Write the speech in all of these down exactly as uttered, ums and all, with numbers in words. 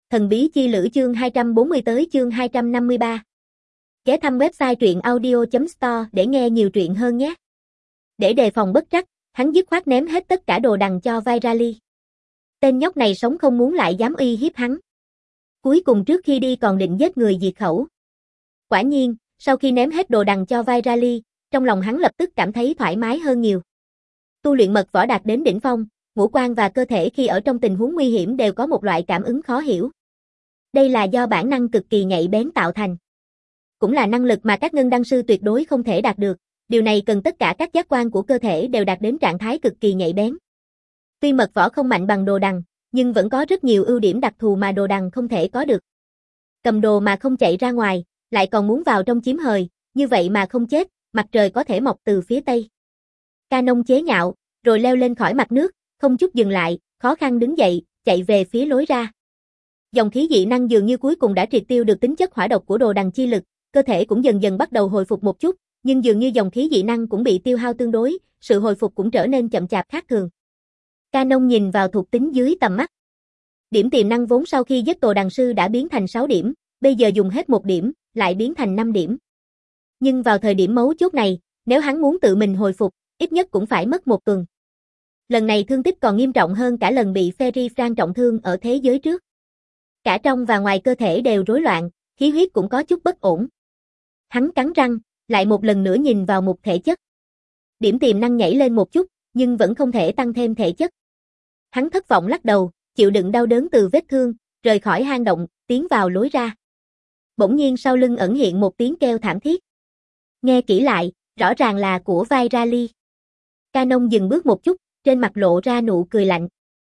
Thần bí chi lữ chương hai trăm bốn mươi tới chương hai trăm năm mươi ba. Ghé thăm website truyện audio chấm store để nghe nhiều truyện hơn nhé. Để đề phòng bất trắc, hắn dứt khoát ném hết tất cả đồ đằng cho Vairali. Tên nhóc này sống không muốn lại dám uy hiếp hắn. Cuối cùng trước khi đi còn định giết người diệt khẩu. Quả nhiên, sau khi ném hết đồ đằng cho Vairali, trong lòng hắn lập tức cảm thấy thoải mái hơn nhiều. Tu luyện mật võ đạt đến đỉnh phong, ngũ quan và cơ thể khi ở trong tình huống nguy hiểm đều có một loại cảm ứng khó hiểu. Đây là do bản năng cực kỳ nhạy bén tạo thành. Cũng là năng lực mà các ngân đăng sư tuyệt đối không thể đạt được, điều này cần tất cả các giác quan của cơ thể đều đạt đến trạng thái cực kỳ nhạy bén. Tuy mật võ không mạnh bằng đồ đằng, nhưng vẫn có rất nhiều ưu điểm đặc thù mà đồ đằng không thể có được. Cầm đồ mà không chạy ra ngoài, lại còn muốn vào trong chiếm hời, như vậy mà không chết, mặt trời có thể mọc từ phía tây. Ca Nông chế nhạo, rồi leo lên khỏi mặt nước, không chút dừng lại, khó khăn đứng dậy, chạy về phía lối ra. Dòng khí dị năng dường như cuối cùng đã triệt tiêu được tính chất hỏa độc của đồ đằng chi lực, cơ thể cũng dần dần bắt đầu hồi phục một chút, nhưng dường như dòng khí dị năng cũng bị tiêu hao tương đối, sự hồi phục cũng trở nên chậm chạp khác thường. Ca Nông nhìn vào thuộc tính dưới tầm mắt. Điểm tiềm năng vốn sau khi giết đồ đằng sư đã biến thành sáu điểm, bây giờ dùng hết một điểm, lại biến thành năm điểm. Nhưng vào thời điểm mấu chốt này, nếu hắn muốn tự mình hồi phục, ít nhất cũng phải mất một tuần. Lần này thương tích còn nghiêm trọng hơn cả lần bị Ferry Frank trọng thương ở thế giới trước. Cả trong và ngoài cơ thể đều rối loạn, khí huyết cũng có chút bất ổn. Hắn cắn răng, lại một lần nữa nhìn vào mục thể chất. Điểm tiềm năng nhảy lên một chút, nhưng vẫn không thể tăng thêm thể chất. Hắn thất vọng lắc đầu, chịu đựng đau đớn từ vết thương, rời khỏi hang động, tiến vào lối ra. Bỗng nhiên sau lưng ẩn hiện một tiếng kêu thảm thiết. Nghe kỹ lại, rõ ràng là của Vairali. Ca Nông dừng bước một chút, trên mặt lộ ra nụ cười lạnh.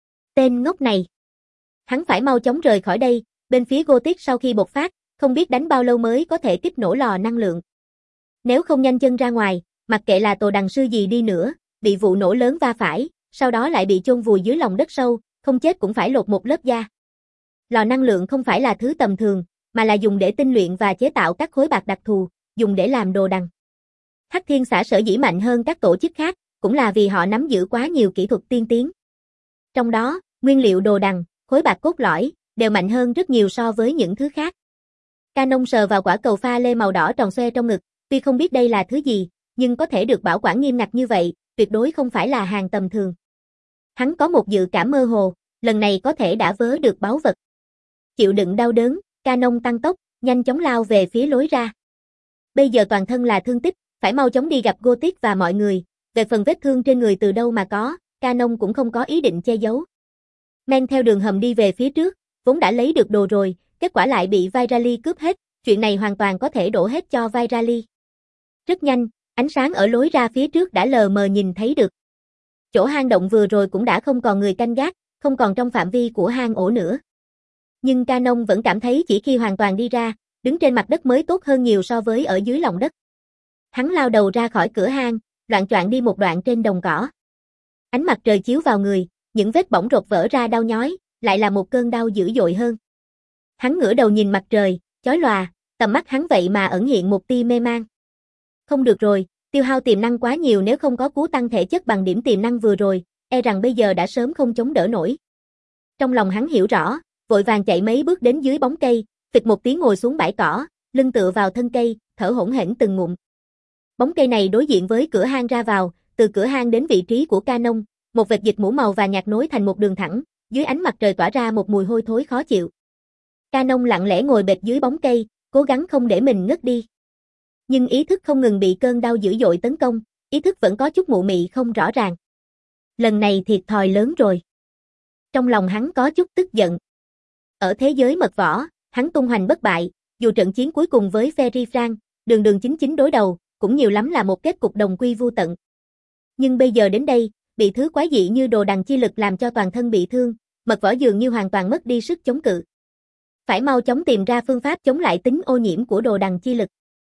Tên ngốc này. Hắn phải mau chóng rời khỏi đây, bên phía Gothic sau khi bộc phát, không biết đánh bao lâu mới có thể kích nổ lò năng lượng. Nếu không nhanh chân ra ngoài, mặc kệ là tổ đằng sư gì đi nữa, bị vụ nổ lớn va phải, sau đó lại bị chôn vùi dưới lòng đất sâu, không chết cũng phải lột một lớp da. Lò năng lượng không phải là thứ tầm thường, mà là dùng để tinh luyện và chế tạo các khối bạc đặc thù, dùng để làm đồ đằng. Hắc Thiên Xã sở dĩ mạnh hơn các tổ chức khác, cũng là vì họ nắm giữ quá nhiều kỹ thuật tiên tiến. Trong đó, nguyên liệu đồ đằng, khối bạc cốt lõi, đều mạnh hơn rất nhiều so với những thứ khác. Ca Nông sờ vào quả cầu pha lê màu đỏ tròn xoe trong ngực, tuy không biết đây là thứ gì, nhưng có thể được bảo quản nghiêm ngặt như vậy, tuyệt đối không phải là hàng tầm thường. Hắn có một dự cảm mơ hồ, lần này có thể đã vớ được báu vật. Chịu đựng đau đớn, Ca Nông tăng tốc, nhanh chóng lao về phía lối ra. Bây giờ toàn thân là thương tích, phải mau chóng đi gặp Gothic và mọi người. Về phần vết thương trên người từ đâu mà có, Ca Nông cũng không có ý định che giấu. Men theo đường hầm đi về phía trước, vốn đã lấy được đồ rồi, kết quả lại bị Vairali cướp hết, chuyện này hoàn toàn có thể đổ hết cho Vairali. Rất nhanh, ánh sáng ở lối ra phía trước đã lờ mờ nhìn thấy được. Chỗ hang động vừa rồi cũng đã không còn người canh gác, không còn trong phạm vi của hang ổ nữa. Nhưng Ca Nông vẫn cảm thấy chỉ khi hoàn toàn đi ra, đứng trên mặt đất mới tốt hơn nhiều so với ở dưới lòng đất. Hắn lao đầu ra khỏi cửa hang, loạng choạng đi một đoạn trên đồng cỏ. Ánh mặt trời chiếu vào người, những vết bỏng rột vỡ ra đau nhói, lại là một cơn đau dữ dội hơn. Hắn ngửa đầu nhìn mặt trời, chói lòa, tầm mắt hắn vậy mà ẩn hiện một tia mê man. Không được rồi, tiêu hao tiềm năng quá nhiều, nếu không có cú tăng thể chất bằng điểm tiềm năng vừa rồi, e rằng bây giờ đã sớm không chống đỡ nổi. Trong lòng hắn hiểu rõ, vội vàng chạy mấy bước đến dưới bóng cây, phịch một tiếng ngồi xuống bãi cỏ, lưng tựa vào thân cây, thở hổn hển từng ngụm. Bóng cây này đối diện với cửa hang ra vào, từ cửa hang đến vị trí của Ca Nông, một vệt dịch mũ màu và nhạt nối thành một đường thẳng, dưới ánh mặt trời tỏa ra một mùi hôi thối khó chịu. Ca Nông lặng lẽ ngồi bệt dưới bóng cây, cố gắng không để mình ngất đi. Nhưng ý thức không ngừng bị cơn đau dữ dội tấn công, ý thức vẫn có chút mụ mị không rõ ràng. Lần này thiệt thòi lớn rồi. Trong lòng hắn có chút tức giận. Ở thế giới mật võ, hắn tung hoành bất bại, dù trận chiến cuối cùng với Ferry Frank, đường đường chính chính đối đầu, cũng nhiều lắm là một kết cục đồng quy vu tận. Nhưng bây giờ đến đây, bị thứ quái dị như đồ đằng chi lực làm cho toàn thân bị thương, mật võ dường như hoàn toàn mất đi sức chống cự. Phải mau chóng tìm ra phương pháp chống lại tính ô nhiễm của đồ đằng chi lực.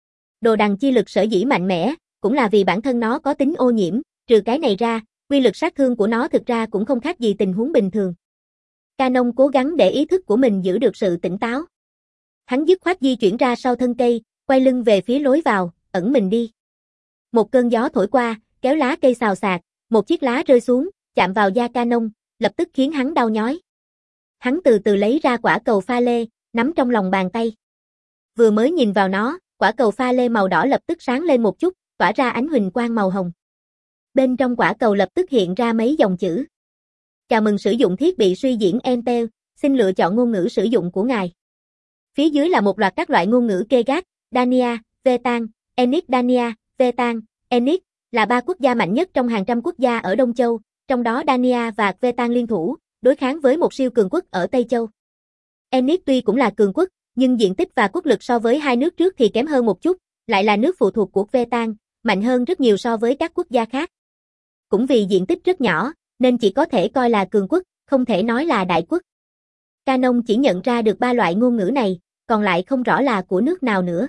Đồ đằng chi lực sở dĩ mạnh mẽ, cũng là vì bản thân nó có tính ô nhiễm, trừ cái này ra, quy lực sát thương của nó thực ra cũng không khác gì tình huống bình thường. Ca Nông cố gắng để ý thức của mình giữ được sự tỉnh táo. Hắn dứt khoát di chuyển ra sau thân cây, quay lưng về phía lối vào, ẩn mình đi. Một cơn gió thổi qua, kéo lá cây xào xạc, một chiếc lá rơi xuống, chạm vào da Ca Nông, lập tức khiến hắn đau nhói. Hắn từ từ lấy ra quả cầu pha lê, nắm trong lòng bàn tay. Vừa mới nhìn vào nó, quả cầu pha lê màu đỏ lập tức sáng lên một chút, tỏa ra ánh huỳnh quang màu hồng. Bên trong quả cầu lập tức hiện ra mấy dòng chữ. Chào mừng sử dụng thiết bị suy diễn Intel, xin lựa chọn ngôn ngữ sử dụng của ngài. Phía dưới là một loạt các loại ngôn ngữ Kegat, Dania, Vetan, Enix Dania, Vetan, Enix là ba quốc gia mạnh nhất trong hàng trăm quốc gia ở Đông Châu, trong đó Dania và Vetan liên thủ, đối kháng với một siêu cường quốc ở Tây Châu. Enix tuy cũng là cường quốc, nhưng diện tích và quốc lực so với hai nước trước thì kém hơn một chút, lại là nước phụ thuộc của Vetan, mạnh hơn rất nhiều so với các quốc gia khác. Cũng vì diện tích rất nhỏ, nên chỉ có thể coi là cường quốc, không thể nói là đại quốc. Canon chỉ nhận ra được ba loại ngôn ngữ này, còn lại không rõ là của nước nào nữa.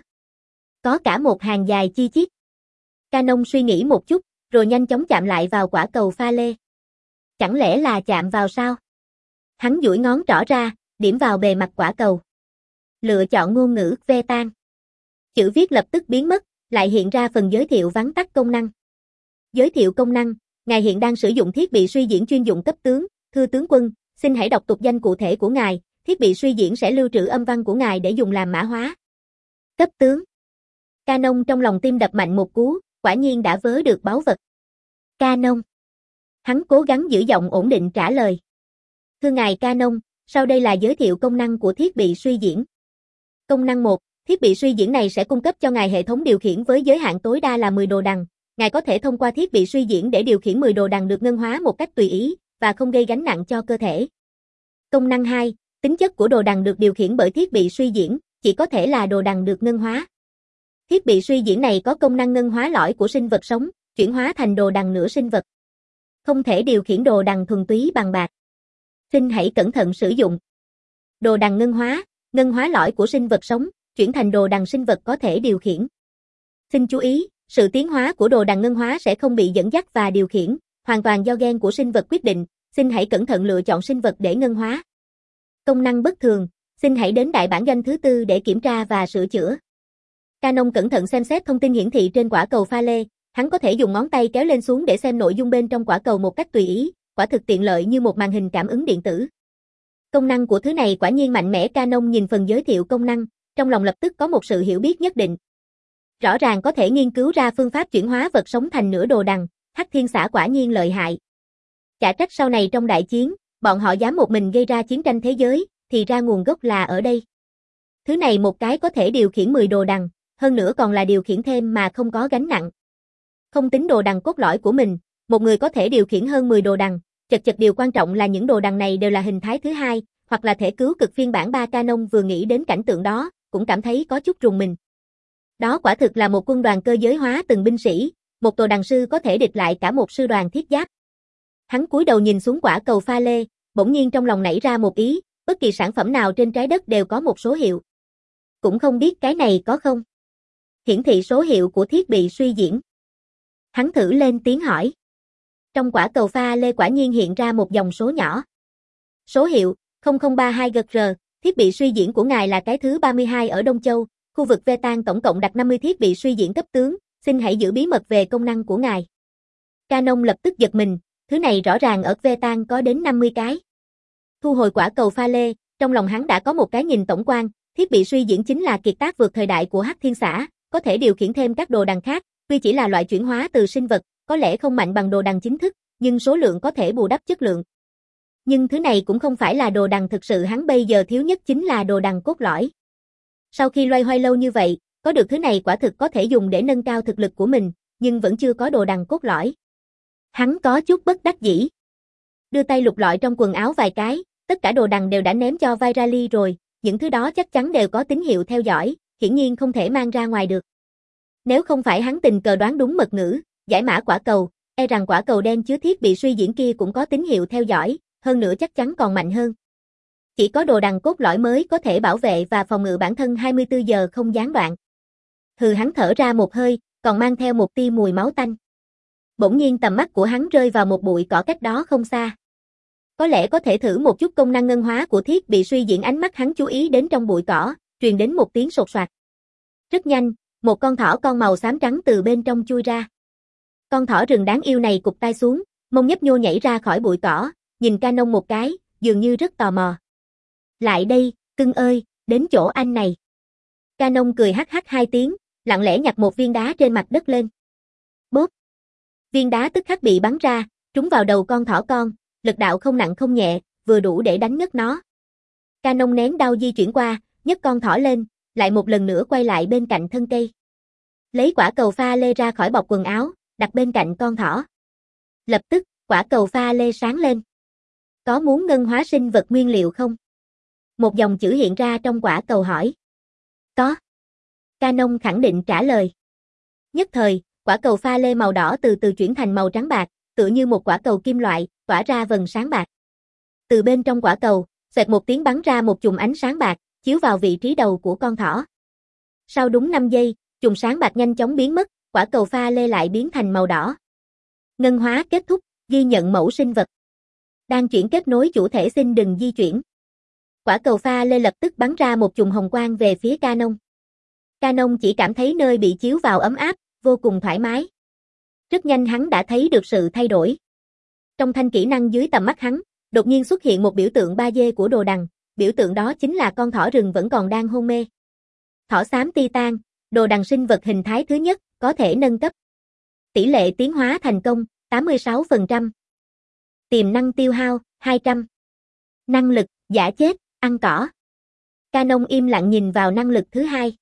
Có cả một hàng dài chi chít. Canon suy nghĩ một chút, rồi nhanh chóng chạm lại vào quả cầu pha lê. Chẳng lẽ là chạm vào sao? Hắn duỗi ngón trỏ ra, điểm vào bề mặt quả cầu. Lựa chọn ngôn ngữ Vetan. Chữ viết lập tức biến mất, lại hiện ra phần giới thiệu vắn tắt công năng. Giới thiệu công năng, ngài hiện đang sử dụng thiết bị suy diễn chuyên dụng cấp tướng, thưa tướng quân, xin hãy đọc tục danh cụ thể của ngài, thiết bị suy diễn sẽ lưu trữ âm văn của ngài để dùng làm mã hóa. Cấp tướng. Canon trong lòng tim đập mạnh một cú, quả nhiên đã vớ được báu vật. Canon. Hắn cố gắng giữ giọng ổn định trả lời. Thưa ngài Canon, sau đây là giới thiệu công năng của thiết bị suy diễn. Công năng một, thiết bị suy diễn này sẽ cung cấp cho ngài hệ thống điều khiển với giới hạn tối đa là mười đồ đằng. Ngài có thể thông qua thiết bị suy diễn để điều khiển mười đồ đằng được ngân hóa một cách tùy ý, và không gây gánh nặng cho cơ thể. Công năng hai, tính chất của đồ đằng được điều khiển bởi thiết bị suy diễn, chỉ có thể là đồ đằng được ngân hóa. Thiết bị suy diễn này có công năng ngân hóa lõi của sinh vật sống, chuyển hóa thành đồ đằng nửa sinh vật. Không thể điều khiển đồ đằng thuần túy bằng bạc. Xin hãy cẩn thận sử dụng. Đồ đằng ngân hóa, ngân hóa lõi của sinh vật sống, chuyển thành đồ đằng sinh vật có thể điều khiển. Xin chú ý, sự tiến hóa của đồ đằng ngân hóa sẽ không bị dẫn dắt và điều khiển, hoàn toàn do gen của sinh vật quyết định, xin hãy cẩn thận lựa chọn sinh vật để ngân hóa. Công năng bất thường, xin hãy đến đại bản doanh thứ tư để kiểm tra và sửa chữa. Canon cẩn thận xem xét thông tin hiển thị trên quả cầu pha lê, hắn có thể dùng ngón tay kéo lên xuống để xem nội dung bên trong quả cầu một cách tùy ý, quả thực tiện lợi như một màn hình cảm ứng điện tử. Công năng của thứ này quả nhiên mạnh mẽ. Canon nhìn phần giới thiệu công năng, trong lòng lập tức có một sự hiểu biết nhất định. Rõ ràng có thể nghiên cứu ra phương pháp chuyển hóa vật sống thành nửa đồ đằng, Hắc Thiên Xã quả nhiên lợi hại. Chả trách sau này trong đại chiến, bọn họ dám một mình gây ra chiến tranh thế giới, thì ra nguồn gốc là ở đây. Thứ này một cái có thể điều khiển mười đồ đằng, hơn nữa còn là điều khiển thêm mà không có gánh nặng. Không tính đồ đằng cốt lõi của mình, một người có thể điều khiển hơn mười đồ đằng, chật chật điều quan trọng là những đồ đằng này đều là hình thái thứ hai, hoặc là thể cứu cực phiên bản ba. Canon vừa nghĩ đến cảnh tượng đó, cũng cảm thấy có chút rùng mình. Đó quả thực là một quân đoàn cơ giới hóa từng binh sĩ, một đồ đằng sư có thể địch lại cả một sư đoàn thiết giáp. Hắn cúi đầu nhìn xuống quả cầu pha lê, bỗng nhiên trong lòng nảy ra một ý, bất kỳ sản phẩm nào trên trái đất đều có một số hiệu. Cũng không biết cái này có không? Hiển thị số hiệu của thiết bị suy diễn. Hắn thử lên tiếng hỏi. Trong quả cầu pha lê quả nhiên hiện ra một dòng số nhỏ. Số hiệu không không ba hai G R, thiết bị suy diễn của ngài là cái thứ ba mươi hai ở Đông Châu, khu vực Vetan tổng cộng đặt năm mươi thiết bị suy diễn cấp tướng, xin hãy giữ bí mật về công năng của ngài. Canon lập tức giật mình, thứ này rõ ràng ở Vetan có đến năm mươi cái. Thu hồi quả cầu pha lê, trong lòng hắn đã có một cái nhìn tổng quan, thiết bị suy diễn chính là kiệt tác vượt thời đại của Hắc Thiên Xã, có thể điều khiển thêm các đồ đằng khác, tuy chỉ là loại chuyển hóa từ sinh vật, có lẽ không mạnh bằng đồ đằng chính thức, nhưng số lượng có thể bù đắp chất lượng. Nhưng thứ này cũng không phải là đồ đằng thực sự, hắn bây giờ thiếu nhất chính là đồ đằng cốt lõi. Sau khi loay hoay lâu như vậy, có được thứ này quả thực có thể dùng để nâng cao thực lực của mình, nhưng vẫn chưa có đồ đằng cốt lõi. Hắn có chút bất đắc dĩ. Đưa tay lục lọi trong quần áo vài cái, tất cả đồ đằng đều đã ném cho Vairali rồi, những thứ đó chắc chắn đều có tín hiệu theo dõi, hiển nhiên không thể mang ra ngoài được. Nếu không phải hắn tình cờ đoán đúng mật ngữ, giải mã quả cầu, e rằng quả cầu đen chứa thiết bị suy diễn kia cũng có tín hiệu theo dõi, hơn nữa chắc chắn còn mạnh hơn. Chỉ có đồ đằng cốt lõi mới có thể bảo vệ và phòng ngự bản thân hai mươi tư giờ không gián đoạn. Hừ, hắn thở ra một hơi, còn mang theo một tia mùi máu tanh. Bỗng nhiên tầm mắt của hắn rơi vào một bụi cỏ cách đó không xa. Có lẽ có thể thử một chút công năng ngân hóa của thiết bị suy diễn. Ánh mắt hắn chú ý đến trong bụi cỏ, truyền đến một tiếng sột soạt. Rất nhanh, một con thỏ con màu xám trắng từ bên trong chui ra. Con thỏ rừng đáng yêu này cụp tai xuống, mông nhấp nhô nhảy ra khỏi bụi cỏ, nhìn Canon một cái, dường như rất tò mò. Lại đây, cưng ơi, đến chỗ anh này. Canon cười hắc hắc hai tiếng, lặng lẽ nhặt một viên đá trên mặt đất lên. Bốp. Viên đá tức khắc bị bắn ra, trúng vào đầu con thỏ con, lực đạo không nặng không nhẹ, vừa đủ để đánh ngất nó. Canon nén đau di chuyển qua, nhấc con thỏ lên, lại một lần nữa quay lại bên cạnh thân cây. Lấy quả cầu pha lê ra khỏi bọc quần áo, đặt bên cạnh con thỏ. Lập tức, quả cầu pha lê sáng lên. Có muốn ngân hóa sinh vật nguyên liệu không? Một dòng chữ hiện ra trong quả cầu hỏi. Có. Canon khẳng định trả lời. Nhất thời, quả cầu pha lê màu đỏ từ từ chuyển thành màu trắng bạc, tựa như một quả cầu kim loại, tỏa ra vầng sáng bạc. Từ bên trong quả cầu, xoẹt một tiếng bắn ra một chùm ánh sáng bạc, chiếu vào vị trí đầu của con thỏ. Sau đúng năm giây, chùm sáng bạc nhanh chóng biến mất, quả cầu pha lê lại biến thành màu đỏ. Ngân hóa kết thúc, ghi nhận mẫu sinh vật. Đang chuyển kết nối chủ thể xin đừng di chuyển. Quả cầu pha lê lập tức bắn ra một chùm hồng quang về phía Canon. Canon chỉ cảm thấy nơi bị chiếu vào ấm áp, vô cùng thoải mái. Rất nhanh hắn đã thấy được sự thay đổi. Trong thanh kỹ năng dưới tầm mắt hắn, đột nhiên xuất hiện một biểu tượng ba D của đồ đằng, biểu tượng đó chính là con thỏ rừng vẫn còn đang hôn mê. Thỏ xám Titan, đồ đằng sinh vật hình thái thứ nhất, có thể nâng cấp. Tỷ lệ tiến hóa thành công, tám mươi sáu phần trăm. Tiềm năng tiêu hao, hai trăm. Năng lực, giả chết, ăn cỏ. Canon im lặng nhìn vào năng lực thứ hai.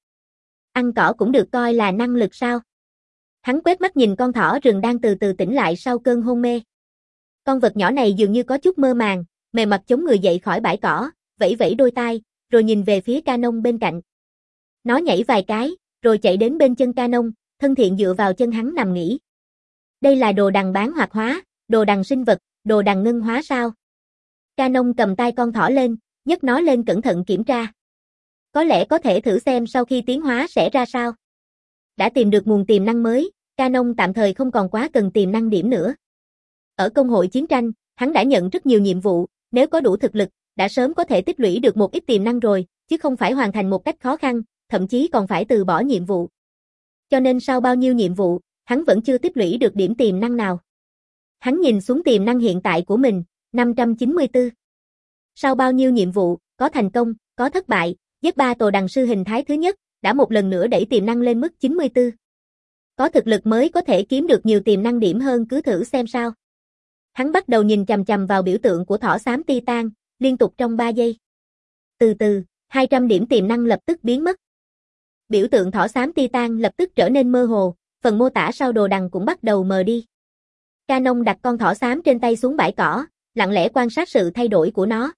Ăn cỏ cũng được coi là năng lực sao? Hắn quét mắt nhìn con thỏ rừng đang từ từ tỉnh lại sau cơn hôn mê. Con vật nhỏ này dường như có chút mơ màng, mề mặt chống người dậy khỏi bãi cỏ, vẫy vẫy đôi tai, rồi nhìn về phía Canon bên cạnh. Nó nhảy vài cái, rồi chạy đến bên chân Canon, thân thiện dựa vào chân hắn nằm nghỉ. Đây là đồ đằng bán hoạt hóa, đồ đằng sinh vật, đồ đằng ngân hóa sao? Canon cầm tay con thỏ lên, nhấc nó lên cẩn thận kiểm tra. Có lẽ có thể thử xem sau khi tiến hóa sẽ ra sao. Đã tìm được nguồn tiềm năng mới, Canon tạm thời không còn quá cần tiềm năng điểm nữa. Ở công hội chiến tranh, hắn đã nhận rất nhiều nhiệm vụ, nếu có đủ thực lực, đã sớm có thể tích lũy được một ít tiềm năng rồi, chứ không phải hoàn thành một cách khó khăn, thậm chí còn phải từ bỏ nhiệm vụ. Cho nên sau bao nhiêu nhiệm vụ, hắn vẫn chưa tích lũy được điểm tiềm năng nào. Hắn nhìn xuống tiềm năng hiện tại của mình, năm trăm chín mươi tư. Sau bao nhiêu nhiệm vụ, có thành công, có thất bại, giết ba tồ đằng sư hình thái thứ nhất, đã một lần nữa đẩy tiềm năng lên mức chín mươi tư. Có thực lực mới có thể kiếm được nhiều tiềm năng điểm hơn, cứ thử xem sao. Hắn bắt đầu nhìn chằm chằm vào biểu tượng của thỏ xám Titan, liên tục trong ba giây. Từ từ, hai trăm điểm tiềm năng lập tức biến mất. Biểu tượng thỏ xám Titan lập tức trở nên mơ hồ, phần mô tả sau đồ đằng cũng bắt đầu mờ đi. Canon đặt con thỏ xám trên tay xuống bãi cỏ, lặng lẽ quan sát sự thay đổi của nó.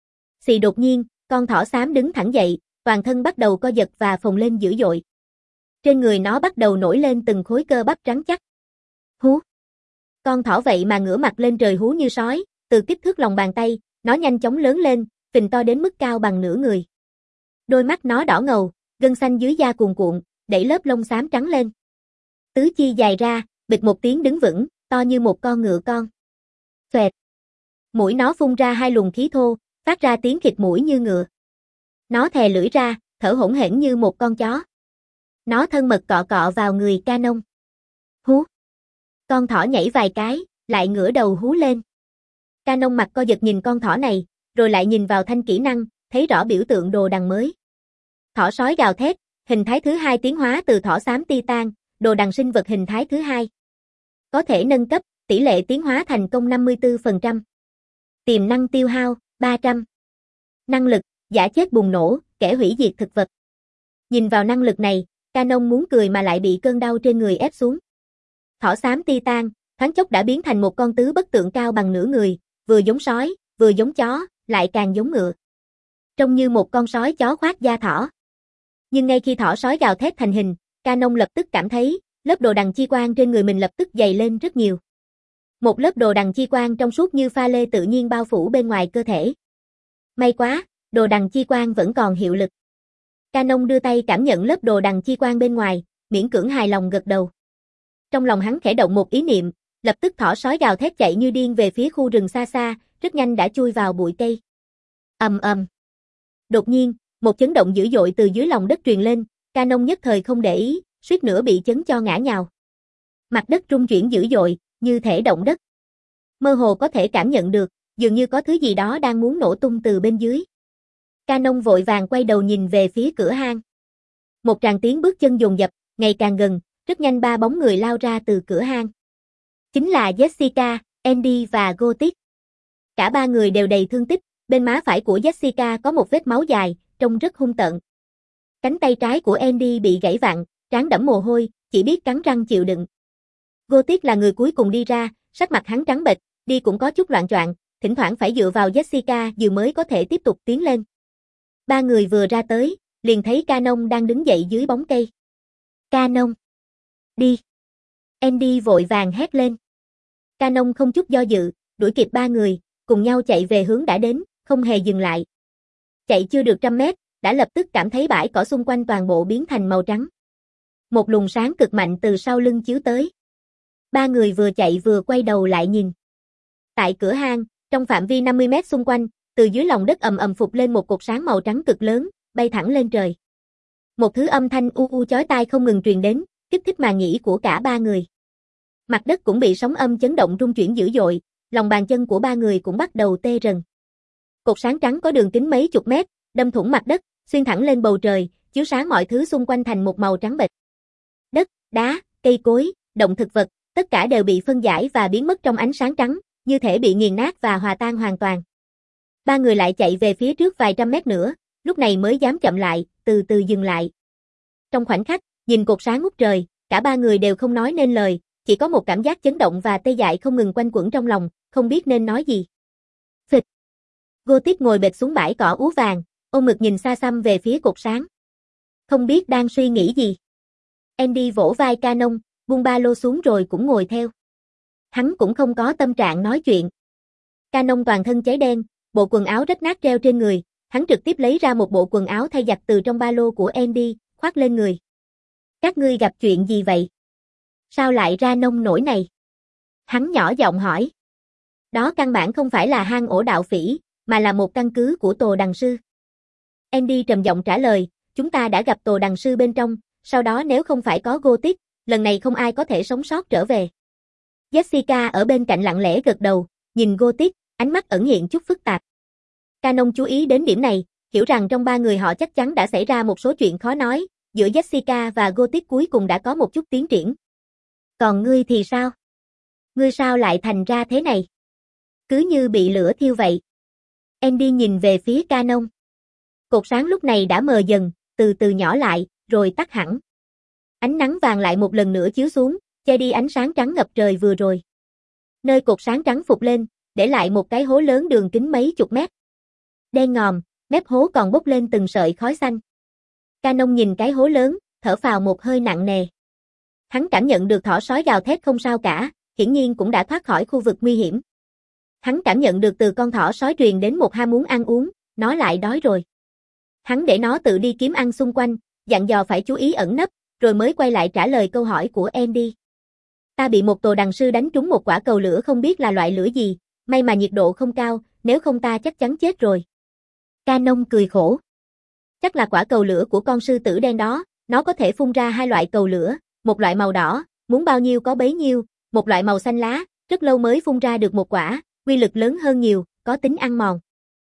Xì đột nhiên, con thỏ xám đứng thẳng dậy, toàn thân bắt đầu co giật và phồng lên dữ dội. Trên người nó bắt đầu nổi lên từng khối cơ bắp trắng chắc. Hú! Con thỏ vậy mà ngửa mặt lên trời hú như sói, từ kích thước lòng bàn tay, nó nhanh chóng lớn lên, phình to đến mức cao bằng nửa người. Đôi mắt nó đỏ ngầu, gân xanh dưới da cuồn cuộn, đẩy lớp lông xám trắng lên. Tứ chi dài ra, bịch một tiếng đứng vững, to như một con ngựa con. Xoẹt! Mũi nó phun ra hai luồng khí thô, phát ra tiếng khịt mũi như ngựa. Nó thè lưỡi ra, thở hổn hển như một con chó. Nó thân mật cọ cọ vào người Canon. Hú! Con thỏ nhảy vài cái, lại ngửa đầu hú lên. Canon mặt co giật nhìn con thỏ này, rồi lại nhìn vào thanh kỹ năng, thấy rõ biểu tượng đồ đằng mới. Thỏ sói gào thét, hình thái thứ hai tiến hóa từ thỏ xám Titan, đồ đằng sinh vật hình thái thứ hai. Có thể nâng cấp, tỷ lệ tiến hóa thành công năm mươi tư phần trăm. Tiềm năng tiêu hao, ba trăm. Năng lực, giả chết bùng nổ, kẻ hủy diệt thực vật. Nhìn vào năng lực này, Canon muốn cười mà lại bị cơn đau trên người ép xuống. Thỏ xám Titan, thoáng chốc đã biến thành một con tứ bất tượng cao bằng nửa người, vừa giống sói, vừa giống chó, lại càng giống ngựa. Trông như một con sói chó khoác da thỏ. Nhưng ngay khi thỏ sói gào thét thành hình, Canon lập tức cảm thấy, lớp đồ đằng chi quang trên người mình lập tức dày lên rất nhiều. Một lớp đồ đằng chi quang trong suốt như pha lê tự nhiên bao phủ bên ngoài cơ thể. May quá, đồ đằng chi quang vẫn còn hiệu lực. Canon đưa tay cảm nhận lớp đồ đằng chi quang bên ngoài, miễn cưỡng hài lòng gật đầu. Trong lòng hắn khẽ động một ý niệm, lập tức thỏ sói gào thét chạy như điên về phía khu rừng xa xa, rất nhanh đã chui vào bụi cây. Ầm ầm. Đột nhiên, một chấn động dữ dội từ dưới lòng đất truyền lên, Canon nhất thời không để ý, suýt nữa bị chấn cho ngã nhào. Mặt đất rung chuyển dữ dội, như thể động đất. Mơ hồ có thể cảm nhận được, dường như có thứ gì đó đang muốn nổ tung từ bên dưới. Canon vội vàng quay đầu nhìn về phía cửa hang. Một tràng tiếng bước chân dồn dập, ngày càng gần, rất nhanh ba bóng người lao ra từ cửa hang. Chính là Jessica, Andy và Gothic. Cả ba người đều đầy thương tích, bên má phải của Jessica có một vết máu dài, trông rất hung tợn. Cánh tay trái của Andy bị gãy vặn, trán đẫm mồ hôi, chỉ biết cắn răng chịu đựng. Gothic là người cuối cùng đi ra, sắc mặt hắn trắng bệch, đi cũng có chút loạng choạng, thỉnh thoảng phải dựa vào Jessica dìu mới có thể tiếp tục tiến lên. Ba người vừa ra tới, liền thấy Canon đang đứng dậy dưới bóng cây. Canon! Đi! Andy vội vàng hét lên. Canon không chút do dự, đuổi kịp ba người, cùng nhau chạy về hướng đã đến, không hề dừng lại. Chạy chưa được trăm mét, đã lập tức cảm thấy bãi cỏ xung quanh toàn bộ biến thành màu trắng. Một luồng sáng cực mạnh từ sau lưng chiếu tới. Ba người vừa chạy vừa quay đầu lại nhìn. Tại cửa hang, trong phạm vi năm mươi mét xung quanh, từ dưới lòng đất ầm ầm phụt lên một cột sáng màu trắng cực lớn, bay thẳng lên trời. Một thứ âm thanh u u chói tai không ngừng truyền đến, kích thích màng nhĩ của cả ba người. Mặt đất cũng bị sóng âm chấn động rung chuyển dữ dội, lòng bàn chân của ba người cũng bắt đầu tê rần. Cột sáng trắng có đường kính mấy chục mét, đâm thủng mặt đất, xuyên thẳng lên bầu trời, chiếu sáng mọi thứ xung quanh thành một màu trắng bệch. Đất, đá, cây cối, động thực vật, tất cả đều bị phân giải và biến mất trong ánh sáng trắng, như thể bị nghiền nát và hòa tan hoàn toàn. Ba người lại chạy về phía trước vài trăm mét nữa, lúc này mới dám chậm lại, từ từ dừng lại. Trong khoảnh khắc, nhìn cột sáng ngút trời, cả ba người đều không nói nên lời, chỉ có một cảm giác chấn động và tê dại không ngừng quanh quẩn trong lòng, không biết nên nói gì. Phịch. Gothic ngồi bệt xuống bãi cỏ úa vàng, ôm ngực nhìn xa xăm về phía cột sáng. Không biết đang suy nghĩ gì. Andy vỗ vai Canon, buông ba lô xuống rồi cũng ngồi theo. Hắn cũng không có tâm trạng nói chuyện. Canon toàn thân cháy đen, bộ quần áo rách nát treo trên người, hắn trực tiếp lấy ra một bộ quần áo thay giặt từ trong ba lô của Andy, khoác lên người. Các ngươi gặp chuyện gì vậy? Sao lại ra nông nổi này? Hắn nhỏ giọng hỏi. Đó căn bản không phải là hang ổ đạo phỉ, mà là một căn cứ của Tồ Đằng Sư. Andy trầm giọng trả lời, chúng ta đã gặp Tồ Đằng Sư bên trong, sau đó nếu không phải có Gothic, lần này không ai có thể sống sót trở về. Jessica ở bên cạnh lặng lẽ gật đầu, nhìn Gothic, ánh mắt ẩn hiện chút phức tạp. Canon chú ý đến điểm này, hiểu rằng trong ba người họ chắc chắn đã xảy ra một số chuyện khó nói, giữa Jessica và Gothic cuối cùng đã có một chút tiến triển. Còn ngươi thì sao? Ngươi sao lại thành ra thế này? Cứ như bị lửa thiêu vậy. Andy nhìn về phía Canon. Cột sáng lúc này đã mờ dần, từ từ nhỏ lại, rồi tắt hẳn. Ánh nắng vàng lại một lần nữa chiếu xuống, che đi ánh sáng trắng ngập trời vừa rồi. Nơi cột sáng trắng phụt lên, để lại một cái hố lớn đường kính mấy chục mét. Đen ngòm, mép hố còn bốc lên từng sợi khói xanh. Canon nhìn cái hố lớn, thở phào một hơi nặng nề. Hắn cảm nhận được thỏ sói gào thét không sao cả, hiển nhiên cũng đã thoát khỏi khu vực nguy hiểm. Hắn cảm nhận được từ con thỏ sói truyền đến một ham muốn ăn uống, nó lại đói rồi. Hắn để nó tự đi kiếm ăn xung quanh, dặn dò phải chú ý ẩn nấp, rồi mới quay lại trả lời câu hỏi của Andy. Ta bị một Tồ Đằng Sư đánh trúng một quả cầu lửa không biết là loại lửa gì, may mà nhiệt độ không cao, nếu không ta chắc chắn chết rồi. Canon cười khổ. Chắc là quả cầu lửa của con sư tử đen đó, nó có thể phun ra hai loại cầu lửa, một loại màu đỏ, muốn bao nhiêu có bấy nhiêu, một loại màu xanh lá, rất lâu mới phun ra được một quả, uy lực lớn hơn nhiều, có tính ăn mòn.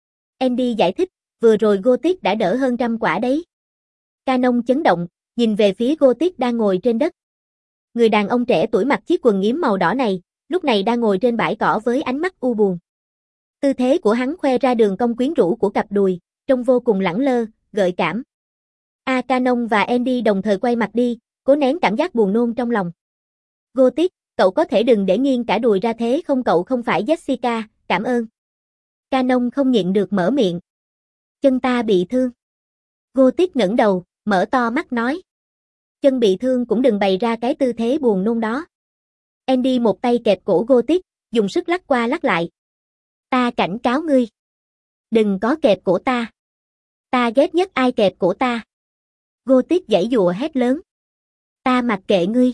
Andy giải thích, vừa rồi Gothic đã đỡ hơn trăm quả đấy. Canon chấn động, nhìn về phía Gothic đang ngồi trên đất. Người đàn ông trẻ tuổi mặc chiếc quần yếm màu đỏ này, lúc này đang ngồi trên bãi cỏ với ánh mắt u buồn. Tư thế của hắn khoe ra đường cong quyến rũ của cặp đùi, trông vô cùng lẳng lơ, gợi cảm. A Canon và Andy đồng thời quay mặt đi, cố nén cảm giác buồn nôn trong lòng. Gothic, cậu có thể đừng để nghiêng cả đùi ra thế không, cậu không phải Jessica, cảm ơn. Canon không nhịn được mở miệng. Chân ta bị thương. Gothic ngẩng đầu, mở to mắt nói. Chân bị thương cũng đừng bày ra cái tư thế buồn nôn đó. Andy một tay kẹp cổ Gothic, dùng sức lắc qua lắc lại. Ta cảnh cáo ngươi. Đừng có kẹp cổ ta. Ta ghét nhất ai kẹp cổ ta. Gothic giãy giụa hét lớn. Ta mặc kệ ngươi.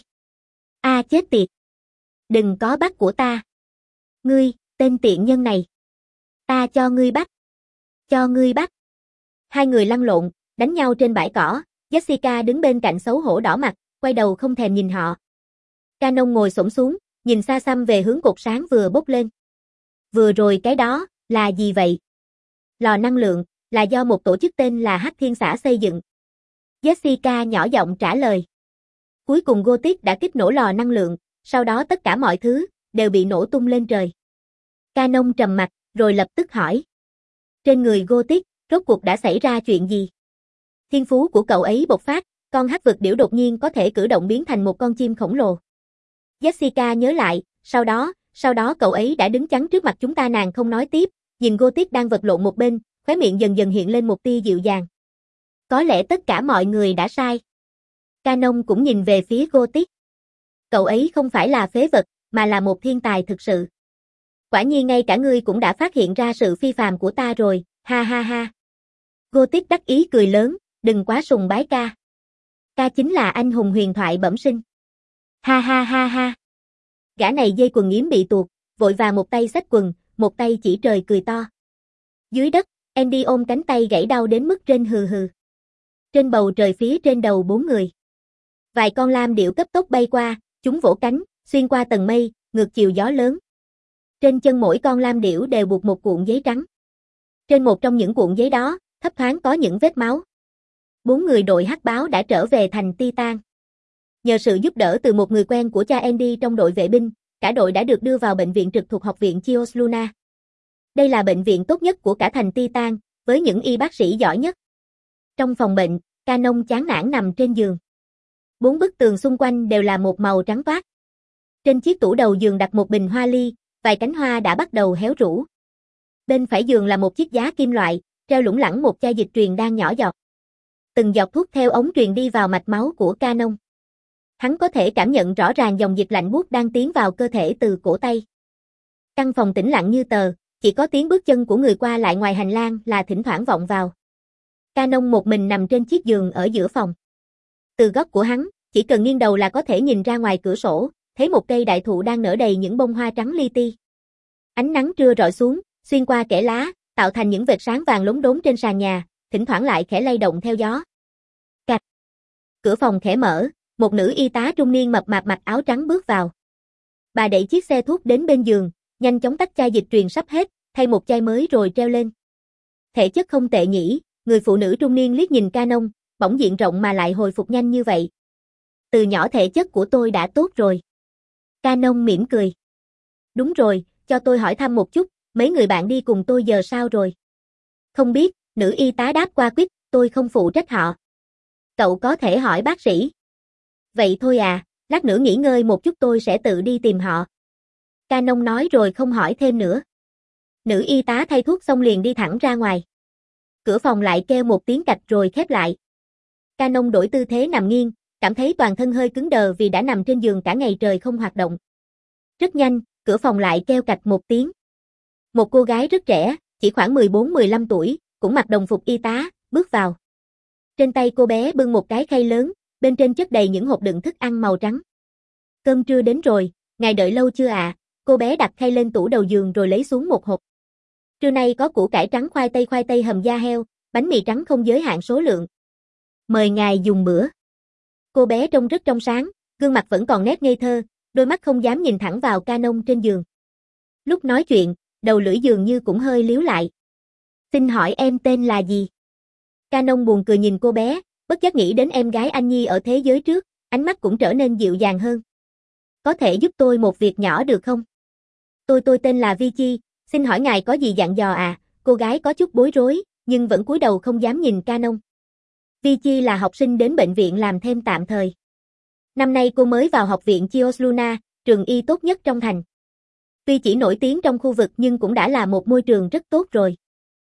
A chết tiệt. Đừng có bắt của ta. Ngươi, tên tiện nhân này. Ta cho ngươi bắt. Cho ngươi bắt. Hai người lăn lộn, đánh nhau trên bãi cỏ. Jessica đứng bên cạnh xấu hổ đỏ mặt, quay đầu không thèm nhìn họ. Canon ngồi xổm xuống, nhìn xa xăm về hướng cột sáng vừa bốc lên. Vừa rồi cái đó, là gì vậy? Lò năng lượng, Là do một tổ chức tên là Hắc Thiên xã xây dựng. Jessica nhỏ giọng trả lời. Cuối cùng Gothic đã kích nổ lò năng lượng, sau đó tất cả mọi thứ đều bị nổ tung lên trời. Canon trầm mặt, rồi lập tức hỏi. Trên người Gothic, rốt cuộc đã xảy ra chuyện gì? Thiên phú của cậu ấy bộc phát, con hắc vực điểu đột nhiên có thể cử động biến thành một con chim khổng lồ. Jessica nhớ lại, sau đó, sau đó cậu ấy đã đứng chắn trước mặt chúng ta. Nàng không nói tiếp, nhìn Gothic đang vật lộn một bên, khóe miệng dần dần hiện lên một tia dịu dàng. Có lẽ tất cả mọi người đã sai. Canon cũng nhìn về phía Gothic. Cậu ấy không phải là phế vật, mà là một thiên tài thực sự. Quả nhiên ngay cả ngươi cũng đã phát hiện ra sự phi phàm của ta rồi, ha ha ha. Gothic đắc ý cười lớn, đừng quá sùng bái ca. Ca chính là anh hùng huyền thoại bẩm sinh. Ha ha ha ha. Gã này dây quần yếm bị tuột, vội vàng một tay xách quần, một tay chỉ trời cười to. Dưới đất, Andy ôm cánh tay gãy đau đến mức rên hừ hừ. Trên bầu trời phía trên đầu bốn người. Vài con lam điểu cấp tốc bay qua, chúng vỗ cánh, xuyên qua tầng mây, ngược chiều gió lớn. Trên chân mỗi con lam điểu đều buộc một cuộn giấy trắng. Trên một trong những cuộn giấy đó, thấp thoáng có những vết máu. Bốn người đội hắc báo đã trở về thành Titan. Nhờ sự giúp đỡ từ một người quen của cha Andy trong đội vệ binh, cả đội đã được đưa vào bệnh viện trực thuộc học viện Chios Luna. Đây là bệnh viện tốt nhất của cả thành Titan, với những y bác sĩ giỏi nhất. Trong phòng bệnh, Canon chán nản nằm trên giường. Bốn bức tường xung quanh đều là một màu trắng toát. Trên chiếc tủ đầu giường đặt một bình hoa ly, vài cánh hoa đã bắt đầu héo rũ. Bên phải giường là một chiếc giá kim loại, treo lủng lẳng một chai dịch truyền đang nhỏ giọt. Từng giọt thuốc theo ống truyền đi vào mạch máu của Canon. Hắn có thể cảm nhận rõ ràng dòng dịch lạnh buốt đang tiến vào cơ thể từ cổ tay. Căn phòng tĩnh lặng như tờ, chỉ có tiếng bước chân của người qua lại ngoài hành lang là thỉnh thoảng vọng vào. Canon một mình nằm trên chiếc giường ở giữa phòng. Từ góc của hắn, chỉ cần nghiêng đầu là có thể nhìn ra ngoài cửa sổ, thấy một cây đại thụ đang nở đầy những bông hoa trắng li ti. Ánh nắng trưa rọi xuống, xuyên qua kẽ lá, tạo thành những vệt sáng vàng lốm đốm trên sàn nhà, thỉnh thoảng lại khẽ lay động theo gió. Cạch. Cửa phòng khẽ mở, một nữ y tá trung niên mập mạp mặc áo trắng bước vào. Bà đẩy chiếc xe thuốc đến bên giường, nhanh chóng tách chai dịch truyền sắp hết, thay một chai mới rồi treo lên. Thể chất không tệ nhỉ, người phụ nữ trung niên liếc nhìn Canon, bỗng diện rộng mà lại hồi phục nhanh như vậy. Từ nhỏ thể chất của tôi đã tốt rồi. Canon mỉm cười. Đúng rồi, cho tôi hỏi thăm một chút, mấy người bạn đi cùng tôi giờ sao rồi? Không biết, nữ y tá đáp qua quýt, tôi không phụ trách họ. Cậu có thể hỏi bác sĩ. Vậy thôi à, lát nữa nghỉ ngơi một chút tôi sẽ tự đi tìm họ. Canon nói rồi không hỏi thêm nữa. Nữ y tá thay thuốc xong liền đi thẳng ra ngoài. Cửa phòng lại kêu một tiếng cạch rồi khép lại. Canon đổi tư thế nằm nghiêng, cảm thấy toàn thân hơi cứng đờ vì đã nằm trên giường cả ngày trời không hoạt động. Rất nhanh, cửa phòng lại kêu cạch một tiếng. Một cô gái rất trẻ, chỉ khoảng mười bốn mười lăm tuổi, cũng mặc đồng phục y tá, bước vào. Trên tay cô bé bưng một cái khay lớn, bên trên chất đầy những hộp đựng thức ăn màu trắng. Cơm trưa đến rồi, ngài đợi lâu chưa ạ? À? Cô bé đặt khay lên tủ đầu giường rồi lấy xuống một hộp. Trưa nay có củ cải trắng khoai tây khoai tây hầm da heo, bánh mì trắng không giới hạn số lượng. Mời ngài dùng bữa. Cô bé trông rất trong sáng, gương mặt vẫn còn nét ngây thơ, đôi mắt không dám nhìn thẳng vào Canon trên giường. Lúc nói chuyện, đầu lưỡi dường như cũng hơi líu lại. Xin hỏi em tên là gì? Canon buồn cười nhìn cô bé, bất giác nghĩ đến em gái anh Nhi ở thế giới trước, ánh mắt cũng trở nên dịu dàng hơn. Có thể giúp tôi một việc nhỏ được không? Tôi tôi tên là Vichi, xin hỏi ngài có gì dặn dò à? Cô gái có chút bối rối, nhưng vẫn cúi đầu không dám nhìn Canon. Vichi là học sinh đến bệnh viện làm thêm tạm thời. Năm nay cô mới vào học viện Chios Luna, trường y tốt nhất trong thành. Tuy chỉ nổi tiếng trong khu vực nhưng cũng đã là một môi trường rất tốt rồi.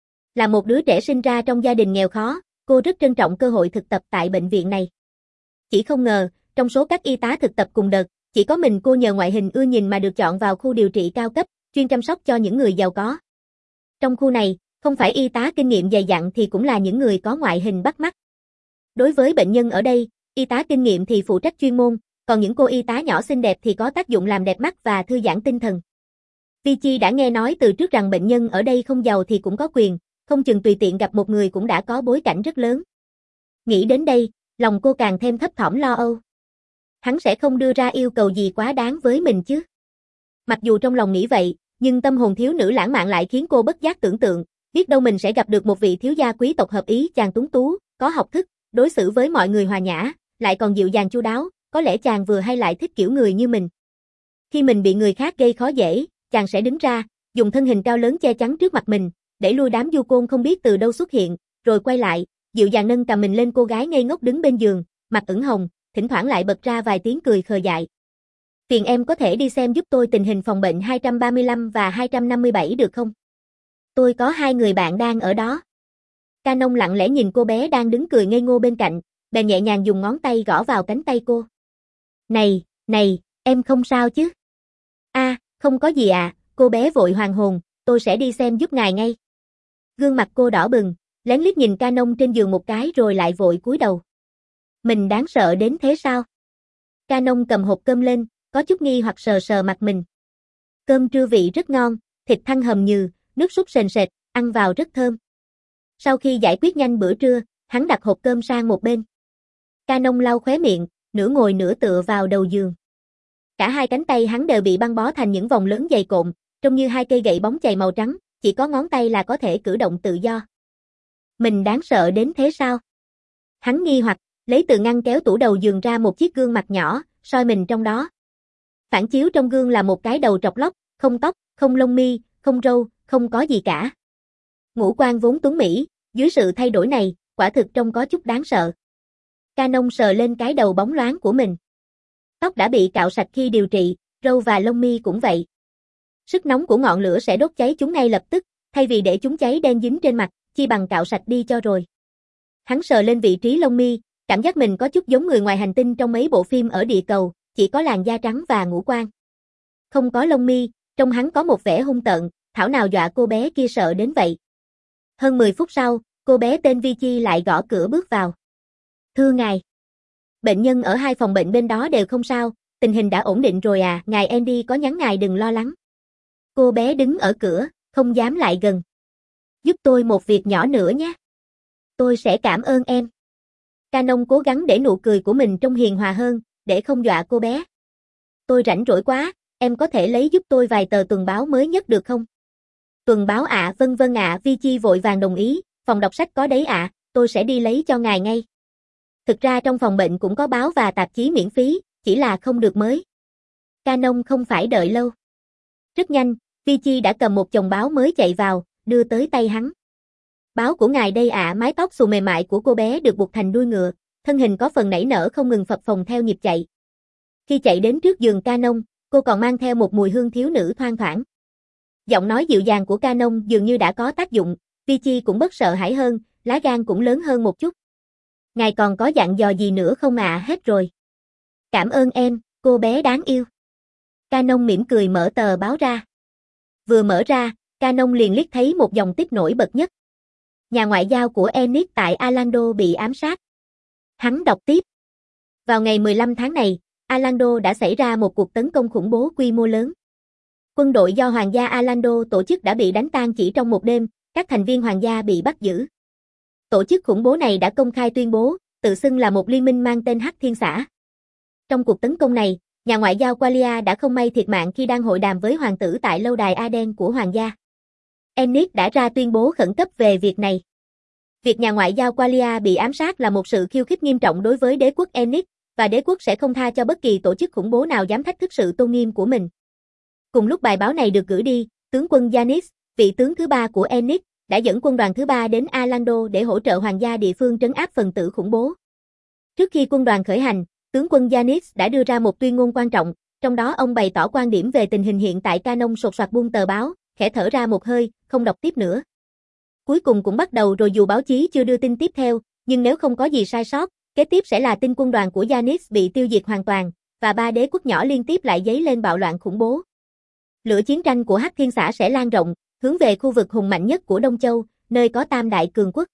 Là một đứa trẻ sinh ra trong gia đình nghèo khó, cô rất trân trọng cơ hội thực tập tại bệnh viện này. Chỉ không ngờ, trong số các y tá thực tập cùng đợt, chỉ có mình cô nhờ ngoại hình ưa nhìn mà được chọn vào khu điều trị cao cấp, chuyên chăm sóc cho những người giàu có. Trong khu này, không phải y tá kinh nghiệm dày dặn thì cũng là những người có ngoại hình bắt mắt. Đối với bệnh nhân ở đây, y tá kinh nghiệm thì phụ trách chuyên môn, còn những cô y tá nhỏ xinh đẹp thì có tác dụng làm đẹp mắt và thư giãn tinh thần. Vichi đã nghe nói từ trước rằng bệnh nhân ở đây không giàu thì cũng có quyền, không chừng tùy tiện gặp một người cũng đã có bối cảnh rất lớn. Nghĩ đến đây, lòng cô càng thêm thấp thỏm lo âu. Hắn sẽ không đưa ra yêu cầu gì quá đáng với mình chứ? Mặc dù trong lòng nghĩ vậy, nhưng tâm hồn thiếu nữ lãng mạn lại khiến cô bất giác tưởng tượng, Biết đâu mình sẽ gặp được một vị thiếu gia quý tộc hợp ý, chàng tuấn tú, có học thức, đối xử với mọi người hòa nhã, lại còn dịu dàng chu đáo, có lẽ chàng vừa hay lại thích kiểu người như mình. Khi mình bị người khác gây khó dễ, chàng sẽ đứng ra, dùng thân hình cao lớn che chắn trước mặt mình, đẩy lui đám du côn không biết từ đâu xuất hiện, rồi quay lại, dịu dàng nâng cầm mình lên cô gái ngây ngốc đứng bên giường, mặt ửng hồng, thỉnh thoảng lại bật ra vài tiếng cười khờ dại. Phiền em có thể đi xem giúp tôi tình hình phòng bệnh hai trăm ba mươi lăm và hai trăm năm mươi bảy được không? Tôi có hai người bạn đang ở đó. Canon lặng lẽ nhìn cô bé đang đứng cười ngây ngô bên cạnh, bèn nhẹ nhàng dùng ngón tay gõ vào cánh tay cô. Này, này, em không sao chứ? A, à, không có gì ạ, à, cô bé vội hoàn hồn, tôi sẽ đi xem giúp ngài ngay. Gương mặt cô đỏ bừng, lén liếc nhìn Canon trên giường một cái rồi lại vội cúi đầu. Mình đáng sợ đến thế sao? Canon cầm hộp cơm lên, có chút nghi hoặc sờ sờ mặt mình. Cơm trưa vị rất ngon, thịt thăn hầm nhừ, nước súp sền sệt, ăn vào rất thơm. Sau khi giải quyết nhanh bữa trưa, hắn đặt hộp cơm sang một bên. Canon lau khóe miệng, nửa ngồi nửa tựa vào đầu giường. Cả hai cánh tay hắn đều bị băng bó thành những vòng lớn dày cộm, trông như hai cây gậy bóng chày màu trắng, chỉ có ngón tay là có thể cử động tự do. Mình đáng sợ đến thế sao? Hắn nghi hoặc, lấy từ ngăn kéo tủ đầu giường ra một chiếc gương mặt nhỏ, soi mình trong đó. Phản chiếu trong gương là một cái đầu trọc lóc, không tóc, không lông mi, không râu, không có gì cả. Ngũ quan vốn tuấn mỹ, dưới sự thay đổi này, quả thực trông có chút đáng sợ. Canon sờ lên cái đầu bóng loáng của mình. Tóc đã bị cạo sạch khi điều trị, râu và lông mi cũng vậy. Sức nóng của ngọn lửa sẽ đốt cháy chúng ngay lập tức, thay vì để chúng cháy đen dính trên mặt, chi bằng cạo sạch đi cho rồi. Hắn sờ lên vị trí lông mi, cảm giác mình có chút giống người ngoài hành tinh trong mấy bộ phim ở địa cầu, chỉ có làn da trắng và ngũ quan. Không có lông mi, trông hắn có một vẻ hung tợn, thảo nào dọa cô bé kia sợ đến vậy. Hơn mười phút sau, cô bé tên Vicky lại gõ cửa bước vào. Thưa ngài. Bệnh nhân ở hai phòng bệnh bên đó đều không sao, tình hình đã ổn định rồi à, ngài Andy có nhắn ngài đừng lo lắng. Cô bé đứng ở cửa, không dám lại gần. Giúp tôi một việc nhỏ nữa nhé. Tôi sẽ cảm ơn em. Canon cố gắng để nụ cười của mình trông hiền hòa hơn, để không dọa cô bé. Tôi rảnh rỗi quá, em có thể lấy giúp tôi vài tờ tuần báo mới nhất được không? Tuần báo ạ, à, vân vân ạ, à, Vicky vội vàng đồng ý, phòng đọc sách có đấy ạ, à, tôi sẽ đi lấy cho ngài ngay. Thực ra trong phòng bệnh cũng có báo và tạp chí miễn phí, chỉ là không được mới. Canon không phải đợi lâu. Rất nhanh, Vicky đã cầm một chồng báo mới chạy vào, đưa tới tay hắn. Báo của ngài đây ạ, à, mái tóc xù mềm mại của cô bé được buộc thành đuôi ngựa, thân hình có phần nảy nở không ngừng phập phồng theo nhịp chạy. Khi chạy đến trước giường Canon, cô còn mang theo một mùi hương thiếu nữ thoang thoảng. Giọng nói dịu dàng của Canon dường như đã có tác dụng, Vicky cũng bất sợ hãi hơn, lá gan cũng lớn hơn một chút. Ngài còn có dặn dò gì nữa không ạ? À? Hết rồi. Cảm ơn em, cô bé đáng yêu. Canon mỉm cười mở tờ báo ra. Vừa mở ra, Canon liền liếc thấy một dòng tiếp nổi bật nhất. Nhà ngoại giao của Enix tại Orlando bị ám sát. Hắn đọc tiếp. Vào ngày mười lăm tháng này, Orlando đã xảy ra một cuộc tấn công khủng bố quy mô lớn. Quân đội do Hoàng gia Orlando tổ chức đã bị đánh tan chỉ trong một đêm, các thành viên Hoàng gia bị bắt giữ. Tổ chức khủng bố này đã công khai tuyên bố, tự xưng là một liên minh mang tên Hắc Thiên Xã. Trong cuộc tấn công này, nhà ngoại giao Qualia đã không may thiệt mạng khi đang hội đàm với hoàng tử tại lâu đài Aden của Hoàng gia. Enix đã ra tuyên bố khẩn cấp về việc này. Việc nhà ngoại giao Qualia bị ám sát là một sự khiêu khích nghiêm trọng đối với đế quốc Enix, và đế quốc sẽ không tha cho bất kỳ tổ chức khủng bố nào dám thách thức sự tôn nghiêm của mình. Cùng lúc bài báo này được gửi đi, tướng quân Yanis, vị tướng thứ ba của Enix, đã dẫn quân đoàn thứ ba đến Orlando để hỗ trợ hoàng gia địa phương trấn áp phần tử khủng bố. Trước khi quân đoàn khởi hành, tướng quân Yanis đã đưa ra một tuyên ngôn quan trọng, trong đó ông bày tỏ quan điểm về tình hình hiện tại. Canon sột soạt buông tờ báo, khẽ thở ra một hơi, không đọc tiếp nữa. Cuối cùng cũng bắt đầu rồi, dù báo chí chưa đưa tin tiếp theo, nhưng nếu không có gì sai sót, kế tiếp sẽ là tin quân đoàn của Yanis bị tiêu diệt hoàn toàn, và ba đế quốc nhỏ liên tiếp lại dấy lên bạo loạn khủng bố. Lửa chiến tranh của Hắc Thiên Xã sẽ lan rộng, hướng về khu vực hùng mạnh nhất của Đông Châu, nơi có tam đại cường quốc.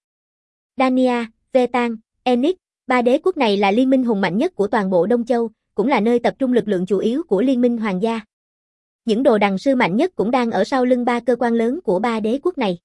Dania, Vetan, Enix, ba đế quốc này là liên minh hùng mạnh nhất của toàn bộ Đông Châu, cũng là nơi tập trung lực lượng chủ yếu của liên minh hoàng gia. Những đồ đằng sư mạnh nhất cũng đang ở sau lưng ba cơ quan lớn của ba đế quốc này.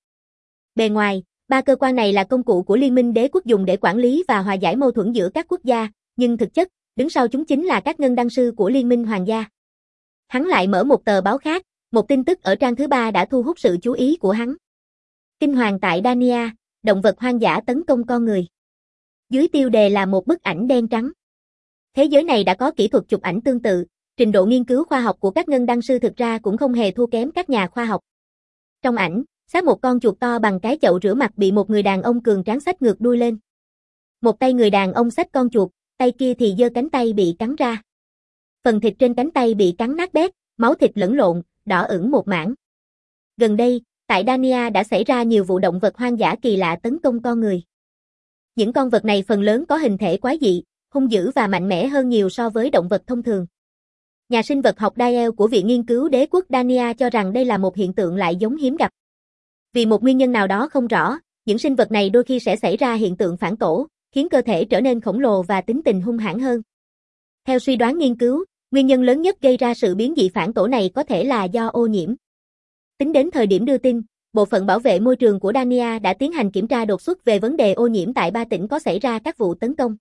Bề ngoài, ba cơ quan này là công cụ của liên minh đế quốc dùng để quản lý và hòa giải mâu thuẫn giữa các quốc gia, nhưng thực chất, đứng sau chúng chính là các ngân đăng sư của liên minh hoàng gia. Hắn lại mở một tờ báo khác, một tin tức ở trang thứ ba đã thu hút sự chú ý của hắn. Kinh hoàng tại Dania, động vật hoang dã tấn công con người. Dưới tiêu đề là một bức ảnh đen trắng. Thế giới này đã có kỹ thuật chụp ảnh tương tự, trình độ nghiên cứu khoa học của các ngân đăng sư thực ra cũng không hề thua kém các nhà khoa học. Trong ảnh, xác một con chuột to bằng cái chậu rửa mặt bị một người đàn ông cường tráng xách ngược đuôi lên. Một tay người đàn ông xách con chuột, tay kia thì giơ cánh tay bị cắn ra. Phần thịt trên cánh tay bị cắn nát bét, máu thịt lẫn lộn, đỏ ửng một mảng. Gần đây, tại Dania đã xảy ra nhiều vụ động vật hoang dã kỳ lạ tấn công con người. Những con vật này phần lớn có hình thể quái dị, hung dữ và mạnh mẽ hơn nhiều so với động vật thông thường. Nhà sinh vật học Dale của Viện Nghiên cứu Đế quốc Dania cho rằng đây là một hiện tượng lại giống hiếm gặp. Vì một nguyên nhân nào đó không rõ, những sinh vật này đôi khi sẽ xảy ra hiện tượng phản tổ, khiến cơ thể trở nên khổng lồ và tính tình hung hãn hơn. Theo suy đoán nghiên cứu, nguyên nhân lớn nhất gây ra sự biến dị phản tổ này có thể là do ô nhiễm. Tính đến thời điểm đưa tin, Bộ phận Bảo vệ môi trường của Dania đã tiến hành kiểm tra đột xuất về vấn đề ô nhiễm tại ba tỉnh có xảy ra các vụ tấn công.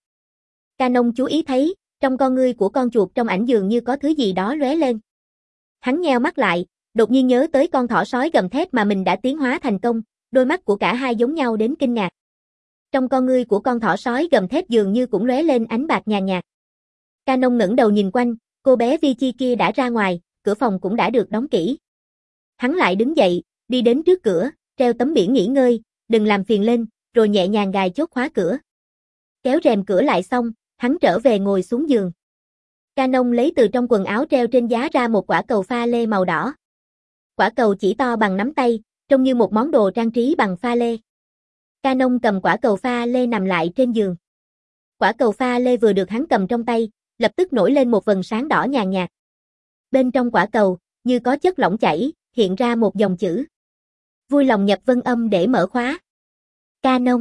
Canon chú ý thấy, trong con ngươi của con chuột trong ảnh dường như có thứ gì đó lóe lên. Hắn nheo mắt lại, đột nhiên nhớ tới con thỏ sói gầm thét mà mình đã tiến hóa thành công, đôi mắt của cả hai giống nhau đến kinh ngạc. Trong con ngươi của con thỏ sói gầm thét dường như cũng lóe lên ánh bạc nhàn nhạt. Canon ngẩng đầu nhìn quanh, cô bé Vichi kia đã ra ngoài, cửa phòng cũng đã được đóng kỹ. Hắn lại đứng dậy, đi đến trước cửa, treo tấm biển nghỉ ngơi, đừng làm phiền lên, rồi nhẹ nhàng gài chốt khóa cửa. Kéo rèm cửa lại xong, hắn trở về ngồi xuống giường. Canon lấy từ trong quần áo treo trên giá ra một quả cầu pha lê màu đỏ. Quả cầu chỉ to bằng nắm tay, trông như một món đồ trang trí bằng pha lê. Canon cầm quả cầu pha lê nằm lại trên giường. Quả cầu pha lê vừa được hắn cầm trong tay, lập tức nổi lên một vầng sáng đỏ nhàn nhạt. Bên trong quả cầu, như có chất lỏng chảy, hiện ra một dòng chữ. Vui lòng nhập vân âm để mở khóa. Canon.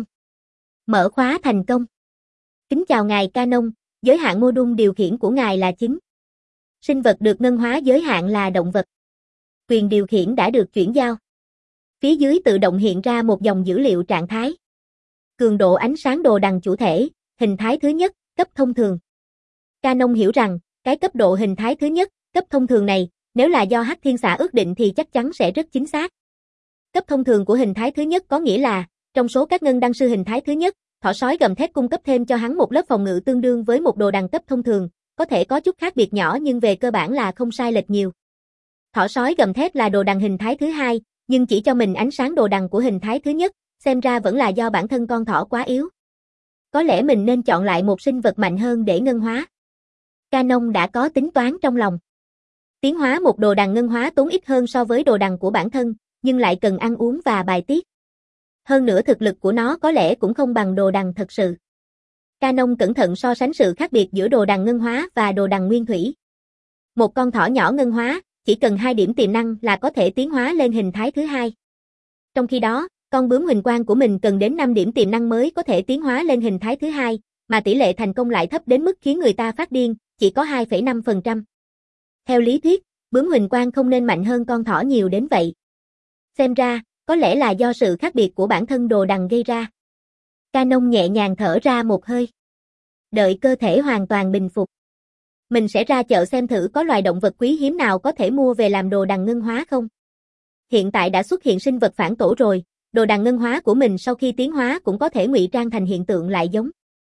Mở khóa thành công. Kính chào ngài Canon, giới hạn mô đun điều khiển của ngài là chín. Sinh vật được ngân hóa giới hạn là động vật. Quyền điều khiển đã được chuyển giao. Phía dưới tự động hiện ra một dòng dữ liệu trạng thái. Cường độ ánh sáng đồ đằng chủ thể, hình thái thứ nhất, cấp thông thường. Canon hiểu rằng, cái cấp độ hình thái thứ nhất, cấp thông thường này, nếu là do Hắc Thiên Xạ ước định thì chắc chắn sẽ rất chính xác. Cấp thông thường của hình thái thứ nhất có nghĩa là, trong số các ngân đăng sư hình thái thứ nhất, thỏ sói gầm thét cung cấp thêm cho hắn một lớp phòng ngự tương đương với một đồ đằng cấp thông thường, có thể có chút khác biệt nhỏ nhưng về cơ bản là không sai lệch nhiều. Thỏ sói gầm thét là đồ đằng hình thái thứ hai, nhưng chỉ cho mình ánh sáng đồ đằng của hình thái thứ nhất, xem ra vẫn là do bản thân con thỏ quá yếu. Có lẽ mình nên chọn lại một sinh vật mạnh hơn để ngân hóa. Canon đã có tính toán trong lòng. Tiến hóa một đồ đằng ngân hóa tốn ít hơn so với đồ đằng của bản thân, nhưng lại cần ăn uống và bài tiết. Hơn nữa thực lực của nó có lẽ cũng không bằng đồ đằng thật sự. Canon cẩn thận so sánh sự khác biệt giữa đồ đằng ngân hóa và đồ đằng nguyên thủy. Một con thỏ nhỏ ngân hóa, chỉ cần hai điểm tiềm năng là có thể tiến hóa lên hình thái thứ hai. Trong khi đó, con bướm huỳnh quang của mình cần đến năm điểm tiềm năng mới có thể tiến hóa lên hình thái thứ hai, mà tỷ lệ thành công lại thấp đến mức khiến người ta phát điên, chỉ có hai phẩy năm phần trăm. Theo lý thuyết, bướm huỳnh quang không nên mạnh hơn con thỏ nhiều đến vậy. Xem ra, có lẽ là do sự khác biệt của bản thân đồ đằng gây ra. Canon nhẹ nhàng thở ra một hơi. Đợi cơ thể hoàn toàn bình phục. Mình sẽ ra chợ xem thử có loài động vật quý hiếm nào có thể mua về làm đồ đằng ngân hóa không. Hiện tại đã xuất hiện sinh vật phản tổ rồi, đồ đằng ngân hóa của mình sau khi tiến hóa cũng có thể ngụy trang thành hiện tượng lại giống.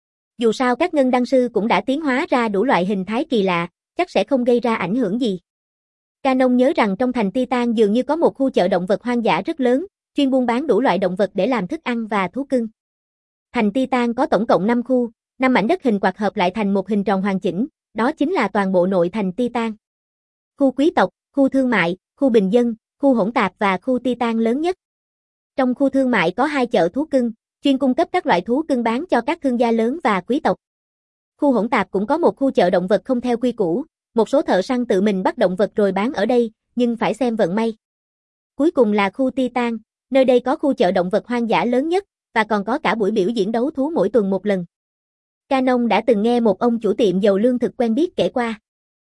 Dù sao các ngân đăng sư cũng đã tiến hóa ra đủ loại hình thái kỳ lạ, chắc sẽ không gây ra ảnh hưởng gì. Canon nhớ rằng trong thành Titan dường như có một khu chợ động vật hoang dã rất lớn, chuyên buôn bán đủ loại động vật để làm thức ăn và thú cưng. Thành Titan có tổng cộng năm khu, năm mảnh đất hình quạt hợp lại thành một hình tròn hoàn chỉnh, đó chính là toàn bộ nội thành Titan. Khu quý tộc, khu thương mại, khu bình dân, khu hỗn tạp và khu Titan lớn nhất. Trong khu thương mại có hai chợ thú cưng, chuyên cung cấp các loại thú cưng bán cho các thương gia lớn và quý tộc. Khu hỗn tạp cũng có một khu chợ động vật không theo quy củ, một số thợ săn tự mình bắt động vật rồi bán ở đây, nhưng phải xem vận may. Cuối cùng là khu Titan, nơi đây có khu chợ động vật hoang dã lớn nhất, và còn có cả buổi biểu diễn đấu thú mỗi tuần một lần. Canon đã từng nghe một ông chủ tiệm dầu lương thực quen biết kể qua.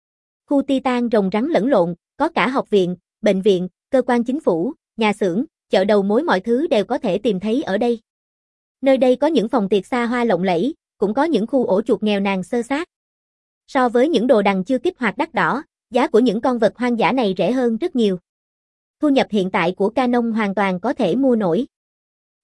Khu Titan rồng rắn lẫn lộn, có cả học viện, bệnh viện, cơ quan chính phủ, nhà xưởng, chợ đầu mối, mọi thứ đều có thể tìm thấy ở đây. Nơi đây có những phòng tiệc xa hoa lộng lẫy, cũng có những khu ổ chuột nghèo nàn xơ xác. So với những đồ đằng chưa kích hoạt đắt đỏ, giá của những con vật hoang dã này rẻ hơn rất nhiều. Thu nhập hiện tại của Canon hoàn toàn có thể mua nổi.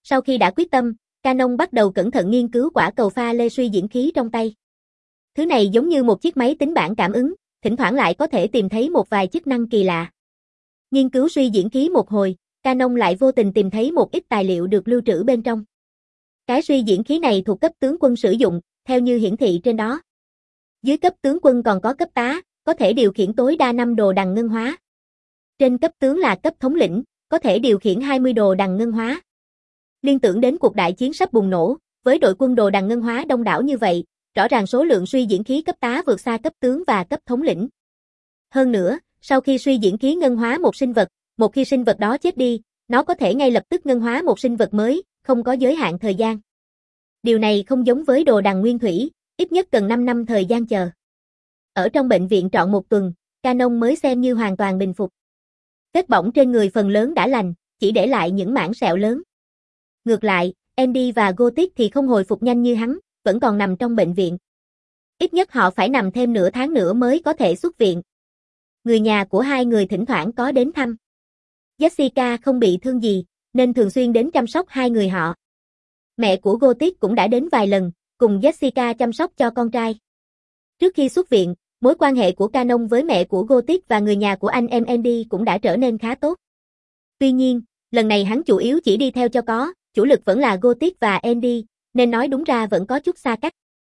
Sau khi đã quyết tâm, Canon bắt đầu cẩn thận nghiên cứu quả cầu pha lê suy diễn khí trong tay. Thứ này giống như một chiếc máy tính bảng cảm ứng, thỉnh thoảng lại có thể tìm thấy một vài chức năng kỳ lạ. Nghiên cứu suy diễn khí một hồi, Canon lại vô tình tìm thấy một ít tài liệu được lưu trữ bên trong. Cái suy diễn khí này thuộc cấp tướng quân sử dụng, theo như hiển thị trên đó. Dưới cấp tướng quân còn có cấp tá, có thể điều khiển tối đa năm đồ đằng ngân hóa. Trên cấp tướng là cấp thống lĩnh, có thể điều khiển hai mươi đồ đằng ngân hóa. Liên tưởng đến cuộc đại chiến sắp bùng nổ, với đội quân đồ đằng ngân hóa đông đảo như vậy, rõ ràng số lượng suy diễn khí cấp tá vượt xa cấp tướng và cấp thống lĩnh. Hơn nữa, sau khi suy diễn khí ngân hóa một sinh vật, một khi sinh vật đó chết đi, nó có thể ngay lập tức ngân hóa một sinh vật mới, không có giới hạn thời gian. Điều này không giống với đồ đằng nguyên thủy, ít nhất cần năm năm thời gian chờ. Ở trong bệnh viện trọn một tuần, Canon mới xem như hoàn toàn bình phục. Vết bỏng trên người phần lớn đã lành, chỉ để lại những mảng sẹo lớn. Ngược lại, Andy và Gothic thì không hồi phục nhanh như hắn, vẫn còn nằm trong bệnh viện. Ít nhất họ phải nằm thêm nửa tháng nữa mới có thể xuất viện. Người nhà của hai người thỉnh thoảng có đến thăm. Jessica không bị thương gì, nên thường xuyên đến chăm sóc hai người họ. Mẹ của Gothic cũng đã đến vài lần, cùng Jessica chăm sóc cho con trai. Trước khi xuất viện, mối quan hệ của Canon với mẹ của Gothic và người nhà của anh em Andy cũng đã trở nên khá tốt. Tuy nhiên, lần này hắn chủ yếu chỉ đi theo cho có, chủ lực vẫn là Gothic và Andy, nên nói đúng ra vẫn có chút xa cách.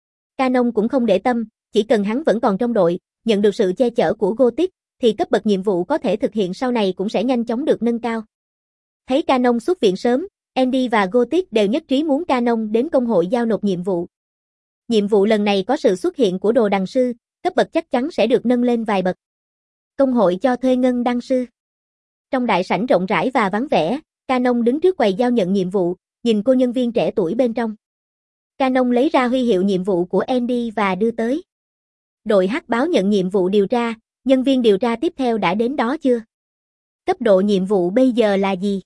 Canon cũng không để tâm, chỉ cần hắn vẫn còn trong đội, nhận được sự che chở của Gothic, thì cấp bậc nhiệm vụ có thể thực hiện sau này cũng sẽ nhanh chóng được nâng cao. Thấy Canon xuất viện sớm, Andy và Gothic đều nhất trí muốn Canon đến công hội giao nộp nhiệm vụ. Nhiệm vụ lần này có sự xuất hiện của đồ đằng sư, cấp bậc chắc chắn sẽ được nâng lên vài bậc. Công hội cho thuê ngân đăng sư. Trong đại sảnh rộng rãi và vắng vẻ, Canon đứng trước quầy giao nhận nhiệm vụ, nhìn cô nhân viên trẻ tuổi bên trong. Canon lấy ra huy hiệu nhiệm vụ của Andy và đưa tới. Đội hắc báo nhận nhiệm vụ điều tra, nhân viên điều tra tiếp theo đã đến đó chưa? Cấp độ nhiệm vụ bây giờ là gì?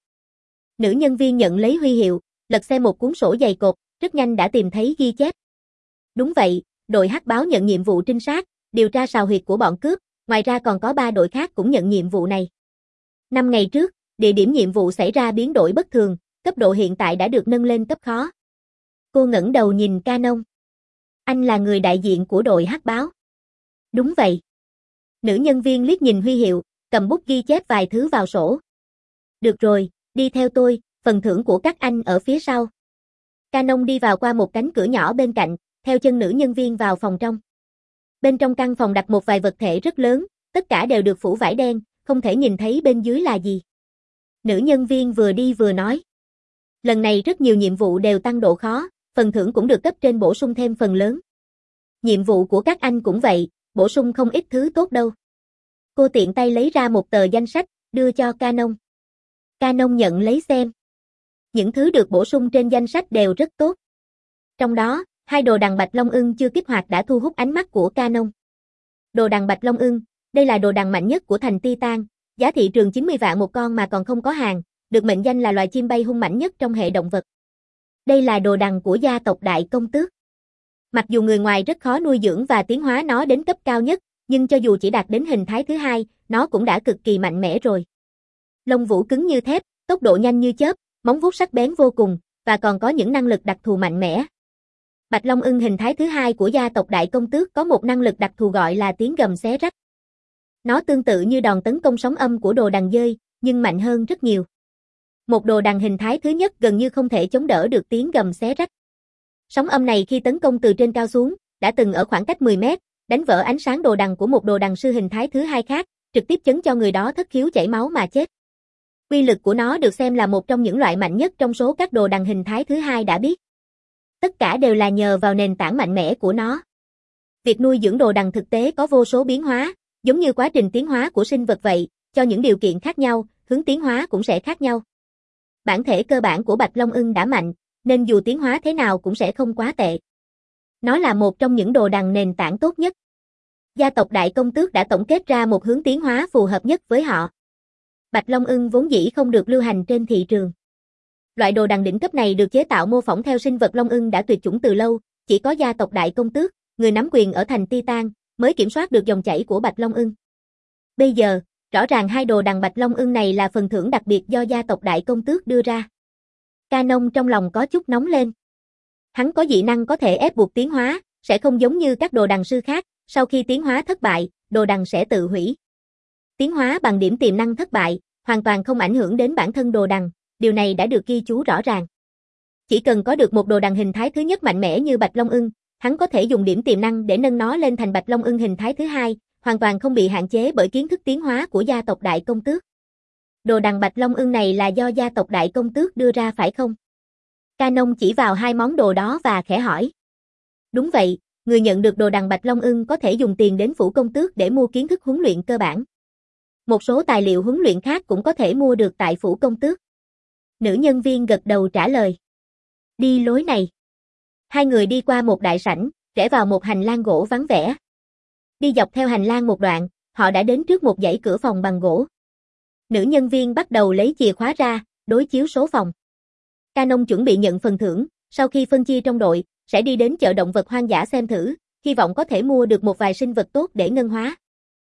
Nữ nhân viên nhận lấy huy hiệu, lật xem một cuốn sổ dày cộp, rất nhanh đã tìm thấy ghi chép. Đúng vậy, đội hắc báo nhận nhiệm vụ trinh sát, điều tra sào huyệt của bọn cướp, ngoài ra còn có ba đội khác cũng nhận nhiệm vụ này. Năm ngày trước, địa điểm nhiệm vụ xảy ra biến đổi bất thường, cấp độ hiện tại đã được nâng lên cấp khó. Cô ngẩng đầu nhìn Canon. Anh là người đại diện của đội hắc báo. Đúng vậy. Nữ nhân viên liếc nhìn huy hiệu, cầm bút ghi chép vài thứ vào sổ. Được rồi, đi theo tôi, phần thưởng của các anh ở phía sau. Canon đi vào qua một cánh cửa nhỏ bên cạnh, theo chân nữ nhân viên vào phòng trong. Bên trong căn phòng đặt một vài vật thể rất lớn, tất cả đều được phủ vải đen, không thể nhìn thấy bên dưới là gì. Nữ nhân viên vừa đi vừa nói. Lần này rất nhiều nhiệm vụ đều tăng độ khó, phần thưởng cũng được cấp trên bổ sung thêm phần lớn. Nhiệm vụ của các anh cũng vậy, bổ sung không ít thứ tốt đâu. Cô tiện tay lấy ra một tờ danh sách, đưa cho Canon. Canon nhận lấy xem. Những thứ được bổ sung trên danh sách đều rất tốt. Trong đó, hai đồ đằng bạch long ưng chưa kích hoạt đã thu hút ánh mắt của Canon. Đồ đằng bạch long ưng, đây là đồ đằng mạnh nhất của thành Titan, giá thị trường chín mươi vạn một con mà còn không có hàng, được mệnh danh là loài chim bay hung mãnh nhất trong hệ động vật. Đây là đồ đằng của gia tộc Đại Công Tước. Mặc dù người ngoài rất khó nuôi dưỡng và tiến hóa nó đến cấp cao nhất, nhưng cho dù chỉ đạt đến hình thái thứ hai, nó cũng đã cực kỳ mạnh mẽ rồi. Lông vũ cứng như thép, tốc độ nhanh như chớp, móng vuốt sắc bén vô cùng, và còn có những năng lực đặc thù mạnh mẽ. Bạch Long ưng hình thái thứ hai của gia tộc Đại Công Tước có một năng lực đặc thù gọi là tiếng gầm xé rách. Nó tương tự như đòn tấn công sóng âm của đồ đằng dơi, nhưng mạnh hơn rất nhiều. Một đồ đằng hình thái thứ nhất gần như không thể chống đỡ được tiếng gầm xé rách. Sóng âm này khi tấn công từ trên cao xuống, đã từng ở khoảng cách mười mét, đánh vỡ ánh sáng đồ đằng của một đồ đằng sư hình thái thứ hai khác, trực tiếp chấn cho người đó thất khiếu chảy máu mà chết. Uy lực của nó được xem là một trong những loại mạnh nhất trong số các đồ đằng hình thái thứ hai đã biết. Tất cả đều là nhờ vào nền tảng mạnh mẽ của nó. Việc nuôi dưỡng đồ đằng thực tế có vô số biến hóa, giống như quá trình tiến hóa của sinh vật vậy, cho những điều kiện khác nhau, hướng tiến hóa cũng sẽ khác nhau. Bản thể cơ bản của Bạch Long ưng đã mạnh, nên dù tiến hóa thế nào cũng sẽ không quá tệ. Nó là một trong những đồ đằng nền tảng tốt nhất. Gia tộc Đại Công Tước đã tổng kết ra một hướng tiến hóa phù hợp nhất với họ. Bạch Long ưng vốn dĩ không được lưu hành trên thị trường. Loại đồ đằng đỉnh cấp này được chế tạo mô phỏng theo sinh vật Long ưng đã tuyệt chủng từ lâu, chỉ có gia tộc Đại Công Tước, người nắm quyền ở thành Titan, mới kiểm soát được dòng chảy của Bạch Long ưng. Bây giờ, rõ ràng hai đồ đằng Bạch Long ưng này là phần thưởng đặc biệt do gia tộc Đại Công Tước đưa ra. Canon trong lòng có chút nóng lên. Hắn có dị năng có thể ép buộc tiến hóa, sẽ không giống như các đồ đằng sư khác, sau khi tiến hóa thất bại, đồ đằng sẽ tự hủy. Tiến hóa bằng điểm tiềm năng thất bại, hoàn toàn không ảnh hưởng đến bản thân đồ đằng, điều này đã được ghi chú rõ ràng. Chỉ cần có được một đồ đằng hình thái thứ nhất mạnh mẽ như Bạch Long Ưng, hắn có thể dùng điểm tiềm năng để nâng nó lên thành Bạch Long Ưng hình thái thứ hai, hoàn toàn không bị hạn chế bởi kiến thức tiến hóa của gia tộc Đại Công Tước. Đồ đằng Bạch Long Ưng này là do gia tộc Đại Công Tước đưa ra phải không? Canon chỉ vào hai món đồ đó và khẽ hỏi. Đúng vậy, người nhận được đồ đằng Bạch Long Ưng có thể dùng tiền đến phủ công tước để mua kiến thức huấn luyện cơ bản. Một số tài liệu huấn luyện khác cũng có thể mua được tại phủ công tước. Nữ nhân viên gật đầu trả lời. Đi lối này. Hai người đi qua một đại sảnh, rẽ vào một hành lang gỗ vắng vẻ. Đi dọc theo hành lang một đoạn, họ đã đến trước một dãy cửa phòng bằng gỗ. Nữ nhân viên bắt đầu lấy chìa khóa ra, đối chiếu số phòng. Canon chuẩn bị nhận phần thưởng, sau khi phân chia trong đội, sẽ đi đến chợ động vật hoang dã xem thử, hy vọng có thể mua được một vài sinh vật tốt để ngân hóa.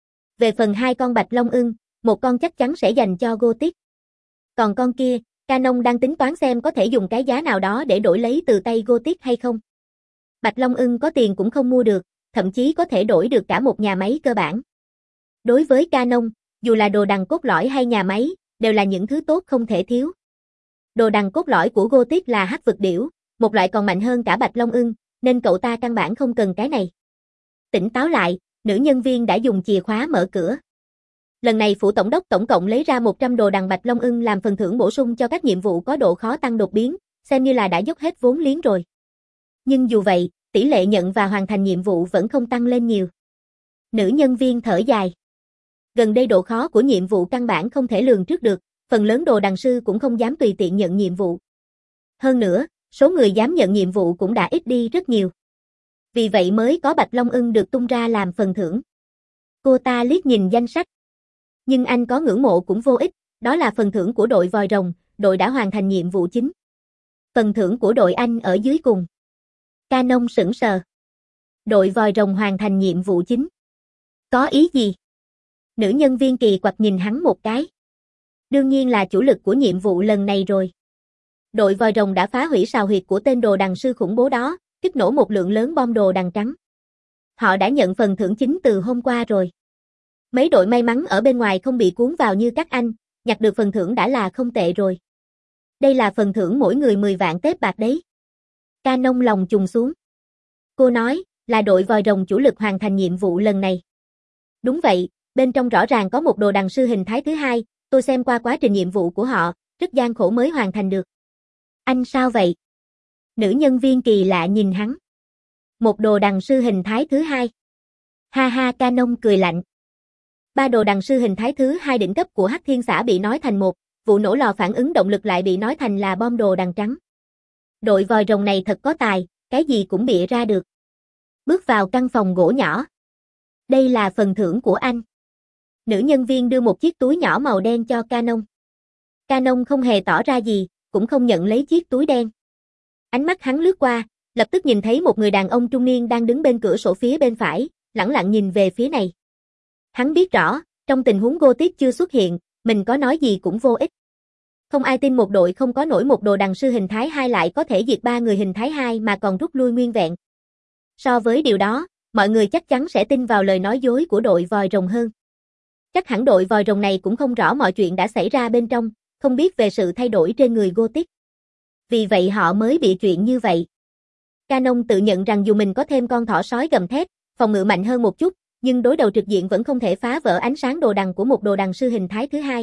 Về phần hai con Bạch Long Ưng, một con chắc chắn sẽ dành cho Gothic. Còn con kia, Canon đang tính toán xem có thể dùng cái giá nào đó để đổi lấy từ tay Gothic hay không. Bạch Long Ưng có tiền cũng không mua được, thậm chí có thể đổi được cả một nhà máy cơ bản. Đối với Canon, dù là đồ đằng cốt lõi hay nhà máy, đều là những thứ tốt không thể thiếu. Đồ đằng cốt lõi của Gothic là hắc vực điểu, một loại còn mạnh hơn cả Bạch Long Ưng, nên cậu ta căn bản không cần cái này. Tỉnh táo lại, nữ nhân viên đã dùng chìa khóa mở cửa. Lần này phủ tổng đốc tổng cộng lấy ra một trăm đồ đằng Bạch Long Ưng làm phần thưởng bổ sung cho các nhiệm vụ có độ khó tăng đột biến, xem như là đã dốc hết vốn liếng rồi. Nhưng dù vậy, tỷ lệ nhận và hoàn thành nhiệm vụ vẫn không tăng lên nhiều. Nữ nhân viên thở dài. Gần đây độ khó của nhiệm vụ căn bản không thể lường trước được, phần lớn đồ đằng sư cũng không dám tùy tiện nhận nhiệm vụ. Hơn nữa, số người dám nhận nhiệm vụ cũng đã ít đi rất nhiều. Vì vậy mới có Bạch Long Ưng được tung ra làm phần thưởng. Cô ta liếc nhìn danh sách. Nhưng anh có ngưỡng mộ cũng vô ích, đó là phần thưởng của đội vòi rồng, đội đã hoàn thành nhiệm vụ chính. Phần thưởng của đội anh ở dưới cùng. Canon sững sờ. Đội vòi rồng hoàn thành nhiệm vụ chính. Có ý gì? Nữ nhân viên kỳ quặc nhìn hắn một cái. Đương nhiên là chủ lực của nhiệm vụ lần này rồi. Đội vòi rồng đã phá hủy sào huyệt của tên đồ đằng sư khủng bố đó, kích nổ một lượng lớn bom đồ đằng trắng. Họ đã nhận phần thưởng chính từ hôm qua rồi. Mấy đội may mắn ở bên ngoài không bị cuốn vào như các anh, nhặt được phần thưởng đã là không tệ rồi. Đây là phần thưởng mỗi người mười vạn tép bạc đấy. Canon lòng trùng xuống. Cô nói, là đội vòi rồng chủ lực hoàn thành nhiệm vụ lần này. Đúng vậy, bên trong rõ ràng có một đồ đằng sư hình thái thứ hai, tôi xem qua quá trình nhiệm vụ của họ, rất gian khổ mới hoàn thành được. Anh sao vậy? Nữ nhân viên kỳ lạ nhìn hắn. Một đồ đằng sư hình thái thứ hai. Ha ha, Canon cười lạnh. Ba đồ đằng sư hình thái thứ hai đỉnh cấp của Hắc Thiên xã bị nói thành một, vụ nổ lò phản ứng động lực lại bị nói thành là bom đồ đằng trắng. Đội vòi rồng này thật có tài, cái gì cũng bịa ra được. Bước vào căn phòng gỗ nhỏ. Đây là phần thưởng của anh. Nữ nhân viên đưa một chiếc túi nhỏ màu đen cho Canon. Canon không hề tỏ ra gì, cũng không nhận lấy chiếc túi đen. Ánh mắt hắn lướt qua, lập tức nhìn thấy một người đàn ông trung niên đang đứng bên cửa sổ phía bên phải, lẳng lặng nhìn về phía này. Hắn biết rõ, trong tình huống Gothic chưa xuất hiện, mình có nói gì cũng vô ích. Không ai tin một đội không có nổi một đồ đằng sư hình thái hai lại có thể diệt ba người hình thái hai mà còn rút lui nguyên vẹn. So với điều đó, mọi người chắc chắn sẽ tin vào lời nói dối của đội vòi rồng hơn. Chắc hẳn đội vòi rồng này cũng không rõ mọi chuyện đã xảy ra bên trong, không biết về sự thay đổi trên người Gothic. Vì vậy họ mới bị chuyện như vậy. Canon tự nhận rằng dù mình có thêm con thỏ sói gầm thét, phòng ngự mạnh hơn một chút, nhưng đối đầu trực diện vẫn không thể phá vỡ ánh sáng đồ đằng của một đồ đằng sư hình thái thứ hai.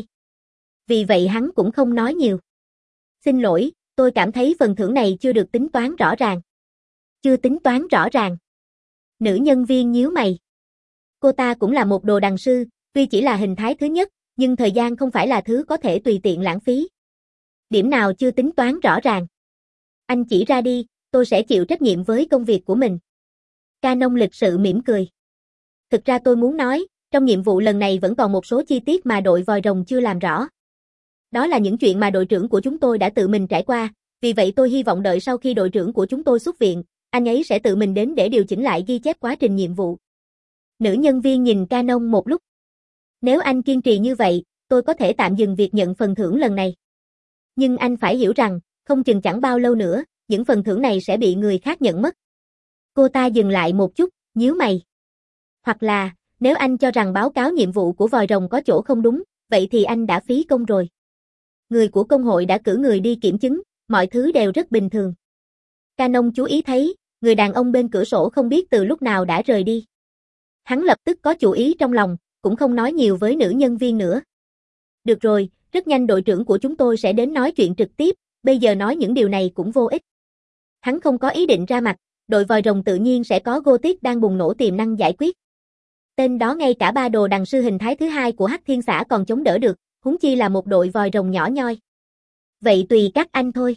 Vì vậy hắn cũng không nói nhiều. Xin lỗi, tôi cảm thấy phần thưởng này chưa được tính toán rõ ràng. Chưa tính toán rõ ràng. Nữ nhân viên nhíu mày. Cô ta cũng là một đồ đằng sư, tuy chỉ là hình thái thứ nhất, nhưng thời gian không phải là thứ có thể tùy tiện lãng phí. Điểm nào chưa tính toán rõ ràng? Anh chỉ ra đi, tôi sẽ chịu trách nhiệm với công việc của mình. Canon lịch sự mỉm cười. Thực ra tôi muốn nói, trong nhiệm vụ lần này vẫn còn một số chi tiết mà đội vòi rồng chưa làm rõ. Đó là những chuyện mà đội trưởng của chúng tôi đã tự mình trải qua, vì vậy tôi hy vọng đợi sau khi đội trưởng của chúng tôi xuất viện, anh ấy sẽ tự mình đến để điều chỉnh lại ghi chép quá trình nhiệm vụ. Nữ nhân viên nhìn Canon một lúc. Nếu anh kiên trì như vậy, tôi có thể tạm dừng việc nhận phần thưởng lần này. Nhưng anh phải hiểu rằng, không chừng chẳng bao lâu nữa, những phần thưởng này sẽ bị người khác nhận mất. Cô ta dừng lại một chút, nhíu mày. Hoặc là, nếu anh cho rằng báo cáo nhiệm vụ của vòi rồng có chỗ không đúng, vậy thì anh đã phí công rồi. Người của công hội đã cử người đi kiểm chứng, mọi thứ đều rất bình thường. Canon chú ý thấy, người đàn ông bên cửa sổ không biết từ lúc nào đã rời đi. Hắn lập tức có chủ ý trong lòng, cũng không nói nhiều với nữ nhân viên nữa. Được rồi, rất nhanh đội trưởng của chúng tôi sẽ đến nói chuyện trực tiếp, bây giờ nói những điều này cũng vô ích. Hắn không có ý định ra mặt, đội vòi rồng tự nhiên sẽ có Gothic đang bùng nổ tiềm năng giải quyết. Tên đó ngay cả ba đồ đằng sư hình thái thứ hai của Hắc Thiên Xã còn chống đỡ được, huống chi là một đội vòi rồng nhỏ nhoi. Vậy tùy các anh thôi.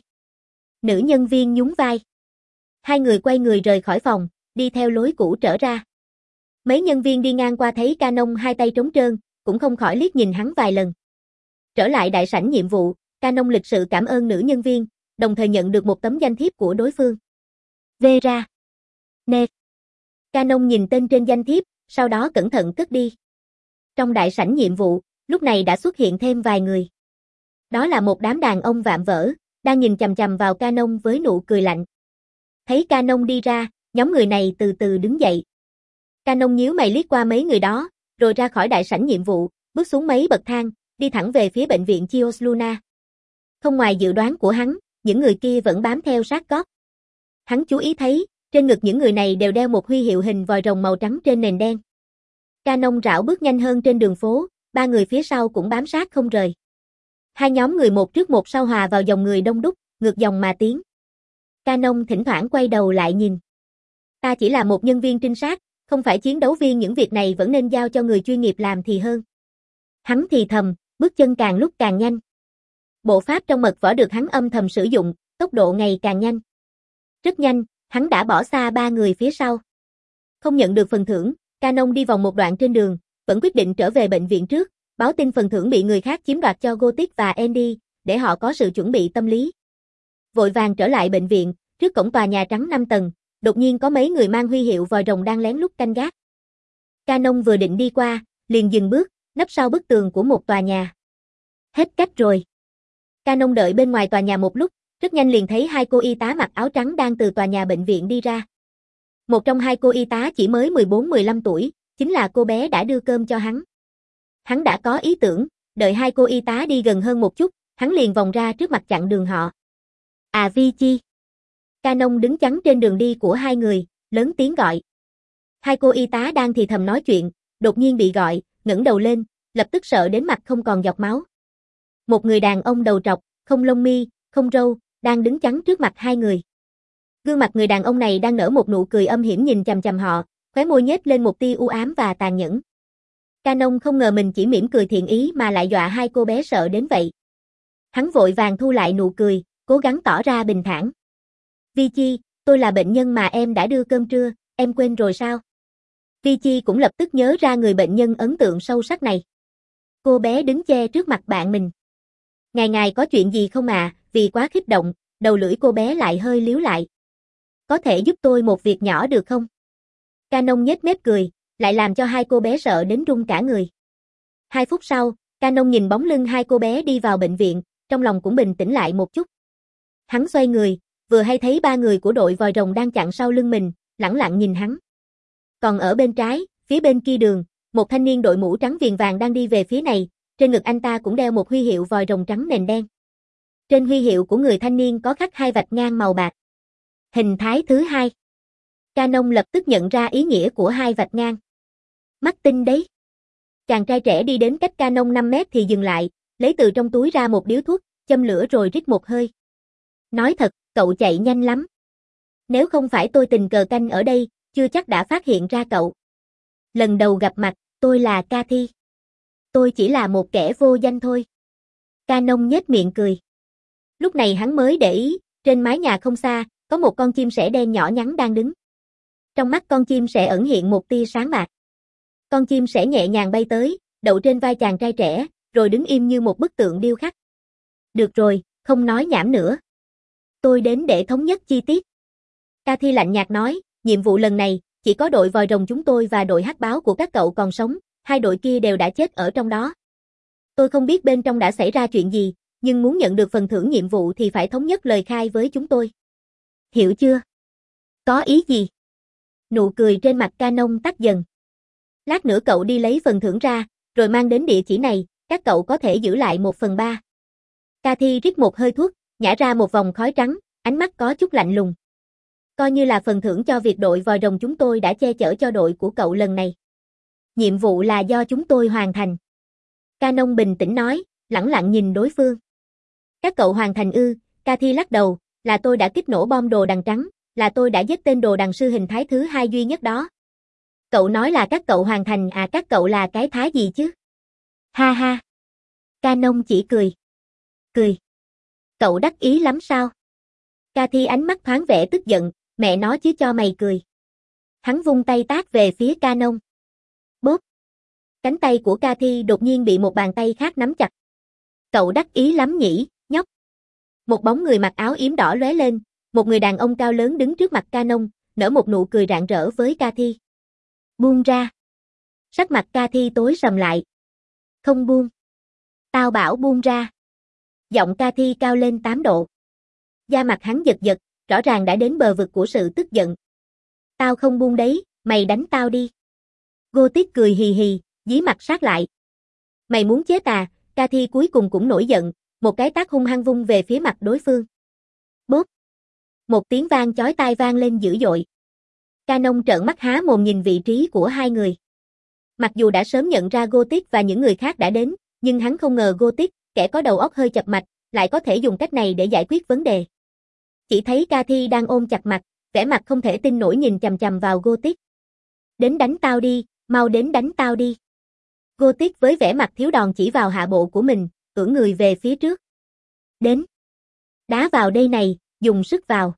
Nữ nhân viên nhún vai. Hai người quay người rời khỏi phòng, đi theo lối cũ trở ra. Mấy nhân viên đi ngang qua thấy Canon hai tay trống trơn, cũng không khỏi liếc nhìn hắn vài lần. Trở lại đại sảnh nhiệm vụ, Canon lịch sự cảm ơn nữ nhân viên, đồng thời nhận được một tấm danh thiếp của đối phương. Vera. Nè. Canon nhìn tên trên danh thiếp, sau đó cẩn thận cất đi. Trong đại sảnh nhiệm vụ, lúc này đã xuất hiện thêm vài người. Đó là một đám đàn ông vạm vỡ, đang nhìn chằm chằm vào Canon với nụ cười lạnh. Thấy Canon đi ra, nhóm người này từ từ đứng dậy. Canon nhíu mày liếc qua mấy người đó, rồi ra khỏi đại sảnh nhiệm vụ, bước xuống mấy bậc thang, đi thẳng về phía bệnh viện Chios Luna. Không ngoài dự đoán của hắn, những người kia vẫn bám theo sát gót. Hắn chú ý thấy, trên ngực những người này đều đeo một huy hiệu hình vòi rồng màu trắng trên nền đen. Canon rảo bước nhanh hơn trên đường phố, ba người phía sau cũng bám sát không rời. Hai nhóm người một trước một sau hòa vào dòng người đông đúc, ngược dòng mà tiến. Canon thỉnh thoảng quay đầu lại nhìn. Ta chỉ là một nhân viên trinh sát, không phải chiến đấu viên, những việc này vẫn nên giao cho người chuyên nghiệp làm thì hơn. Hắn thì thầm, bước chân càng lúc càng nhanh. Bộ pháp trong mật võ được hắn âm thầm sử dụng, tốc độ ngày càng nhanh. Rất nhanh, hắn đã bỏ xa ba người phía sau. Không nhận được phần thưởng, Canon đi vòng một đoạn trên đường, vẫn quyết định trở về bệnh viện trước, báo tin phần thưởng bị người khác chiếm đoạt cho Gothic và Andy, để họ có sự chuẩn bị tâm lý. Vội vàng trở lại bệnh viện, trước cổng tòa nhà trắng năm tầng, đột nhiên có mấy người mang huy hiệu vòi rồng đang lén lút canh gác. Canon vừa định đi qua, liền dừng bước, nấp sau bức tường của một tòa nhà. Hết cách rồi. Canon đợi bên ngoài tòa nhà một lúc, rất nhanh liền thấy hai cô y tá mặc áo trắng đang từ tòa nhà bệnh viện đi ra. Một trong hai cô y tá chỉ mới mười bốn mười lăm tuổi, chính là cô bé đã đưa cơm cho hắn. Hắn đã có ý tưởng, đợi hai cô y tá đi gần hơn một chút, hắn liền vòng ra trước mặt chặn đường họ. À Vici. Canon đứng chắn trên đường đi của hai người, lớn tiếng gọi. Hai cô y tá đang thì thầm nói chuyện, đột nhiên bị gọi, ngẩng đầu lên, lập tức sợ đến mặt không còn giọt máu. Một người đàn ông đầu trọc, không lông mi, không râu, đang đứng chắn trước mặt hai người. Gương mặt người đàn ông này đang nở một nụ cười âm hiểm nhìn chằm chằm họ, khóe môi nhếch lên một tia u ám và tàn nhẫn. Canon không ngờ mình chỉ mỉm cười thiện ý mà lại dọa hai cô bé sợ đến vậy. Hắn vội vàng thu lại nụ cười, cố gắng tỏ ra bình thản. Vici, tôi là bệnh nhân mà em đã đưa cơm trưa, em quên rồi sao? Vici cũng lập tức nhớ ra người bệnh nhân ấn tượng sâu sắc này. Cô bé đứng che trước mặt bạn mình. Ngài ngài có chuyện gì không à? Vì quá kích động, đầu lưỡi cô bé lại hơi líu lại. Có thể giúp tôi một việc nhỏ được không? Canon nhếch mép cười, lại làm cho hai cô bé sợ đến run cả người. Hai phút sau, Canon nhìn bóng lưng hai cô bé đi vào bệnh viện, trong lòng cũng bình tĩnh lại một chút. Hắn xoay người, vừa hay thấy ba người của đội vòi rồng đang chặn sau lưng mình, lẳng lặng nhìn hắn. Còn ở bên trái, phía bên kia đường, một thanh niên đội mũ trắng viền vàng đang đi về phía này, trên ngực anh ta cũng đeo một huy hiệu vòi rồng trắng nền đen. Trên huy hiệu của người thanh niên có khắc hai vạch ngang màu bạc. Hình thái thứ hai. Canon lập tức nhận ra ý nghĩa của hai vạch ngang. Mắt tinh đấy. Chàng trai trẻ đi đến cách Canon năm mét thì dừng lại, lấy từ trong túi ra một điếu thuốc, châm lửa rồi rít một hơi. Nói thật, cậu chạy nhanh lắm. Nếu không phải tôi tình cờ canh ở đây, chưa chắc đã phát hiện ra cậu. Lần đầu gặp mặt, tôi là Cathy. Tôi chỉ là một kẻ vô danh thôi. Canon nhếch miệng cười. Lúc này hắn mới để ý, trên mái nhà không xa, có một con chim sẻ đen nhỏ nhắn đang đứng. Trong mắt con chim sẻ ẩn hiện một tia sáng bạc. Con chim sẻ nhẹ nhàng bay tới, đậu trên vai chàng trai trẻ, rồi đứng im như một bức tượng điêu khắc. Được rồi, không nói nhảm nữa. Tôi đến để thống nhất chi tiết. Cathy lạnh nhạt nói, nhiệm vụ lần này, chỉ có đội vòi rồng chúng tôi và đội hắc báo của các cậu còn sống, hai đội kia đều đã chết ở trong đó. Tôi không biết bên trong đã xảy ra chuyện gì, nhưng muốn nhận được phần thưởng nhiệm vụ thì phải thống nhất lời khai với chúng tôi. Hiểu chưa? Có ý gì? Nụ cười trên mặt Canon tắt dần. Lát nữa cậu đi lấy phần thưởng ra, rồi mang đến địa chỉ này, các cậu có thể giữ lại một phần ba. Cathy rít một hơi thuốc, nhả ra một vòng khói trắng, ánh mắt có chút lạnh lùng. Coi như là phần thưởng cho việc đội vòi rồng chúng tôi đã che chở cho đội của cậu lần này. Nhiệm vụ là do chúng tôi hoàn thành. Canon bình tĩnh nói, lẳng lặng nhìn đối phương. Các cậu hoàn thành ư? Cathy lắc đầu, là tôi đã kích nổ bom đồ đằng trắng, là tôi đã giết tên đồ đằng sư hình thái thứ hai duy nhất đó. Cậu nói là các cậu hoàn thành à, các cậu là cái thá gì chứ? Ha ha. Canon chỉ cười. Cười. Cậu đắc ý lắm sao? Cathy ánh mắt thoáng vẻ tức giận, mẹ nó chứ cho mày cười. Hắn vung tay tát về phía Canon. Bốp. Cánh tay của Cathy đột nhiên bị một bàn tay khác nắm chặt. Cậu đắc ý lắm nhỉ, nhóc. Một bóng người mặc áo yếm đỏ lóe lên, một người đàn ông cao lớn đứng trước mặt Canon, nở một nụ cười rạng rỡ với Cathy. Buông ra. Sắc mặt Cathy tối sầm lại. Không buông. Tao bảo buông ra. Giọng Cathy cao lên tám độ. Da mặt hắn giật giật, rõ ràng đã đến bờ vực của sự tức giận. Tao không buông đấy, mày đánh tao đi. Gothic cười hì hì, dí mặt sát lại. Mày muốn chết à? Cathy cuối cùng cũng nổi giận, một cái tát hung hăng vung về phía mặt đối phương. Bốp. Một tiếng vang chói tai vang lên dữ dội. Canon trợn mắt há mồm nhìn vị trí của hai người. Mặc dù đã sớm nhận ra Gothic và những người khác đã đến, nhưng hắn không ngờ Gothic, kẻ có đầu óc hơi chập mạch, lại có thể dùng cách này để giải quyết vấn đề. Chỉ thấy Cathy đang ôm chặt mặt, vẻ mặt không thể tin nổi nhìn chằm chằm vào Gothic. Đến đánh tao đi, mau đến đánh tao đi. Gothic với vẻ mặt thiếu đòn chỉ vào hạ bộ của mình, ưỡn người về phía trước. Đến. Đá vào đây này, dùng sức vào.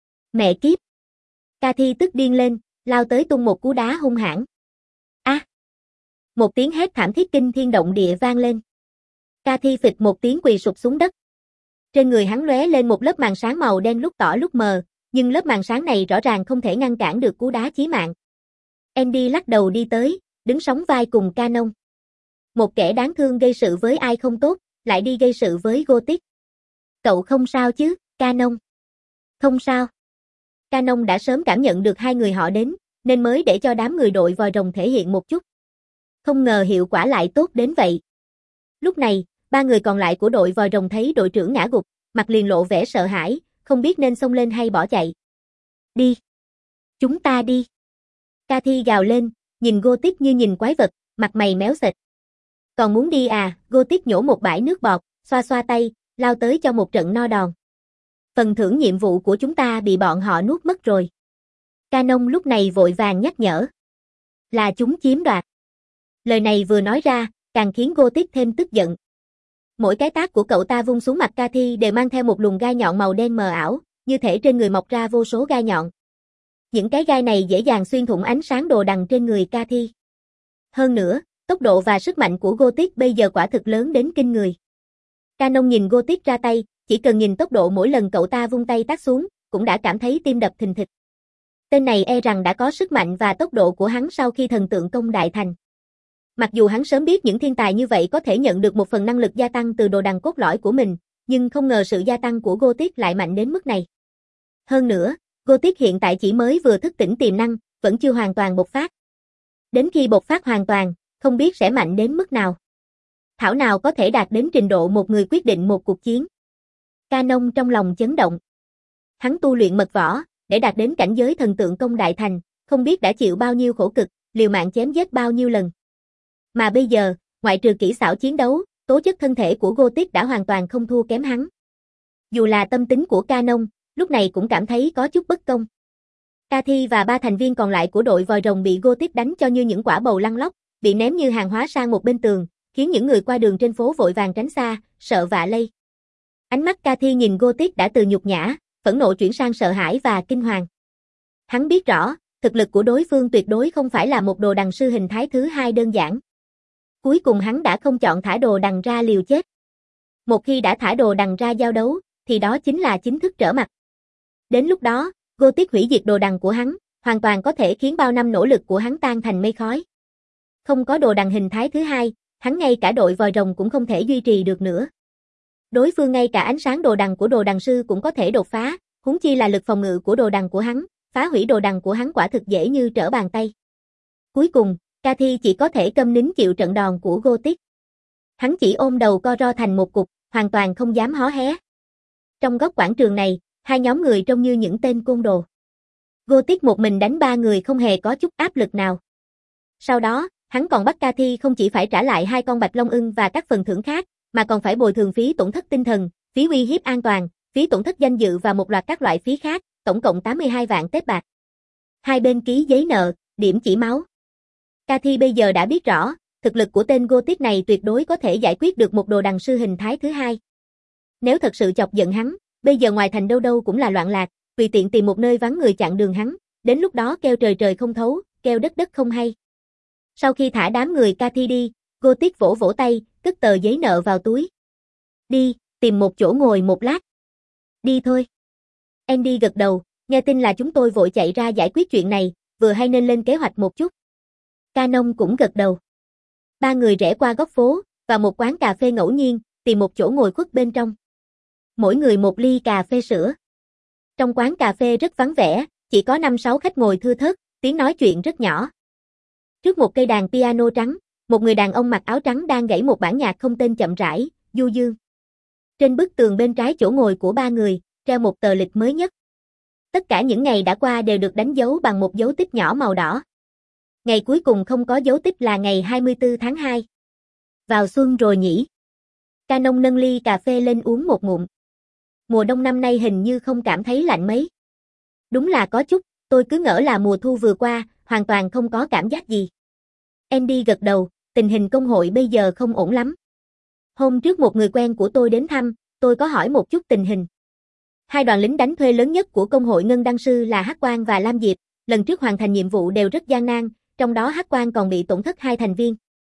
Mẹ kiếp. Cathy tức điên lên, lao tới tung một cú đá hung hãn. A! À. Một tiếng hét thảm thiết kinh thiên động địa vang lên. Cathy phịch một tiếng quỳ sụp xuống đất. Trên người hắn lóe lên một lớp màn sáng màu đen lúc tỏ lúc mờ, nhưng lớp màn sáng này rõ ràng không thể ngăn cản được cú đá chí mạng. Andy lắc đầu đi tới, đứng sóng vai cùng Canon. Một kẻ đáng thương gây sự với ai không tốt, lại đi gây sự với Gothic. Cậu không sao chứ, Canon? Không sao. Canon đã sớm cảm nhận được hai người họ đến, nên mới để cho đám người đội vòi rồng thể hiện một chút. Không ngờ hiệu quả lại tốt đến vậy. Lúc này, ba người còn lại của đội vòi rồng thấy đội trưởng ngã gục, mặt liền lộ vẻ sợ hãi, không biết nên xông lên hay bỏ chạy. Đi. Chúng ta đi. Cathy gào lên, nhìn Gothic như nhìn quái vật, mặt mày méo sệt. Còn muốn đi à? Gothic nhổ một bãi nước bọt, xoa xoa tay, lao tới cho một trận no đòn. Phần thưởng nhiệm vụ của chúng ta bị bọn họ nuốt mất rồi. Canon lúc này vội vàng nhắc nhở. Là chúng chiếm đoạt. Lời này vừa nói ra, càng khiến Gothic thêm tức giận. Mỗi cái tát của cậu ta vung xuống mặt Cathy đều mang theo một luồng gai nhọn màu đen mờ ảo, như thể trên người mọc ra vô số gai nhọn. Những cái gai này dễ dàng xuyên thủng ánh sáng đồ đằng trên người Cathy. Hơn nữa, tốc độ và sức mạnh của Gothic bây giờ quả thực lớn đến kinh người. Canon nhìn Gothic ra tay, chỉ cần nhìn tốc độ mỗi lần cậu ta vung tay tát xuống, cũng đã cảm thấy tim đập thình thịch. Tên này e rằng đã có sức mạnh và tốc độ của hắn sau khi thần tượng công đại thành. Mặc dù hắn sớm biết những thiên tài như vậy có thể nhận được một phần năng lực gia tăng từ đồ đằng cốt lõi của mình, nhưng không ngờ sự gia tăng của Gothic lại mạnh đến mức này. Hơn nữa, Gothic hiện tại chỉ mới vừa thức tỉnh tiềm năng, vẫn chưa hoàn toàn bộc phát. Đến khi bộc phát hoàn toàn, không biết sẽ mạnh đến mức nào. Thảo nào có thể đạt đến trình độ một người quyết định một cuộc chiến. Canon trong lòng chấn động. Hắn tu luyện mật võ, để đạt đến cảnh giới thần tượng công đại thành, không biết đã chịu bao nhiêu khổ cực, liều mạng chém giết bao nhiêu lần. Mà bây giờ, ngoại trừ kỹ xảo chiến đấu, tố chất thân thể của Gothic đã hoàn toàn không thua kém hắn. Dù là tâm tính của Canon, lúc này cũng cảm thấy có chút bất công. Cathy và ba thành viên còn lại của đội vòi rồng bị Gothic đánh cho như những quả bầu lăn lóc, bị ném như hàng hóa sang một bên tường, khiến những người qua đường trên phố vội vàng tránh xa, sợ vạ lây. Ánh mắt Cathy nhìn Gothic đã từ nhục nhã, phẫn nộ chuyển sang sợ hãi và kinh hoàng. Hắn biết rõ, thực lực của đối phương tuyệt đối không phải là một đồ đằng sư hình thái thứ hai đơn giản. Cuối cùng hắn đã không chọn thả đồ đằng ra liều chết. Một khi đã thả đồ đằng ra giao đấu, thì đó chính là chính thức trở mặt. Đến lúc đó, Gothic hủy diệt đồ đằng của hắn, hoàn toàn có thể khiến bao năm nỗ lực của hắn tan thành mây khói. Không có đồ đằng hình thái thứ hai, hắn ngay cả đội vòi rồng cũng không thể duy trì được nữa. Đối phương ngay cả ánh sáng đồ đằng của đồ đằng sư cũng có thể đột phá, huống chi là lực phòng ngự của đồ đằng của hắn, phá hủy đồ đằng của hắn quả thực dễ như trở bàn tay. Cuối cùng, Cathy chỉ có thể câm nín chịu trận đòn của Gothic. Hắn chỉ ôm đầu co ro thành một cục, hoàn toàn không dám hó hé. Trong góc quảng trường này, hai nhóm người trông như những tên côn đồ. Gothic một mình đánh ba người không hề có chút áp lực nào. Sau đó, hắn còn bắt Cathy không chỉ phải trả lại hai con bạch long ưng và các phần thưởng khác, mà còn phải bồi thường phí tổn thất tinh thần, phí uy hiếp an toàn, phí tổn thất danh dự và một loạt các loại phí khác, tổng cộng tám mươi hai vạn tép bạc. Hai bên ký giấy nợ, điểm chỉ máu. Cathy bây giờ đã biết rõ, thực lực của tên Gothic này tuyệt đối có thể giải quyết được một đồ đằng sư hình thái thứ hai. Nếu thật sự chọc giận hắn, bây giờ ngoài thành đâu đâu cũng là loạn lạc, tùy tiện tìm một nơi vắng người chặn đường hắn, đến lúc đó kêu trời trời không thấu, kêu đất đất không hay. Sau khi thả đám người Cathy đi, Gothic vỗ vỗ tay, cất tờ giấy nợ vào túi. Đi, tìm một chỗ ngồi một lát. Đi thôi. Andy gật đầu, nghe tin là chúng tôi vội chạy ra giải quyết chuyện này, vừa hay nên lên kế hoạch một chút. Canon cũng gật đầu. Ba người rẽ qua góc phố, vào một quán cà phê ngẫu nhiên, tìm một chỗ ngồi khuất bên trong. Mỗi người một ly cà phê sữa. Trong quán cà phê rất vắng vẻ, chỉ có năm sáu khách ngồi thưa thớt, tiếng nói chuyện rất nhỏ. Trước một cây đàn piano trắng, một người đàn ông mặc áo trắng đang gảy một bản nhạc không tên chậm rãi, du dương. Trên bức tường bên trái chỗ ngồi của ba người, treo một tờ lịch mới nhất. Tất cả những ngày đã qua đều được đánh dấu bằng một dấu tích nhỏ màu đỏ. Ngày cuối cùng không có dấu tích là ngày hai mươi tư tháng hai. Vào xuân rồi nhỉ? Canon nâng ly cà phê lên uống một ngụm. Mùa đông năm nay hình như không cảm thấy lạnh mấy. Đúng là có chút, tôi cứ ngỡ là mùa thu vừa qua, hoàn toàn không có cảm giác gì. Andy gật đầu, tình hình công hội bây giờ không ổn lắm. Hôm trước một người quen của tôi đến thăm, tôi có hỏi một chút tình hình. Hai đoàn lính đánh thuê lớn nhất của công hội Ngân Đăng Sư là Hắc Quang và Lam Diệp, lần trước hoàn thành nhiệm vụ đều rất gian nan, trong đó Hắc Quang còn bị tổn thất hai thành viên.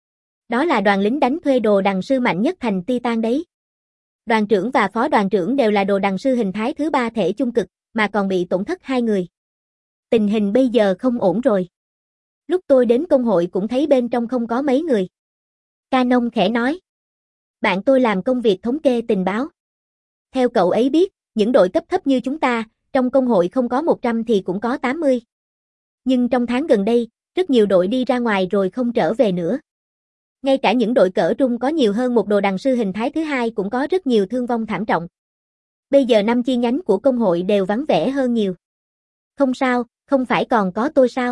Đó là đoàn lính đánh thuê đồ đằng sư mạnh nhất thành Titan đấy. Đoàn trưởng và phó đoàn trưởng đều là đồ đằng sư hình thái thứ ba thể chung cực, mà còn bị tổn thất hai người. Tình hình bây giờ không ổn rồi. Lúc tôi đến công hội cũng thấy bên trong không có mấy người. Canon khẽ nói. Bạn tôi làm công việc thống kê tình báo. Theo cậu ấy biết, những đội cấp thấp như chúng ta, trong công hội không có một trăm thì cũng có tám mươi. Nhưng trong tháng gần đây, rất nhiều đội đi ra ngoài rồi không trở về nữa. Ngay cả những đội cỡ trung có nhiều hơn một đồ đằng sư hình thái thứ hai cũng có rất nhiều thương vong thảm trọng. Bây giờ năm chi nhánh của công hội đều vắng vẻ hơn nhiều. Không sao, không phải còn có tôi sao?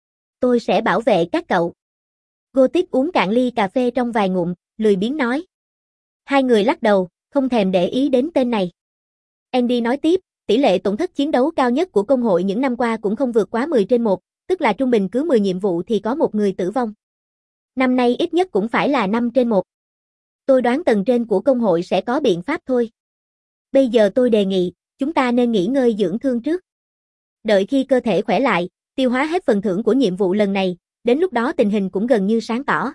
Tôi sẽ bảo vệ các cậu. Gothic uống cạn ly cà phê trong vài ngụm, lười biếng nói. Hai người lắc đầu, không thèm để ý đến tên này. Andy nói tiếp, tỷ lệ tổn thất chiến đấu cao nhất của công hội những năm qua cũng không vượt quá mười trên một, tức là trung bình cứ mười nhiệm vụ thì có một người tử vong. Năm nay ít nhất cũng phải là năm trên một. Tôi đoán tầng trên của công hội sẽ có biện pháp thôi. Bây giờ tôi đề nghị, chúng ta nên nghỉ ngơi dưỡng thương trước. Đợi khi cơ thể khỏe lại, tiêu hóa hết phần thưởng của nhiệm vụ lần này, đến lúc đó tình hình cũng gần như sáng tỏ.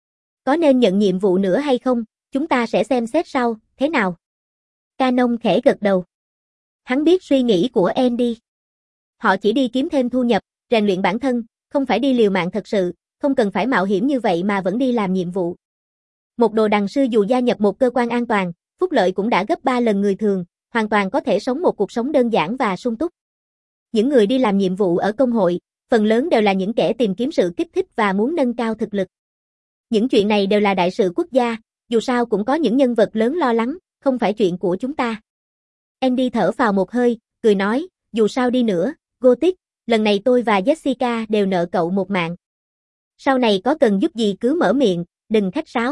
Có nên nhận nhiệm vụ nữa hay không, chúng ta sẽ xem xét sau, thế nào? Canon khẽ gật đầu. Hắn biết suy nghĩ của Andy. Họ chỉ đi kiếm thêm thu nhập, rèn luyện bản thân, không phải đi liều mạng thật sự, không cần phải mạo hiểm như vậy mà vẫn đi làm nhiệm vụ. Một đồ đằng sư dù gia nhập một cơ quan an toàn, phúc lợi cũng đã gấp ba lần người thường, hoàn toàn có thể sống một cuộc sống đơn giản và sung túc. Những người đi làm nhiệm vụ ở công hội, phần lớn đều là những kẻ tìm kiếm sự kích thích và muốn nâng cao thực lực. Những chuyện này đều là đại sự quốc gia, dù sao cũng có những nhân vật lớn lo lắng, không phải chuyện của chúng ta. Andy thở phào một hơi, cười nói, dù sao đi nữa, Gothic, lần này tôi và Jessica đều nợ cậu một mạng. Sau này có cần giúp gì cứ mở miệng, đừng khách sáo.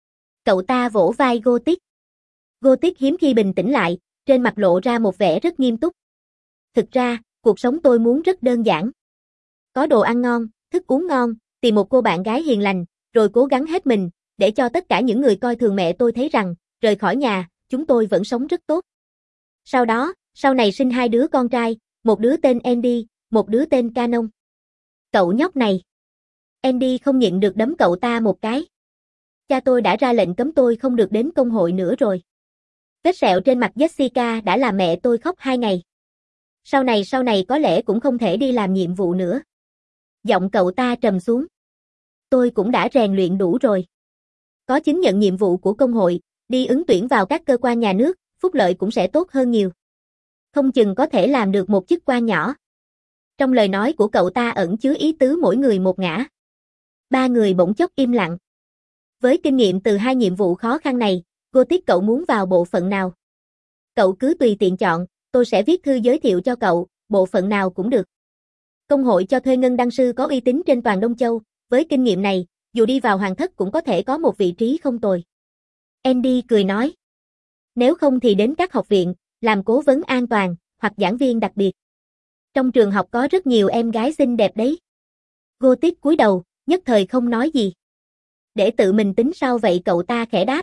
Cậu ta vỗ vai Gothic. Gothic hiếm khi bình tĩnh lại, trên mặt lộ ra một vẻ rất nghiêm túc. Thực ra, cuộc sống tôi muốn rất đơn giản. Có đồ ăn ngon, thức uống ngon, tìm một cô bạn gái hiền lành, rồi cố gắng hết mình, để cho tất cả những người coi thường mẹ tôi thấy rằng, rời khỏi nhà, chúng tôi vẫn sống rất tốt. Sau đó, sau này sinh hai đứa con trai, một đứa tên Andy, một đứa tên Canon. Cậu nhóc này. Andy không nhịn được đấm cậu ta một cái. Cha tôi đã ra lệnh cấm tôi không được đến công hội nữa rồi. Vết sẹo trên mặt Jessica đã làm mẹ tôi khóc hai ngày. Sau này sau này có lẽ cũng không thể đi làm nhiệm vụ nữa. Giọng cậu ta trầm xuống. Tôi cũng đã rèn luyện đủ rồi. Có chứng nhận nhiệm vụ của công hội, Đi ứng tuyển vào các cơ quan nhà nước, phúc lợi cũng sẽ tốt hơn nhiều. Không chừng có thể làm được một chức quan nhỏ. Trong lời nói của cậu ta ẩn chứa ý tứ mỗi người một ngã. Ba người bỗng chốc im lặng. Với kinh nghiệm từ hai nhiệm vụ khó khăn này, Gothic cậu muốn vào bộ phận nào? Cậu cứ tùy tiện chọn, tôi sẽ viết thư giới thiệu cho cậu, bộ phận nào cũng được. Công hội cho thuê ngân đăng sư có uy tín trên toàn Đông Châu, với kinh nghiệm này, dù đi vào hoàng thất cũng có thể có một vị trí không tồi. Andy cười nói. Nếu không thì đến các học viện, làm cố vấn an toàn, hoặc giảng viên đặc biệt. Trong trường học có rất nhiều em gái xinh đẹp đấy. Gothic cúi đầu, nhất thời không nói gì. Để tự mình tính sau vậy cậu ta khẽ đáp.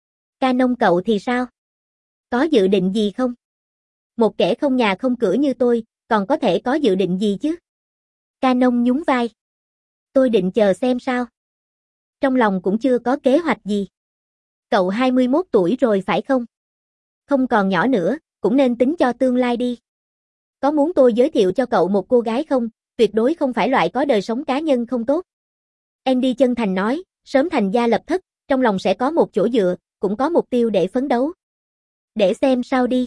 Canon cậu thì sao? Có dự định gì không? Một kẻ không nhà không cửa như tôi, còn có thể có dự định gì chứ? Canon nhún vai. Tôi định chờ xem sao. Trong lòng cũng chưa có kế hoạch gì. Cậu hai mươi mốt tuổi rồi phải không? Không còn nhỏ nữa, cũng nên tính cho tương lai đi. Có muốn tôi giới thiệu cho cậu một cô gái không? Tuyệt đối không phải loại có đời sống cá nhân không tốt. Andy chân thành nói, sớm thành gia lập thất, trong lòng sẽ có một chỗ dựa, cũng có mục tiêu để phấn đấu. Để xem sao đi.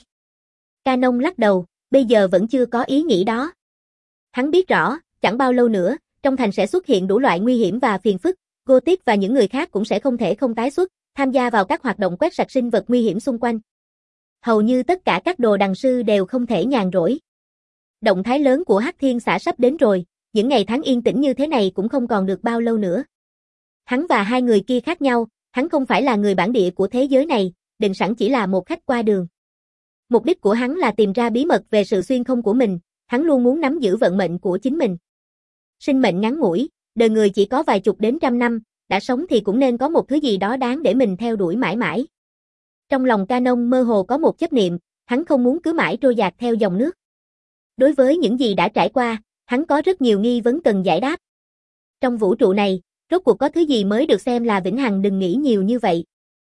Canon lắc đầu, bây giờ vẫn chưa có ý nghĩ đó. Hắn biết rõ, chẳng bao lâu nữa, trong thành sẽ xuất hiện đủ loại nguy hiểm và phiền phức, Gothic và những người khác cũng sẽ không thể không tái xuất, tham gia vào các hoạt động quét sạch sinh vật nguy hiểm xung quanh. Hầu như tất cả các đồ đằng sư đều không thể nhàn rỗi. Động thái lớn của Hắc Thiên xã sắp đến rồi, những ngày tháng yên tĩnh như thế này cũng không còn được bao lâu nữa. Hắn và hai người kia khác nhau, hắn không phải là người bản địa của thế giới này, Định Sẵn chỉ là một khách qua đường. Mục đích của hắn là tìm ra bí mật về sự xuyên không của mình, hắn luôn muốn nắm giữ vận mệnh của chính mình. Sinh mệnh ngắn ngủi, đời người chỉ có vài chục đến trăm năm, đã sống thì cũng nên có một thứ gì đó đáng để mình theo đuổi mãi mãi. Trong lòng Canon mơ hồ có một chấp niệm, hắn không muốn cứ mãi trôi dạt theo dòng nước. Đối với những gì đã trải qua, hắn có rất nhiều nghi vấn cần giải đáp. Trong vũ trụ này, rốt cuộc có thứ gì mới được xem là vĩnh hằng, đừng nghĩ nhiều như vậy.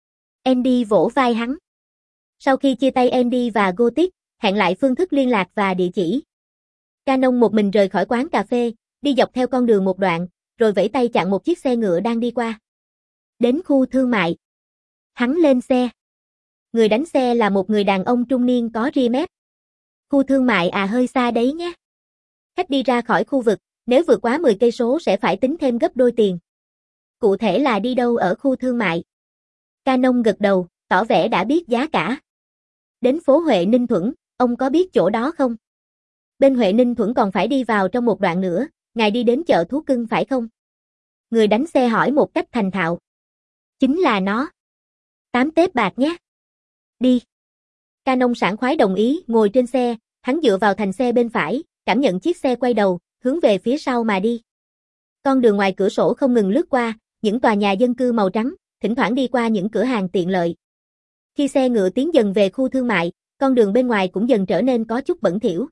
Andy vỗ vai hắn. Sau khi chia tay Andy và Gothic, hẹn lại phương thức liên lạc và địa chỉ. Canon một mình rời khỏi quán cà phê, đi dọc theo con đường một đoạn, rồi vẫy tay chặn một chiếc xe ngựa đang đi qua. Đến khu thương mại. Hắn lên xe. Người đánh xe là một người đàn ông trung niên có ria mép. Khu thương mại à, hơi xa đấy nhé. Khách đi ra khỏi khu vực, nếu vượt quá mười cây số sẽ phải tính thêm gấp đôi tiền. Cụ thể là đi đâu ở khu thương mại? Canon gật đầu, tỏ vẻ đã biết giá cả. Đến phố Huệ Ninh Thuận, ông có biết chỗ đó không? Bên Huệ Ninh Thuận còn phải đi vào trong một đoạn nữa, ngài đi đến chợ thú cưng phải không? Người đánh xe hỏi một cách thành thạo. Chính là nó. Tám tép bạc nhé. Đi. Canon sảng khoái đồng ý, ngồi trên xe, hắn dựa vào thành xe bên phải, cảm nhận chiếc xe quay đầu, hướng về phía sau mà đi. Con đường ngoài cửa sổ không ngừng lướt qua, những tòa nhà dân cư màu trắng, thỉnh thoảng đi qua những cửa hàng tiện lợi. Khi xe ngựa tiến dần về khu thương mại, con đường bên ngoài cũng dần trở nên có chút bẩn thỉu.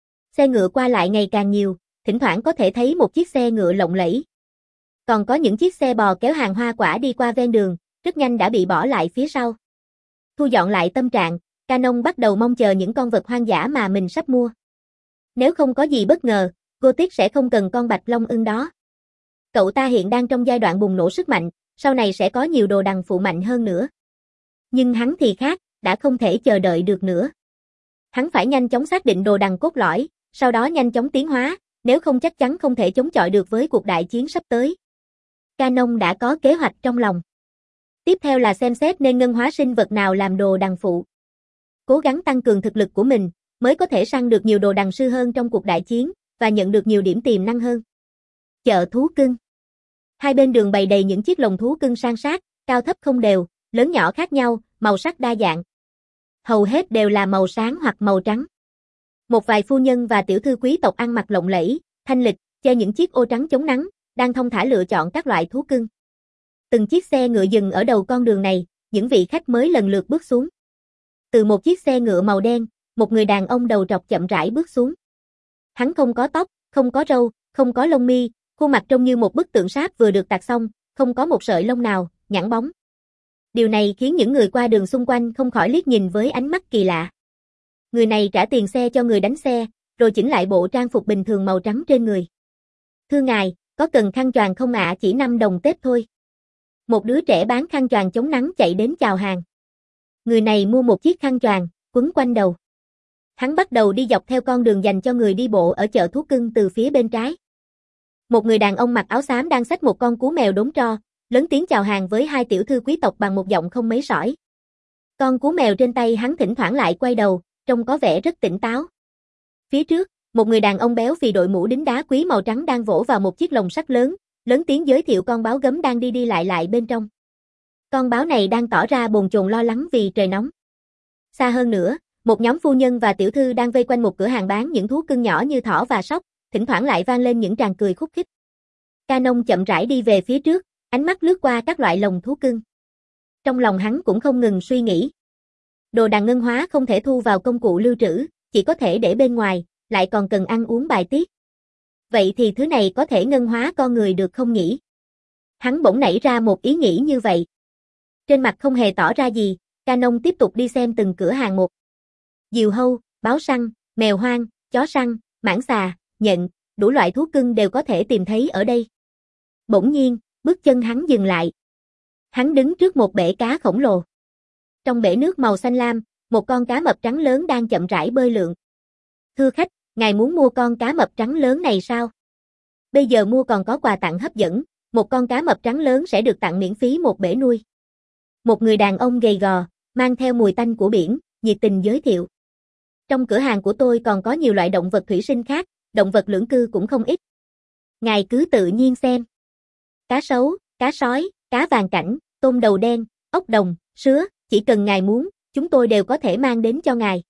Xe ngựa qua lại ngày càng nhiều, thỉnh thoảng có thể thấy một chiếc xe ngựa lộng lẫy. Còn có những chiếc xe bò kéo hàng hoa quả đi qua ven đường, rất nhanh đã bị bỏ lại phía sau. Thu dọn lại tâm trạng, Canon bắt đầu mong chờ những con vật hoang dã mà mình sắp mua. Nếu không có gì bất ngờ, Gothic sẽ không cần con bạch long ưng đó. Cậu ta hiện đang trong giai đoạn bùng nổ sức mạnh, sau này sẽ có nhiều đồ đằng phụ mạnh hơn nữa. Nhưng hắn thì khác, đã không thể chờ đợi được nữa. Hắn phải nhanh chóng xác định đồ đằng cốt lõi, sau đó nhanh chóng tiến hóa, nếu không chắc chắn không thể chống chọi được với cuộc đại chiến sắp tới. Canon đã có kế hoạch trong lòng. Tiếp theo là xem xét nên ngân hóa sinh vật nào làm đồ đằng phụ. Cố gắng tăng cường thực lực của mình, mới có thể săn được nhiều đồ đằng sư hơn trong cuộc đại chiến, và nhận được nhiều điểm tiềm năng hơn. Chợ thú cưng. Hai bên đường bày đầy những chiếc lồng thú cưng san sát, cao thấp không đều, lớn nhỏ khác nhau, màu sắc đa dạng. Hầu hết đều là màu sáng hoặc màu trắng. Một vài phu nhân và tiểu thư quý tộc ăn mặc lộng lẫy, thanh lịch, che những chiếc ô trắng chống nắng, đang thong thả lựa chọn các loại thú cưng. Từng chiếc xe ngựa dừng ở đầu con đường này, những vị khách mới lần lượt bước xuống. Từ một chiếc xe ngựa màu đen, một người đàn ông đầu trọc chậm rãi bước xuống. Hắn không có tóc, không có râu, không có lông mi, khuôn mặt trông như một bức tượng sáp vừa được tạc xong, không có một sợi lông nào, nhẵn bóng. Điều này khiến những người qua đường xung quanh không khỏi liếc nhìn với ánh mắt kỳ lạ. Người này trả tiền xe cho người đánh xe, rồi chỉnh lại bộ trang phục bình thường màu trắng trên người. Thưa ngài, có cần khăn choàng không ạ? Chỉ năm đồng tép thôi. Một đứa trẻ bán khăn choàng chống nắng chạy đến chào hàng. Người này mua một chiếc khăn choàng, quấn quanh đầu. Hắn bắt đầu đi dọc theo con đường dành cho người đi bộ ở chợ thú cưng từ phía bên trái. Một người đàn ông mặc áo xám đang xách một con cú mèo đốn tro, lớn tiếng chào hàng với hai tiểu thư quý tộc bằng một giọng không mấy sỏi. Con cú mèo trên tay hắn thỉnh thoảng lại quay đầu, trông có vẻ rất tỉnh táo. Phía trước, một người đàn ông béo phì đội mũ đính đá quý màu trắng đang vỗ vào một chiếc lồng sắt lớn, lớn tiếng giới thiệu con báo gấm đang đi đi lại lại bên trong. Con báo này đang tỏ ra bồn chồn lo lắng vì trời nóng. Xa hơn nữa, một nhóm phu nhân và tiểu thư đang vây quanh một cửa hàng bán những thú cưng nhỏ như thỏ và sóc, thỉnh thoảng lại vang lên những tràng cười khúc khích. Canon chậm rãi đi về phía trước, ánh mắt lướt qua các loại lồng thú cưng. Trong lòng hắn cũng không ngừng suy nghĩ. Đồ đằng ngân hóa không thể thu vào công cụ lưu trữ, chỉ có thể để bên ngoài, lại còn cần ăn uống bài tiết. Vậy thì thứ này có thể ngân hóa con người được không nhỉ? Hắn bỗng nảy ra một ý nghĩ như vậy. Trên mặt không hề tỏ ra gì, Canon tiếp tục đi xem từng cửa hàng một. Diều hâu, báo săn, mèo hoang, chó săn, mãng xà, nhện, đủ loại thú cưng đều có thể tìm thấy ở đây. Bỗng nhiên, bước chân hắn dừng lại. Hắn đứng trước một bể cá khổng lồ. Trong bể nước màu xanh lam, một con cá mập trắng lớn đang chậm rãi bơi lượn. Thưa khách, ngài muốn mua con cá mập trắng lớn này sao? Bây giờ mua còn có quà tặng hấp dẫn, một con cá mập trắng lớn sẽ được tặng miễn phí một bể nuôi. Một người đàn ông gầy gò, mang theo mùi tanh của biển, nhiệt tình giới thiệu. Trong cửa hàng của tôi còn có nhiều loại động vật thủy sinh khác, động vật lưỡng cư cũng không ít. Ngài cứ tự nhiên xem. Cá sấu, cá sói, cá vàng cảnh, tôm đầu đen, ốc đồng, sứa, chỉ cần ngài muốn, chúng tôi đều có thể mang đến cho ngài.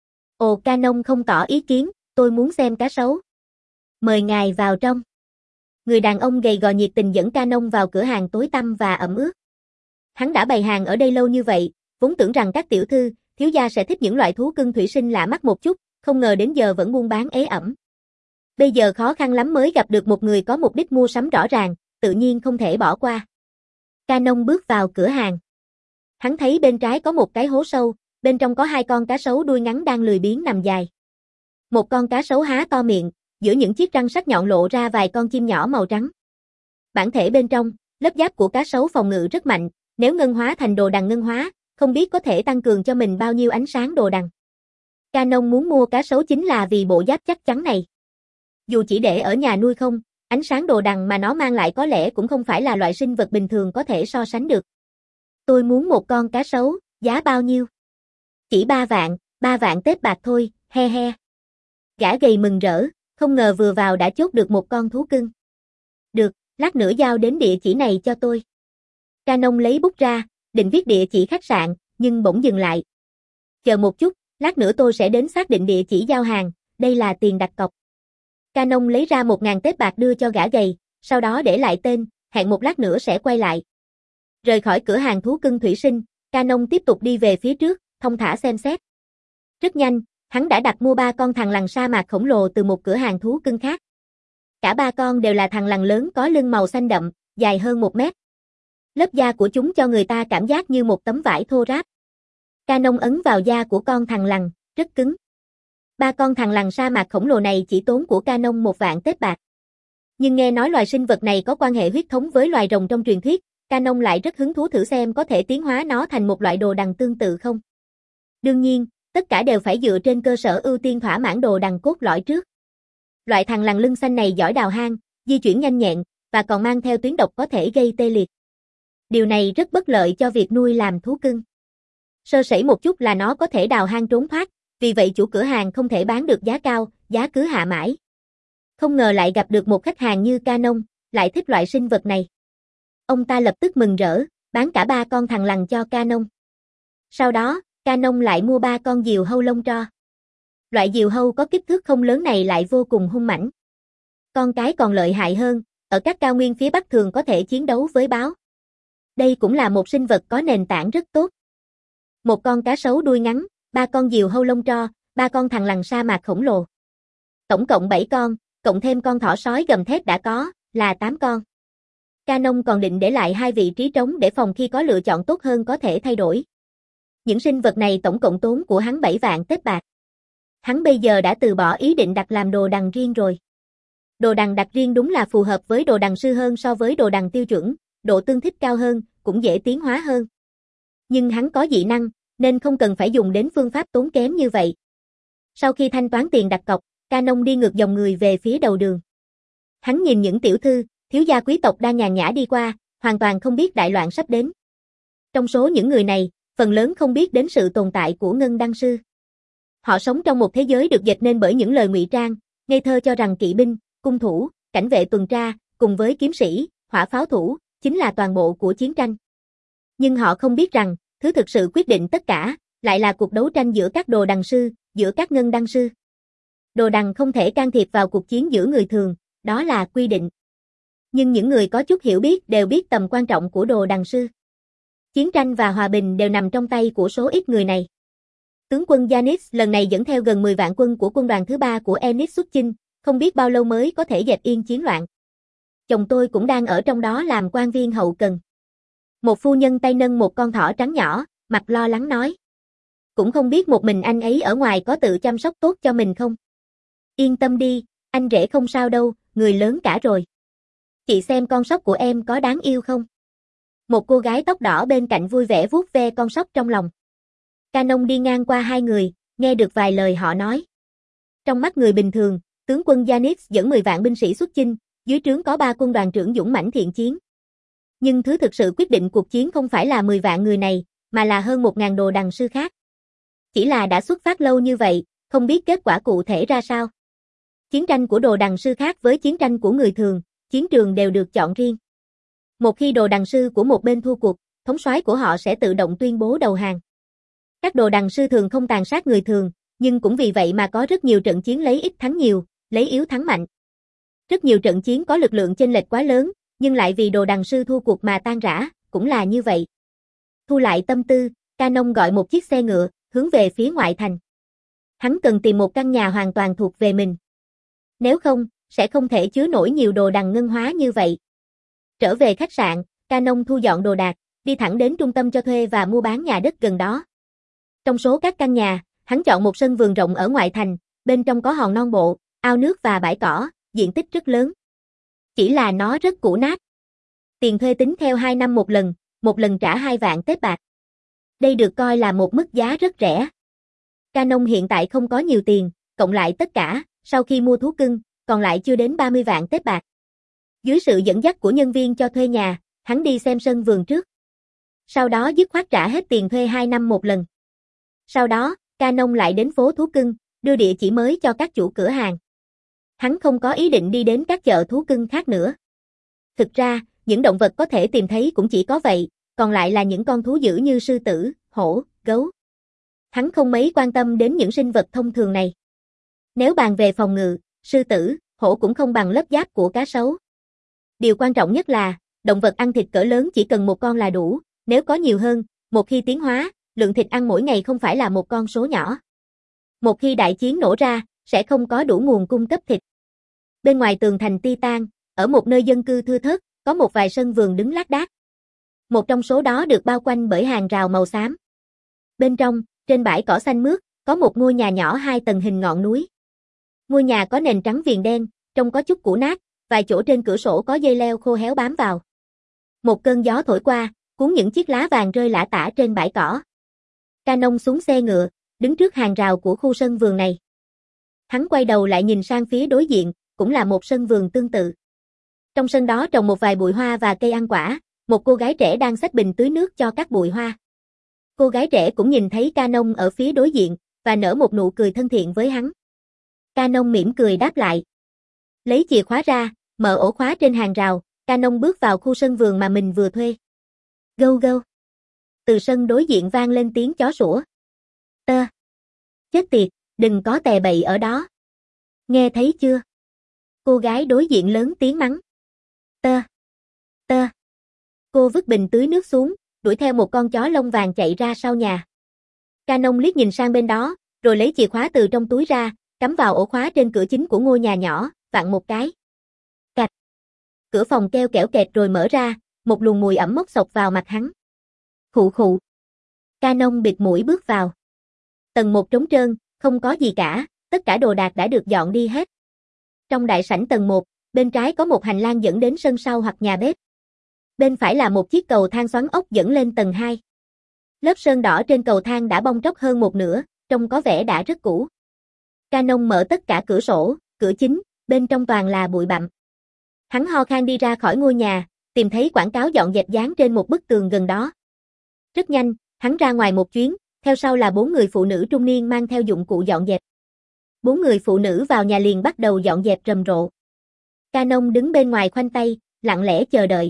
Ồ, Canon không tỏ ý kiến, tôi muốn xem cá sấu. Mời ngài vào trong. Người đàn ông gầy gò nhiệt tình dẫn Canon vào cửa hàng tối tăm và ẩm ướt. Hắn đã bày hàng ở đây lâu như vậy, vốn tưởng rằng các tiểu thư, thiếu gia sẽ thích những loại thú cưng thủy sinh lạ mắt một chút, không ngờ đến giờ vẫn buôn bán ế ẩm. Bây giờ khó khăn lắm mới gặp được một người có mục đích mua sắm rõ ràng, tự nhiên không thể bỏ qua. Canon bước vào cửa hàng. Hắn thấy bên trái có một cái hố sâu, bên trong có hai con cá sấu đuôi ngắn đang lười biếng nằm dài. Một con cá sấu há to miệng, giữa những chiếc răng sắc nhọn lộ ra vài con chim nhỏ màu trắng. Bản thể bên trong, lớp giáp của cá sấu phòng ngự rất mạnh, nếu ngân hóa thành đồ đằng ngân hóa, không biết có thể tăng cường cho mình bao nhiêu ánh sáng đồ đằng. Canon muốn mua cá sấu chính là vì bộ giáp chắc chắn này. Dù chỉ để ở nhà nuôi không, ánh sáng đồ đằng mà nó mang lại có lẽ cũng không phải là loại sinh vật bình thường có thể so sánh được. Tôi muốn một con cá sấu, giá bao nhiêu? Chỉ ba vạn, ba vạn tép bạc thôi, he he. Gã gầy mừng rỡ, không ngờ vừa vào đã chốt được một con thú cưng. Được, lát nữa giao đến địa chỉ này cho tôi. Canon lấy bút ra, định viết địa chỉ khách sạn, nhưng bỗng dừng lại. Chờ một chút, lát nữa tôi sẽ đến xác định địa chỉ giao hàng, đây là tiền đặt cọc. Canon lấy ra một ngàn tép bạc đưa cho gã gầy, sau đó để lại tên, hẹn một lát nữa sẽ quay lại. Rời khỏi cửa hàng thú cưng thủy sinh, Canon tiếp tục đi về phía trước, thông thả xem xét. Rất nhanh, hắn đã đặt mua ba con thằn lằn sa mạc khổng lồ từ một cửa hàng thú cưng khác. Cả ba con đều là thằn lằn lớn có lưng màu xanh đậm, dài hơn một mét. Lớp da của chúng cho người ta cảm giác như một tấm vải thô ráp. Canon ấn vào da của con thằn lằn, rất cứng. Ba con thằn lằn sa mạc khổng lồ này chỉ tốn của Canon một vạn tép bạc. Nhưng nghe nói loài sinh vật này có quan hệ huyết thống với loài rồng trong truyền thuyết, Canon lại rất hứng thú thử xem có thể tiến hóa nó thành một loại đồ đằng tương tự không. Đương nhiên, tất cả đều phải dựa trên cơ sở ưu tiên thỏa mãn đồ đằng cốt lõi trước. Loại thằn lằn lưng xanh này giỏi đào hang, di chuyển nhanh nhẹn, và còn mang theo tuyến độc có thể gây tê liệt. Điều này rất bất lợi cho việc nuôi làm thú cưng. Sơ sẩy một chút là nó có thể đào hang trốn thoát, vì vậy chủ cửa hàng không thể bán được giá cao, giá cứ hạ mãi. Không ngờ lại gặp được một khách hàng như Canon, lại thích loại sinh vật này. Ông ta lập tức mừng rỡ, bán cả ba con thằn lằn cho Canon. Sau đó, Canon lại mua ba con diều hâu lông tro. Loại diều hâu có kích thước không lớn này lại vô cùng hung mãnh. Con cái còn lợi hại hơn, ở các cao nguyên phía Bắc thường có thể chiến đấu với báo. Đây cũng là một sinh vật có nền tảng rất tốt. Một con cá sấu đuôi ngắn, ba con diều hâu lông tro, ba con thằn lằn sa mạc khổng lồ. Tổng cộng bảy con, cộng thêm con thỏ sói gầm thét đã có, là tám con. Canon còn định để lại hai vị trí trống để phòng khi có lựa chọn tốt hơn có thể thay đổi. Những sinh vật này tổng cộng tốn của hắn bảy vạn tép bạc. Hắn bây giờ đã từ bỏ ý định đặt làm đồ đằng riêng rồi. Đồ đằng đặt riêng đúng là phù hợp với đồ đằng sư hơn so với đồ đằng tiêu chuẩn, độ tương thích cao hơn, cũng dễ tiến hóa hơn. Nhưng hắn có dị năng, nên không cần phải dùng đến phương pháp tốn kém như vậy. Sau khi thanh toán tiền đặt cọc, Canon đi ngược dòng người về phía đầu đường. Hắn nhìn những tiểu thư, thiếu gia quý tộc đang nhàn nhã đi qua, hoàn toàn không biết đại loạn sắp đến. Trong số những người này, phần lớn không biết đến sự tồn tại của Ngân Đăng Sư. Họ sống trong một thế giới được dệt nên bởi những lời ngụy trang, ngây thơ cho rằng kỵ binh, cung thủ, cảnh vệ tuần tra, cùng với kiếm sĩ, hỏa pháo thủ, chính là toàn bộ của chiến tranh. Nhưng họ không biết rằng, thứ thực sự quyết định tất cả, lại là cuộc đấu tranh giữa các đồ đằng sư, giữa các ngân đăng sư. Đồ đằng không thể can thiệp vào cuộc chiến giữa người thường, đó là quy định. Nhưng những người có chút hiểu biết đều biết tầm quan trọng của đồ đằng sư. Chiến tranh và hòa bình đều nằm trong tay của số ít người này. Tướng quân Yanis lần này dẫn theo gần mười vạn quân của quân đoàn thứ ba của Ennis xuất chinh, không biết bao lâu mới có thể dẹp yên chiến loạn. Chồng tôi cũng đang ở trong đó làm quan viên hậu cần. Một phu nhân tay nâng một con thỏ trắng nhỏ, mặt lo lắng nói. Cũng không biết một mình anh ấy ở ngoài có tự chăm sóc tốt cho mình không? Yên tâm đi, anh rể không sao đâu, người lớn cả rồi. Chị xem con sóc của em có đáng yêu không? Một cô gái tóc đỏ bên cạnh vui vẻ vuốt ve con sóc trong lòng. Canon đi ngang qua hai người, nghe được vài lời họ nói. Trong mắt người bình thường, tướng quân Yanis dẫn mười vạn binh sĩ xuất chinh, dưới trướng có ba quân đoàn trưởng dũng mãnh thiện chiến. Nhưng thứ thực sự quyết định cuộc chiến không phải là mười vạn người này, mà là hơn một ngàn đồ đằng sư khác. Chỉ là đã xuất phát lâu như vậy, không biết kết quả cụ thể ra sao. Chiến tranh của đồ đằng sư khác với chiến tranh của người thường, chiến trường đều được chọn riêng. Một khi đồ đằng sư của một bên thua cuộc, thống soái của họ sẽ tự động tuyên bố đầu hàng. Các đồ đằng sư thường không tàn sát người thường, nhưng cũng vì vậy mà có rất nhiều trận chiến lấy ít thắng nhiều, lấy yếu thắng mạnh. Rất nhiều trận chiến có lực lượng chênh lệch quá lớn, nhưng lại vì đồ đằng sư thua cuộc mà tan rã, cũng là như vậy. Thu lại tâm tư, Canon gọi một chiếc xe ngựa, hướng về phía ngoại thành. Hắn cần tìm một căn nhà hoàn toàn thuộc về mình. Nếu không, sẽ không thể chứa nổi nhiều đồ đằng ngân hóa như vậy. Trở về khách sạn, Canon thu dọn đồ đạc, đi thẳng đến trung tâm cho thuê và mua bán nhà đất gần đó. Trong số các căn nhà, hắn chọn một sân vườn rộng ở ngoại thành, bên trong có hòn non bộ, ao nước và bãi cỏ, diện tích rất lớn. Chỉ là nó rất cũ nát. Tiền thuê tính theo hai năm một lần, một lần trả hai vạn tép bạc. Đây được coi là một mức giá rất rẻ. Canon hiện tại không có nhiều tiền, cộng lại tất cả, sau khi mua thú cưng, còn lại chưa đến ba mươi vạn tép bạc. Dưới sự dẫn dắt của nhân viên cho thuê nhà, hắn đi xem sân vườn trước. Sau đó dứt khoát trả hết tiền thuê hai năm một lần. Sau đó, Canon lại đến phố thú cưng, đưa địa chỉ mới cho các chủ cửa hàng. Hắn không có ý định đi đến các chợ thú cưng khác nữa. Thực ra, những động vật có thể tìm thấy cũng chỉ có vậy, còn lại là những con thú dữ như sư tử, hổ, gấu. Hắn không mấy quan tâm đến những sinh vật thông thường này. Nếu bàn về phòng ngự, sư tử, hổ cũng không bằng lớp giáp của cá sấu. Điều quan trọng nhất là, động vật ăn thịt cỡ lớn chỉ cần một con là đủ, nếu có nhiều hơn, một khi tiến hóa, lượng thịt ăn mỗi ngày không phải là một con số nhỏ. Một khi đại chiến nổ ra, sẽ không có đủ nguồn cung cấp thịt. Bên ngoài tường thành Titan, ở một nơi dân cư thưa thớt, có một vài sân vườn đứng lác đác. Một trong số đó được bao quanh bởi hàng rào màu xám. Bên trong, trên bãi cỏ xanh mướt, có một ngôi nhà nhỏ hai tầng hình ngọn núi. Ngôi nhà có nền trắng viền đen, trông có chút cũ nát, vài chỗ trên cửa sổ có dây leo khô héo bám vào. Một cơn gió thổi qua, cuốn những chiếc lá vàng rơi lả tả trên bãi cỏ. Canon xuống xe ngựa, đứng trước hàng rào của khu sân vườn này. Hắn quay đầu lại nhìn sang phía đối diện, cũng là một sân vườn tương tự. Trong sân đó trồng một vài bụi hoa và cây ăn quả, một cô gái trẻ đang xách bình tưới nước cho các bụi hoa. Cô gái trẻ cũng nhìn thấy Canon ở phía đối diện, và nở một nụ cười thân thiện với hắn. Canon mỉm cười đáp lại. Lấy chìa khóa ra, mở ổ khóa trên hàng rào, Canon bước vào khu sân vườn mà mình vừa thuê. Gâu gâu. Từ sân đối diện vang lên tiếng chó sủa. Tơ. Chết tiệt, đừng có tè bậy ở đó. Nghe thấy chưa? Cô gái đối diện lớn tiếng mắng. Tơ. Tơ. Cô vứt bình tưới nước xuống, đuổi theo một con chó lông vàng chạy ra sau nhà. Canon liếc nhìn sang bên đó, rồi lấy chìa khóa từ trong túi ra, cắm vào ổ khóa trên cửa chính của ngôi nhà nhỏ, vặn một cái. Cạch. Cửa phòng keo kẽo kẹt rồi mở ra, một luồng mùi ẩm mốc xộc vào mặt hắn. Khụ khụ. Canon bịt mũi bước vào. Tầng một trống trơn, không có gì cả, tất cả đồ đạc đã được dọn đi hết. Trong đại sảnh tầng một, bên trái có một hành lang dẫn đến sân sau hoặc nhà bếp. Bên phải là một chiếc cầu thang xoắn ốc dẫn lên tầng hai. Lớp sơn đỏ trên cầu thang đã bong tróc hơn một nửa, trông có vẻ đã rất cũ. Canon mở tất cả cửa sổ, cửa chính, bên trong toàn là bụi bặm. Hắn ho khan đi ra khỏi ngôi nhà, tìm thấy quảng cáo dọn dẹp dán trên một bức tường gần đó. Rất nhanh, hắn ra ngoài một chuyến, theo sau là bốn người phụ nữ trung niên mang theo dụng cụ dọn dẹp. Bốn người phụ nữ vào nhà liền bắt đầu dọn dẹp rầm rộ. Canon đứng bên ngoài khoanh tay, lặng lẽ chờ đợi.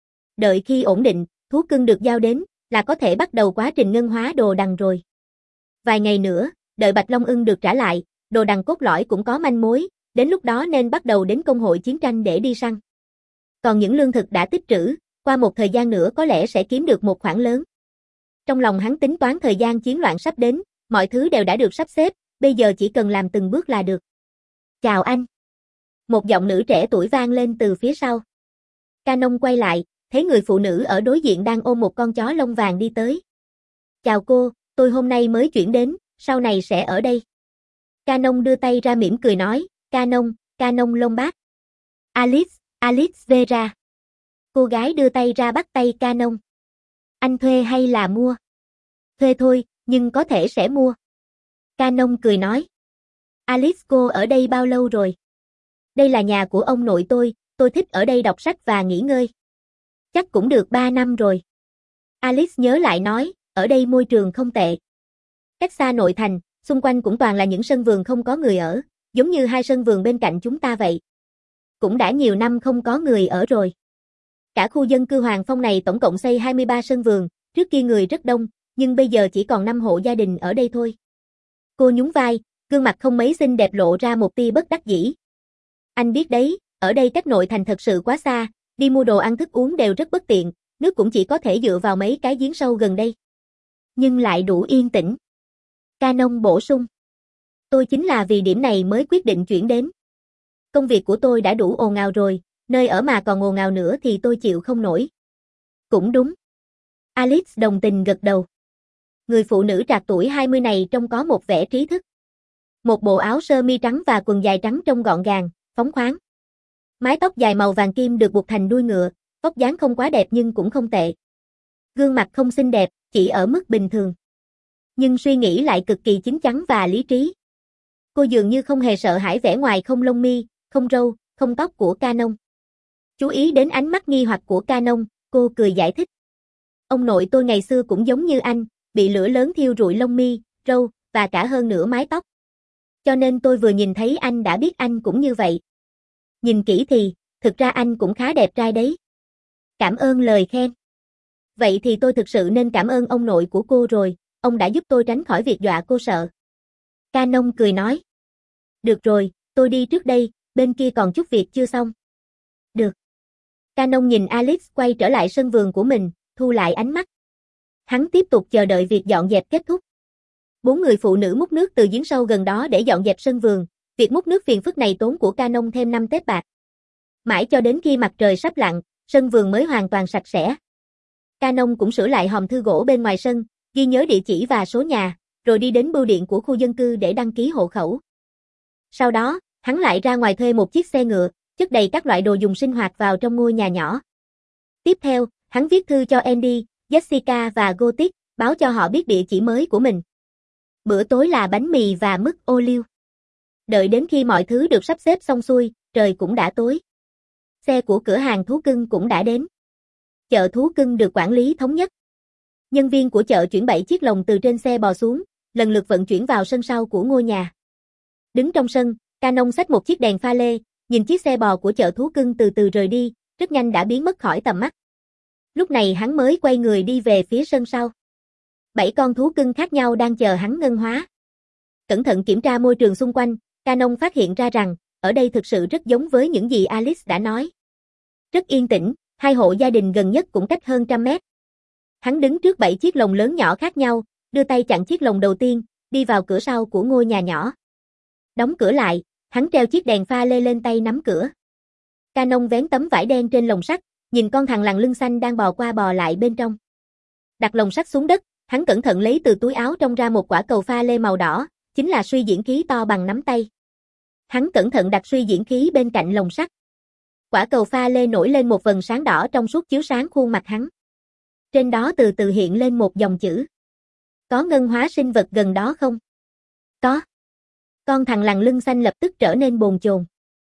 Đợi khi ổn định, thú cưng được giao đến, là có thể bắt đầu quá trình ngân hóa đồ đằng rồi. Vài ngày nữa, đợi Bạch Long Ưng được trả lại, đồ đằng cốt lõi cũng có manh mối, đến lúc đó nên bắt đầu đến công hội chiến tranh để đi săn. Còn những lương thực đã tích trữ, qua một thời gian nữa có lẽ sẽ kiếm được một khoản lớn. Trong lòng hắn tính toán thời gian chiến loạn sắp đến, mọi thứ đều đã được sắp xếp, bây giờ chỉ cần làm từng bước là được. Chào anh. Một giọng nữ trẻ tuổi vang lên từ phía sau. Canon quay lại, thấy người phụ nữ ở đối diện đang ôm một con chó lông vàng đi tới. Chào cô, tôi hôm nay mới chuyển đến, sau này sẽ ở đây. Canon đưa tay ra mỉm cười nói, Canon, Canon lông bác. Alice, Alice Vera. Cô gái đưa tay ra bắt tay Canon. Anh thuê hay là mua? Thuê thôi, nhưng có thể sẽ mua. Canon cười nói. Alice cô ở đây bao lâu rồi? Đây là nhà của ông nội tôi, tôi thích ở đây đọc sách và nghỉ ngơi. Chắc cũng được ba năm rồi. Alice nhớ lại nói, ở đây môi trường không tệ. Cách xa nội thành, xung quanh cũng toàn là những sân vườn không có người ở, giống như hai sân vườn bên cạnh chúng ta vậy. Cũng đã nhiều năm không có người ở rồi. Cả khu dân cư Hoàng Phong này tổng cộng xây hai mươi ba sân vườn, trước kia người rất đông, nhưng bây giờ chỉ còn năm hộ gia đình ở đây thôi. Cô nhún vai, gương mặt không mấy xinh đẹp lộ ra một tia bất đắc dĩ. Anh biết đấy, ở đây cách nội thành thật sự quá xa, đi mua đồ ăn thức uống đều rất bất tiện, nước cũng chỉ có thể dựa vào mấy cái giếng sâu gần đây. Nhưng lại đủ yên tĩnh. Canon bổ sung. Tôi chính là vì điểm này mới quyết định chuyển đến. Công việc của tôi đã đủ ồn ào rồi, nơi ở mà còn ồn ào nữa thì tôi chịu không nổi. Cũng đúng. Alice đồng tình gật đầu. Người phụ nữ trạc tuổi hai mươi này trông có một vẻ trí thức. Một bộ áo sơ mi trắng và quần dài trắng trông gọn gàng, phóng khoáng. Mái tóc dài màu vàng kim được buộc thành đuôi ngựa, vóc dáng không quá đẹp nhưng cũng không tệ. Gương mặt không xinh đẹp, chỉ ở mức bình thường. Nhưng suy nghĩ lại cực kỳ chín chắn và lý trí. Cô dường như không hề sợ hãi vẻ ngoài không lông mi, không râu, không tóc của Canon. Chú ý đến ánh mắt nghi hoặc của Canon, cô cười giải thích. Ông nội tôi ngày xưa cũng giống như anh, bị lửa lớn thiêu rụi lông mi, râu, và cả hơn nửa mái tóc. Cho nên tôi vừa nhìn thấy anh đã biết anh cũng như vậy. Nhìn kỹ thì, thực ra anh cũng khá đẹp trai đấy. Cảm ơn lời khen. Vậy thì tôi thực sự nên cảm ơn ông nội của cô rồi, ông đã giúp tôi tránh khỏi việc dọa cô sợ. Canon cười nói. Được rồi, tôi đi trước đây, bên kia còn chút việc chưa xong. Được. Canon nhìn Alice quay trở lại sân vườn của mình, thu lại ánh mắt. Hắn tiếp tục chờ đợi việc dọn dẹp kết thúc. Bốn người phụ nữ múc nước từ giếng sâu gần đó để dọn dẹp sân vườn, việc múc nước phiền phức này tốn của Canon thêm năm tép bạc. Mãi cho đến khi mặt trời sắp lặn, sân vườn mới hoàn toàn sạch sẽ. Canon cũng sửa lại hòm thư gỗ bên ngoài sân, ghi nhớ địa chỉ và số nhà, rồi đi đến bưu điện của khu dân cư để đăng ký hộ khẩu. Sau đó, hắn lại ra ngoài thuê một chiếc xe ngựa, chất đầy các loại đồ dùng sinh hoạt vào trong ngôi nhà nhỏ. Tiếp theo, hắn viết thư cho Andy, Jessica và Gothic, báo cho họ biết địa chỉ mới của mình. Bữa tối là bánh mì và mứt ô liu. Đợi đến khi mọi thứ được sắp xếp xong xuôi, trời cũng đã tối. Xe của cửa hàng thú cưng cũng đã đến. Chợ thú cưng được quản lý thống nhất. Nhân viên của chợ chuyển bảy chiếc lồng từ trên xe bò xuống, lần lượt vận chuyển vào sân sau của ngôi nhà. Đứng trong sân, Canon xách một chiếc đèn pha lê, nhìn chiếc xe bò của chợ thú cưng từ từ rời đi, rất nhanh đã biến mất khỏi tầm mắt. Lúc này hắn mới quay người đi về phía sân sau. Bảy con thú cưng khác nhau đang chờ hắn ngân hóa. Cẩn thận kiểm tra môi trường xung quanh, Canon phát hiện ra rằng, ở đây thực sự rất giống với những gì Alice đã nói. Rất yên tĩnh, hai hộ gia đình gần nhất cũng cách hơn trăm mét. Hắn đứng trước bảy chiếc lồng lớn nhỏ khác nhau, đưa tay chặn chiếc lồng đầu tiên, đi vào cửa sau của ngôi nhà nhỏ. Đóng cửa lại, hắn treo chiếc đèn pha lê lên tay nắm cửa. Canon vén tấm vải đen trên lồng sắt, nhìn con thằn lằn lưng xanh đang bò qua bò lại bên trong. Đặt lồng sắt xuống đất, hắn cẩn thận lấy từ túi áo trong ra một quả cầu pha lê màu đỏ, chính là suy diễn khí to bằng nắm tay. Hắn cẩn thận đặt suy diễn khí bên cạnh lồng sắt. Quả cầu pha lê nổi lên một vầng sáng đỏ trong suốt chiếu sáng khuôn mặt hắn. Trên đó từ từ hiện lên một dòng chữ. Có ngân hóa sinh vật gần đó không? Có. Con thằn lằn lưng xanh lập tức trở nên bồn chồn.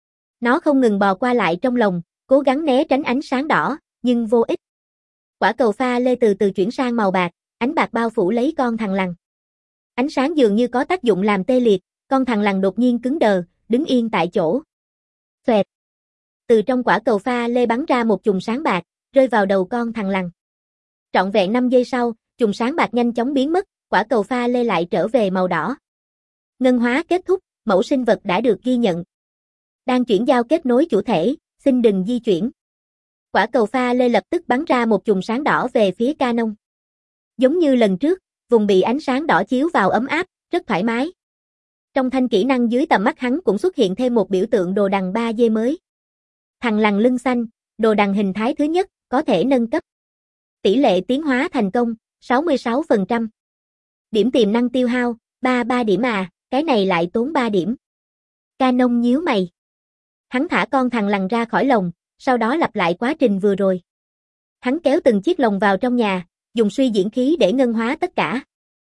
Nó không ngừng bò qua lại trong lồng, cố gắng né tránh ánh sáng đỏ, nhưng vô ích. Quả cầu pha lê từ từ chuyển sang màu bạc, ánh bạc bao phủ lấy con thằn lằn. Ánh sáng dường như có tác dụng làm tê liệt, con thằn lằn đột nhiên cứng đờ, đứng yên tại chỗ. Xoẹt. Từ trong quả cầu pha lê bắn ra một chùm sáng bạc, rơi vào đầu con thằn lằn. Trọn vẹn năm giây sau, chùm sáng bạc nhanh chóng biến mất, quả cầu pha lê lại trở về màu đỏ. Ngân hóa kết thúc, mẫu sinh vật đã được ghi nhận. Đang chuyển giao kết nối chủ thể, xin đừng di chuyển. Quả cầu pha lê lập tức bắn ra một chùm sáng đỏ về phía Canon. Giống như lần trước, vùng bị ánh sáng đỏ chiếu vào ấm áp, rất thoải mái. Trong thanh kỹ năng dưới tầm mắt hắn cũng xuất hiện thêm một biểu tượng đồ đằng ba D mới. Thằn lằn lưng xanh, đồ đằng hình thái thứ nhất, có thể nâng cấp. Tỷ lệ tiến hóa thành công, sáu mươi sáu phần trăm. Điểm tiềm năng tiêu hao, ba mươi ba điểm à, cái này lại tốn ba điểm. Canon nhíu mày. Hắn thả con thằn lằn ra khỏi lồng, sau đó lặp lại quá trình vừa rồi. Hắn kéo từng chiếc lồng vào trong nhà, dùng suy diễn khí để ngân hóa tất cả.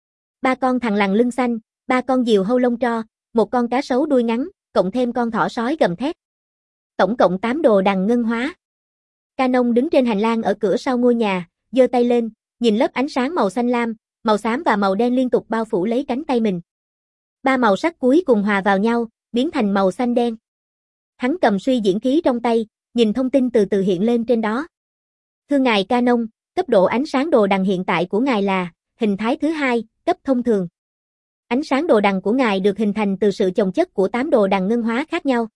Ba con thằn lằn lưng xanh, ba con diều hâu lông tro, một con cá sấu đuôi ngắn, cộng thêm con thỏ sói gầm thét. Tổng cộng tám đồ đằng ngân hóa. Canon đứng trên hành lang ở cửa sau ngôi nhà, giơ tay lên, nhìn lớp ánh sáng màu xanh lam, màu xám và màu đen liên tục bao phủ lấy cánh tay mình. Ba màu sắc cuối cùng hòa vào nhau, biến thành màu xanh đen. Hắn cầm suy diễn khí trong tay, nhìn thông tin từ từ hiện lên trên đó. Thưa ngài Canon, cấp độ ánh sáng đồ đằng hiện tại của ngài là hình thái thứ hai, cấp thông thường. Ánh sáng đồ đằng của ngài được hình thành từ sự chồng chất của tám đồ đằng ngân hóa khác nhau.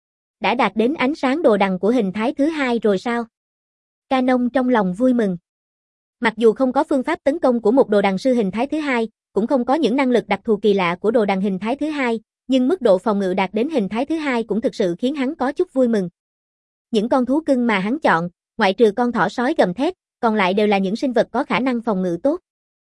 Đã đạt đến ánh sáng đồ đằng của hình thái thứ hai rồi sao? Canon trong lòng vui mừng. Mặc dù không có phương pháp tấn công của một đồ đằng sư hình thái thứ hai, cũng không có những năng lực đặc thù kỳ lạ của đồ đằng hình thái thứ hai, nhưng mức độ phòng ngự đạt đến hình thái thứ hai cũng thực sự khiến hắn có chút vui mừng. Những con thú cưng mà hắn chọn, ngoại trừ con thỏ sói gầm thét, còn lại đều là những sinh vật có khả năng phòng ngự tốt.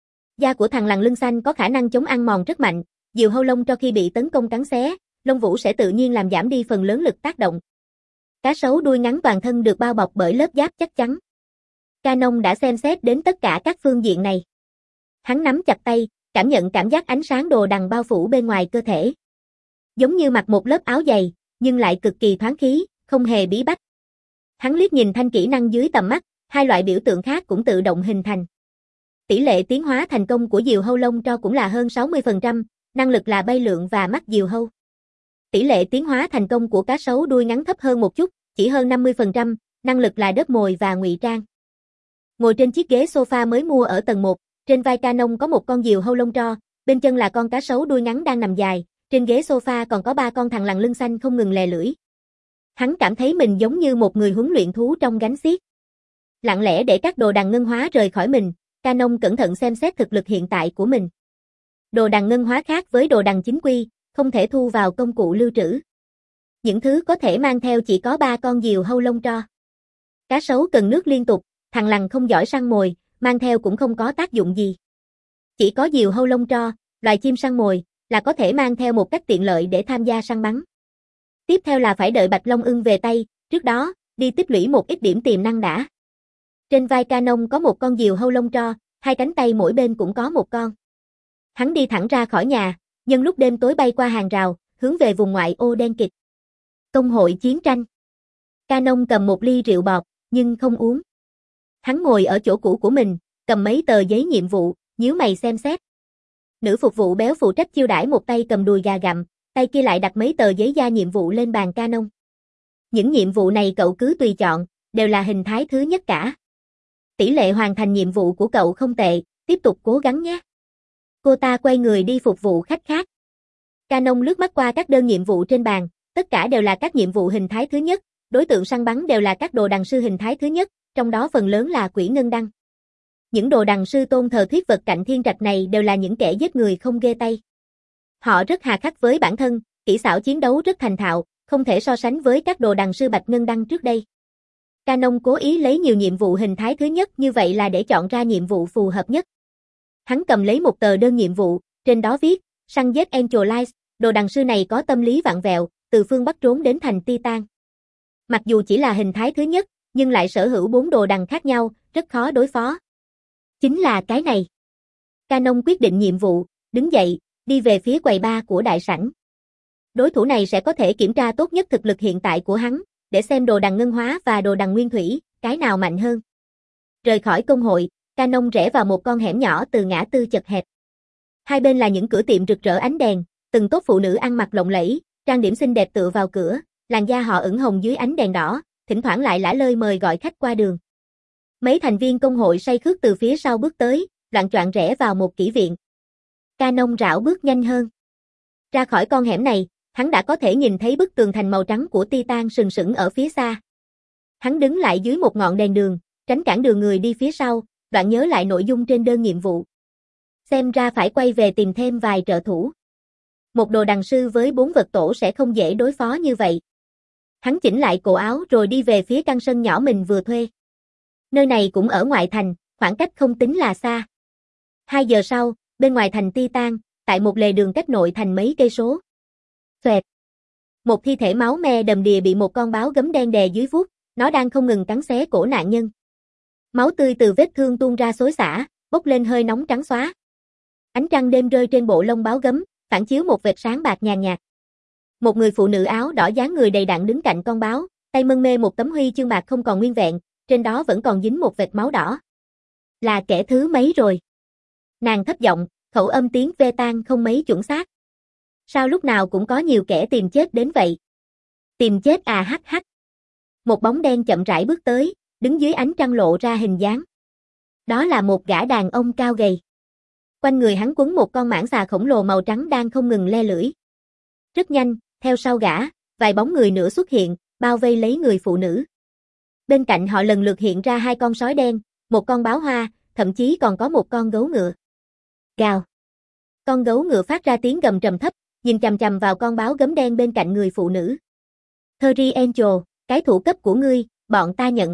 Da của thằn lằn lưng xanh có khả năng chống ăn mòn rất mạnh, diều hâu lông cho khi bị tấn công cắn xé, lông vũ sẽ tự nhiên làm giảm đi phần lớn lực tác động. Cá sấu đuôi ngắn toàn thân được bao bọc bởi lớp giáp chắc chắn. Canon đã xem xét đến tất cả các phương diện này. Hắn nắm chặt tay, cảm nhận cảm giác ánh sáng đồ đằng bao phủ bên ngoài cơ thể. Giống như mặc một lớp áo dày, nhưng lại cực kỳ thoáng khí, không hề bí bách. Hắn liếc nhìn thanh kỹ năng dưới tầm mắt, hai loại biểu tượng khác cũng tự động hình thành. Tỷ lệ tiến hóa thành công của diều hâu lông tro cũng là hơn sáu mươi phần trăm, năng lực là bay lượn và mắt diều hâu. Tỷ lệ tiến hóa thành công của cá sấu đuôi ngắn thấp hơn một chút, chỉ hơn năm mươi phần trăm, năng lực là đớp mồi và ngụy trang. Ngồi trên chiếc ghế sofa mới mua ở tầng một, trên vai Canon có một con diều hâu lông tro, bên chân là con cá sấu đuôi ngắn đang nằm dài, trên ghế sofa còn có ba con thằn lằn lưng xanh không ngừng lè lưỡi. Hắn cảm thấy mình giống như một người huấn luyện thú trong gánh xiếc. Lặng lẽ để các đồ đằng ngân hóa rời khỏi mình, Canon cẩn thận xem xét thực lực hiện tại của mình. Đồ đằng ngân hóa khác với đồ đằng chính quy, không thể thu vào công cụ lưu trữ. Những thứ có thể mang theo chỉ có ba con diều hâu lông tro. Cá sấu cần nước liên tục, thằn lằn không giỏi săn mồi, mang theo cũng không có tác dụng gì. Chỉ có diều hâu lông tro, loài chim săn mồi, là có thể mang theo một cách tiện lợi để tham gia săn bắn. Tiếp theo là phải đợi bạch long ưng về tay, trước đó, đi tích lũy một ít điểm tiềm năng đã. Trên vai Canon có một con diều hâu lông tro, hai cánh tay mỗi bên cũng có một con. Hắn đi thẳng ra khỏi nhà, nhân lúc đêm tối bay qua hàng rào, hướng về vùng ngoại ô đen kịt. Công hội chiến tranh. Canon cầm một ly rượu bọt, nhưng không uống. Hắn ngồi ở chỗ cũ của mình, cầm mấy tờ giấy nhiệm vụ, nhíu mày xem xét. Nữ phục vụ béo phụ trách chiêu đãi một tay cầm đùi gà gặm, tay kia lại đặt mấy tờ giấy da nhiệm vụ lên bàn Canon. Những nhiệm vụ này cậu cứ tùy chọn, đều là hình thái thứ nhất cả. Tỷ lệ hoàn thành nhiệm vụ của cậu không tệ, tiếp tục cố gắng nhé. Cô ta quay người đi phục vụ khách khác. Canon lướt mắt qua các đơn nhiệm vụ trên bàn, tất cả đều là các nhiệm vụ hình thái thứ nhất, đối tượng săn bắn đều là các đồ đằng sư hình thái thứ nhất, trong đó phần lớn là quỷ ngân đăng. Những đồ đằng sư tôn thờ thuyết vật cạnh thiên trạch này đều là những kẻ giết người không ghê tay. Họ rất hà khắc với bản thân, kỹ xảo chiến đấu rất thành thạo, không thể so sánh với các đồ đằng sư bạch ngân đăng trước đây. Canon cố ý lấy nhiều nhiệm vụ hình thái thứ nhất như vậy là để chọn ra nhiệm vụ phù hợp nhất. Hắn cầm lấy một tờ đơn nhiệm vụ, trên đó viết, săn giết Angelize, đồ đằng sư này có tâm lý vặn vẹo, từ phương Bắc trốn đến thành Titan. Mặc dù chỉ là hình thái thứ nhất, nhưng lại sở hữu bốn đồ đằng khác nhau, rất khó đối phó. Chính là cái này. Canon quyết định nhiệm vụ, đứng dậy, đi về phía quầy bar của đại sảnh. Đối thủ này sẽ có thể kiểm tra tốt nhất thực lực hiện tại của hắn, để xem đồ đằng ngân hóa và đồ đằng nguyên thủy, cái nào mạnh hơn. Rời khỏi công hội, Canon rẽ vào một con hẻm nhỏ từ ngã tư chật hẹp. Hai bên là những cửa tiệm rực rỡ ánh đèn, từng tốp phụ nữ ăn mặc lộng lẫy, trang điểm xinh đẹp tựa vào cửa, làn da họ ửng hồng dưới ánh đèn đỏ, thỉnh thoảng lại lả lơi mời gọi khách qua đường. Mấy thành viên công hội say khướt từ phía sau bước tới, loạng choạng rẽ vào một kỹ viện. Canon rảo bước nhanh hơn. Ra khỏi con hẻm này, hắn đã có thể nhìn thấy bức tường thành màu trắng của Titan sừng sững ở phía xa. Hắn đứng lại dưới một ngọn đèn đường, tránh cản đường người đi phía sau, đoạn nhớ lại nội dung trên đơn nhiệm vụ. Xem ra phải quay về tìm thêm vài trợ thủ. Một đồ đằng sư với bốn vật tổ sẽ không dễ đối phó như vậy. Hắn chỉnh lại cổ áo rồi đi về phía căn sân nhỏ mình vừa thuê. Nơi này cũng ở ngoại thành, khoảng cách không tính là xa. Hai giờ sau, bên ngoài thành Titan, tại một lề đường cách nội thành mấy cây số. Xoẹt. Một thi thể máu me đầm đìa bị một con báo gấm đen đè dưới vuốt, nó đang không ngừng cắn xé cổ nạn nhân. Máu tươi từ vết thương tuôn ra xối xả, bốc lên hơi nóng trắng xóa. Ánh trăng đêm rơi trên bộ lông báo gấm, phản chiếu một vệt sáng bạc nhàn nhạt. Một người phụ nữ áo đỏ dáng người đầy đặn đứng cạnh con báo, tay mân mê một tấm huy chương bạc không còn nguyên vẹn, trên đó vẫn còn dính một vệt máu đỏ. Là kẻ thứ mấy rồi? Nàng thấp giọng, khẩu âm tiếng ve tan không mấy chuẩn xác. Sao lúc nào cũng có nhiều kẻ tìm chết đến vậy? Tìm chết à hắc hắc. Một bóng đen chậm rãi bước tới, đứng dưới ánh trăng lộ ra hình dáng. Đó là một gã đàn ông cao gầy. Quanh người hắn quấn một con mãng xà khổng lồ màu trắng đang không ngừng le lưỡi. Rất nhanh, theo sau gã, vài bóng người nữa xuất hiện, bao vây lấy người phụ nữ. Bên cạnh họ lần lượt hiện ra hai con sói đen, một con báo hoa, thậm chí còn có một con gấu ngựa. Gào. Con gấu ngựa phát ra tiếng gầm trầm thấp, nhìn chằm chằm vào con báo gấm đen bên cạnh người phụ nữ. Thurry Angel, cái thủ cấp của ngươi, bọn ta nhận.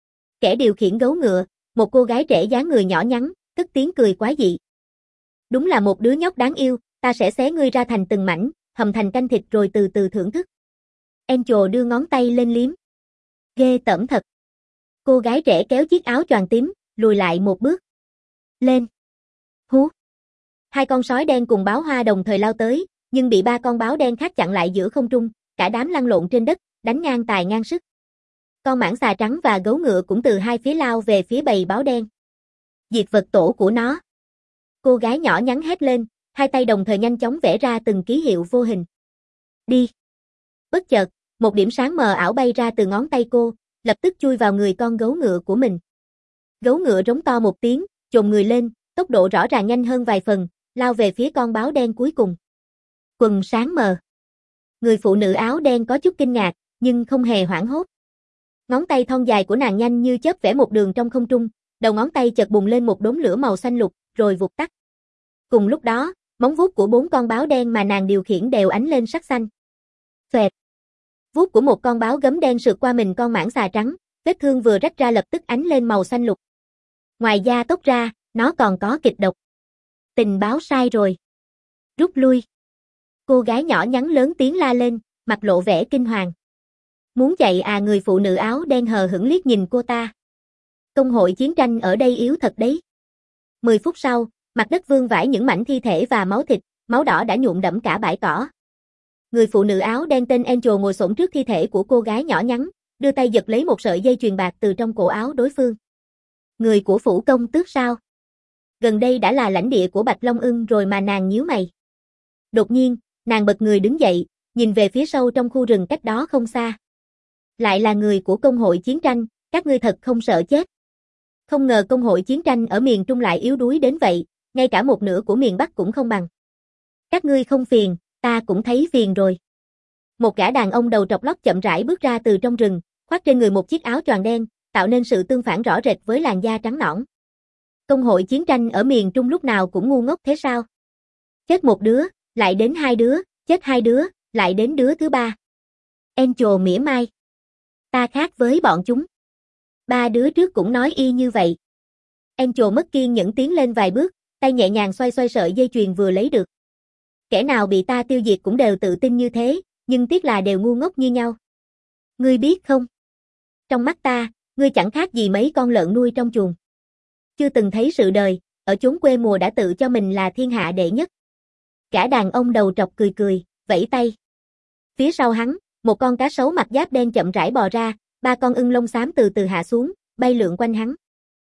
Kẻ điều khiển gấu ngựa, một cô gái trẻ dáng người nhỏ nhắn, cất tiếng cười quái dị. Đúng là một đứa nhóc đáng yêu, ta sẽ xé ngươi ra thành từng mảnh, hầm thành canh thịt rồi từ từ thưởng thức. Angel đưa ngón tay lên liếm. Ghê tởm thật. Cô gái trẻ kéo chiếc áo choàng tím, lùi lại một bước. Lên. Hú. Hai con sói đen cùng báo hoa đồng thời lao tới, nhưng bị ba con báo đen khác chặn lại giữa không trung, cả đám lăn lộn trên đất, đánh ngang tài ngang sức. Con mãng xà trắng và gấu ngựa cũng từ hai phía lao về phía bầy báo đen. Diệt vật tổ của nó. Cô gái nhỏ nhắn hét lên, hai tay đồng thời nhanh chóng vẽ ra từng ký hiệu vô hình. Đi. Bất chợt, một điểm sáng mờ ảo bay ra từ ngón tay cô, lập tức chui vào người con gấu ngựa của mình. Gấu ngựa rống to một tiếng, chồm người lên, tốc độ rõ ràng nhanh hơn vài phần, lao về phía con báo đen cuối cùng. Quần sáng mờ. Người phụ nữ áo đen có chút kinh ngạc, nhưng không hề hoảng hốt. Ngón tay thon dài của nàng nhanh như chớp vẽ một đường trong không trung, đầu ngón tay chợt bùng lên một đốm lửa màu xanh lục, rồi vụt tắt. Cùng lúc đó, móng vuốt của bốn con báo đen mà nàng điều khiển đều ánh lên sắc xanh. Xoẹt. Vuốt của một con báo gấm đen sượt qua mình con mãng xà trắng, vết thương vừa rách ra lập tức ánh lên màu xanh lục. Ngoài da tốc ra, nó còn có kịch độc. Tình báo sai rồi. Rút lui. Cô gái nhỏ nhắn lớn tiếng la lên, mặt lộ vẻ kinh hoàng. Muốn chạy à? Người phụ nữ áo đen hờ hững liếc nhìn cô ta. Công hội chiến tranh ở đây yếu thật đấy. Mười phút sau, mặt đất vương vãi những mảnh thi thể và máu thịt, máu đỏ đã nhuộm đẫm cả bãi cỏ. Người phụ nữ áo đen tên Angel ngồi xổm trước thi thể của cô gái nhỏ nhắn, đưa tay giật lấy một sợi dây chuyền bạc từ trong cổ áo đối phương. Người của phủ công tước sao? Gần đây đã là lãnh địa của Bạch Long Ưng rồi mà. Nàng nhíu mày. Đột nhiên, nàng bật người đứng dậy, nhìn về phía sâu trong khu rừng cách đó không xa. Lại là người của công hội chiến tranh, các ngươi thật không sợ chết. Không ngờ công hội chiến tranh ở miền Trung lại yếu đuối đến vậy, ngay cả một nửa của miền Bắc cũng không bằng. Các ngươi không phiền, ta cũng thấy phiền rồi. Một gã đàn ông đầu trọc lóc chậm rãi bước ra từ trong rừng, khoác trên người một chiếc áo choàng đen, tạo nên sự tương phản rõ rệt với làn da trắng nõn. Công hội chiến tranh ở miền Trung lúc nào cũng ngu ngốc thế sao? Chết một đứa, lại đến hai đứa, chết hai đứa, lại đến đứa thứ ba. Angel mỉa mai. Ta khác với bọn chúng. Ba đứa trước cũng nói y như vậy. Angel mất kiên nhẫn tiến lên vài bước, tay nhẹ nhàng xoay xoay sợi dây chuyền vừa lấy được. Kẻ nào bị ta tiêu diệt cũng đều tự tin như thế, nhưng tiếc là đều ngu ngốc như nhau. Ngươi biết không? Trong mắt ta, ngươi chẳng khác gì mấy con lợn nuôi trong chuồng. Chưa từng thấy sự đời, ở chốn quê mùa đã tự cho mình là thiên hạ đệ nhất. Gã đàn ông đầu trọc cười cười, vẫy tay. Phía sau hắn, một con cá sấu mặt giáp đen chậm rãi bò ra, ba con ưng lông xám từ từ hạ xuống, bay lượn quanh hắn.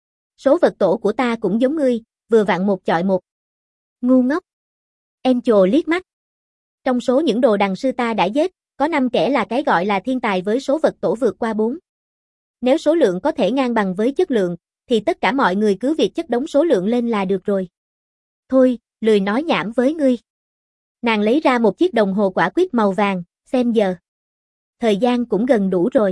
Số vật tổ của ta cũng giống ngươi, vừa vặn một chọi một. Ngu ngốc. Angel liếc mắt. Trong số những đồ đằng sư ta đã giết, có năm kẻ là cái gọi là thiên tài với số vật tổ vượt qua bốn. Nếu số lượng có thể ngang bằng với chất lượng, thì tất cả mọi người cứ việc chất đống số lượng lên là được rồi. Thôi, lười nói nhảm với ngươi. Nàng lấy ra một chiếc đồng hồ quả quyết màu vàng, xem giờ. Thời gian cũng gần đủ rồi.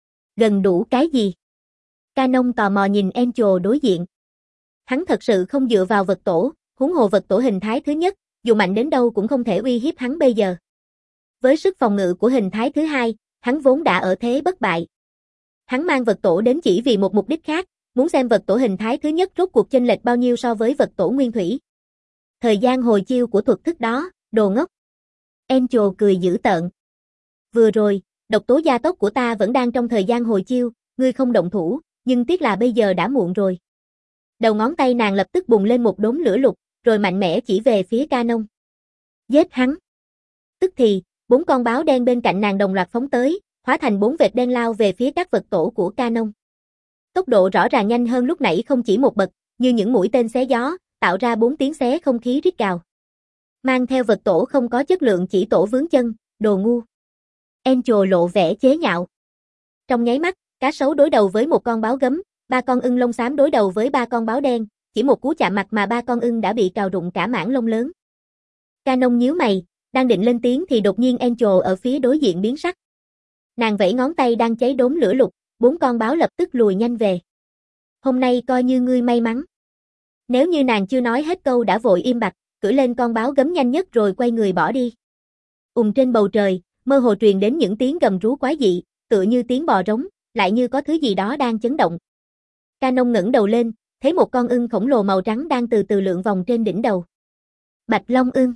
Gần đủ cái gì? Canon tò mò nhìn Angel đối diện. Hắn thật sự không dựa vào vật tổ, huống hồ vật tổ hình thái thứ nhất, dù mạnh đến đâu cũng không thể uy hiếp hắn bây giờ. Với sức phòng ngự của hình thái thứ hai, hắn vốn đã ở thế bất bại. Hắn mang vật tổ đến chỉ vì một mục đích khác, muốn xem vật tổ hình thái thứ nhất rốt cuộc chênh lệch bao nhiêu so với vật tổ nguyên thủy. Thời gian hồi chiêu của thuật thức đó, đồ ngốc. Angel cười dữ tợn. Vừa rồi, độc tố gia tốc của ta vẫn đang trong thời gian hồi chiêu, ngươi không động thủ, nhưng tiếc là bây giờ đã muộn rồi. Đầu ngón tay nàng lập tức bùng lên một đốm lửa lục, rồi mạnh mẽ chỉ về phía Canon. Giết hắn. Tức thì, bốn con báo đen bên cạnh nàng đồng loạt phóng tới, hóa thành bốn vệt đen lao về phía các vật tổ của Canon. Tốc độ rõ ràng nhanh hơn lúc nãy không chỉ một bậc, như những mũi tên xé gió, tạo ra bốn tiếng xé không khí rít gào. Mang theo vật tổ không có chất lượng chỉ tổ vướng chân, đồ ngu. Angel lộ vẻ chế nhạo. Trong nháy mắt, cá sấu đối đầu với một con báo gấm, ba con ưng lông xám đối đầu với ba con báo đen, chỉ một cú chạm mặt mà ba con ưng đã bị cào rụng cả mảng lông lớn. Canon nhíu mày, đang định lên tiếng thì đột nhiên Angel ở phía đối diện biến sắc. Nàng vẫy ngón tay đang cháy đốm lửa lục, bốn con báo lập tức lùi nhanh về. Hôm nay coi như ngươi may mắn. Nếu như nàng chưa nói hết câu đã vội im bặt, cưỡi lên con báo gấm nhanh nhất rồi quay người bỏ đi. Ùng trên bầu trời, mơ hồ truyền đến những tiếng gầm rú quái dị, tựa như tiếng bò rống, lại như có thứ gì đó đang chấn động. Canon ngẩng đầu lên, thấy một con ưng khổng lồ màu trắng đang từ từ lượn vòng trên đỉnh đầu. Bạch Long ưng.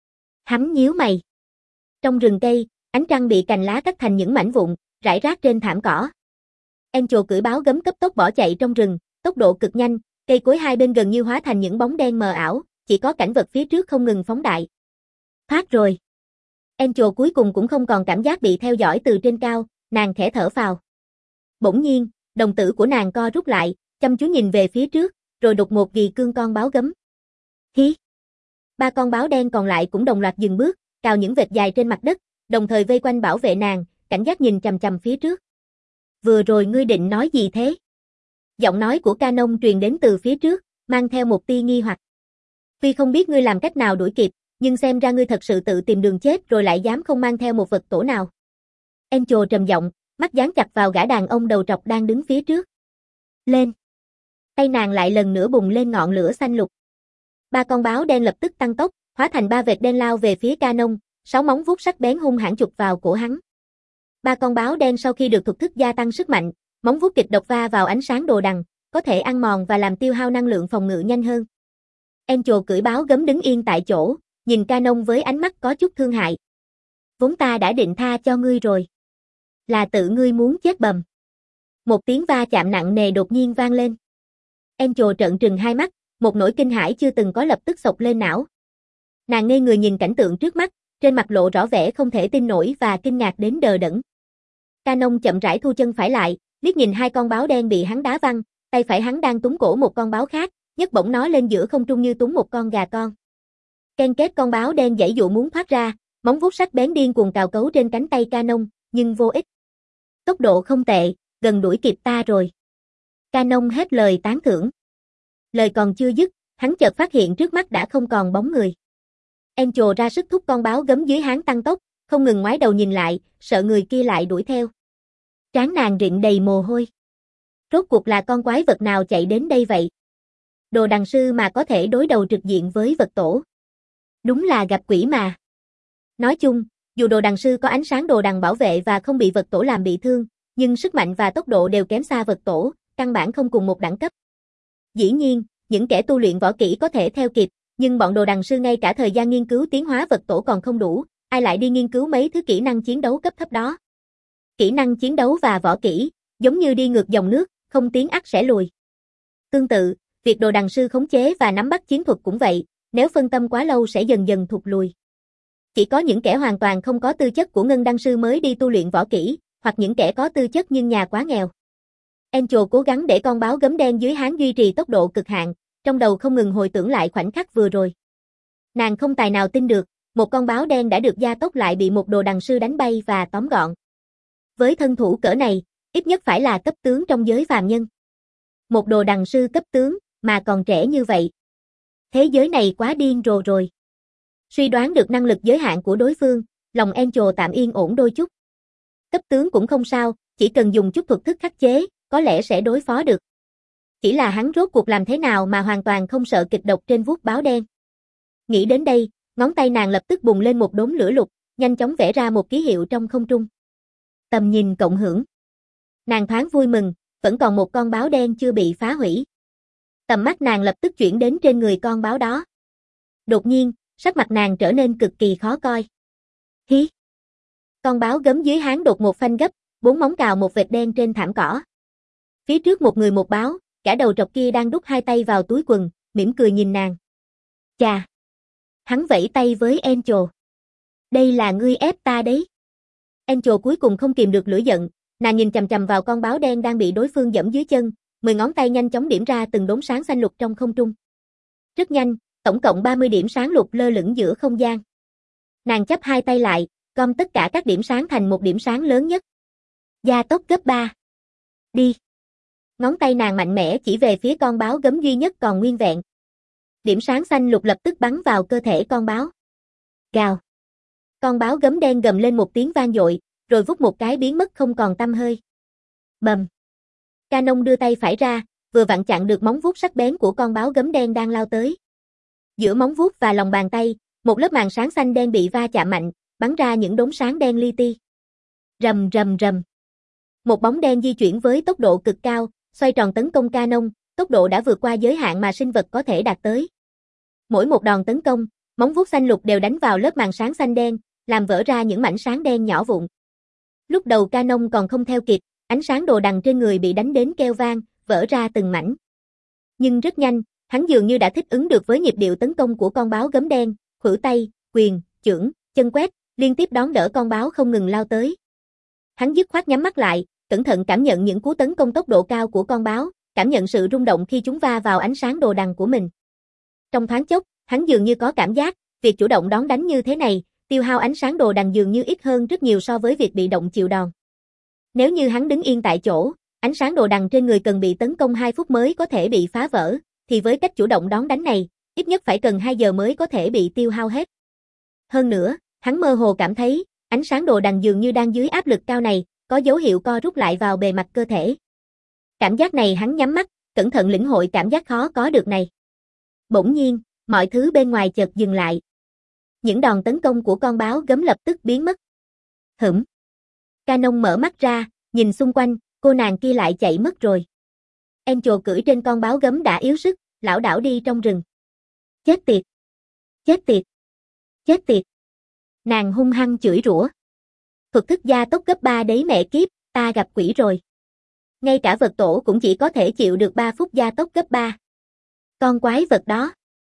Hắn nhíu mày. Trong rừng cây, ánh trăng bị cành lá cắt thành những mảnh vụn, rải rác trên thảm cỏ. Angel cưỡi báo gấm cấp tốc bỏ chạy trong rừng, tốc độ cực nhanh, cây cối hai bên gần như hóa thành những bóng đen mờ ảo, chỉ có cảnh vật phía trước không ngừng phóng đại. Phát rồi. Angel cuối cùng cũng không còn cảm giác bị theo dõi từ trên cao, nàng khẽ thở phào. Bỗng nhiên, đồng tử của nàng co rút lại, chăm chú nhìn về phía trước, rồi đột ngột ghi cương con báo gấm. Hí! Ba con báo đen còn lại cũng đồng loạt dừng bước, cào những vệt dài trên mặt đất, đồng thời vây quanh bảo vệ nàng, cảnh giác nhìn chằm chằm phía trước. Vừa rồi ngươi định nói gì thế? Giọng nói của Canon truyền đến từ phía trước, mang theo một tia nghi hoặc. Tuy không biết ngươi làm cách nào đuổi kịp, nhưng xem ra ngươi thật sự tự tìm đường chết rồi lại dám không mang theo một vật tổ nào. Angel trầm giọng, mắt dán chặt vào gã đàn ông đầu trọc đang đứng phía trước. Lên! Tay nàng lại lần nữa bùng lên ngọn lửa xanh lục. Ba con báo đen lập tức tăng tốc, hóa thành ba vệt đen lao về phía Canon, sáu móng vuốt sắc bén hung hãn chụp vào cổ hắn. Ba con báo đen sau khi được thuật thức gia tăng sức mạnh, móng vuốt kịch độc va vào ánh sáng đồ đằng, có thể ăn mòn và làm tiêu hao năng lượng phòng ngự nhanh hơn. Angel cưỡi báo gấm đứng yên tại chỗ, nhìn Canon với ánh mắt có chút thương hại. Vốn ta đã định tha cho ngươi rồi. Là tự ngươi muốn chết bầm. Một tiếng va chạm nặng nề đột nhiên vang lên. Angel trợn trừng hai mắt, một nỗi kinh hãi chưa từng có lập tức xộc lên não. Nàng ngây người nhìn cảnh tượng trước mắt, trên mặt lộ rõ vẻ không thể tin nổi và kinh ngạc đến đờ đẫn. Canon chậm rãi thu chân phải lại, liếc nhìn hai con báo đen bị hắn đá văng, tay phải hắn đang túm cổ một con báo khác, nhấc bổng nó lên giữa không trung như túm một con gà con. Ken kết con báo đen giãy dụ muốn thoát ra, móng vuốt sắc bén điên cuồng cào cấu trên cánh tay Canon, nhưng vô ích. Tốc độ không tệ, gần đuổi kịp ta rồi. Canon hết lời tán thưởng. Lời còn chưa dứt, hắn chợt phát hiện trước mắt đã không còn bóng người. Angel ra sức thúc con báo gấm dưới hắn tăng tốc, không ngừng ngoái đầu nhìn lại, sợ người kia lại đuổi theo. Trán nàng rịn đầy mồ hôi. Rốt cuộc là con quái vật nào chạy đến đây vậy? Đồ đằng sư mà có thể đối đầu trực diện với vật tổ. Đúng là gặp quỷ mà. Nói chung, dù đồ đằng sư có ánh sáng đồ đằng bảo vệ và không bị vật tổ làm bị thương, nhưng sức mạnh và tốc độ đều kém xa vật tổ, căn bản không cùng một đẳng cấp. Dĩ nhiên, những kẻ tu luyện võ kỹ có thể theo kịp, nhưng bọn đồ đằng sư ngay cả thời gian nghiên cứu tiến hóa vật tổ còn không đủ, ai lại đi nghiên cứu mấy thứ kỹ năng chiến đấu cấp thấp đó. Kỹ năng chiến đấu và võ kỹ, giống như đi ngược dòng nước, không tiến ắt sẽ lùi. Tương tự, Việc đồ đằng sư khống chế và nắm bắt chiến thuật cũng vậy, nếu phân tâm quá lâu sẽ dần dần thụt lùi. Chỉ có những kẻ hoàn toàn không có tư chất của ngân đăng sư mới đi tu luyện võ kỹ, hoặc những kẻ có tư chất nhưng nhà quá nghèo. Angel cố gắng để con báo gấm đen dưới háng duy trì tốc độ cực hạn, trong đầu không ngừng hồi tưởng lại khoảnh khắc vừa rồi. Nàng không tài nào tin được, một con báo đen đã được gia tốc lại bị một đồ đằng sư đánh bay và tóm gọn. Với thân thủ cỡ này, ít nhất phải là cấp tướng trong giới phàm nhân. Một đồ đằng sư cấp tướng, mà còn trẻ như vậy. Thế giới này quá điên rồ rồi. Suy đoán được năng lực giới hạn của đối phương, lòng Angel tạm yên ổn đôi chút. Cấp tướng cũng không sao, chỉ cần dùng chút thuật thức khắc chế, có lẽ sẽ đối phó được. Chỉ là hắn rốt cuộc làm thế nào mà hoàn toàn không sợ kịch độc trên vuốt báo đen. Nghĩ đến đây, ngón tay nàng lập tức bùng lên một đốm lửa lục, nhanh chóng vẽ ra một ký hiệu trong không trung. Tầm nhìn cộng hưởng. Nàng thoáng vui mừng, vẫn còn một con báo đen chưa bị phá hủy. Tầm mắt nàng lập tức chuyển đến trên người con báo đó. Đột nhiên, sắc mặt nàng trở nên cực kỳ khó coi. Hí! Con báo gấm dưới háng đột một phanh gấp, bốn móng cào một vệt đen trên thảm cỏ. Phía trước một người một báo, cả đầu trọc kia đang đút hai tay vào túi quần, mỉm cười nhìn nàng. Chà! Hắn vẫy tay với Angel. Đây là ngươi ép ta đấy. Angel cuối cùng không kìm được lửa giận, nàng nhìn chằm chằm vào con báo đen đang bị đối phương giẫm dưới chân, mười ngón tay nhanh chóng điểm ra từng đốm sáng xanh lục trong không trung. Rất nhanh, tổng cộng ba mươi điểm sáng lục lơ lửng giữa không gian. Nàng chắp hai tay lại, gom tất cả các điểm sáng thành một điểm sáng lớn nhất. Gia tốc gấp ba. Đi. Ngón tay nàng mạnh mẽ chỉ về phía con báo gấm duy nhất còn nguyên vẹn. Điểm sáng xanh lục lập tức bắn vào cơ thể con báo. Gào. Con báo gấm đen gầm lên một tiếng vang dội, rồi vút một cái biến mất không còn tăm hơi. Bầm. Canon đưa tay phải ra, vừa vặn chặn được móng vuốt sắc bén của con báo gấm đen đang lao tới. Giữa móng vuốt và lòng bàn tay, một lớp màn sáng xanh đen bị va chạm mạnh, bắn ra những đốm sáng đen li ti. Rầm rầm rầm. Một bóng đen di chuyển với tốc độ cực cao, xoay tròn tấn công Canon, tốc độ đã vượt qua giới hạn mà sinh vật có thể đạt tới. Mỗi một đòn tấn công, móng vuốt xanh lục đều đánh vào lớp màn sáng xanh đen, làm vỡ ra những mảnh sáng đen nhỏ vụn. Lúc đầu Canon còn không theo kịp, ánh sáng đồ đằng trên người bị đánh đến keo vang, vỡ ra từng mảnh. Nhưng rất nhanh, hắn dường như đã thích ứng được với nhịp điệu tấn công của con báo gấm đen, khuỷu tay, quyền, chưởng, chân quét, liên tiếp đón đỡ con báo không ngừng lao tới. Hắn dứt khoát nhắm mắt lại, cẩn thận cảm nhận những cú tấn công tốc độ cao của con báo, cảm nhận sự rung động khi chúng va vào ánh sáng đồ đằng của mình. Trong thoáng chốc, hắn dường như có cảm giác, việc chủ động đón đánh như thế này, tiêu hao ánh sáng đồ đằng dường như ít hơn rất nhiều so với việc bị động chịu đòn. Nếu như hắn đứng yên tại chỗ, ánh sáng đồ đằng trên người cần bị tấn công hai phút mới có thể bị phá vỡ, thì với cách chủ động đón đánh này, ít nhất phải cần hai giờ mới có thể bị tiêu hao hết. Hơn nữa, hắn mơ hồ cảm thấy, ánh sáng đồ đằng dường như đang dưới áp lực cao này, có dấu hiệu co rút lại vào bề mặt cơ thể. Cảm giác này hắn nhắm mắt, cẩn thận lĩnh hội cảm giác khó có được này. Bỗng nhiên, mọi thứ bên ngoài chợt dừng lại. Những đòn tấn công của con báo gấm lập tức biến mất. Hửm. Canon mở mắt ra, nhìn xung quanh, cô nàng kia lại chạy mất rồi. Angel cưỡi trên con báo gấm đã yếu sức, lảo đảo đi trong rừng. Chết tiệt! Chết tiệt! Chết tiệt! Nàng hung hăng chửi rủa. Thuật thức gia tốc cấp ba đấy mẹ kiếp, ta gặp quỷ rồi. Ngay cả vật tổ cũng chỉ có thể chịu được ba phút gia tốc cấp ba. Con quái vật đó.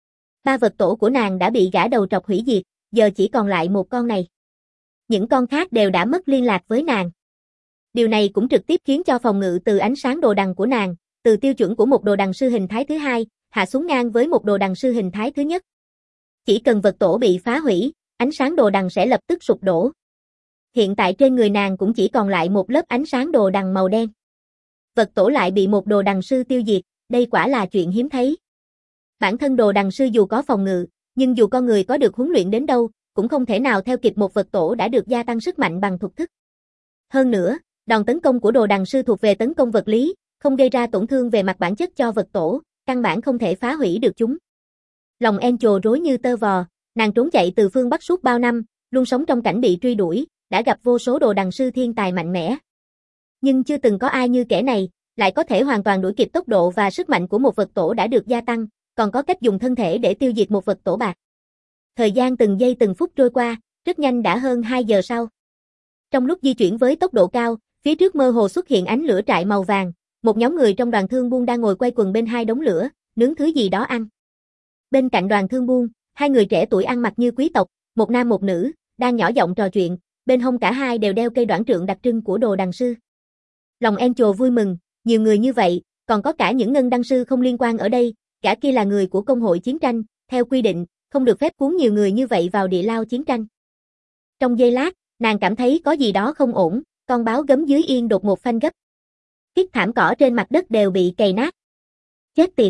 Ba vật tổ của nàng đã bị gã đầu trọc hủy diệt, giờ chỉ còn lại một con này. Những con khác đều đã mất liên lạc với nàng. Điều này cũng trực tiếp khiến cho phòng ngự từ ánh sáng đồ đằng của nàng, từ tiêu chuẩn của một đồ đằng sư hình thái thứ hai, hạ xuống ngang với một đồ đằng sư hình thái thứ nhất. Chỉ cần vật tổ bị phá hủy, ánh sáng đồ đằng sẽ lập tức sụp đổ. Hiện tại trên người nàng cũng chỉ còn lại một lớp ánh sáng đồ đằng màu đen. Vật tổ lại bị một đồ đằng sư tiêu diệt, đây quả là chuyện hiếm thấy. Bản thân đồ đằng sư dù có phòng ngự, nhưng dù con người có được huấn luyện đến đâu, cũng không thể nào theo kịp một vật tổ đã được gia tăng sức mạnh bằng thuật thức. Hơn nữa, đòn tấn công của đồ đằng sư thuộc về tấn công vật lý, không gây ra tổn thương về mặt bản chất cho vật tổ, căn bản không thể phá hủy được chúng. Lòng Angel rối như tơ vò, nàng trốn chạy từ phương Bắc suốt bao năm, luôn sống trong cảnh bị truy đuổi, đã gặp vô số đồ đằng sư thiên tài mạnh mẽ. Nhưng chưa từng có ai như kẻ này, lại có thể hoàn toàn đuổi kịp tốc độ và sức mạnh của một vật tổ đã được gia tăng, còn có cách dùng thân thể để tiêu diệt một vật tổ bạc. Thời gian từng giây từng phút trôi qua, rất nhanh đã hơn hai giờ sau. Trong lúc di chuyển với tốc độ cao, phía trước mơ hồ xuất hiện ánh lửa trại màu vàng, một nhóm người trong đoàn thương buôn đang ngồi quay quần bên hai đống lửa, nướng thứ gì đó ăn. Bên cạnh Đoàn Thương Buôn, hai người trẻ tuổi ăn mặc như quý tộc, một nam một nữ, đang nhỏ giọng trò chuyện, bên hông cả hai đều đeo cây đoản trượng đặc trưng của Đồ Đằng sư. Lòng Angel vui mừng, nhiều người như vậy, còn có cả những ngân đăng sư không liên quan ở đây, gã kia là người của công hội chiến tranh, theo quy định, không được phép cuốn nhiều người như vậy vào địa lao chiến tranh. Trong giây lát, nàng cảm thấy có gì đó không ổn, con báo gấm dưới yên đột một phanh gấp. Chiếc thảm cỏ trên mặt đất đều bị cày nát. Chết tiệt!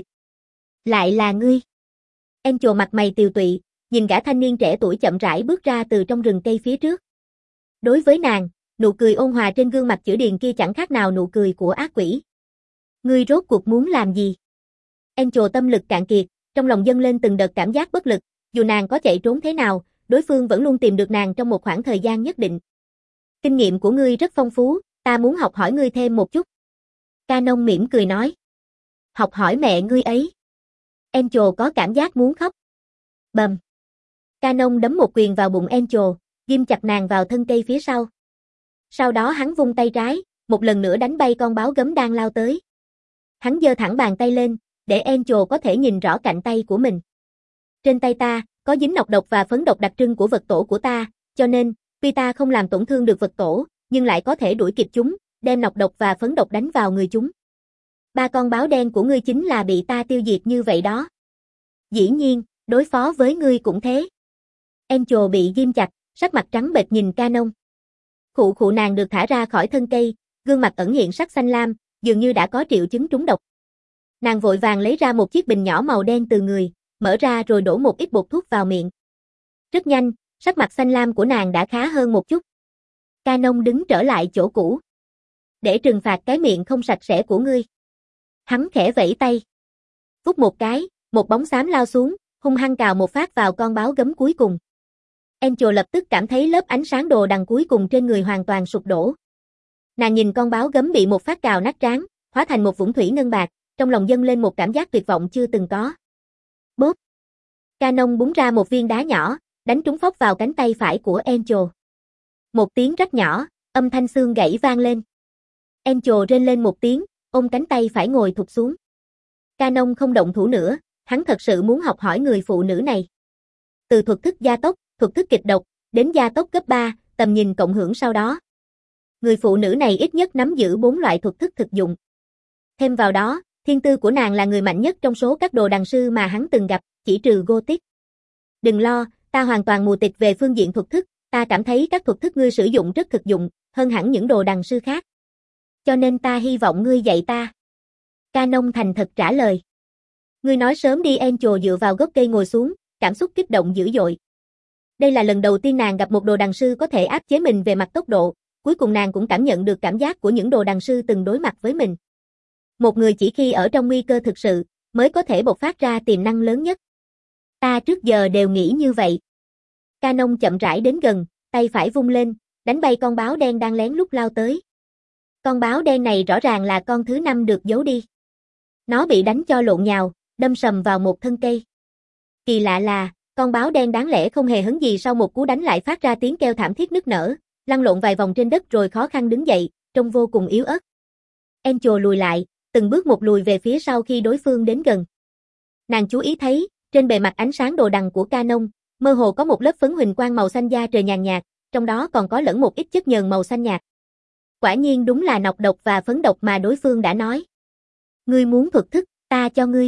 Lại là ngươi! Angel mặt mày tiều tụy, nhìn gã thanh niên trẻ tuổi chậm rãi bước ra từ trong rừng cây phía trước. Đối với nàng, nụ cười ôn hòa trên gương mặt chữ điền kia chẳng khác nào nụ cười của ác quỷ. Ngươi rốt cuộc muốn làm gì? Angel tâm lực cạn kiệt, trong lòng dâng lên từng đợt cảm giác bất lực, dù nàng có chạy trốn thế nào, đối phương vẫn luôn tìm được nàng trong một khoảng thời gian nhất định. Kinh nghiệm của ngươi rất phong phú, ta muốn học hỏi ngươi thêm một chút. Canon mỉm cười nói. Học hỏi mẹ ngươi ấy. Angel có cảm giác muốn khóc. Bầm. Canon đấm một quyền vào bụng Angel, ghim chặt nàng vào thân cây phía sau. Sau đó hắn vung tay trái, một lần nữa đánh bay con báo gấm đang lao tới. Hắn giơ thẳng bàn tay lên, để Angel có thể nhìn rõ cạnh tay của mình. Trên tay ta, có dính nọc độc và phấn độc đặc trưng của vật tổ của ta, cho nên, tuy ta không làm tổn thương được vật tổ, nhưng lại có thể đuổi kịp chúng, đem nọc độc và phấn độc đánh vào người chúng. Ba con báo đen của ngươi chính là bị ta tiêu diệt như vậy đó. Dĩ nhiên, đối phó với ngươi cũng thế. Angel bị ghim chặt, sắc mặt trắng bệch nhìn Canon. Khụ khụ nàng được thả ra khỏi thân cây, gương mặt ẩn hiện sắc xanh lam, dường như đã có triệu chứng trúng độc. Nàng vội vàng lấy ra một chiếc bình nhỏ màu đen từ người, mở ra rồi đổ một ít bột thuốc vào miệng. Rất nhanh, sắc mặt xanh lam của nàng đã khá hơn một chút. Canon đứng trở lại chỗ cũ. Để trừng phạt cái miệng không sạch sẽ của ngươi. Hắn khẽ vẫy tay. Vút một cái, một bóng xám lao xuống, hung hăng cào một phát vào con báo gấm cuối cùng. Angel lập tức cảm thấy lớp ánh sáng đồ đằng cuối cùng trên người hoàn toàn sụp đổ. Nàng nhìn con báo gấm bị một phát cào nát trán, hóa thành một vũng thủy ngân bạc, trong lòng dâng lên một cảm giác tuyệt vọng chưa từng có. Bốp! Canon búng ra một viên đá nhỏ, đánh trúng phóc vào cánh tay phải của Angel. Một tiếng rách nhỏ, âm thanh xương gãy vang lên. Angel rên lên một tiếng, ôm cánh tay phải ngồi thụp xuống. Canon không động thủ nữa, hắn thật sự muốn học hỏi người phụ nữ này. Từ thuật thức gia tốc, thuật thức kịch độc, đến gia tốc cấp ba, tầm nhìn cộng hưởng sau đó. Người phụ nữ này ít nhất nắm giữ bốn loại thuật thức thực dụng. Thêm vào đó, thiên tư của nàng là người mạnh nhất trong số các đồ đằng sư mà hắn từng gặp, chỉ trừ Gothic. Đừng lo, ta hoàn toàn mù tịt về phương diện thuật thức, ta cảm thấy các thuật thức ngươi sử dụng rất thực dụng, hơn hẳn những đồ đằng sư khác. Cho nên ta hy vọng ngươi dạy ta. Canon thành thật trả lời. Ngươi nói sớm đi. Angel dựa vào gốc cây ngồi xuống, cảm xúc kích động dữ dội. Đây là lần đầu tiên nàng gặp một đồ đằng sư có thể áp chế mình về mặt tốc độ, cuối cùng nàng cũng cảm nhận được cảm giác của những đồ đằng sư từng đối mặt với mình. Một người chỉ khi ở trong nguy cơ thực sự, mới có thể bộc phát ra tiềm năng lớn nhất. Ta trước giờ đều nghĩ như vậy. Canon chậm rãi đến gần, tay phải vung lên, đánh bay con báo đen đang lén lút lao tới. Con báo đen này rõ ràng là con thứ năm được giấu đi. Nó bị đánh cho lộn nhào, đâm sầm vào một thân cây. Kỳ lạ là, con báo đen đáng lẽ không hề hấn gì sau một cú đánh lại phát ra tiếng kêu thảm thiết nức nở, lăn lộn vài vòng trên đất rồi khó khăn đứng dậy, trông vô cùng yếu ớt. Angel lùi lại, từng bước một lùi về phía sau khi đối phương đến gần. Nàng chú ý thấy, trên bề mặt ánh sáng đồ đằng của Canon, mơ hồ có một lớp phấn huỳnh quang màu xanh da trời nhàn nhạt, trong đó còn có lẫn một ít chất nhờn màu xanh nhạt. Quả nhiên đúng là nọc độc và phấn độc mà đối phương đã nói. Ngươi muốn thuật thức, ta cho ngươi.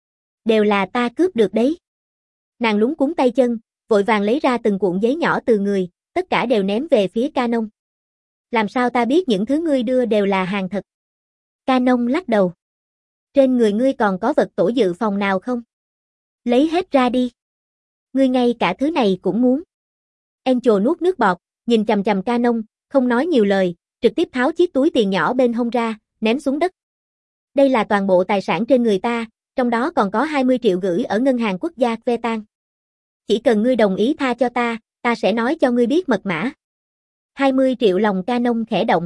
Đều là ta cướp được đấy. Nàng lúng cuống tay chân, vội vàng lấy ra từng cuộn giấy nhỏ từ người, tất cả đều ném về phía Canon. Làm sao ta biết những thứ ngươi đưa đều là hàng thật? Canon lắc đầu. Trên người ngươi còn có vật tổ dự phòng nào không? Lấy hết ra đi. Ngươi ngay cả thứ này cũng muốn. Angel nuốt nước bọt, nhìn chằm chằm Canon, không nói nhiều lời, trực tiếp tháo chiếc túi tiền nhỏ bên hông ra, ném xuống đất. Đây là toàn bộ tài sản trên người ta, trong đó còn có hai mươi triệu gửi ở ngân hàng quốc gia Vetan. Chỉ cần ngươi đồng ý tha cho ta, ta sẽ nói cho ngươi biết mật mã. hai mươi triệu. Lòng Canon khẽ động.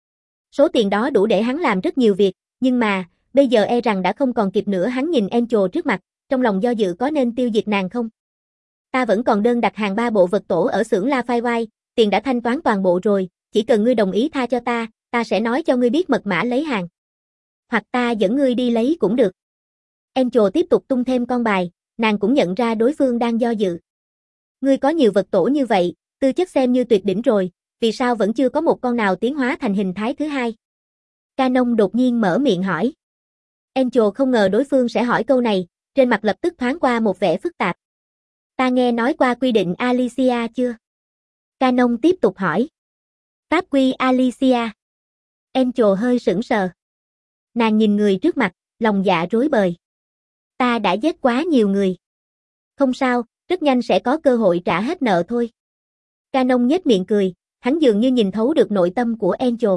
Số tiền đó đủ để hắn làm rất nhiều việc, nhưng mà, bây giờ e rằng đã không còn kịp nữa. Hắn nhìn Angel trước mặt, trong lòng do dự có nên tiêu diệt nàng không. Ta vẫn còn đơn đặt hàng ba bộ vật tổ ở xưởng La Firewire, tiền đã thanh toán toàn bộ rồi, chỉ cần ngươi đồng ý tha cho ta, ta sẽ nói cho ngươi biết mật mã lấy hàng. Hoặc ta dẫn ngươi đi lấy cũng được. Angel tiếp tục tung thêm con bài, nàng cũng nhận ra đối phương đang do dự. Ngươi có nhiều vật tổ như vậy, tư chất xem như tuyệt đỉnh rồi, vì sao vẫn chưa có một con nào tiến hóa thành hình thái thứ hai? Canon đột nhiên mở miệng hỏi. Angel không ngờ đối phương sẽ hỏi câu này, trên mặt lập tức thoáng qua một vẻ phức tạp. Ta nghe nói qua quy định Alicia chưa? Canon tiếp tục hỏi. Pháp quy Alicia. Angel hơi sững sờ. Nàng nhìn người trước mặt, lòng dạ rối bời. Ta đã giết quá nhiều người. Không sao, rất nhanh sẽ có cơ hội trả hết nợ thôi. Canon nhếch miệng cười, hắn dường như nhìn thấu được nội tâm của Angel.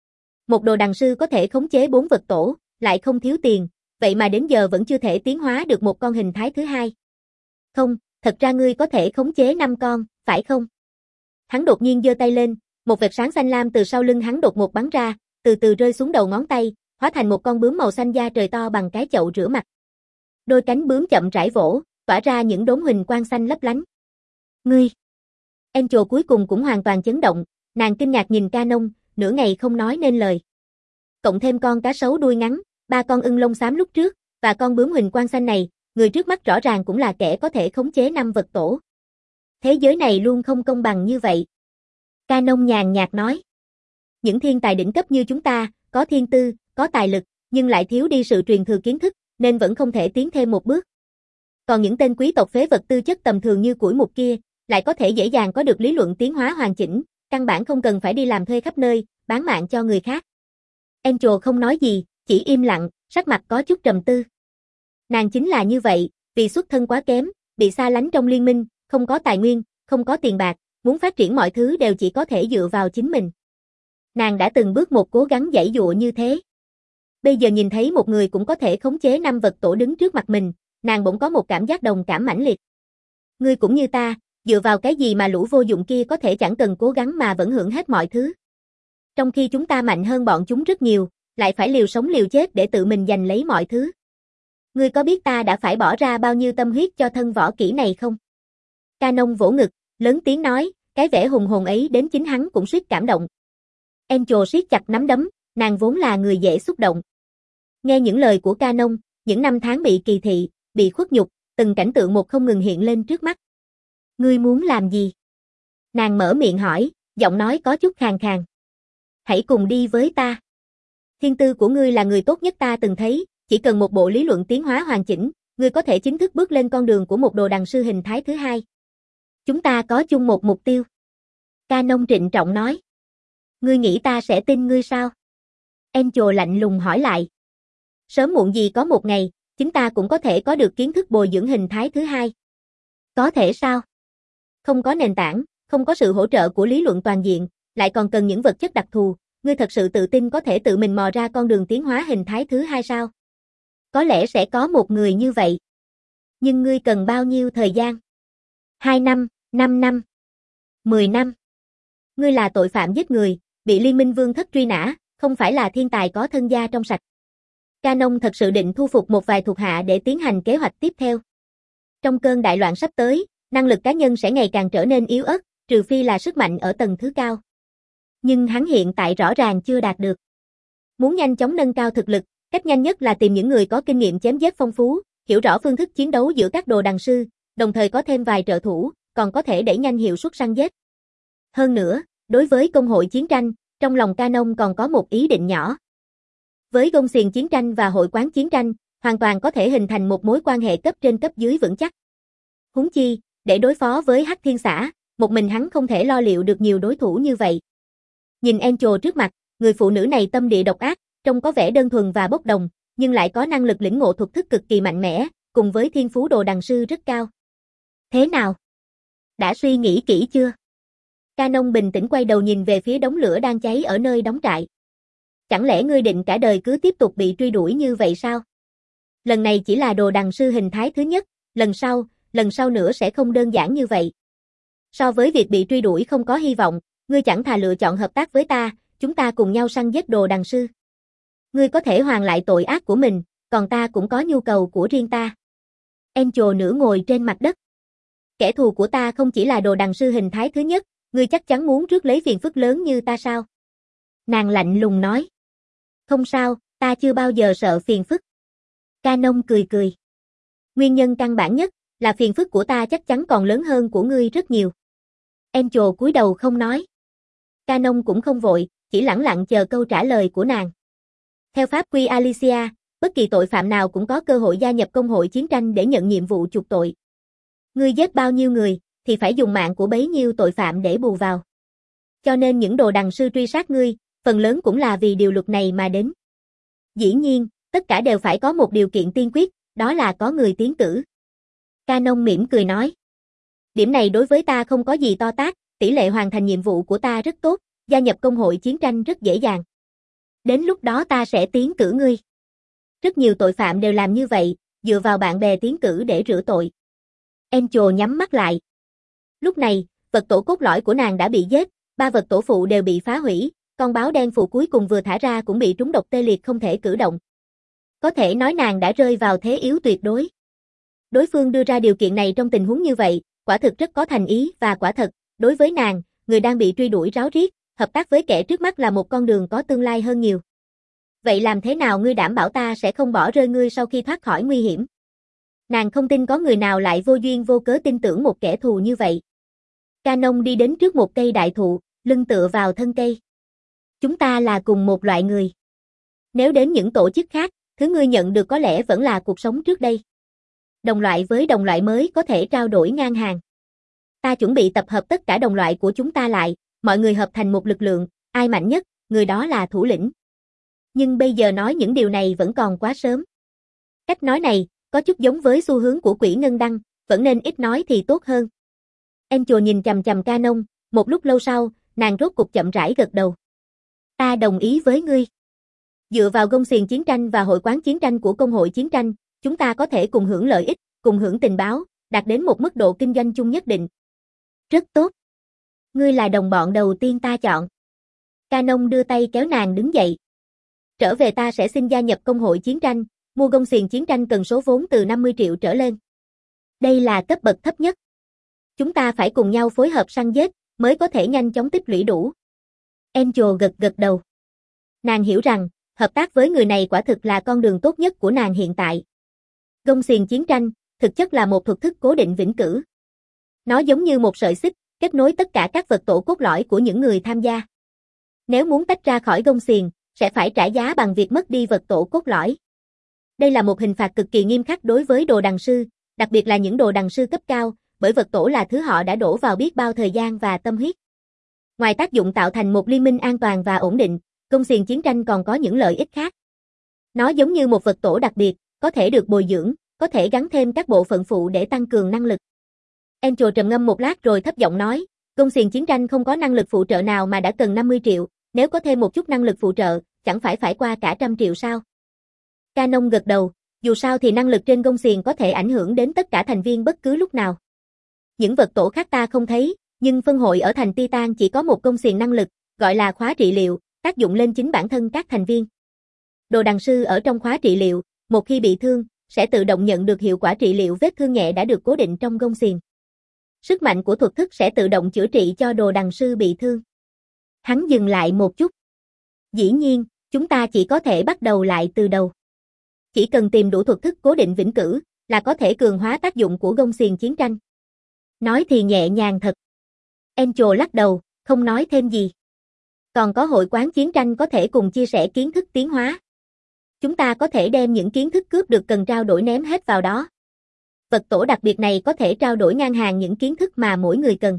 Một đồ đằng sư có thể khống chế bốn vật tổ, lại không thiếu tiền, vậy mà đến giờ vẫn chưa thể tiến hóa được một con hình thái thứ hai. Không, thật ra ngươi có thể khống chế năm con, phải không? Hắn đột nhiên giơ tay lên, một vệt sáng xanh lam từ sau lưng hắn đột ngột bắn ra, từ từ rơi xuống đầu ngón tay, hóa thành một con bướm màu xanh da trời to bằng cái chậu rửa mặt. Đôi cánh bướm chậm rãi vỗ, tỏa ra những đốm huỳnh quang xanh lấp lánh. Ngươi! Angel cuối cùng cũng hoàn toàn chấn động, nàng kinh ngạc nhìn Canon, nửa ngày không nói nên lời. Cộng thêm con cá sấu đuôi ngắn, ba con ưng lông xám lúc trước, và con bướm huỳnh quang xanh này, người trước mắt rõ ràng cũng là kẻ có thể khống chế năm vật tổ. Thế giới này luôn không công bằng như vậy. Canon nhàn nhạt nói. Những thiên tài đỉnh cấp như chúng ta, có thiên tư, có tài lực, nhưng lại thiếu đi sự truyền thừa kiến thức, nên vẫn không thể tiến thêm một bước. Còn những tên quý tộc phế vật tư chất tầm thường như củi mục kia, lại có thể dễ dàng có được lý luận tiến hóa hoàn chỉnh, căn bản không cần phải đi làm thuê khắp nơi, bán mạng cho người khác. Angel không nói gì, chỉ im lặng, sắc mặt có chút trầm tư. Nàng chính là như vậy, vì xuất thân quá kém, bị xa lánh trong liên minh, không có tài nguyên, không có tiền bạc, muốn phát triển mọi thứ đều chỉ có thể dựa vào chính mình. Nàng đã từng bước một cố gắng giãy dụa như thế. Bây giờ nhìn thấy một người cũng có thể khống chế năm vật tổ đứng trước mặt mình, nàng bỗng có một cảm giác đồng cảm mãnh liệt. Ngươi cũng như ta, dựa vào cái gì mà lũ vô dụng kia có thể chẳng cần cố gắng mà vẫn hưởng hết mọi thứ. Trong khi chúng ta mạnh hơn bọn chúng rất nhiều, lại phải liều sống liều chết để tự mình giành lấy mọi thứ. Ngươi có biết ta đã phải bỏ ra bao nhiêu tâm huyết cho thân võ kỹ này không? Canon vỗ ngực, lớn tiếng nói, cái vẻ hùng hồn ấy đến chính hắn cũng suýt cảm động. Angel siết chặt nắm đấm, nàng vốn là người dễ xúc động. Nghe những lời của Canon, những năm tháng bị kỳ thị, bị khuất nhục, từng cảnh tượng một không ngừng hiện lên trước mắt. Ngươi muốn làm gì? Nàng mở miệng hỏi, giọng nói có chút khàn khàn. Hãy cùng đi với ta. Thiên tư của ngươi là người tốt nhất ta từng thấy, chỉ cần một bộ lý luận tiến hóa hoàn chỉnh, ngươi có thể chính thức bước lên con đường của một đồ đằng sư hình thái thứ hai. Chúng ta có chung một mục tiêu. Canon trịnh trọng nói. Ngươi nghĩ ta sẽ tin ngươi sao? Angel lạnh lùng hỏi lại. Sớm muộn gì có một ngày, chúng ta cũng có thể có được kiến thức bồi dưỡng hình thái thứ hai. Có thể sao? Không có nền tảng, không có sự hỗ trợ của lý luận toàn diện, lại còn cần những vật chất đặc thù, ngươi thật sự tự tin có thể tự mình mò ra con đường tiến hóa hình thái thứ hai sao? Có lẽ sẽ có một người như vậy. Nhưng ngươi cần bao nhiêu thời gian? Hai năm, năm năm, mười năm. Ngươi là tội phạm giết người, bị Liên minh Vương thất truy nã, không phải là thiên tài có thân gia trong sạch. Canon thật sự định thu phục một vài thuộc hạ để tiến hành kế hoạch tiếp theo. Trong cơn đại loạn sắp tới, năng lực cá nhân sẽ ngày càng trở nên yếu ớt, trừ phi là sức mạnh ở tầng thứ cao. Nhưng hắn hiện tại rõ ràng chưa đạt được. Muốn nhanh chóng nâng cao thực lực, cách nhanh nhất là tìm những người có kinh nghiệm chém giết phong phú, hiểu rõ phương thức chiến đấu giữa các đồ đằng sư, đồng thời có thêm vài trợ thủ, còn có thể đẩy nhanh hiệu suất săn giết. Hơn nữa, đối với công hội chiến tranh, trong lòng Canon còn có một ý định nhỏ. Với gông xiềng chiến tranh và hội quán chiến tranh, hoàn toàn có thể hình thành một mối quan hệ cấp trên cấp dưới vững chắc. Huống chi, để đối phó với Hắc Thiên Xã, một mình hắn không thể lo liệu được nhiều đối thủ như vậy. Nhìn Angel trước mặt, người phụ nữ này tâm địa độc ác, trông có vẻ đơn thuần và bốc đồng, nhưng lại có năng lực lĩnh ngộ thuật thức cực kỳ mạnh mẽ, cùng với thiên phú đồ đằng sư rất cao. Thế nào? Đã suy nghĩ kỹ chưa? Canon bình tĩnh quay đầu nhìn về phía đống lửa đang cháy ở nơi đóng trại. Chẳng lẽ ngươi định cả đời cứ tiếp tục bị truy đuổi như vậy sao? Lần này chỉ là đồ đằng sư hình thái thứ nhất, lần sau, lần sau nữa sẽ không đơn giản như vậy. So với việc bị truy đuổi không có hy vọng, ngươi chẳng thà lựa chọn hợp tác với ta, chúng ta cùng nhau săn giết đồ đằng sư. Ngươi có thể hoàn lại tội ác của mình, còn ta cũng có nhu cầu của riêng ta. Angel nửa ngồi trên mặt đất. Kẻ thù của ta không chỉ là đồ đằng sư hình thái thứ nhất, ngươi chắc chắn muốn rước lấy phiền phức lớn như ta sao? Nàng lạnh lùng nói. Không sao, ta chưa bao giờ sợ phiền phức. Canon cười cười. Nguyên nhân căn bản nhất là phiền phức của ta chắc chắn còn lớn hơn của ngươi rất nhiều. Angel cúi đầu không nói. Canon cũng không vội, chỉ lẳng lặng chờ câu trả lời của nàng. Theo pháp quy Alicia, bất kỳ tội phạm nào cũng có cơ hội gia nhập công hội chiến tranh để nhận nhiệm vụ chuộc tội. Ngươi giết bao nhiêu người, thì phải dùng mạng của bấy nhiêu tội phạm để bù vào. Cho nên những đồ đằng sư truy sát ngươi, phần lớn cũng là vì điều luật này mà đến. Dĩ nhiên, tất cả đều phải có một điều kiện tiên quyết, đó là có người tiến cử. Canon mỉm cười nói. Điểm này đối với ta không có gì to tát, tỷ lệ hoàn thành nhiệm vụ của ta rất tốt, gia nhập công hội chiến tranh rất dễ dàng. Đến lúc đó ta sẽ tiến cử ngươi. Rất nhiều tội phạm đều làm như vậy, dựa vào bạn bè tiến cử để rửa tội. Angel nhắm mắt lại. Lúc này, vật tổ cốt lõi của nàng đã bị giết, ba vật tổ phụ đều bị phá hủy, con báo đen phụ cuối cùng vừa thả ra cũng bị trúng độc tê liệt không thể cử động. Có thể nói nàng đã rơi vào thế yếu tuyệt đối. Đối phương đưa ra điều kiện này trong tình huống như vậy, quả thực rất có thành ý và quả thật, đối với nàng, người đang bị truy đuổi ráo riết, hợp tác với kẻ trước mắt là một con đường có tương lai hơn nhiều. Vậy làm thế nào ngươi đảm bảo ta sẽ không bỏ rơi ngươi sau khi thoát khỏi nguy hiểm? Nàng không tin có người nào lại vô duyên vô cớ tin tưởng một kẻ thù như vậy. Canon đi đến trước một cây đại thụ, lưng tựa vào thân cây. Chúng ta là cùng một loại người. Nếu đến những tổ chức khác, thứ ngươi nhận được có lẽ vẫn là cuộc sống trước đây. Đồng loại với đồng loại mới có thể trao đổi ngang hàng. Ta chuẩn bị tập hợp tất cả đồng loại của chúng ta lại, mọi người hợp thành một lực lượng, ai mạnh nhất, người đó là thủ lĩnh. Nhưng bây giờ nói những điều này vẫn còn quá sớm. Cách nói này, có chút giống với xu hướng của Quỷ Ngân Đăng, vẫn nên ít nói thì tốt hơn. Angel nhìn chằm chằm Canon, một lúc lâu sau, nàng rốt cục chậm rãi gật đầu. Ta đồng ý với ngươi. Dựa vào gông xiềng chiến tranh và hội quán chiến tranh của công hội chiến tranh, chúng ta có thể cùng hưởng lợi ích, cùng hưởng tình báo, đạt đến một mức độ kinh doanh chung nhất định. Rất tốt. Ngươi là đồng bọn đầu tiên ta chọn. Canon đưa tay kéo nàng đứng dậy. Trở về ta sẽ xin gia nhập công hội chiến tranh, mua gông xiềng chiến tranh cần số vốn từ năm mươi triệu trở lên. Đây là cấp bậc thấp nhất. Chúng ta phải cùng nhau phối hợp săn giết, mới có thể nhanh chóng tích lũy đủ. Angel gật gật đầu. Nàng hiểu rằng, hợp tác với người này quả thực là con đường tốt nhất của nàng hiện tại. Gông xiềng chiến tranh, thực chất là một thuật thức cố định vĩnh cửu. Nó giống như một sợi xích, kết nối tất cả các vật tổ cốt lõi của những người tham gia. Nếu muốn tách ra khỏi gông xiềng, sẽ phải trả giá bằng việc mất đi vật tổ cốt lõi. Đây là một hình phạt cực kỳ nghiêm khắc đối với đồ đằng sư, đặc biệt là những đồ đằng sư cấp cao, bởi vật tổ là thứ họ đã đổ vào biết bao thời gian và tâm huyết. Ngoài tác dụng tạo thành một liên minh an toàn và ổn định, gông xiềng chiến tranh còn có những lợi ích khác. Nó giống như một vật tổ đặc biệt, có thể được bồi dưỡng, có thể gắn thêm các bộ phận phụ để tăng cường năng lực. Angel trầm ngâm một lát rồi thấp giọng nói, gông xiềng chiến tranh không có năng lực phụ trợ nào mà đã cần năm mươi triệu, nếu có thêm một chút năng lực phụ trợ, chẳng phải phải qua cả trăm triệu sao? Canon gật đầu, dù sao thì năng lực trên gông xiềng có thể ảnh hưởng đến tất cả thành viên bất cứ lúc nào. Những vật tổ khác ta không thấy, nhưng phân hội ở thành Titan chỉ có một gông xiềng năng lực, gọi là khóa trị liệu, tác dụng lên chính bản thân các thành viên. Đồ đằng sư ở trong khóa trị liệu, một khi bị thương, sẽ tự động nhận được hiệu quả trị liệu vết thương nhẹ đã được cố định trong gông xiềng. Sức mạnh của thuật thức sẽ tự động chữa trị cho đồ đằng sư bị thương. Hắn dừng lại một chút. Dĩ nhiên, chúng ta chỉ có thể bắt đầu lại từ đầu. Chỉ cần tìm đủ thuật thức cố định vĩnh cửu, là có thể cường hóa tác dụng của gông xiềng chiến tranh. Nói thì nhẹ nhàng thật. Angel lắc đầu, không nói thêm gì. Còn có hội quán chiến tranh có thể cùng chia sẻ kiến thức tiến hóa. Chúng ta có thể đem những kiến thức cướp được cần trao đổi ném hết vào đó. Vật tổ đặc biệt này có thể trao đổi ngang hàng những kiến thức mà mỗi người cần.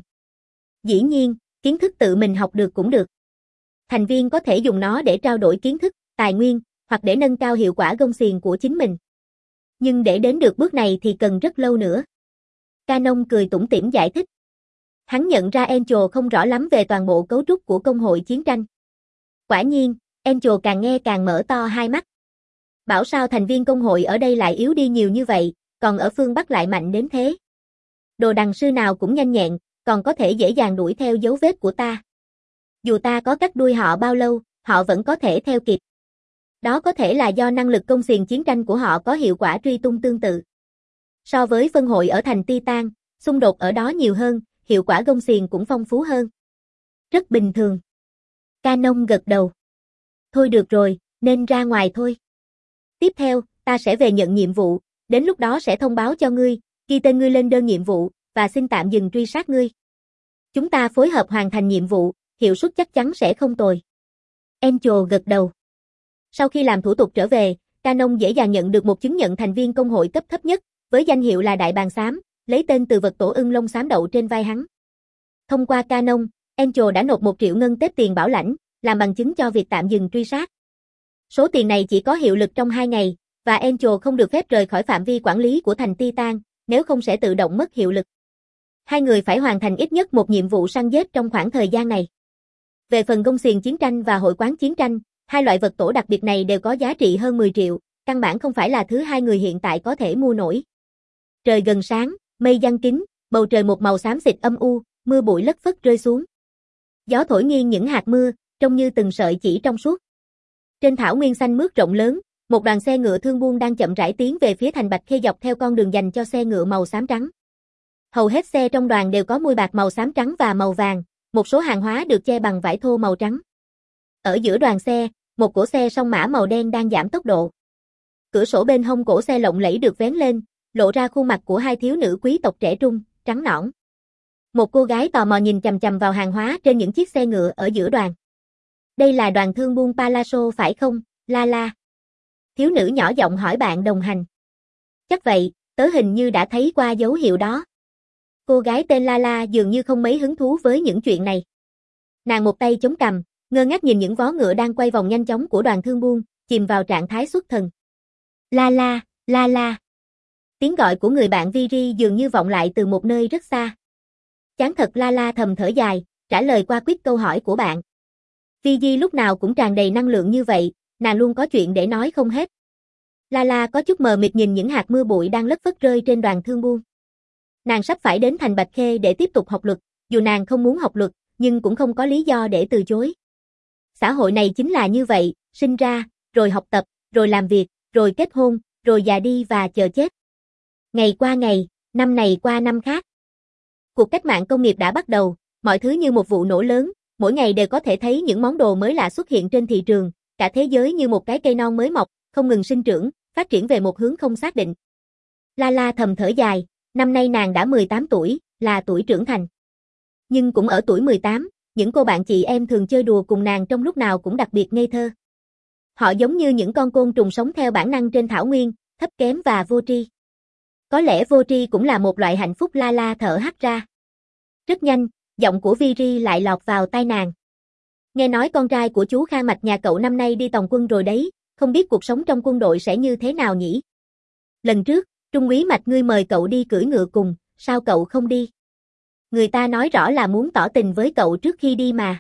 Dĩ nhiên, kiến thức tự mình học được cũng được. Thành viên có thể dùng nó để trao đổi kiến thức, tài nguyên, hoặc để nâng cao hiệu quả gông xiềng của chính mình. Nhưng để đến được bước này thì cần rất lâu nữa. Canon cười tủm tỉm giải thích. Hắn nhận ra Angel không rõ lắm về toàn bộ cấu trúc của công hội chiến tranh. Quả nhiên, Angel càng nghe càng mở to hai mắt. Bảo sao thành viên công hội ở đây lại yếu đi nhiều như vậy, còn ở phương Bắc lại mạnh đến thế. Đồ đằng sư nào cũng nhanh nhẹn, còn có thể dễ dàng đuổi theo dấu vết của ta. Dù ta có cắt đuôi họ bao lâu, họ vẫn có thể theo kịp. Đó có thể là do năng lực gông xiềng chiến tranh của họ có hiệu quả truy tung tương tự. So với phân hội ở thành Titan, xung đột ở đó nhiều hơn, hiệu quả gông xiềng cũng phong phú hơn. Rất bình thường. Canon gật đầu. Thôi được rồi, nên ra ngoài thôi. Tiếp theo, ta sẽ về nhận nhiệm vụ, đến lúc đó sẽ thông báo cho ngươi, ghi tên ngươi lên đơn nhiệm vụ, và xin tạm dừng truy sát ngươi. Chúng ta phối hợp hoàn thành nhiệm vụ, hiệu suất chắc chắn sẽ không tồi. Angel gật đầu. Sau khi làm thủ tục trở về, Canon dễ dàng nhận được một chứng nhận thành viên công hội cấp thấp nhất, với danh hiệu là Đại Bàng Xám, lấy tên từ vật tổ ưng lông xám đậu trên vai hắn. Thông qua Canon, Angel đã nộp một triệu ngân tết tiền bảo lãnh, làm bằng chứng cho việc tạm dừng truy sát. Số tiền này chỉ có hiệu lực trong hai ngày, và Angel không được phép rời khỏi phạm vi quản lý của thành Titan, nếu không sẽ tự động mất hiệu lực. Hai người phải hoàn thành ít nhất một nhiệm vụ săn giết trong khoảng thời gian này. Về phần gông xiềng chiến tranh và hội quán chiến tranh, hai loại vật tổ đặc biệt này đều có giá trị hơn mười triệu, căn bản không phải là thứ hai người hiện tại có thể mua nổi. Trời gần sáng, mây giăng kín, bầu trời một màu xám xịt âm u, mưa bụi lất phất rơi xuống. Gió thổi nghiêng những hạt mưa, trông như từng sợi chỉ trong suốt. Trên thảo nguyên xanh mướt rộng lớn, một đoàn xe ngựa thương buôn đang chậm rãi tiến về phía thành Bạch Khê dọc theo con đường dành cho xe ngựa màu xám trắng. Hầu hết xe trong đoàn đều có mui bạc màu xám trắng và màu vàng, một số hàng hóa được che bằng vải thô màu trắng. Ở giữa đoàn xe, một cỗ xe song mã màu đen đang giảm tốc độ. Cửa sổ bên hông cỗ xe lộng lẫy được vén lên, lộ ra khuôn mặt của hai thiếu nữ quý tộc trẻ trung, trắng nõn. Một cô gái tò mò nhìn chằm chằm vào hàng hóa trên những chiếc xe ngựa ở giữa đoàn. Đây là đoàn thương buôn Palazzo phải không, Lala? Thiếu nữ nhỏ giọng hỏi bạn đồng hành. Chắc vậy, tớ hình như đã thấy qua dấu hiệu đó. Cô gái tên Lala dường như không mấy hứng thú với những chuyện này. Nàng một tay chống cằm, ngơ ngác nhìn những vó ngựa đang quay vòng nhanh chóng của đoàn thương buôn, chìm vào trạng thái xuất thần. Lala, Lala. Tiếng gọi của người bạn Viri dường như vọng lại từ một nơi rất xa. Chán thật, Lala thầm thở dài, trả lời qua quyết câu hỏi của bạn. Viri lúc nào cũng tràn đầy năng lượng như vậy, nàng luôn có chuyện để nói không hết. Lala có chút mờ mịt nhìn những hạt mưa bụi đang lất phất rơi trên đoàn thương buôn. Nàng sắp phải đến thành Bạch Khê để tiếp tục học luật, dù nàng không muốn học luật, nhưng cũng không có lý do để từ chối. Xã hội này chính là như vậy, sinh ra, rồi học tập, rồi làm việc, rồi kết hôn, rồi già đi và chờ chết. Ngày qua ngày, năm này qua năm khác. Cuộc cách mạng công nghiệp đã bắt đầu, mọi thứ như một vụ nổ lớn, mỗi ngày đều có thể thấy những món đồ mới lạ xuất hiện trên thị trường, cả thế giới như một cái cây non mới mọc, không ngừng sinh trưởng, phát triển về một hướng không xác định. Lala thầm thở dài, năm nay nàng đã mười tám tuổi, là tuổi trưởng thành. Nhưng cũng ở tuổi mười tám, những cô bạn chị em thường chơi đùa cùng nàng trong lúc nào cũng đặc biệt ngây thơ. Họ giống như những con côn trùng sống theo bản năng trên thảo nguyên, thấp kém và vô tri. Có lẽ vô tri cũng là một loại hạnh phúc, Lala thở hắt ra. Rất nhanh, giọng của Viri lại lọt vào tai nàng. Nghe nói con trai của chú Kha Mạch nhà cậu năm nay đi tòng quân rồi đấy, không biết cuộc sống trong quân đội sẽ như thế nào nhỉ? Lần trước, Trung úy Mạch ngươi mời cậu đi cưỡi ngựa cùng, sao cậu không đi? Người ta nói rõ là muốn tỏ tình với cậu trước khi đi mà.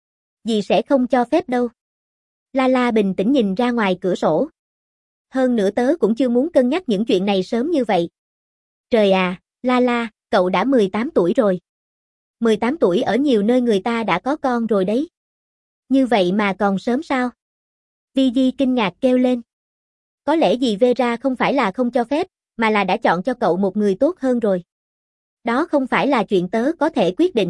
Dì sẽ không cho phép đâu. Lala bình tĩnh nhìn ra ngoài cửa sổ. Hơn nữa tớ cũng chưa muốn cân nhắc những chuyện này sớm như vậy. Trời à, Lala, cậu đã mười tám tuổi rồi. mười tám tuổi ở nhiều nơi người ta đã có con rồi đấy. Như vậy mà còn sớm sao? Vigi kinh ngạc kêu lên. Có lẽ dì Vera không phải là không cho phép, mà là đã chọn cho cậu một người tốt hơn rồi. Đó không phải là chuyện tớ có thể quyết định.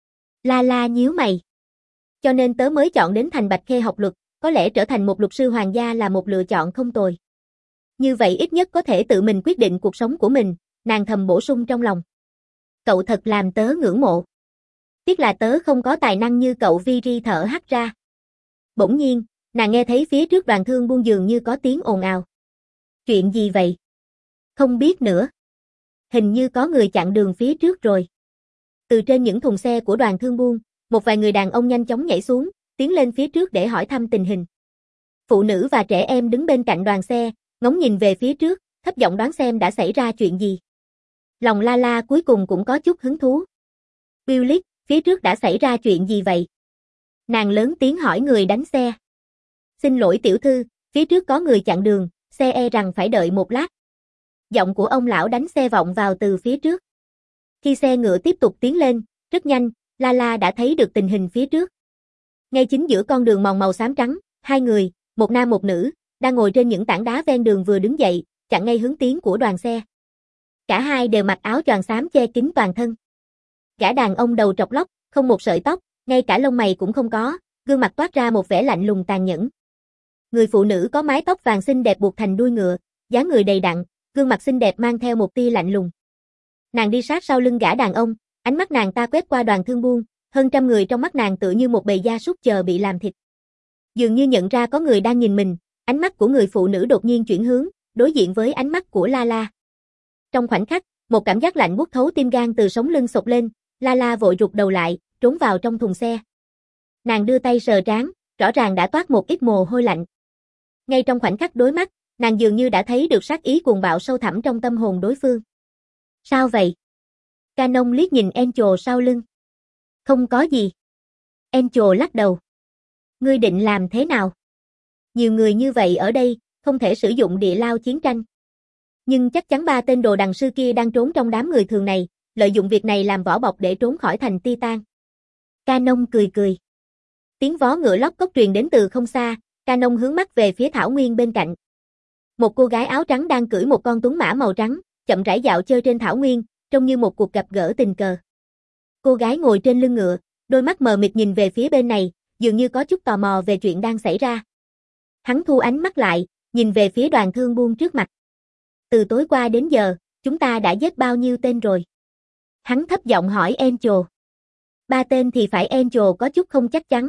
Lala nhíu mày. Cho nên tớ mới chọn đến thành Bạch Khê học luật, có lẽ trở thành một luật sư hoàng gia là một lựa chọn không tồi. Như vậy ít nhất có thể tự mình quyết định cuộc sống của mình, nàng thầm bổ sung trong lòng. Cậu thật làm tớ ngưỡng mộ. Tiếc là tớ không có tài năng như cậu, Viri thở hắt ra. Bỗng nhiên, nàng nghe thấy phía trước đoàn thương buôn dường như có tiếng ồn ào. Chuyện gì vậy? Không biết nữa. Hình như có người chặn đường phía trước rồi. Từ trên những thùng xe của đoàn thương buôn, một vài người đàn ông nhanh chóng nhảy xuống, tiến lên phía trước để hỏi thăm tình hình. Phụ nữ và trẻ em đứng bên cạnh đoàn xe, ngóng nhìn về phía trước, thấp giọng đoán xem đã xảy ra chuyện gì. Lòng Lala cuối cùng cũng có chút hứng thú. Willis, phía trước đã xảy ra chuyện gì vậy? Nàng lớn tiếng hỏi người đánh xe. Xin lỗi tiểu thư, phía trước có người chặn đường, xe e rằng phải đợi một lát. Giọng của ông lão đánh xe vọng vào từ phía trước. Khi xe ngựa tiếp tục tiến lên, rất nhanh, Lala đã thấy được tình hình phía trước. Ngay chính giữa con đường mòn màu xám trắng, hai người, một nam một nữ, đang ngồi trên những tảng đá ven đường vừa đứng dậy, chặn ngay hướng tiến của đoàn xe. Cả hai đều mặc áo choàng xám che kín toàn thân. Gã đàn ông đầu trọc lóc, không một sợi tóc, ngay cả lông mày cũng không có, gương mặt toát ra một vẻ lạnh lùng tàn nhẫn. Người phụ nữ có mái tóc vàng xinh đẹp buộc thành đuôi ngựa, dáng người đầy đặn, gương mặt xinh đẹp mang theo một tia lạnh lùng. Nàng đi sát sau lưng gã đàn ông, ánh mắt nàng ta quét qua Đoàn Thương Buôn, hơn trăm người trong mắt nàng tựa như một bầy gia súc chờ bị làm thịt. Dường như nhận ra có người đang nhìn mình, ánh mắt của người phụ nữ đột nhiên chuyển hướng, đối diện với ánh mắt của Lala. Trong khoảnh khắc, một cảm giác lạnh buốt thấu tim gan từ sống lưng xộc lên, Lala vội rụt đầu lại, trốn vào trong thùng xe. Nàng đưa tay sờ trán, rõ ràng đã toát một ít mồ hôi lạnh. Ngay trong khoảnh khắc đối mắt, nàng dường như đã thấy được sát ý cuồng bạo sâu thẳm trong tâm hồn đối phương. Sao vậy? Canon liếc nhìn Angel sau lưng. Không có gì. Angel lắc đầu. Ngươi định làm thế nào? Nhiều người như vậy ở đây, không thể sử dụng địa lao chiến tranh. Nhưng chắc chắn ba tên đồ đằng sư kia đang trốn trong đám người thường này, lợi dụng việc này làm vỏ bọc để trốn khỏi thành Titan. Canon cười cười. Tiếng vó ngựa lóc cốc truyền đến từ không xa, Canon hướng mắt về phía thảo nguyên bên cạnh. Một cô gái áo trắng đang cưỡi một con tuấn mã màu trắng, chậm rãi dạo chơi trên thảo nguyên, trông như một cuộc gặp gỡ tình cờ. Cô gái ngồi trên lưng ngựa, đôi mắt mờ mịt nhìn về phía bên này, dường như có chút tò mò về chuyện đang xảy ra. Hắn thu ánh mắt lại, nhìn về phía Đoàn Thương Buôn trước mặt. Từ tối qua đến giờ, chúng ta đã giết bao nhiêu tên rồi? Hắn thấp giọng hỏi Angel. Ba tên thì phải, Angel có chút không chắc chắn.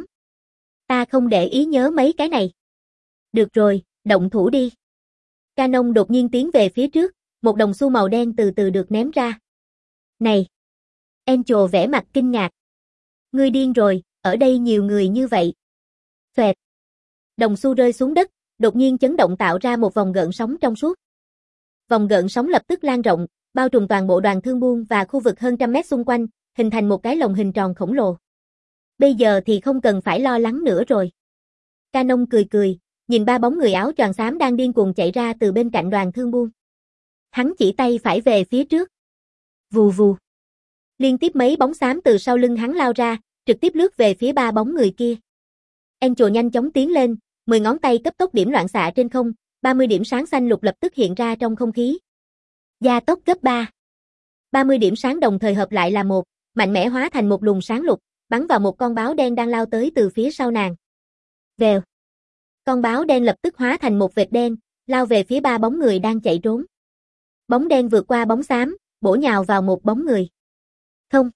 Ta không để ý nhớ mấy cái này. Được rồi, động thủ đi. Canon đột nhiên tiến về phía trước, một đồng xu màu đen từ từ được ném ra. Này! Angel vẻ mặt kinh ngạc. Ngươi điên rồi, ở đây nhiều người như vậy. Xoẹt! Đồng xu rơi xuống đất, đột nhiên chấn động tạo ra một vòng gợn sóng trong suốt. Vòng gợn sóng lập tức lan rộng, bao trùm toàn bộ Đoàn Thương Buôn và khu vực hơn trăm mét xung quanh, hình thành một cái lồng hình tròn khổng lồ. Bây giờ thì không cần phải lo lắng nữa rồi. Canon cười cười, nhìn ba bóng người áo choàng xám đang điên cuồng chạy ra từ bên cạnh Đoàn Thương Buôn. Hắn chỉ tay phải về phía trước. Vù vù. Liên tiếp mấy bóng xám từ sau lưng hắn lao ra, trực tiếp lướt về phía ba bóng người kia. Angel nhanh chóng tiến lên, mười ngón tay cấp tốc điểm loạn xạ trên không, ba mươi điểm sáng xanh lục lập tức hiện ra trong không khí. Gia tốc cấp ba. ba mươi điểm sáng đồng thời hợp lại là một, mạnh mẽ hóa thành một luồng sáng lục, bắn vào một con báo đen đang lao tới từ phía sau nàng. Vèo. Con báo đen lập tức hóa thành một vệt đen, lao về phía ba bóng người đang chạy trốn. Bóng đen vượt qua bóng xám, bổ nhào vào một bóng người. Không.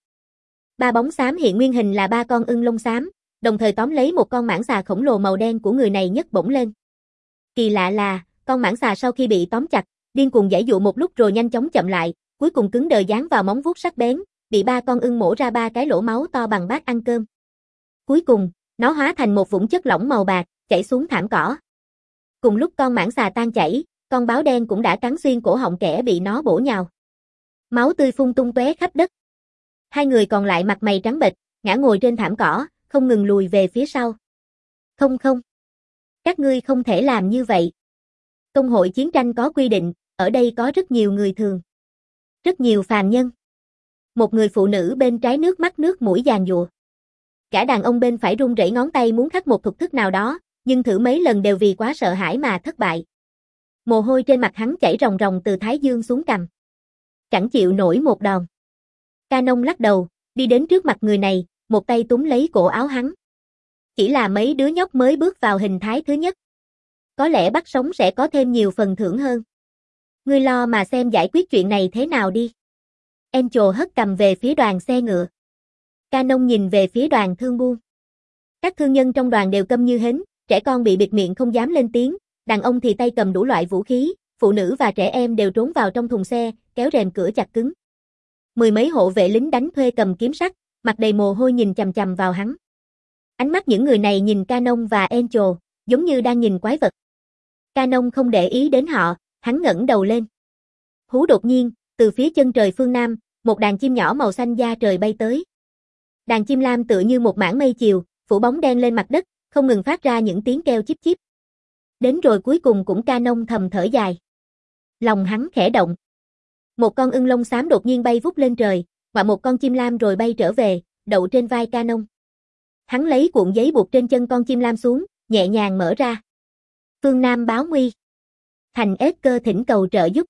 Ba bóng xám hiện nguyên hình là ba con ưng lông xám, đồng thời tóm lấy một con mãng xà khổng lồ màu đen của người này nhấc bổng lên. Kỳ lạ là, con mãng xà sau khi bị tóm chặt, điên cuồng giãy dụa một lúc rồi nhanh chóng chậm lại, cuối cùng cứng đờ dán vào móng vuốt sắc bén, bị ba con ưng mổ ra ba cái lỗ máu to bằng bát ăn cơm. Cuối cùng, nó hóa thành một vũng chất lỏng màu bạc, chảy xuống thảm cỏ. Cùng lúc con mãng xà tan chảy, con báo đen cũng đã cắn xuyên cổ họng kẻ bị nó bổ nhào. Máu tươi phun tung tóe khắp đất. Hai người còn lại mặt mày trắng bệch, ngã ngồi trên thảm cỏ, không ngừng lùi về phía sau. Không không. Các ngươi không thể làm như vậy. Công hội chiến tranh có quy định, ở đây có rất nhiều người thường. Rất nhiều phàm nhân. Một người phụ nữ bên trái nước mắt nước mũi giàn giụa. Cả đàn ông bên phải run rẩy ngón tay muốn khắc một thuật thức nào đó, nhưng thử mấy lần đều vì quá sợ hãi mà thất bại. Mồ hôi trên mặt hắn chảy ròng ròng từ thái dương xuống cằm. Chẳng chịu nổi một đòn. Canon lắc đầu, đi đến trước mặt người này, một tay túm lấy cổ áo hắn. Chỉ là mấy đứa nhóc mới bước vào hình thái thứ nhất. Có lẽ bắt sống sẽ có thêm nhiều phần thưởng hơn. Ngươi lo mà xem giải quyết chuyện này thế nào đi. Angel hất cầm về phía đoàn xe ngựa. Canon nhìn về phía Đoàn Thương Buôn. Các thương nhân trong đoàn đều câm như hến, trẻ con bị bịt miệng không dám lên tiếng, đàn ông thì tay cầm đủ loại vũ khí, phụ nữ và trẻ em đều trốn vào trong thùng xe, kéo rèm cửa chặt cứng. Mười mấy hộ vệ lính đánh thuê cầm kiếm sắt, mặt đầy mồ hôi nhìn chằm chằm vào hắn. Ánh mắt những người này nhìn Canon và Angel, giống như đang nhìn quái vật. Canon không để ý đến họ, hắn ngẩng đầu lên. Hú đột nhiên, từ phía chân trời phương Nam, một đàn chim nhỏ màu xanh da trời bay tới. Đàn chim lam tựa như một mảng mây chiều, phủ bóng đen lên mặt đất, không ngừng phát ra những tiếng kêu chíp chíp. Đến rồi cuối cùng cũng Canon thầm thở dài. Lòng hắn khẽ động. Một con ưng lông xám đột nhiên bay vút lên trời, và một con chim lam rồi bay trở về, đậu trên vai Canon. Hắn lấy cuộn giấy buộc trên chân con chim lam xuống, nhẹ nhàng mở ra. Phương Nam báo nguy. Thành ếch cơ thỉnh cầu trợ giúp.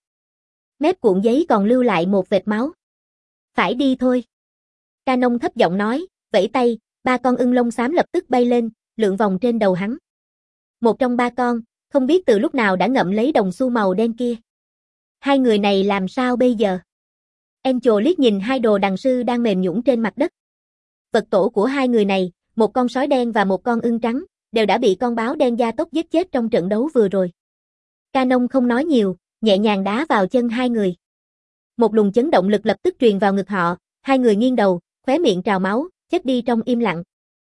Mép cuộn giấy còn lưu lại một vệt máu. Phải đi thôi. Canon thấp giọng nói, vẫy tay, ba con ưng lông xám lập tức bay lên, lượn vòng trên đầu hắn. Một trong ba con, không biết từ lúc nào đã ngậm lấy đồng xu màu đen kia. Hai người này làm sao bây giờ? Angel liếc nhìn hai đồ đằng sư đang mềm nhũn trên mặt đất. Vật tổ của hai người này, một con sói đen và một con ưng trắng, đều đã bị con báo đen gia tốc giết chết trong trận đấu vừa rồi. Canon không nói nhiều, nhẹ nhàng đá vào chân hai người. Một luồng chấn động lực lập tức truyền vào ngực họ, hai người nghiêng đầu, khóe miệng trào máu, chết đi trong im lặng.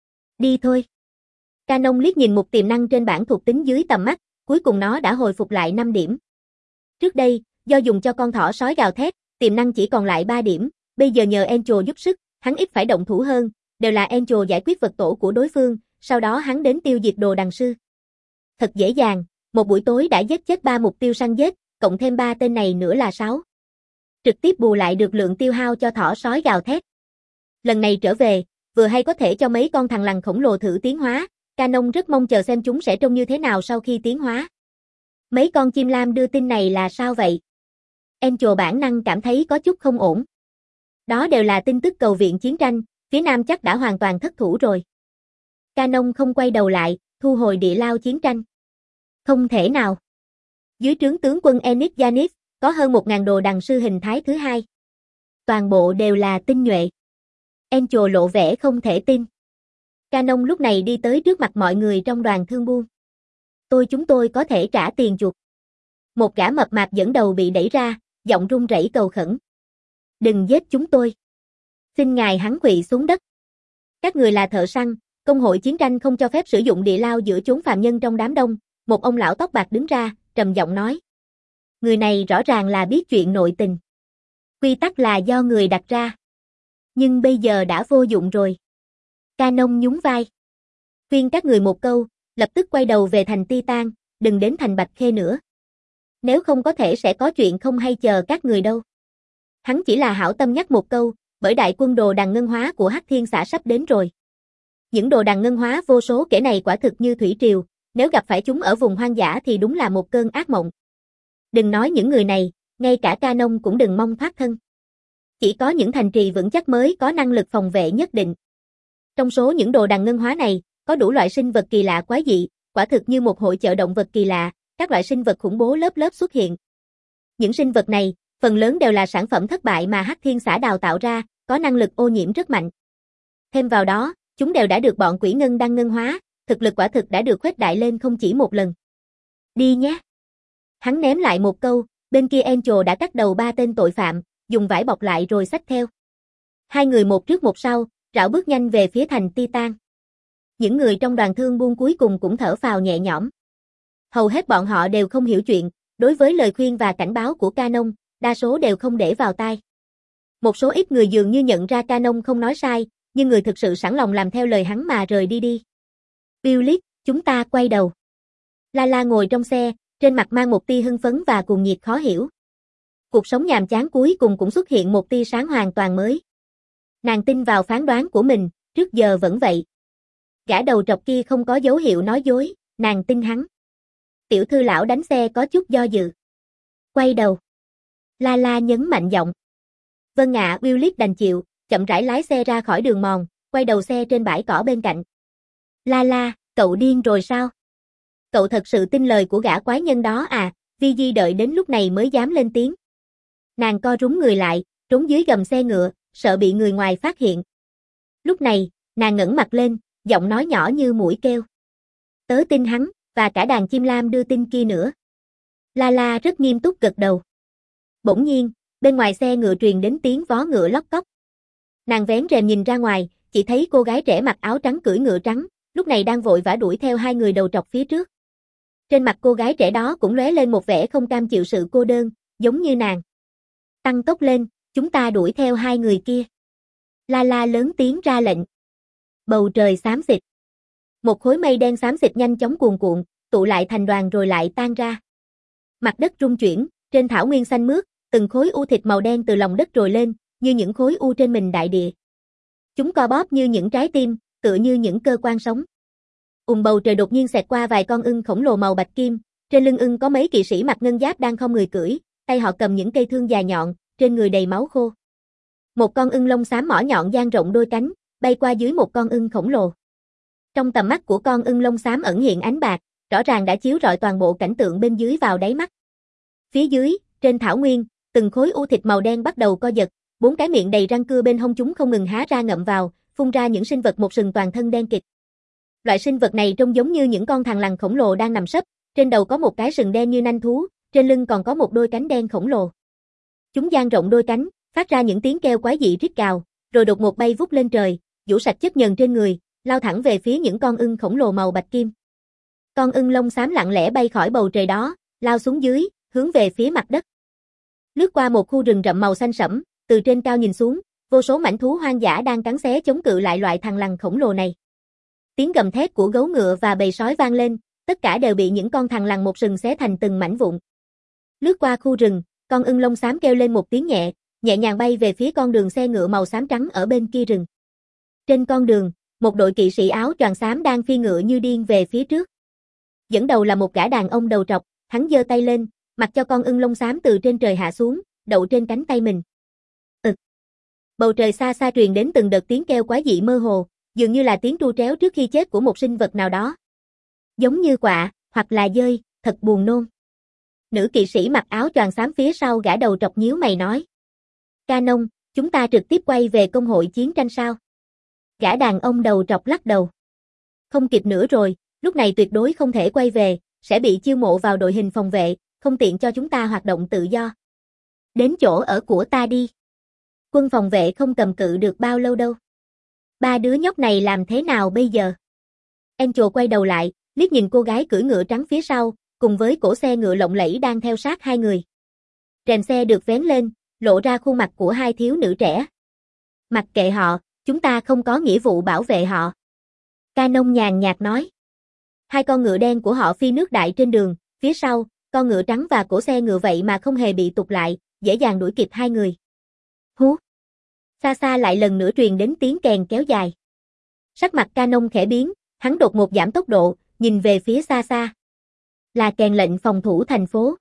Đi thôi. Canon liếc nhìn một tiềm năng trên bảng thuộc tính dưới tầm mắt, cuối cùng nó đã hồi phục lại năm điểm. Trước đây, do dùng cho con thỏ sói gào thét, tiềm năng chỉ còn lại ba điểm, bây giờ nhờ Angel giúp sức, hắn ít phải động thủ hơn, đều là Angel giải quyết vật tổ của đối phương, sau đó hắn đến tiêu diệt đồ đằng sư. Thật dễ dàng, một buổi tối đã giết chết ba mục tiêu săn giết, cộng thêm ba tên này nữa là sáu. Trực tiếp bù lại được lượng tiêu hao cho thỏ sói gào thét. Lần này trở về, vừa hay có thể cho mấy con thằn lằn khổng lồ thử tiến hóa, Canon rất mong chờ xem chúng sẽ trông như thế nào sau khi tiến hóa. Mấy con chim lam đưa tin này là sao vậy? Angel bản năng cảm thấy có chút không ổn. Đó đều là tin tức cầu viện chiến tranh, phía Nam chắc đã hoàn toàn thất thủ rồi. Canon không quay đầu lại, thu hồi địa lao chiến tranh. Không thể nào. Dưới trướng tướng quân Enix Yanis, có hơn một nghìn đồ đằng sư hình thái thứ hai. Toàn bộ đều là tinh nhuệ. Angel lộ vẻ không thể tin. Canon lúc này đi tới trước mặt mọi người trong đoàn thương buôn. Tôi chúng tôi có thể trả tiền chuộc. Một gã mập mạp dẫn đầu bị đẩy ra, giọng run rẩy cầu khẩn. Đừng giết chúng tôi. Xin ngài hắn quỵ xuống đất. Các người là thợ săn, công hội chiến tranh không cho phép sử dụng địa lao giữa chốn phàm nhân trong đám đông. Một ông lão tóc bạc đứng ra, trầm giọng nói. Người này rõ ràng là biết chuyện nội tình. Quy tắc là do người đặt ra. Nhưng bây giờ đã vô dụng rồi. Canon nhún vai. Khuyên các người một câu, lập tức quay đầu về thành Titan, đừng đến thành Bạch Khê nữa. Nếu không có thể sẽ có chuyện không hay chờ các người đâu. Hắn chỉ là hảo tâm nhắc một câu, bởi đại quân đồ đằng ngân hóa của Hắc Thiên xã sắp đến rồi. Những đồ đằng ngân hóa vô số kể này quả thực như thủy triều, nếu gặp phải chúng ở vùng hoang dã thì đúng là một cơn ác mộng. Đừng nói những người này, ngay cả Canon cũng đừng mong thoát thân. Chỉ có những thành trì vững chắc mới có năng lực phòng vệ nhất định. Trong số những đồ đằng ngân hóa này, có đủ loại sinh vật kỳ lạ quái dị, quả thực như một hội chợ động vật kỳ lạ, các loại sinh vật khủng bố lớp lớp xuất hiện. Những sinh vật này, phần lớn đều là sản phẩm thất bại mà Hắc Thiên xã đào tạo ra, có năng lực ô nhiễm rất mạnh. Thêm vào đó, chúng đều đã được bọn quỷ ngân đăng ngân hóa, thực lực quả thực đã được khuếch đại lên không chỉ một lần. Đi nhé. Hắn ném lại một câu, bên kia Angel đã cắt đầu ba tên tội phạm, dùng vải bọc lại rồi xách theo. Hai người một trước một sau, rảo bước nhanh về phía thành Titan. Những người trong đoàn thương buôn cuối cùng cũng thở phào nhẹ nhõm. Hầu hết bọn họ đều không hiểu chuyện, đối với lời khuyên và cảnh báo của Canon, đa số đều không để vào tai. Một số ít người dường như nhận ra Canon không nói sai, nhưng người thực sự sẵn lòng làm theo lời hắn mà rời đi đi. Billy, chúng ta quay đầu. Lala ngồi trong xe, trên mặt mang một tia hưng phấn và cuồng nhiệt khó hiểu. Cuộc sống nhàm chán cuối cùng cũng xuất hiện một tia sáng hoàn toàn mới. Nàng tin vào phán đoán của mình, trước giờ vẫn vậy. Gã đầu trọc kia không có dấu hiệu nói dối, nàng tin hắn. Tiểu thư lão đánh xe có chút do dự. Quay đầu. Lala nhấn mạnh giọng. Vâng ạ, Billy đành chịu, chậm rãi lái xe ra khỏi đường mòn, quay đầu xe trên bãi cỏ bên cạnh. Lala, cậu điên rồi sao? Cậu thật sự tin lời của gã quái nhân đó à? Vi Di đợi đến lúc này mới dám lên tiếng. Nàng co rúm người lại, trốn dưới gầm xe ngựa, sợ bị người ngoài phát hiện. Lúc này, nàng ngẩng mặt lên, giọng nói nhỏ như muỗi kêu. Tớ tin hắn, và cả đàn chim lam đưa tin kia nữa. Lala rất nghiêm túc gật đầu. Bỗng nhiên, bên ngoài xe ngựa truyền đến tiếng vó ngựa lóc cóc. Nàng vén rèm nhìn ra ngoài, chỉ thấy cô gái trẻ mặc áo trắng cưỡi ngựa trắng, lúc này đang vội vã đuổi theo hai người đầu trọc phía trước. Trên mặt cô gái trẻ đó cũng lóe lên một vẻ không cam chịu sự cô đơn, giống như nàng. Tăng tốc lên, chúng ta đuổi theo hai người kia. Lala lớn tiếng ra lệnh. Bầu trời xám xịt. Một khối mây đen xám xịt nhanh chóng cuồn cuộn, tụ lại thành đoàn rồi lại tan ra. Mặt đất rung chuyển, trên thảo nguyên xanh mướt, từng khối u thịt màu đen từ lòng đất trồi lên, như những khối u trên mình đại địa. Chúng co bóp như những trái tim, tựa như những cơ quan sống. Ùm bầu trời đột nhiên xẹt qua vài con ưng khổng lồ màu bạch kim, trên lưng ưng có mấy kỵ sĩ mặc ngân giáp đang không người cưỡi, tay họ cầm những cây thương dài nhọn, trên người đầy máu khô. Một con ưng lông xám mỏ nhọn dang rộng đôi cánh, bay qua dưới một con ưng khổng lồ. Trong tầm mắt của con ưng lông xám ẩn hiện ánh bạc, rõ ràng đã chiếu rọi toàn bộ cảnh tượng bên dưới vào đáy mắt. Phía dưới, trên thảo nguyên, từng khối u thịt màu đen bắt đầu co giật, bốn cái miệng đầy răng cưa bên hông chúng không ngừng há ra ngậm vào, phun ra những sinh vật một sừng toàn thân đen kịt. Loại sinh vật này trông giống như những con thằn lằn khổng lồ đang nằm sấp, trên đầu có một cái sừng đen như nanh thú, trên lưng còn có một đôi cánh đen khổng lồ. Chúng dang rộng đôi cánh, phát ra những tiếng kêu quái dị rít gào, rồi đột ngột bay vút lên trời, vũ sạch chất nhờn trên người, lao thẳng về phía những con ưng khổng lồ màu bạch kim. Con ưng lông xám lặng lẽ bay khỏi bầu trời đó, lao xuống dưới, hướng về phía mặt đất. Lướt qua một khu rừng rậm màu xanh sẫm, từ trên cao nhìn xuống, vô số mảnh thú hoang dã đang cắn xé chống cự lại loại thằn lằn khổng lồ này. Tiếng gầm thét của gấu ngựa và bầy sói vang lên, tất cả đều bị những con thằn lằn một sừng xé thành từng mảnh vụn. Lướt qua khu rừng, con ưng lông xám kêu lên một tiếng nhẹ, nhẹ nhàng bay về phía con đường xe ngựa màu xám trắng ở bên kia rừng. Trên con đường, một đội kỵ sĩ áo choàng xám đang phi ngựa như điên về phía trước. Dẫn đầu là một gã đàn ông đầu trọc, hắn giơ tay lên, mặc cho con ưng lông xám từ trên trời hạ xuống, đậu trên cánh tay mình. Ực. Bầu trời xa xa truyền đến từng đợt tiếng kêu quái dị mơ hồ, dường như là tiếng tru tréo trước khi chết của một sinh vật nào đó. Giống như quạ, hoặc là dơi, thật buồn nôn. Nữ kỵ sĩ mặc áo choàng xám phía sau gã đầu trọc nhíu mày nói. Canon, chúng ta trực tiếp quay về công hội chiến tranh sao? Gã đàn ông đầu trọc lắc đầu. Không kịp nữa rồi, lúc này tuyệt đối không thể quay về, sẽ bị chiêu mộ vào đội hình phòng vệ, không tiện cho chúng ta hoạt động tự do. Đến chỗ ở của ta đi. Quân phòng vệ không cầm cự được bao lâu đâu. Ba đứa nhóc này làm thế nào bây giờ? Angel quay đầu lại, liếc nhìn cô gái cưỡi ngựa trắng phía sau, cùng với cỗ xe ngựa lộng lẫy đang theo sát hai người. Rèm xe được vén lên, lộ ra khuôn mặt của hai thiếu nữ trẻ. Mặc kệ họ, chúng ta không có nghĩa vụ bảo vệ họ. Canon nhàn nhạt nói. Hai con ngựa đen của họ phi nước đại trên đường, phía sau, con ngựa trắng và cổ xe ngựa vậy mà không hề bị tụt lại, dễ dàng đuổi kịp hai người. Hú! Xa xa lại lần nữa truyền đến tiếng kèn kéo dài. Sắc mặt Canon khẽ biến, hắn đột ngột giảm tốc độ, nhìn về phía xa xa. Là kèn lệnh phòng thủ thành phố.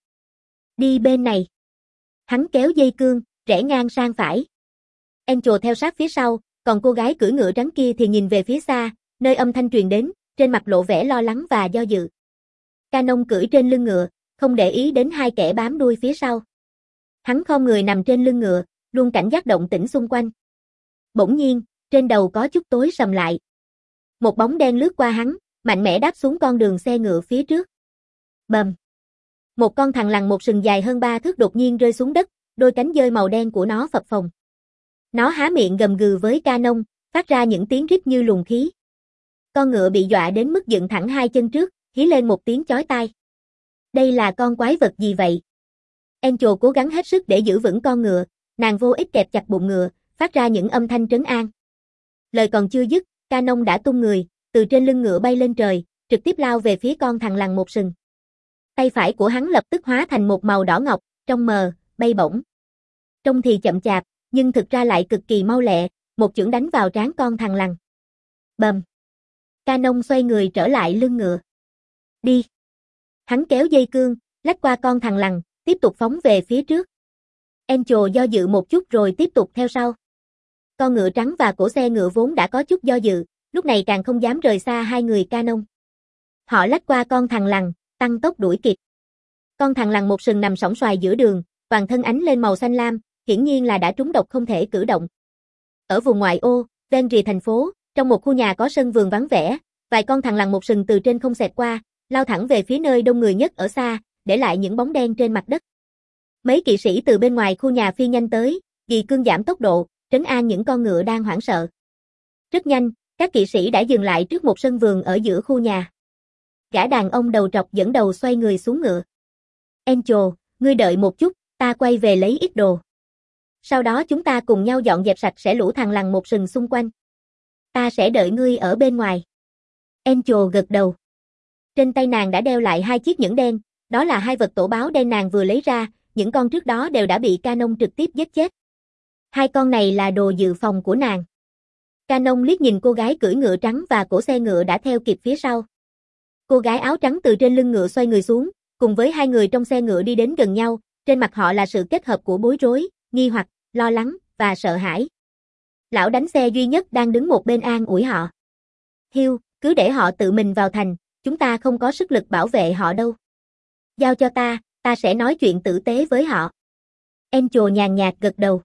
Đi bên này. Hắn kéo dây cương, rẽ ngang sang phải. Angel theo sát phía sau, còn cô gái cưỡi ngựa trắng kia thì nhìn về phía xa, nơi âm thanh truyền đến, trên mặt lộ vẻ lo lắng và do dự. Canon cưỡi trên lưng ngựa, không để ý đến hai kẻ bám đuôi phía sau. Hắn khom người nằm trên lưng ngựa, luôn cảnh giác động tĩnh xung quanh. Bỗng nhiên, trên đầu có chút tối sầm lại. Một bóng đen lướt qua hắn, mạnh mẽ đáp xuống con đường xe ngựa phía trước. Bầm. Một con thằn lằn một sừng dài hơn ba thước đột nhiên rơi xuống đất, đôi cánh dơi màu đen của nó phập phồng. Nó há miệng gầm gừ với Canon, phát ra những tiếng rít như luồng khí. Con ngựa bị dọa đến mức dựng thẳng hai chân trước, hí lên một tiếng chói tai. Đây là con quái vật gì vậy? Angel cố gắng hết sức để giữ vững con ngựa, nàng vô ích kẹp chặt bụng ngựa, phát ra những âm thanh trấn an. Lời còn chưa dứt, Canon đã tung người, từ trên lưng ngựa bay lên trời, trực tiếp lao về phía con thằn lằn một sừng. Tay phải của hắn lập tức hóa thành một màu đỏ ngọc, trong mờ, bay bổng. Trông thì chậm chạp, nhưng thực ra lại cực kỳ mau lẹ, một chưởng đánh vào trán con thằn lằn. Bầm. Canon xoay người trở lại lưng ngựa. Đi. Hắn kéo dây cương, lách qua con thằn lằn, tiếp tục phóng về phía trước. Angel do dự một chút rồi tiếp tục theo sau. Con ngựa trắng và cổ xe ngựa vốn đã có chút do dự, lúc này càng không dám rời xa hai người Canon. Họ lách qua con thằn lằn, tăng tốc đuổi kịp. Con thằn lằn một sừng nằm sõng soài giữa đường, toàn thân ánh lên màu xanh lam, hiển nhiên là đã trúng độc không thể cử động. Ở vùng ngoại ô, ven rìa thành phố, trong một khu nhà có sân vườn vắng vẻ, vài con thằn lằn một sừng từ trên không xẹt qua, lao thẳng về phía nơi đông người nhất ở xa, để lại những bóng đen trên mặt đất. Mấy kỵ sĩ từ bên ngoài khu nhà phi nhanh tới, ghi cương giảm tốc độ, trấn an những con ngựa đang hoảng sợ. Rất nhanh, các kỵ sĩ đã dừng lại trước một sân vườn ở giữa khu nhà. Gã đàn ông đầu trọc dẫn đầu xoay người xuống ngựa. Angel, ngươi đợi một chút, ta quay về lấy ít đồ. Sau đó chúng ta cùng nhau dọn dẹp sạch sẽ lũ thằn lằn một sừng xung quanh. Ta sẽ đợi ngươi ở bên ngoài. Angel gật đầu. Trên tay nàng đã đeo lại hai chiếc nhẫn đen, đó là hai vật tổ báo đen nàng vừa lấy ra, những con trước đó đều đã bị Canon trực tiếp giết chết. Hai con này là đồ dự phòng của nàng. Canon liếc nhìn cô gái cưỡi ngựa trắng và cổ xe ngựa đã theo kịp phía sau. Cô gái áo trắng từ trên lưng ngựa xoay người xuống, cùng với hai người trong xe ngựa đi đến gần nhau, trên mặt họ là sự kết hợp của bối rối, nghi hoặc, lo lắng, và sợ hãi. Lão đánh xe duy nhất đang đứng một bên an ủi họ. Hiu, cứ để họ tự mình vào thành, chúng ta không có sức lực bảo vệ họ đâu. Giao cho ta, ta sẽ nói chuyện tử tế với họ. Encho nhàn nhạt gật đầu.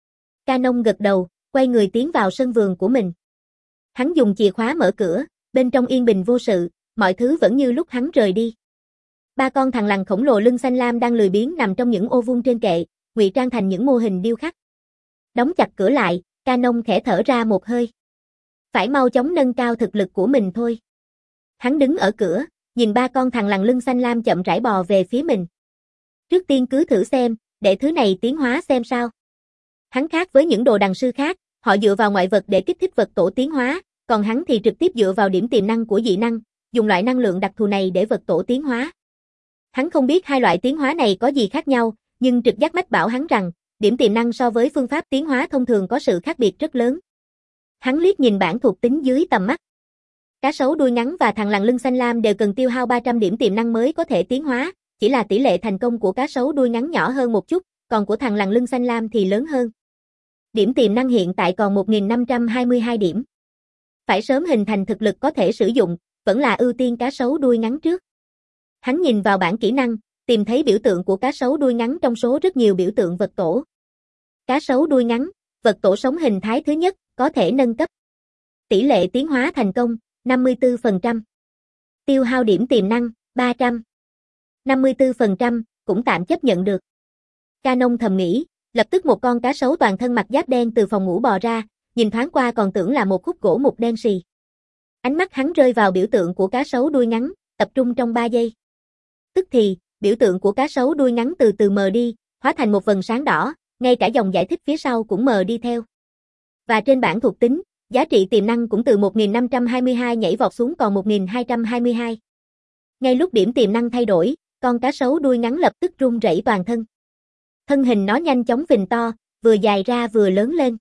Canon gật đầu, quay người tiến vào sân vườn của mình. Hắn dùng chìa khóa mở cửa, bên trong yên bình vô sự, mọi thứ vẫn như lúc hắn rời đi. Ba con thằn lằn khổng lồ lưng xanh lam đang lười biếng nằm trong những ô vuông trên kệ, ngụy trang thành những mô hình điêu khắc. Đóng chặt cửa lại, Canon khẽ thở ra một hơi. Phải mau chóng nâng cao thực lực của mình thôi. Hắn đứng ở cửa, nhìn ba con thằn lằn lưng xanh lam chậm rãi bò về phía mình. Trước tiên cứ thử xem, để thứ này tiến hóa xem sao. Hắn khác với những đồ đằng sư khác, họ dựa vào ngoại vật để kích thích vật tổ tiến hóa, còn hắn thì trực tiếp dựa vào điểm tiềm năng của dị năng, dùng loại năng lượng đặc thù này để vật tổ tiến hóa. Hắn không biết hai loại tiến hóa này có gì khác nhau, nhưng trực giác mách bảo hắn rằng, điểm tiềm năng so với phương pháp tiến hóa thông thường có sự khác biệt rất lớn. Hắn liếc nhìn bảng thuộc tính dưới tầm mắt. Cá sấu đuôi ngắn và thằn lằn lưng xanh lam đều cần tiêu hao ba trăm điểm tiềm năng mới có thể tiến hóa, chỉ là tỷ lệ thành công của cá sấu đuôi ngắn nhỏ hơn một chút, còn của thằn lằn lưng xanh lam thì lớn hơn. Điểm tiềm năng hiện tại còn một nghìn năm trăm hai mươi hai điểm. Phải sớm hình thành thực lực có thể sử dụng, vẫn là ưu tiên cá sấu đuôi ngắn trước. Hắn nhìn vào bảng kỹ năng, tìm thấy biểu tượng của cá sấu đuôi ngắn trong số rất nhiều biểu tượng vật tổ. Cá sấu đuôi ngắn, vật tổ sống hình thái thứ nhất, có thể nâng cấp. Tỷ lệ tiến hóa thành công, năm mươi tư phần trăm. Tiêu hao điểm tiềm năng, ba trăm. năm mươi tư phần trăm, cũng tạm chấp nhận được. Canon thầm nghĩ, lập tức một con cá sấu toàn thân mặt giáp đen từ phòng ngủ bò ra, nhìn thoáng qua còn tưởng là một khúc gỗ mục đen xì. Ánh mắt hắn rơi vào biểu tượng của cá sấu đuôi ngắn, tập trung trong ba giây. Tức thì, biểu tượng của cá sấu đuôi ngắn từ từ mờ đi, hóa thành một vầng sáng đỏ, ngay cả dòng giải thích phía sau cũng mờ đi theo. Và trên bảng thuộc tính, giá trị tiềm năng cũng từ một nghìn năm trăm hai mươi hai nhảy vọt xuống còn một nghìn hai trăm hai mươi hai. Ngay lúc điểm tiềm năng thay đổi, con cá sấu đuôi ngắn lập tức run rẩy toàn thân. Thân hình nó nhanh chóng phình to, vừa dài ra vừa lớn lên.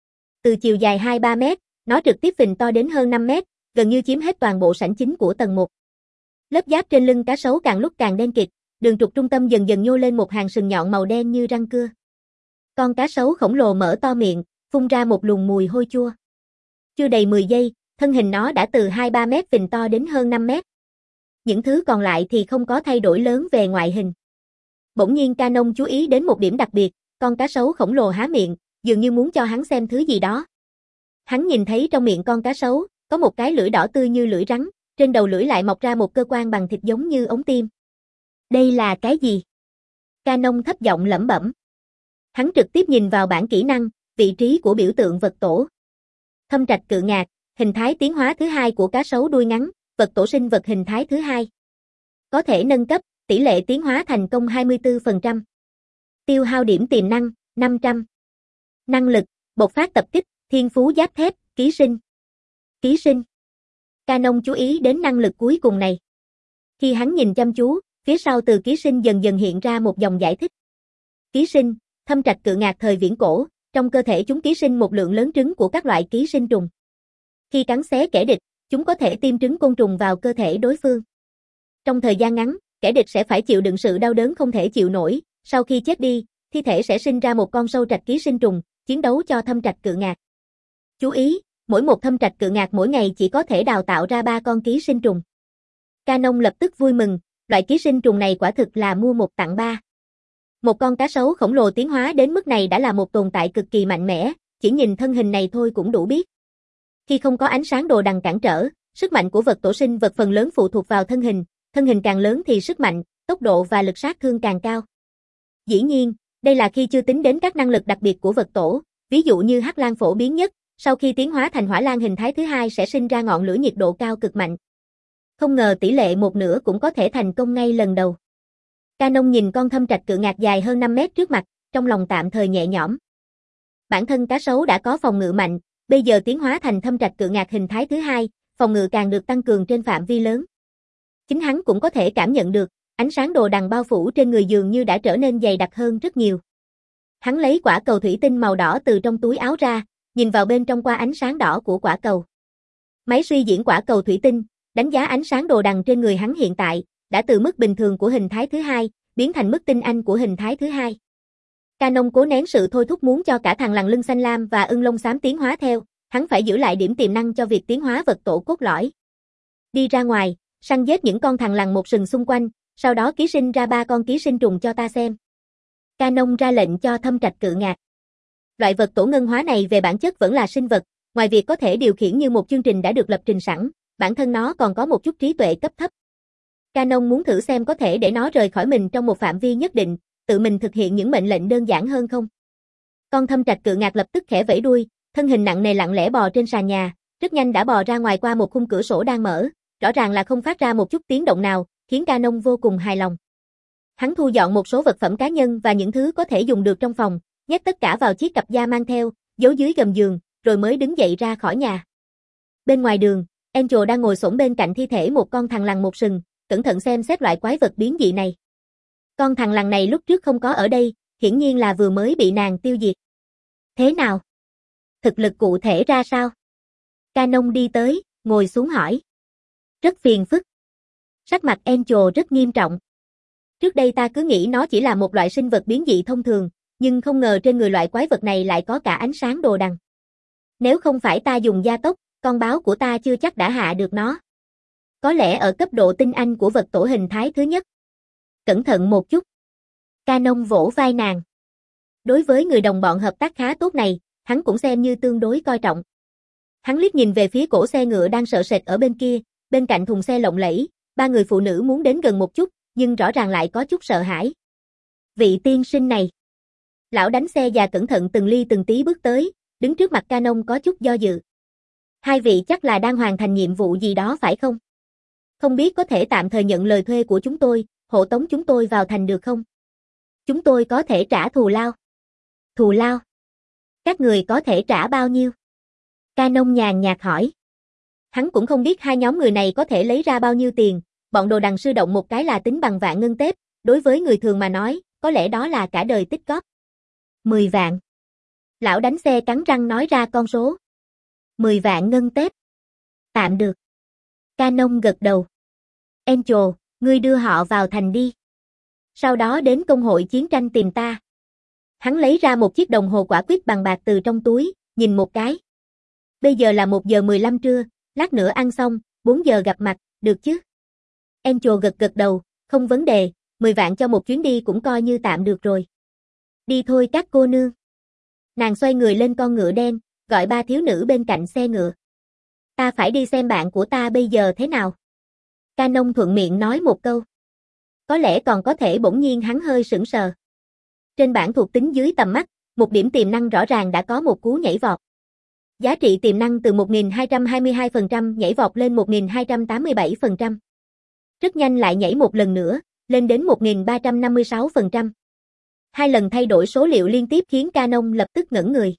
Từ chiều dài hai ba mét, nó trực tiếp phình to đến hơn năm mét, gần như chiếm hết toàn bộ sảnh chính của tầng một. Lớp giáp trên lưng cá sấu càng lúc càng đen kịt, đường trục trung tâm dần dần nhô lên một hàng sừng nhọn màu đen như răng cưa. Con cá sấu khổng lồ mở to miệng, phun ra một luồng mùi hôi chua. Chưa đầy mười giây, thân hình nó đã từ hai ba mét phình to đến hơn năm mét. Những thứ còn lại thì không có thay đổi lớn về ngoại hình. Bỗng nhiên Canon chú ý đến một điểm đặc biệt, con cá sấu khổng lồ há miệng, dường như muốn cho hắn xem thứ gì đó. Hắn nhìn thấy trong miệng con cá sấu, có một cái lưỡi đỏ tươi như lưỡi rắn, trên đầu lưỡi lại mọc ra một cơ quan bằng thịt giống như ống tim. Đây là cái gì? Canon thấp giọng lẩm bẩm. Hắn trực tiếp nhìn vào bảng kỹ năng, vị trí của biểu tượng vật tổ. Thâm trạch cự ngạc, hình thái tiến hóa thứ hai của cá sấu đuôi ngắn, vật tổ sinh vật hình thái thứ hai. Có thể nâng cấp, tỷ lệ tiến hóa thành công hai mươi tư phần trăm. Tiêu hao điểm tiềm năng, năm trăm. Năng lực, bộc phát tập kích, thiên phú giáp thép, ký sinh. Ký sinh. Canon chú ý đến năng lực cuối cùng này. Khi hắn nhìn chăm chú, phía sau từ ký sinh dần dần hiện ra một dòng giải thích. Ký sinh, thâm trạch cự ngạc thời viễn cổ, trong cơ thể chúng ký sinh một lượng lớn trứng của các loại ký sinh trùng. Khi cắn xé kẻ địch, chúng có thể tiêm trứng côn trùng vào cơ thể đối phương. Trong thời gian ngắn, kẻ địch sẽ phải chịu đựng sự đau đớn không thể chịu nổi, sau khi chết đi, thi thể sẽ sinh ra một con sâu trạch ký sinh trùng, chiến đấu cho thâm trạch cự ngạc. Chú ý, mỗi một thâm trạch cự ngạc mỗi ngày chỉ có thể đào tạo ra ba con ký sinh trùng. Canon lập tức vui mừng, loại ký sinh trùng này quả thực là mua một tặng ba. Một con cá sấu khổng lồ tiến hóa đến mức này đã là một tồn tại cực kỳ mạnh mẽ, chỉ nhìn thân hình này thôi cũng đủ biết. Khi không có ánh sáng đồ đằng cản trở, sức mạnh của vật tổ sinh vật phần lớn phụ thuộc vào thân hình, thân hình càng lớn thì sức mạnh, tốc độ và lực sát thương càng cao. Dĩ nhiên, đây là khi chưa tính đến các năng lực đặc biệt của vật tổ, ví dụ như hắc lang phổ biến nhất, sau khi tiến hóa thành hỏa lang hình thái thứ hai sẽ sinh ra ngọn lửa nhiệt độ cao cực mạnh. Không ngờ tỷ lệ một nửa cũng có thể thành công ngay lần đầu. Canon nhìn con thâm trạch cự ngạc dài hơn năm mét trước mặt, trong lòng tạm thời nhẹ nhõm. Bản thân cá sấu đã có phòng ngự mạnh, bây giờ tiến hóa thành thâm trạch cự ngạc hình thái thứ hai, phòng ngự càng được tăng cường trên phạm vi lớn. Chính hắn cũng có thể cảm nhận được, ánh sáng đồ đằng bao phủ trên người dường như đã trở nên dày đặc hơn rất nhiều. Hắn lấy quả cầu thủy tinh màu đỏ từ trong túi áo ra, nhìn vào bên trong qua ánh sáng đỏ của quả cầu. Máy suy diễn quả cầu thủy tinh, đánh giá ánh sáng đồ đằng trên người hắn hiện tại, đã từ mức bình thường của hình thái thứ hai, biến thành mức tinh anh của hình thái thứ hai. Canon cố nén sự thôi thúc muốn cho cả thằn lằn lưng xanh lam và ưng lông xám tiến hóa theo, hắn phải giữ lại điểm tiềm năng cho việc tiến hóa vật tổ cốt lõi. Đi ra ngoài, Săn giết những con thằn lằn một sừng xung quanh, sau đó ký sinh ra ba con ký sinh trùng cho ta xem. Canon ra lệnh cho Thâm Trạch Cự Ngạc. Loại vật tổ ngân hóa này về bản chất vẫn là sinh vật, ngoài việc có thể điều khiển như một chương trình đã được lập trình sẵn, bản thân nó còn có một chút trí tuệ cấp thấp. Canon muốn thử xem có thể để nó rời khỏi mình trong một phạm vi nhất định, tự mình thực hiện những mệnh lệnh đơn giản hơn không. Con Thâm Trạch Cự Ngạc lập tức khẽ vẫy đuôi, thân hình nặng nề lặng lẽ bò trên sàn nhà, rất nhanh đã bò ra ngoài qua một khung cửa sổ đang mở, rõ ràng là không phát ra một chút tiếng động nào, khiến Canon vô cùng hài lòng. Hắn thu dọn một số vật phẩm cá nhân và những thứ có thể dùng được trong phòng, nhét tất cả vào chiếc cặp da mang theo, giấu dưới gầm giường, rồi mới đứng dậy ra khỏi nhà. Bên ngoài đường, Angel đang ngồi xổm bên cạnh thi thể một con thằn lằn một sừng, cẩn thận xem xét loại quái vật biến dị này. Con thằn lằn này lúc trước không có ở đây, hiển nhiên là vừa mới bị nàng tiêu diệt. Thế nào? Thực lực cụ thể ra sao? Canon đi tới, ngồi xuống hỏi. Rất phiền phức. Sắc mặt Angel rất nghiêm trọng. Trước đây ta cứ nghĩ nó chỉ là một loại sinh vật biến dị thông thường, nhưng không ngờ trên người loại quái vật này lại có cả ánh sáng đồ đằng. Nếu không phải ta dùng gia tốc, con báo của ta chưa chắc đã hạ được nó. Có lẽ ở cấp độ tinh anh của vật tổ hình thái thứ nhất. Cẩn thận một chút. Canon vỗ vai nàng. Đối với người đồng bọn hợp tác khá tốt này, hắn cũng xem như tương đối coi trọng. Hắn liếc nhìn về phía cổ xe ngựa đang sợ sệt ở bên kia, bên cạnh thùng xe lộng lẫy, ba người phụ nữ muốn đến gần một chút, nhưng rõ ràng lại có chút sợ hãi. Vị tiên sinh này. Lão đánh xe già cẩn thận từng ly từng tí bước tới, đứng trước mặt Canon có chút do dự. Hai vị chắc là đang hoàn thành nhiệm vụ gì đó phải không? Không biết có thể tạm thời nhận lời thuê của chúng tôi, hộ tống chúng tôi vào thành được không? Chúng tôi có thể trả thù lao. Thù lao? Các người có thể trả bao nhiêu? Canon nhàn nhạt hỏi. Hắn cũng không biết hai nhóm người này có thể lấy ra bao nhiêu tiền, bọn đồ đằng sư động một cái là tính bằng vạn ngân tép, đối với người thường mà nói, có lẽ đó là cả đời tích góp. Mười vạn. Lão đánh xe cắn răng nói ra con số. Mười vạn ngân tép. Tạm được. Canon gật đầu. Angel, ngươi đưa họ vào thành đi. Sau đó đến công hội chiến tranh tìm ta. Hắn lấy ra một chiếc đồng hồ quả quýt bằng bạc từ trong túi, nhìn một cái. Bây giờ là một giờ mười lăm trưa, lát nữa ăn xong, bốn giờ gặp mặt, được chứ? Angel gật gật đầu, không vấn đề, mười vạn cho một chuyến đi cũng coi như tạm được rồi. Đi thôi các cô nương. Nàng xoay người lên con ngựa đen, gọi ba thiếu nữ bên cạnh xe ngựa. Ta phải đi xem bạn của ta bây giờ thế nào. Canon thuận miệng nói một câu. Có lẽ còn có thể bỗng nhiên hắn hơi sững sờ. Trên bảng thuộc tính dưới tầm mắt, một điểm tiềm năng rõ ràng đã có một cú nhảy vọt. Giá trị tiềm năng từ một nghìn hai trăm hai mươi hai phần trăm nhảy vọt lên một nghìn hai trăm tám mươi bảy phần trăm. Rất nhanh lại nhảy một lần nữa, lên đến một nghìn ba trăm năm mươi sáu phần trăm. Hai lần thay đổi số liệu liên tiếp khiến Canon lập tức ngẩn người.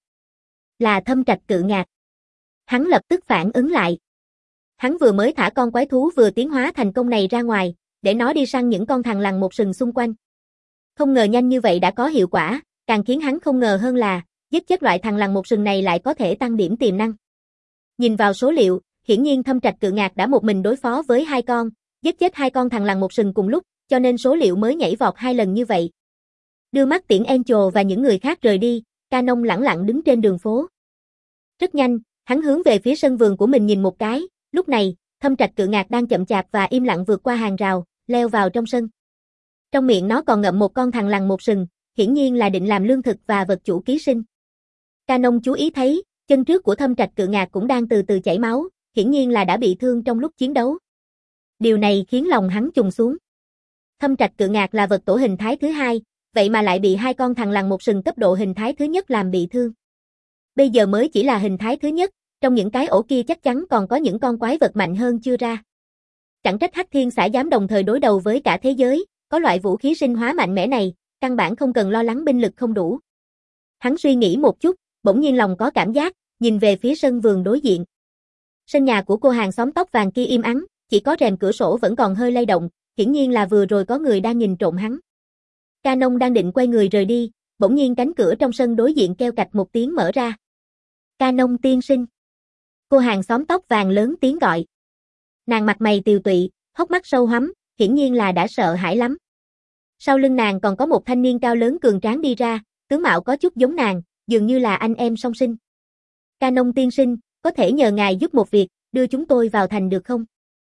Là Thâm Trạch Cự Ngạc. Hắn lập tức phản ứng lại. Hắn vừa mới thả con quái thú vừa tiến hóa thành công này ra ngoài, để nó đi săn những con thằn lằn một sừng xung quanh. Không ngờ nhanh như vậy đã có hiệu quả, càng khiến hắn không ngờ hơn là, giết chết loại thằn lằn một sừng này lại có thể tăng điểm tiềm năng. Nhìn vào số liệu, hiển nhiên Thâm Trạch Cự Ngạc đã một mình đối phó với hai con, giết chết hai con thằn lằn một sừng cùng lúc, cho nên số liệu mới nhảy vọt hai lần như vậy. Đưa mắt tiễn Angel và những người khác rời đi, Canon lẳng lặng đứng trên đường phố. Rất nhanh, hắn hướng về phía sân vườn của mình nhìn một cái, lúc này, Thâm Trạch Cự Ngạc đang chậm chạp và im lặng vượt qua hàng rào, leo vào trong sân. Trong miệng nó còn ngậm một con thằn lằn một sừng, hiển nhiên là định làm lương thực và vật chủ ký sinh. Canon chú ý thấy, chân trước của Thâm Trạch Cự Ngạc cũng đang từ từ chảy máu, hiển nhiên là đã bị thương trong lúc chiến đấu. Điều này khiến lòng hắn trùng xuống. Thâm Trạch Cự Ngạc là vật tổ hình thái thứ hai, vậy mà lại bị hai con thằn lằn một sừng cấp độ hình thái thứ nhất làm bị thương. Bây giờ mới chỉ là hình thái thứ nhất, trong những cái ổ kia chắc chắn còn có những con quái vật mạnh hơn chưa ra. Chẳng trách Hắc Thiên Xã dám đồng thời đối đầu với cả thế giới, có loại vũ khí sinh hóa mạnh mẽ này, căn bản không cần lo lắng binh lực không đủ. Hắn suy nghĩ một chút, bỗng nhiên lòng có cảm giác, nhìn về phía sân vườn đối diện. Sân nhà của cô hàng xóm tóc vàng kia im ắng, chỉ có rèm cửa sổ vẫn còn hơi lay động, hiển nhiên là vừa rồi có người đang nhìn trộm hắn. Canon đang định quay người rời đi, bỗng nhiên cánh cửa trong sân đối diện kêu cạch một tiếng mở ra. Canon tiên sinh. Cô hàng xóm tóc vàng lớn tiếng gọi. Nàng mặt mày tiều tụy, hốc mắt sâu hoắm, hiển nhiên là đã sợ hãi lắm. Sau lưng nàng còn có một thanh niên cao lớn cường tráng đi ra, tướng mạo có chút giống nàng, dường như là anh em song sinh. Canon tiên sinh, có thể nhờ ngài giúp một việc, đưa chúng tôi vào thành được không?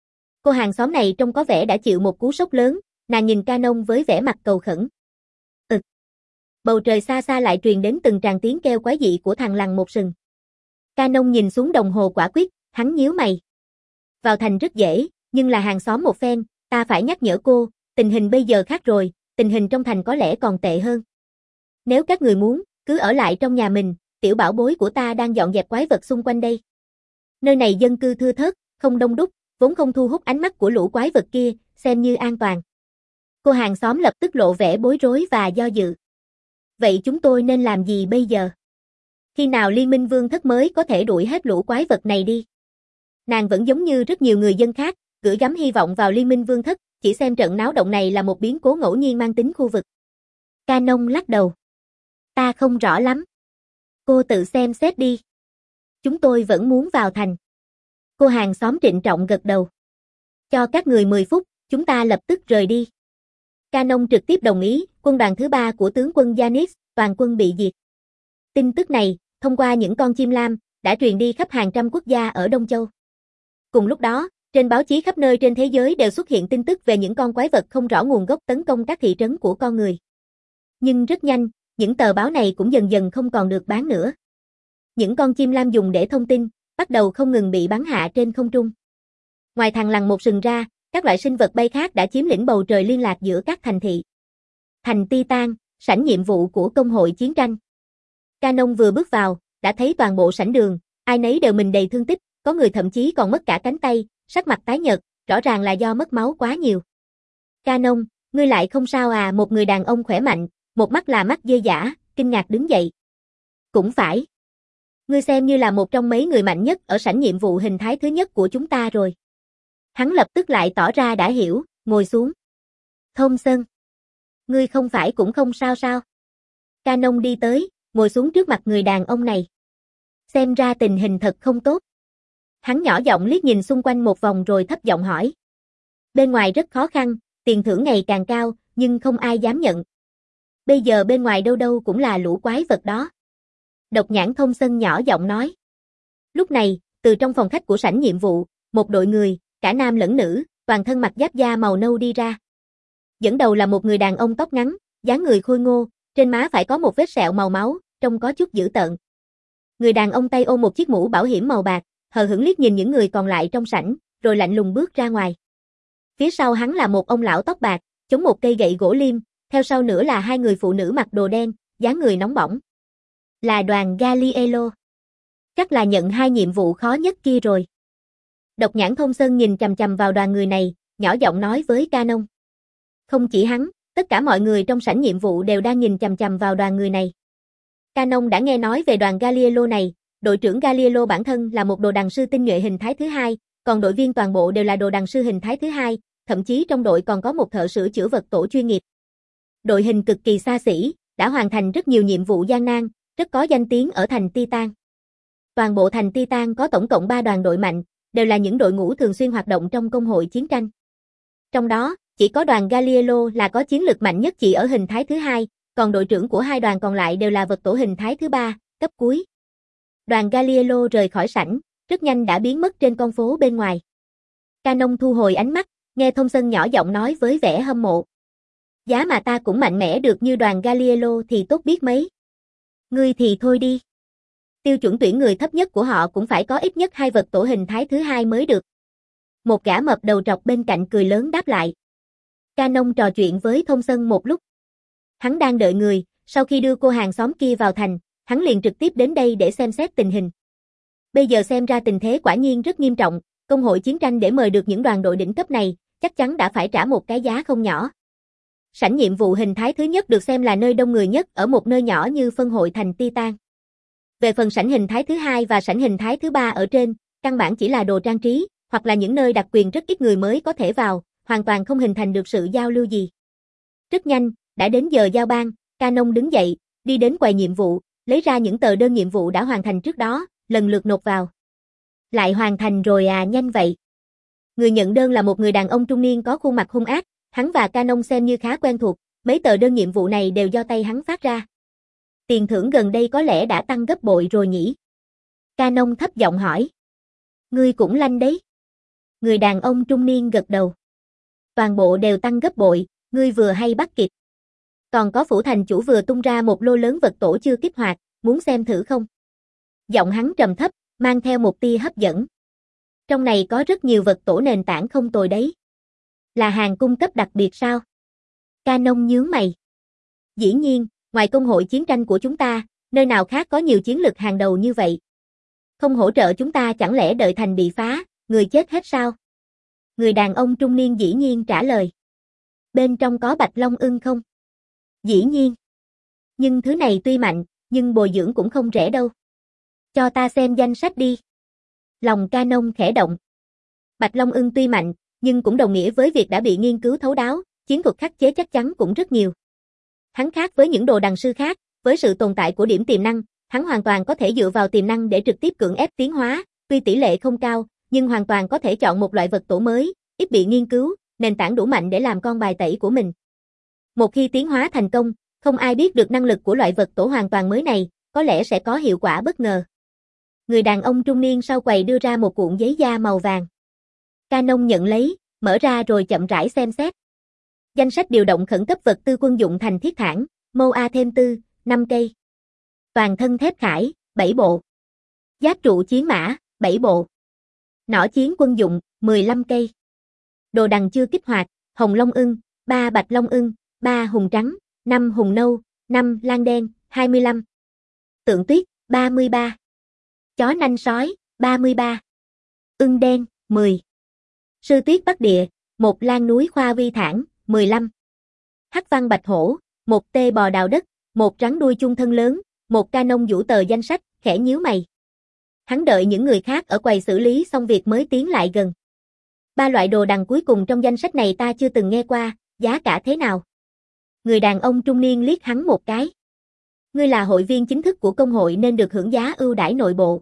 Cô hàng xóm này trông có vẻ đã chịu một cú sốc lớn, nàng nhìn Canon với vẻ mặt cầu khẩn. Ừ. Bầu trời xa xa lại truyền đến từng tràng tiếng kêu quái dị của thằng lằn một sừng. Canon nhìn xuống đồng hồ quả quyết, hắn nhíu mày. Vào thành rất dễ, nhưng là hàng xóm một phen, ta phải nhắc nhở cô, tình hình bây giờ khác rồi, tình hình trong thành có lẽ còn tệ hơn. Nếu các người muốn, cứ ở lại trong nhà mình, tiểu bảo bối của ta đang dọn dẹp quái vật xung quanh đây. Nơi này dân cư thưa thớt, không đông đúc, vốn không thu hút ánh mắt của lũ quái vật kia, xem như an toàn. Cô hàng xóm lập tức lộ vẻ bối rối và do dự. Vậy chúng tôi nên làm gì bây giờ? Khi nào Liên minh Vương thất mới có thể đuổi hết lũ quái vật này đi? Nàng vẫn giống như rất nhiều người dân khác, gửi gắm hy vọng vào Liên minh Vương thất, chỉ xem trận náo động này là một biến cố ngẫu nhiên mang tính khu vực. Canon lắc đầu. Ta không rõ lắm. Cô tự xem xét đi. Chúng tôi vẫn muốn vào thành. Cô hàng xóm trịnh trọng gật đầu. Cho các người mười phút, chúng ta lập tức rời đi. Canon trực tiếp đồng ý, quân đoàn thứ ba của tướng quân Yanis, toàn quân bị diệt. Tin tức này, thông qua những con chim lam, đã truyền đi khắp hàng trăm quốc gia ở Đông Châu. Cùng lúc đó, trên báo chí khắp nơi trên thế giới đều xuất hiện tin tức về những con quái vật không rõ nguồn gốc tấn công các thị trấn của con người. Nhưng rất nhanh, những tờ báo này cũng dần dần không còn được bán nữa. Những con chim lam dùng để thông tin, bắt đầu không ngừng bị bắn hạ trên không trung. Ngoài thằng lằn một sừng ra, các loại sinh vật bay khác đã chiếm lĩnh bầu trời liên lạc giữa các thành thị. Thành Titan, sảnh nhiệm vụ của công hội chiến tranh. Canon vừa bước vào, đã thấy toàn bộ sảnh đường, ai nấy đều mình đầy thương tích, có người thậm chí còn mất cả cánh tay, sắc mặt tái nhợt, rõ ràng là do mất máu quá nhiều. Canon, ngươi lại không sao à? Một người đàn ông khỏe mạnh, một mắt là mắt dê dã, kinh ngạc đứng dậy. Cũng phải. Ngươi xem như là một trong mấy người mạnh nhất ở sảnh nhiệm vụ hình thái thứ nhất của chúng ta rồi. Hắn lập tức lại tỏ ra đã hiểu, ngồi xuống. Thompson. Ngươi không phải cũng không sao sao? Canon đi tới, ngồi xuống trước mặt người đàn ông này. Xem ra tình hình thật không tốt. Hắn nhỏ giọng liếc nhìn xung quanh một vòng rồi thấp giọng hỏi. Bên ngoài rất khó khăn, tiền thưởng ngày càng cao, nhưng không ai dám nhận. Bây giờ bên ngoài đâu đâu cũng là lũ quái vật đó. Độc nhãn Thompson nhỏ giọng nói. Lúc này, từ trong phòng khách của sảnh nhiệm vụ, một đội người, cả nam lẫn nữ, toàn thân mặc giáp da màu nâu đi ra. Dẫn đầu là một người đàn ông tóc ngắn, dáng người khôi ngô, trên má phải có một vết sẹo màu máu, trông có chút dữ tợn. Người đàn ông tay ôm một chiếc mũ bảo hiểm màu bạc, hờ hững liếc nhìn những người còn lại trong sảnh, rồi lạnh lùng bước ra ngoài. Phía sau hắn là một ông lão tóc bạc, chống một cây gậy gỗ liêm, theo sau nữa là hai người phụ nữ mặc đồ đen, dáng người nóng bỏng. Là đoàn Galliello. Chắc là nhận hai nhiệm vụ khó nhất kia rồi. Độc nhãn Thompson nhìn chằm chằm vào đoàn người này, nhỏ giọng nói với Canon. Không chỉ hắn, tất cả mọi người trong sảnh nhiệm vụ đều đang nhìn chằm chằm vào đoàn người này. Canon đã nghe nói về đoàn Galliello này, đội trưởng Galliello bản thân là một đồ đằng sư tinh nhuệ hình thái thứ hai, còn đội viên toàn bộ đều là đồ đằng sư hình thái thứ hai, thậm chí trong đội còn có một thợ sửa chữa vật tổ chuyên nghiệp. Đội hình cực kỳ xa xỉ, đã hoàn thành rất nhiều nhiệm vụ gian nan, rất có danh tiếng ở thành Titan. Toàn bộ thành Titan có tổng cộng ba đoàn đội mạnh, đều là những đội ngũ thường xuyên hoạt động trong công hội chiến tranh. Trong đó, chỉ có đoàn Galliello là có chiến lực mạnh nhất chỉ ở hình thái thứ hai, còn đội trưởng của hai đoàn còn lại đều là vật tổ hình thái thứ ba, cấp cuối. Đoàn Galliello rời khỏi sảnh, rất nhanh đã biến mất trên con phố bên ngoài. Canon thu hồi ánh mắt, nghe Thompson nhỏ giọng nói với vẻ hâm mộ. Giá mà ta cũng mạnh mẽ được như đoàn Galliello thì tốt biết mấy. Ngươi thì thôi đi. Tiêu chuẩn tuyển người thấp nhất của họ cũng phải có ít nhất hai vật tổ hình thái thứ hai mới được. Một gã mập đầu trọc bên cạnh cười lớn đáp lại. Canon trò chuyện với Thompson một lúc. Hắn đang đợi người, sau khi đưa cô hàng xóm kia vào thành, hắn liền trực tiếp đến đây để xem xét tình hình. Bây giờ xem ra tình thế quả nhiên rất nghiêm trọng, công hội chiến tranh để mời được những đoàn đội đỉnh cấp này, chắc chắn đã phải trả một cái giá không nhỏ. Sảnh nhiệm vụ hình thái thứ nhất được xem là nơi đông người nhất ở một nơi nhỏ như phân hội thành Titan. Về phần sảnh hình thái thứ hai và sảnh hình thái thứ ba ở trên, căn bản chỉ là đồ trang trí, hoặc là những nơi đặc quyền rất ít người mới có thể vào, hoàn toàn không hình thành được sự giao lưu gì. Rất nhanh, đã đến giờ giao ban, Canon đứng dậy, đi đến quầy nhiệm vụ, lấy ra những tờ đơn nhiệm vụ đã hoàn thành trước đó, lần lượt nộp vào. Lại hoàn thành rồi à, nhanh vậy. Người nhận đơn là một người đàn ông trung niên có khuôn mặt hung ác, hắn và Canon xem như khá quen thuộc, mấy tờ đơn nhiệm vụ này đều do tay hắn phát ra. Tiền thưởng gần đây có lẽ đã tăng gấp bội rồi nhỉ? Canon thấp giọng hỏi. Ngươi cũng lanh đấy. Người đàn ông trung niên gật đầu. Toàn bộ đều tăng gấp bội, ngươi vừa hay bắt kịp. Còn có phủ thành chủ vừa tung ra một lô lớn vật tổ chưa kích hoạt, muốn xem thử không? Giọng hắn trầm thấp, mang theo một tia hấp dẫn. Trong này có rất nhiều vật tổ nền tảng không tồi đấy. Là hàng cung cấp đặc biệt sao? Canon nhướng mày. Dĩ nhiên, ngoài công hội chiến tranh của chúng ta, nơi nào khác có nhiều chiến lực hàng đầu như vậy? Không hỗ trợ chúng ta chẳng lẽ đợi thành bị phá, người chết hết sao? Người đàn ông trung niên dĩ nhiên trả lời. Bên trong có Bạch Long ưng không? Dĩ nhiên. Nhưng thứ này tuy mạnh, nhưng bồi dưỡng cũng không rẻ đâu. Cho ta xem danh sách đi. Lòng Canon khẽ động. Bạch Long ưng tuy mạnh, nhưng cũng đồng nghĩa với việc đã bị nghiên cứu thấu đáo, chiến thuật khắc chế chắc chắn cũng rất nhiều. Hắn khác với những đồ đằng sư khác, với sự tồn tại của điểm tiềm năng, hắn hoàn toàn có thể dựa vào tiềm năng để trực tiếp cưỡng ép tiến hóa, tuy tỷ lệ không cao, nhưng hoàn toàn có thể chọn một loại vật tổ mới, ít bị nghiên cứu, nền tảng đủ mạnh để làm con bài tẩy của mình. Một khi tiến hóa thành công, không ai biết được năng lực của loại vật tổ hoàn toàn mới này, có lẽ sẽ có hiệu quả bất ngờ. Người đàn ông trung niên sau quầy đưa ra một cuộn giấy da màu vàng. Canon nhận lấy, mở ra rồi chậm rãi xem xét. Danh sách điều động khẩn cấp vật tư quân dụng thành thiết thản, mâu A thêm tư, năm cây. Toàn thân thép khải, bảy bộ. Giáp trụ chiến mã, bảy bộ. Nỏ chiến quân dụng, mười lăm cây. Đồ đằng chưa kích hoạt, hồng long ưng, ba bạch long ưng, ba hùng trắng, năm hùng nâu, năm lan đen, hai mươi lăm. Tượng tuyết, ba mươi ba. Chó nanh sói, ba mươi ba. Ưng đen, mười. Sư tuyết bắc địa, một lan núi khoa vi thản, mười lăm. Hắc văn bạch hổ, một tê bò đào đất, một rắn đuôi chung thân lớn, một Canon vũ tờ danh sách, khẽ nhíu mày. Hắn đợi những người khác ở quầy xử lý xong việc mới tiến lại gần. Ba loại đồ đằng cuối cùng trong danh sách này ta chưa từng nghe qua, giá cả thế nào? Người đàn ông trung niên liếc hắn một cái. Ngươi là hội viên chính thức của công hội nên được hưởng giá ưu đãi nội bộ.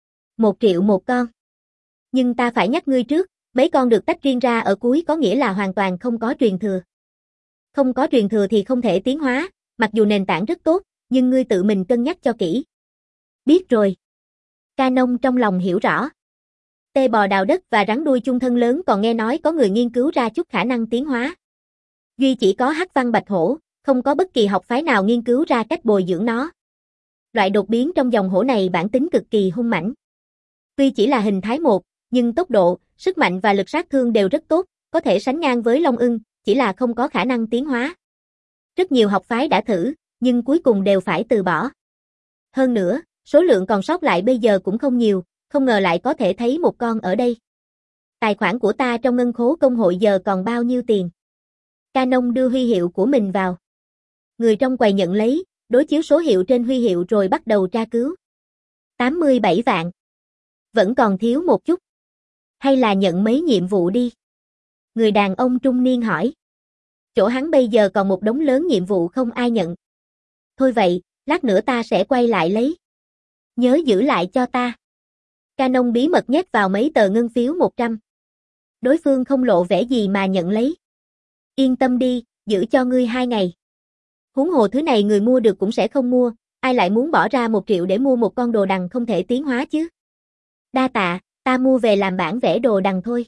Một triệu một con. Nhưng ta phải nhắc ngươi trước, mấy con được tách riêng ra ở cuối có nghĩa là hoàn toàn không có truyền thừa. Không có truyền thừa thì không thể tiến hóa, mặc dù nền tảng rất tốt, nhưng ngươi tự mình cân nhắc cho kỹ. Biết rồi. Canon trong lòng hiểu rõ. Tê bò đào đất và rắn đuôi chung thân lớn còn nghe nói có người nghiên cứu ra chút khả năng tiến hóa. Duy chỉ có hắc văn bạch hổ, không có bất kỳ học phái nào nghiên cứu ra cách bồi dưỡng nó. Loại đột biến trong dòng hổ này bản tính cực kỳ hung mãnh. Tuy chỉ là hình thái một, nhưng tốc độ, sức mạnh và lực sát thương đều rất tốt, có thể sánh ngang với long ưng, chỉ là không có khả năng tiến hóa. Rất nhiều học phái đã thử, nhưng cuối cùng đều phải từ bỏ. Hơn nữa, số lượng còn sót lại bây giờ cũng không nhiều, không ngờ lại có thể thấy một con ở đây. Tài khoản của ta trong ngân khố công hội giờ còn bao nhiêu tiền? Canon đưa huy hiệu của mình vào. Người trong quầy nhận lấy, đối chiếu số hiệu trên huy hiệu rồi bắt đầu tra cứu. tám mươi bảy vạn. Vẫn còn thiếu một chút. Hay là nhận mấy nhiệm vụ đi? Người đàn ông trung niên hỏi. Chỗ hắn bây giờ còn một đống lớn nhiệm vụ không ai nhận. Thôi vậy, lát nữa ta sẽ quay lại lấy. Nhớ giữ lại cho ta. Canon bí mật nhét vào mấy tờ ngân phiếu một trăm. Đối phương không lộ vẻ gì mà nhận lấy. Yên tâm đi, giữ cho ngươi hai ngày. Huống hồ thứ này người mua được cũng sẽ không mua, ai lại muốn bỏ ra một triệu để mua một con đồ đằng không thể tiến hóa chứ? Đa tạ, ta mua về làm bản vẽ đồ đằng thôi.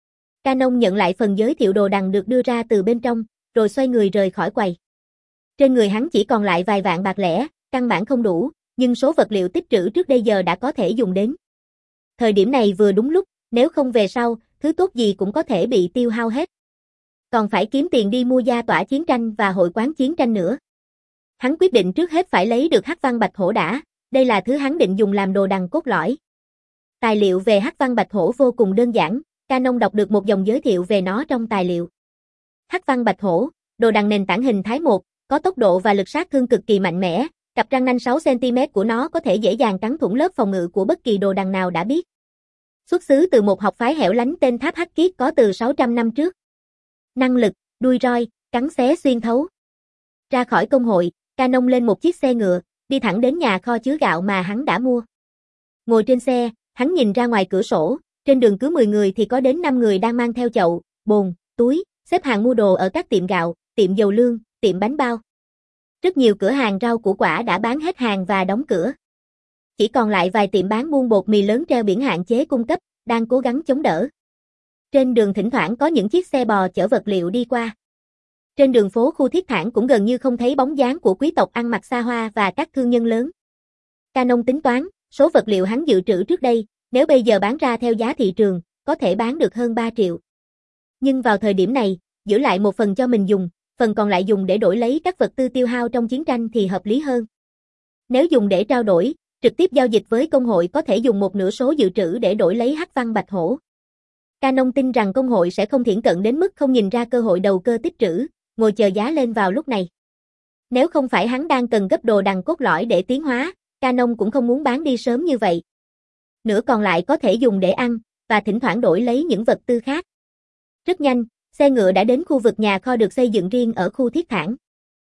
Canon nhận lại phần giới thiệu đồ đằng được đưa ra từ bên trong, rồi xoay người rời khỏi quầy. Trên người hắn chỉ còn lại vài vạn bạc lẻ, căn bản không đủ, nhưng số vật liệu tích trữ trước đây giờ đã có thể dùng đến. Thời điểm này vừa đúng lúc, nếu không về sau, thứ tốt gì cũng có thể bị tiêu hao hết. Còn phải kiếm tiền đi mua gia tỏa chiến tranh và hội quán chiến tranh nữa. Hắn quyết định trước hết phải lấy được hắc văn bạch hổ đã, đây là thứ hắn định dùng làm đồ đằng cốt lõi. Tài liệu về hắc văn bạch hổ vô cùng đơn giản, Canon đọc được một dòng giới thiệu về nó trong tài liệu. Hắc văn bạch hổ, đồ đằng nền tảng hình thái một, có tốc độ và lực sát thương cực kỳ mạnh mẽ, cặp răng nanh sáu xăng ti mét của nó có thể dễ dàng cắn thủng lớp phòng ngự của bất kỳ đồ đằng nào đã biết. Xuất xứ từ một học phái hẻo lánh tên Tháp Hắc Kiết có từ sáu trăm năm trước. Năng lực, đuôi roi, cắn xé xuyên thấu. Ra khỏi công hội, Canon lên một chiếc xe ngựa, đi thẳng đến nhà kho chứa gạo mà hắn đã mua. Ngồi trên xe, hắn nhìn ra ngoài cửa sổ, trên đường cứ mười người thì có đến năm người đang mang theo chậu, bồn, túi, xếp hàng mua đồ ở các tiệm gạo, tiệm dầu lương, tiệm bánh bao. Rất nhiều cửa hàng rau củ quả đã bán hết hàng và đóng cửa. Chỉ còn lại vài tiệm bán buôn bột mì lớn treo biển hạn chế cung cấp, đang cố gắng chống đỡ. Trên đường thỉnh thoảng có những chiếc xe bò chở vật liệu đi qua. Trên đường phố khu Thiết Thản cũng gần như không thấy bóng dáng của quý tộc ăn mặc xa hoa và các thương nhân lớn. Canon tính toán, số vật liệu hắn dự trữ trước đây, nếu bây giờ bán ra theo giá thị trường, có thể bán được hơn ba triệu. Nhưng vào thời điểm này, giữ lại một phần cho mình dùng, phần còn lại dùng để đổi lấy các vật tư tiêu hao trong chiến tranh thì hợp lý hơn. Nếu dùng để trao đổi, trực tiếp giao dịch với công hội có thể dùng một nửa số dự trữ để đổi lấy hắc văn bạch hổ. Canon tin rằng công hội sẽ không thiển cận đến mức không nhìn ra cơ hội đầu cơ tích trữ, ngồi chờ giá lên vào lúc này. Nếu không phải hắn đang cần gấp đồ đằng cốt lõi để tiến hóa, Canon cũng không muốn bán đi sớm như vậy. Nửa còn lại có thể dùng để ăn, và thỉnh thoảng đổi lấy những vật tư khác. Rất nhanh, xe ngựa đã đến khu vực nhà kho được xây dựng riêng ở khu Thiết Thản.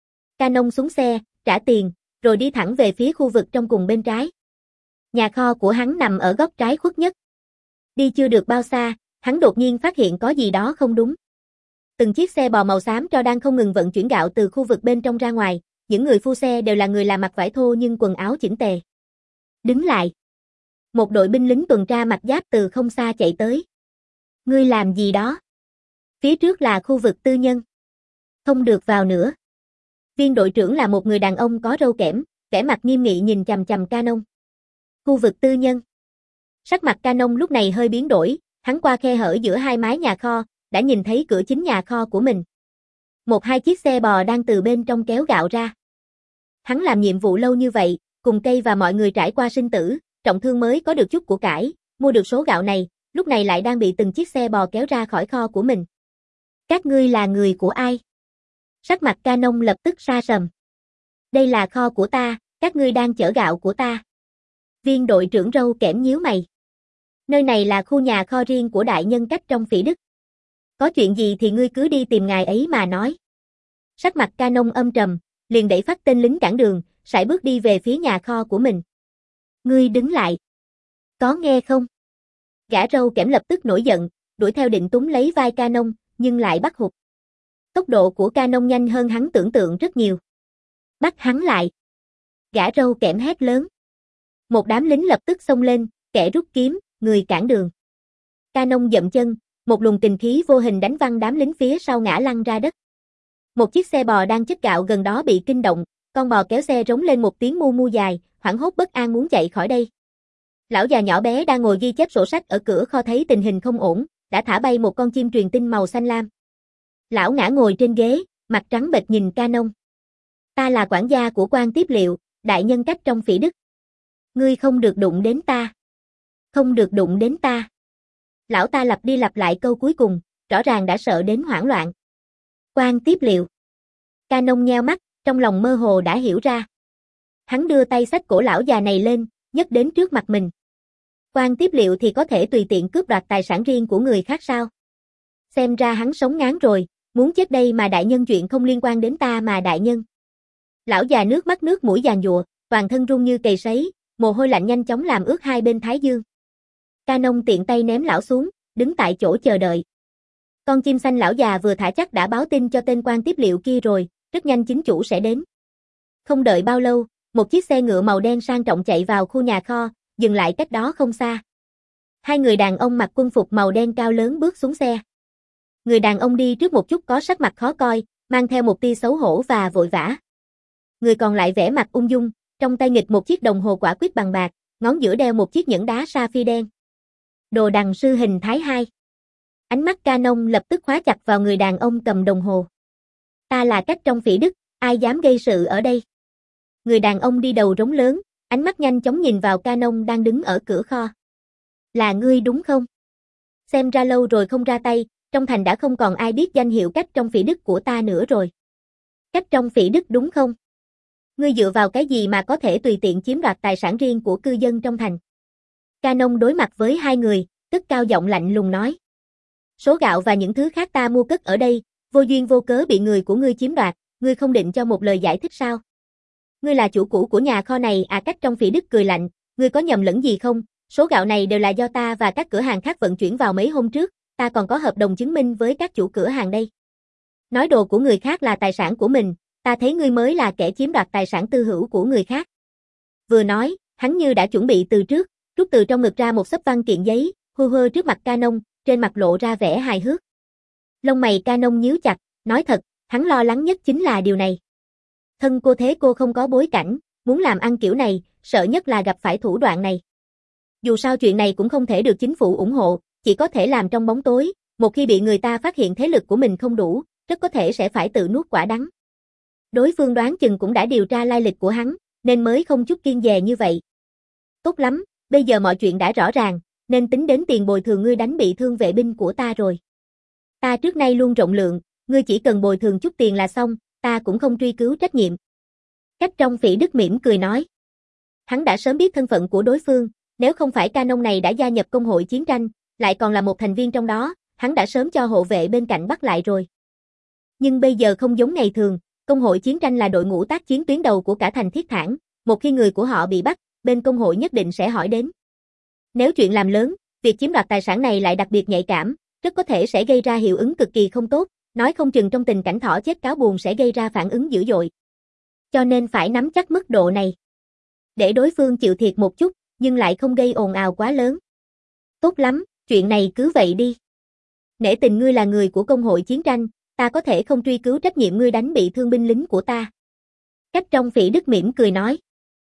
Canon xuống xe, trả tiền, rồi đi thẳng về phía khu vực trong cùng bên trái. Nhà kho của hắn nằm ở góc trái khuất nhất. Đi chưa được bao xa, hắn đột nhiên phát hiện có gì đó không đúng. Từng chiếc xe bò màu xám tro đang không ngừng vận chuyển gạo từ khu vực bên trong ra ngoài, những người phu xe đều là người làm mặc vải thô nhưng quần áo chỉnh tề. Đứng lại. Một đội binh lính tuần tra mặc giáp từ không xa chạy tới. Ngươi làm gì đó? Phía trước là khu vực tư nhân. Không được vào nữa. Viên đội trưởng là một người đàn ông có râu kẽm, vẻ mặt nghiêm nghị nhìn chằm chằm Canon. Khu vực tư nhân. Sắc mặt Canon lúc này hơi biến đổi, hắn qua khe hở giữa hai mái nhà kho, đã nhìn thấy cửa chính nhà kho của mình. Một hai chiếc xe bò đang từ bên trong kéo gạo ra. Hắn làm nhiệm vụ lâu như vậy, cùng cây và mọi người trải qua sinh tử, trọng thương mới có được chút của cải, mua được số gạo này, lúc này lại đang bị từng chiếc xe bò kéo ra khỏi kho của mình. Các ngươi là người của ai? Sắc mặt Canon lập tức sa sầm. Đây là kho của ta, các ngươi đang chở gạo của ta. Viên đội trưởng râu kẽm nhíu mày. Nơi này là khu nhà kho riêng của đại nhân Cách trong Phỉ Đức. Có chuyện gì thì ngươi cứ đi tìm ngài ấy mà nói. Sắc mặt Canon âm trầm, liền đẩy phát tên lính cản đường, sải bước đi về phía nhà kho của mình. Ngươi đứng lại. Có nghe không? Gã râu kẽm lập tức nổi giận, đuổi theo định túm lấy vai Canon, nhưng lại bắt hụt. Tốc độ của Canon nhanh hơn hắn tưởng tượng rất nhiều. Bắt hắn lại. Gã râu kẽm hét lớn. Một đám lính lập tức xông lên, kẻ rút kiếm, người cản đường. Canon dậm chân, một luồng kình khí vô hình đánh văng đám lính phía sau ngã lăn ra đất. Một chiếc xe bò đang chất gạo gần đó bị kinh động, con bò kéo xe rống lên một tiếng mu mu dài, hoảng hốt bất an muốn chạy khỏi đây. Lão già nhỏ bé đang ngồi ghi chép sổ sách ở cửa kho thấy tình hình không ổn, đã thả bay một con chim truyền tin màu xanh lam. Lão ngã ngồi trên ghế, mặt trắng bệch nhìn Canon. Ta là quản gia của quan tiếp liệu, đại nhân Cách trong Phỉ Đức. Ngươi không được đụng đến ta. Không được đụng đến ta. Lão ta lặp đi lặp lại câu cuối cùng, rõ ràng đã sợ đến hoảng loạn. Quan tiếp liệu. Canon nheo mắt, trong lòng mơ hồ đã hiểu ra. Hắn đưa tay xách cổ lão già này lên, nhấc đến trước mặt mình. Quan tiếp liệu thì có thể tùy tiện cướp đoạt tài sản riêng của người khác sao? Xem ra hắn sống ngán rồi, muốn chết đây mà đại nhân, chuyện không liên quan đến ta mà đại nhân. Lão già nước mắt nước mũi giàn giụa, toàn thân run như cầy sấy, mồ hôi lạnh nhanh chóng làm ướt hai bên thái dương. Canon tiện tay ném lão xuống, đứng tại chỗ chờ đợi. Con chim xanh lão già vừa thả chắc đã báo tin cho tên quan tiếp liệu kia rồi, rất nhanh chính chủ sẽ đến. Không đợi bao lâu, một chiếc xe ngựa màu đen sang trọng chạy vào khu nhà kho, dừng lại cách đó không xa. Hai người đàn ông mặc quân phục màu đen cao lớn bước xuống xe. Người đàn ông đi trước một chút có sắc mặt khó coi, mang theo một tia xấu hổ và vội vã. Người còn lại vẻ mặt ung dung, trong tay nghịch một chiếc đồng hồ quả quyết bằng bạc, ngón giữa đeo một chiếc nhẫn đá sapphire đen. Đồ đằng sư hình thái hai. Ánh mắt Canon lập tức khóa chặt vào người đàn ông cầm đồng hồ. Ta là Cách trong Phỉ Đức, ai dám gây sự ở đây? Người đàn ông đi đầu rống lớn, ánh mắt nhanh chóng nhìn vào Canon đang đứng ở cửa kho. Là ngươi đúng không? Xem ra lâu rồi không ra tay, trong thành đã không còn ai biết danh hiệu Cách trong Phỉ Đức của ta nữa rồi. Cách trong Phỉ Đức đúng không? Ngươi dựa vào cái gì mà có thể tùy tiện chiếm đoạt tài sản riêng của cư dân trong thành? Canon đối mặt với hai người, cất cao giọng lạnh lùng nói. Số gạo và những thứ khác ta mua cất ở đây, vô duyên vô cớ bị người của ngươi chiếm đoạt, ngươi không định cho một lời giải thích sao? Ngươi là chủ cũ của nhà kho này à? Cách trong Phỉ Đức cười lạnh, ngươi có nhầm lẫn gì không? Số gạo này đều là do ta và các cửa hàng khác vận chuyển vào mấy hôm trước, ta còn có hợp đồng chứng minh với các chủ cửa hàng đây. Nói đồ của người khác là tài sản của mình, ta thấy ngươi mới là kẻ chiếm đoạt tài sản tư hữu của người khác. Vừa nói, hắn như đã chuẩn bị từ trước, rút từ trong ngực ra một xấp văn kiện giấy, hơ hơ trước mặt Canon, trên mặt lộ ra vẻ hài hước. Lông mày Canon nhíu chặt, nói thật, hắn lo lắng nhất chính là điều này. Thân cô thế cô không có bối cảnh, muốn làm ăn kiểu này, sợ nhất là gặp phải thủ đoạn này. Dù sao chuyện này cũng không thể được chính phủ ủng hộ, chỉ có thể làm trong bóng tối, một khi bị người ta phát hiện thế lực của mình không đủ, rất có thể sẽ phải tự nuốt quả đắng. Đối phương đoán chừng cũng đã điều tra lai lịch của hắn, nên mới không chút kiêng dè như vậy. Tốt lắm, bây giờ mọi chuyện đã rõ ràng, nên tính đến tiền bồi thường ngươi đánh bị thương vệ binh của ta rồi. Ta trước nay luôn rộng lượng, ngươi chỉ cần bồi thường chút tiền là xong, ta cũng không truy cứu trách nhiệm. Cách trong Phỉ Đức mỉm cười nói. Hắn đã sớm biết thân phận của đối phương, nếu không phải Canon này đã gia nhập công hội chiến tranh, lại còn là một thành viên trong đó, hắn đã sớm cho hộ vệ bên cạnh bắt lại rồi. Nhưng bây giờ không giống ngày thường, công hội chiến tranh là đội ngũ tác chiến tuyến đầu của cả thành Thiết Thản, một khi người của họ bị bắt, bên công hội nhất định sẽ hỏi đến. Nếu chuyện làm lớn, việc chiếm đoạt tài sản này lại đặc biệt nhạy cảm, rất có thể sẽ gây ra hiệu ứng cực kỳ không tốt, nói không chừng trong tình cảnh thỏ chết cáo buồn sẽ gây ra phản ứng dữ dội. Cho nên phải nắm chắc mức độ này. Để đối phương chịu thiệt một chút, nhưng lại không gây ồn ào quá lớn. Tốt lắm, chuyện này cứ vậy đi. Nể tình ngươi là người của công hội chiến tranh, ta có thể không truy cứu trách nhiệm ngươi đánh bị thương binh lính của ta. Cách trong Phỉ Đức mỉm cười nói.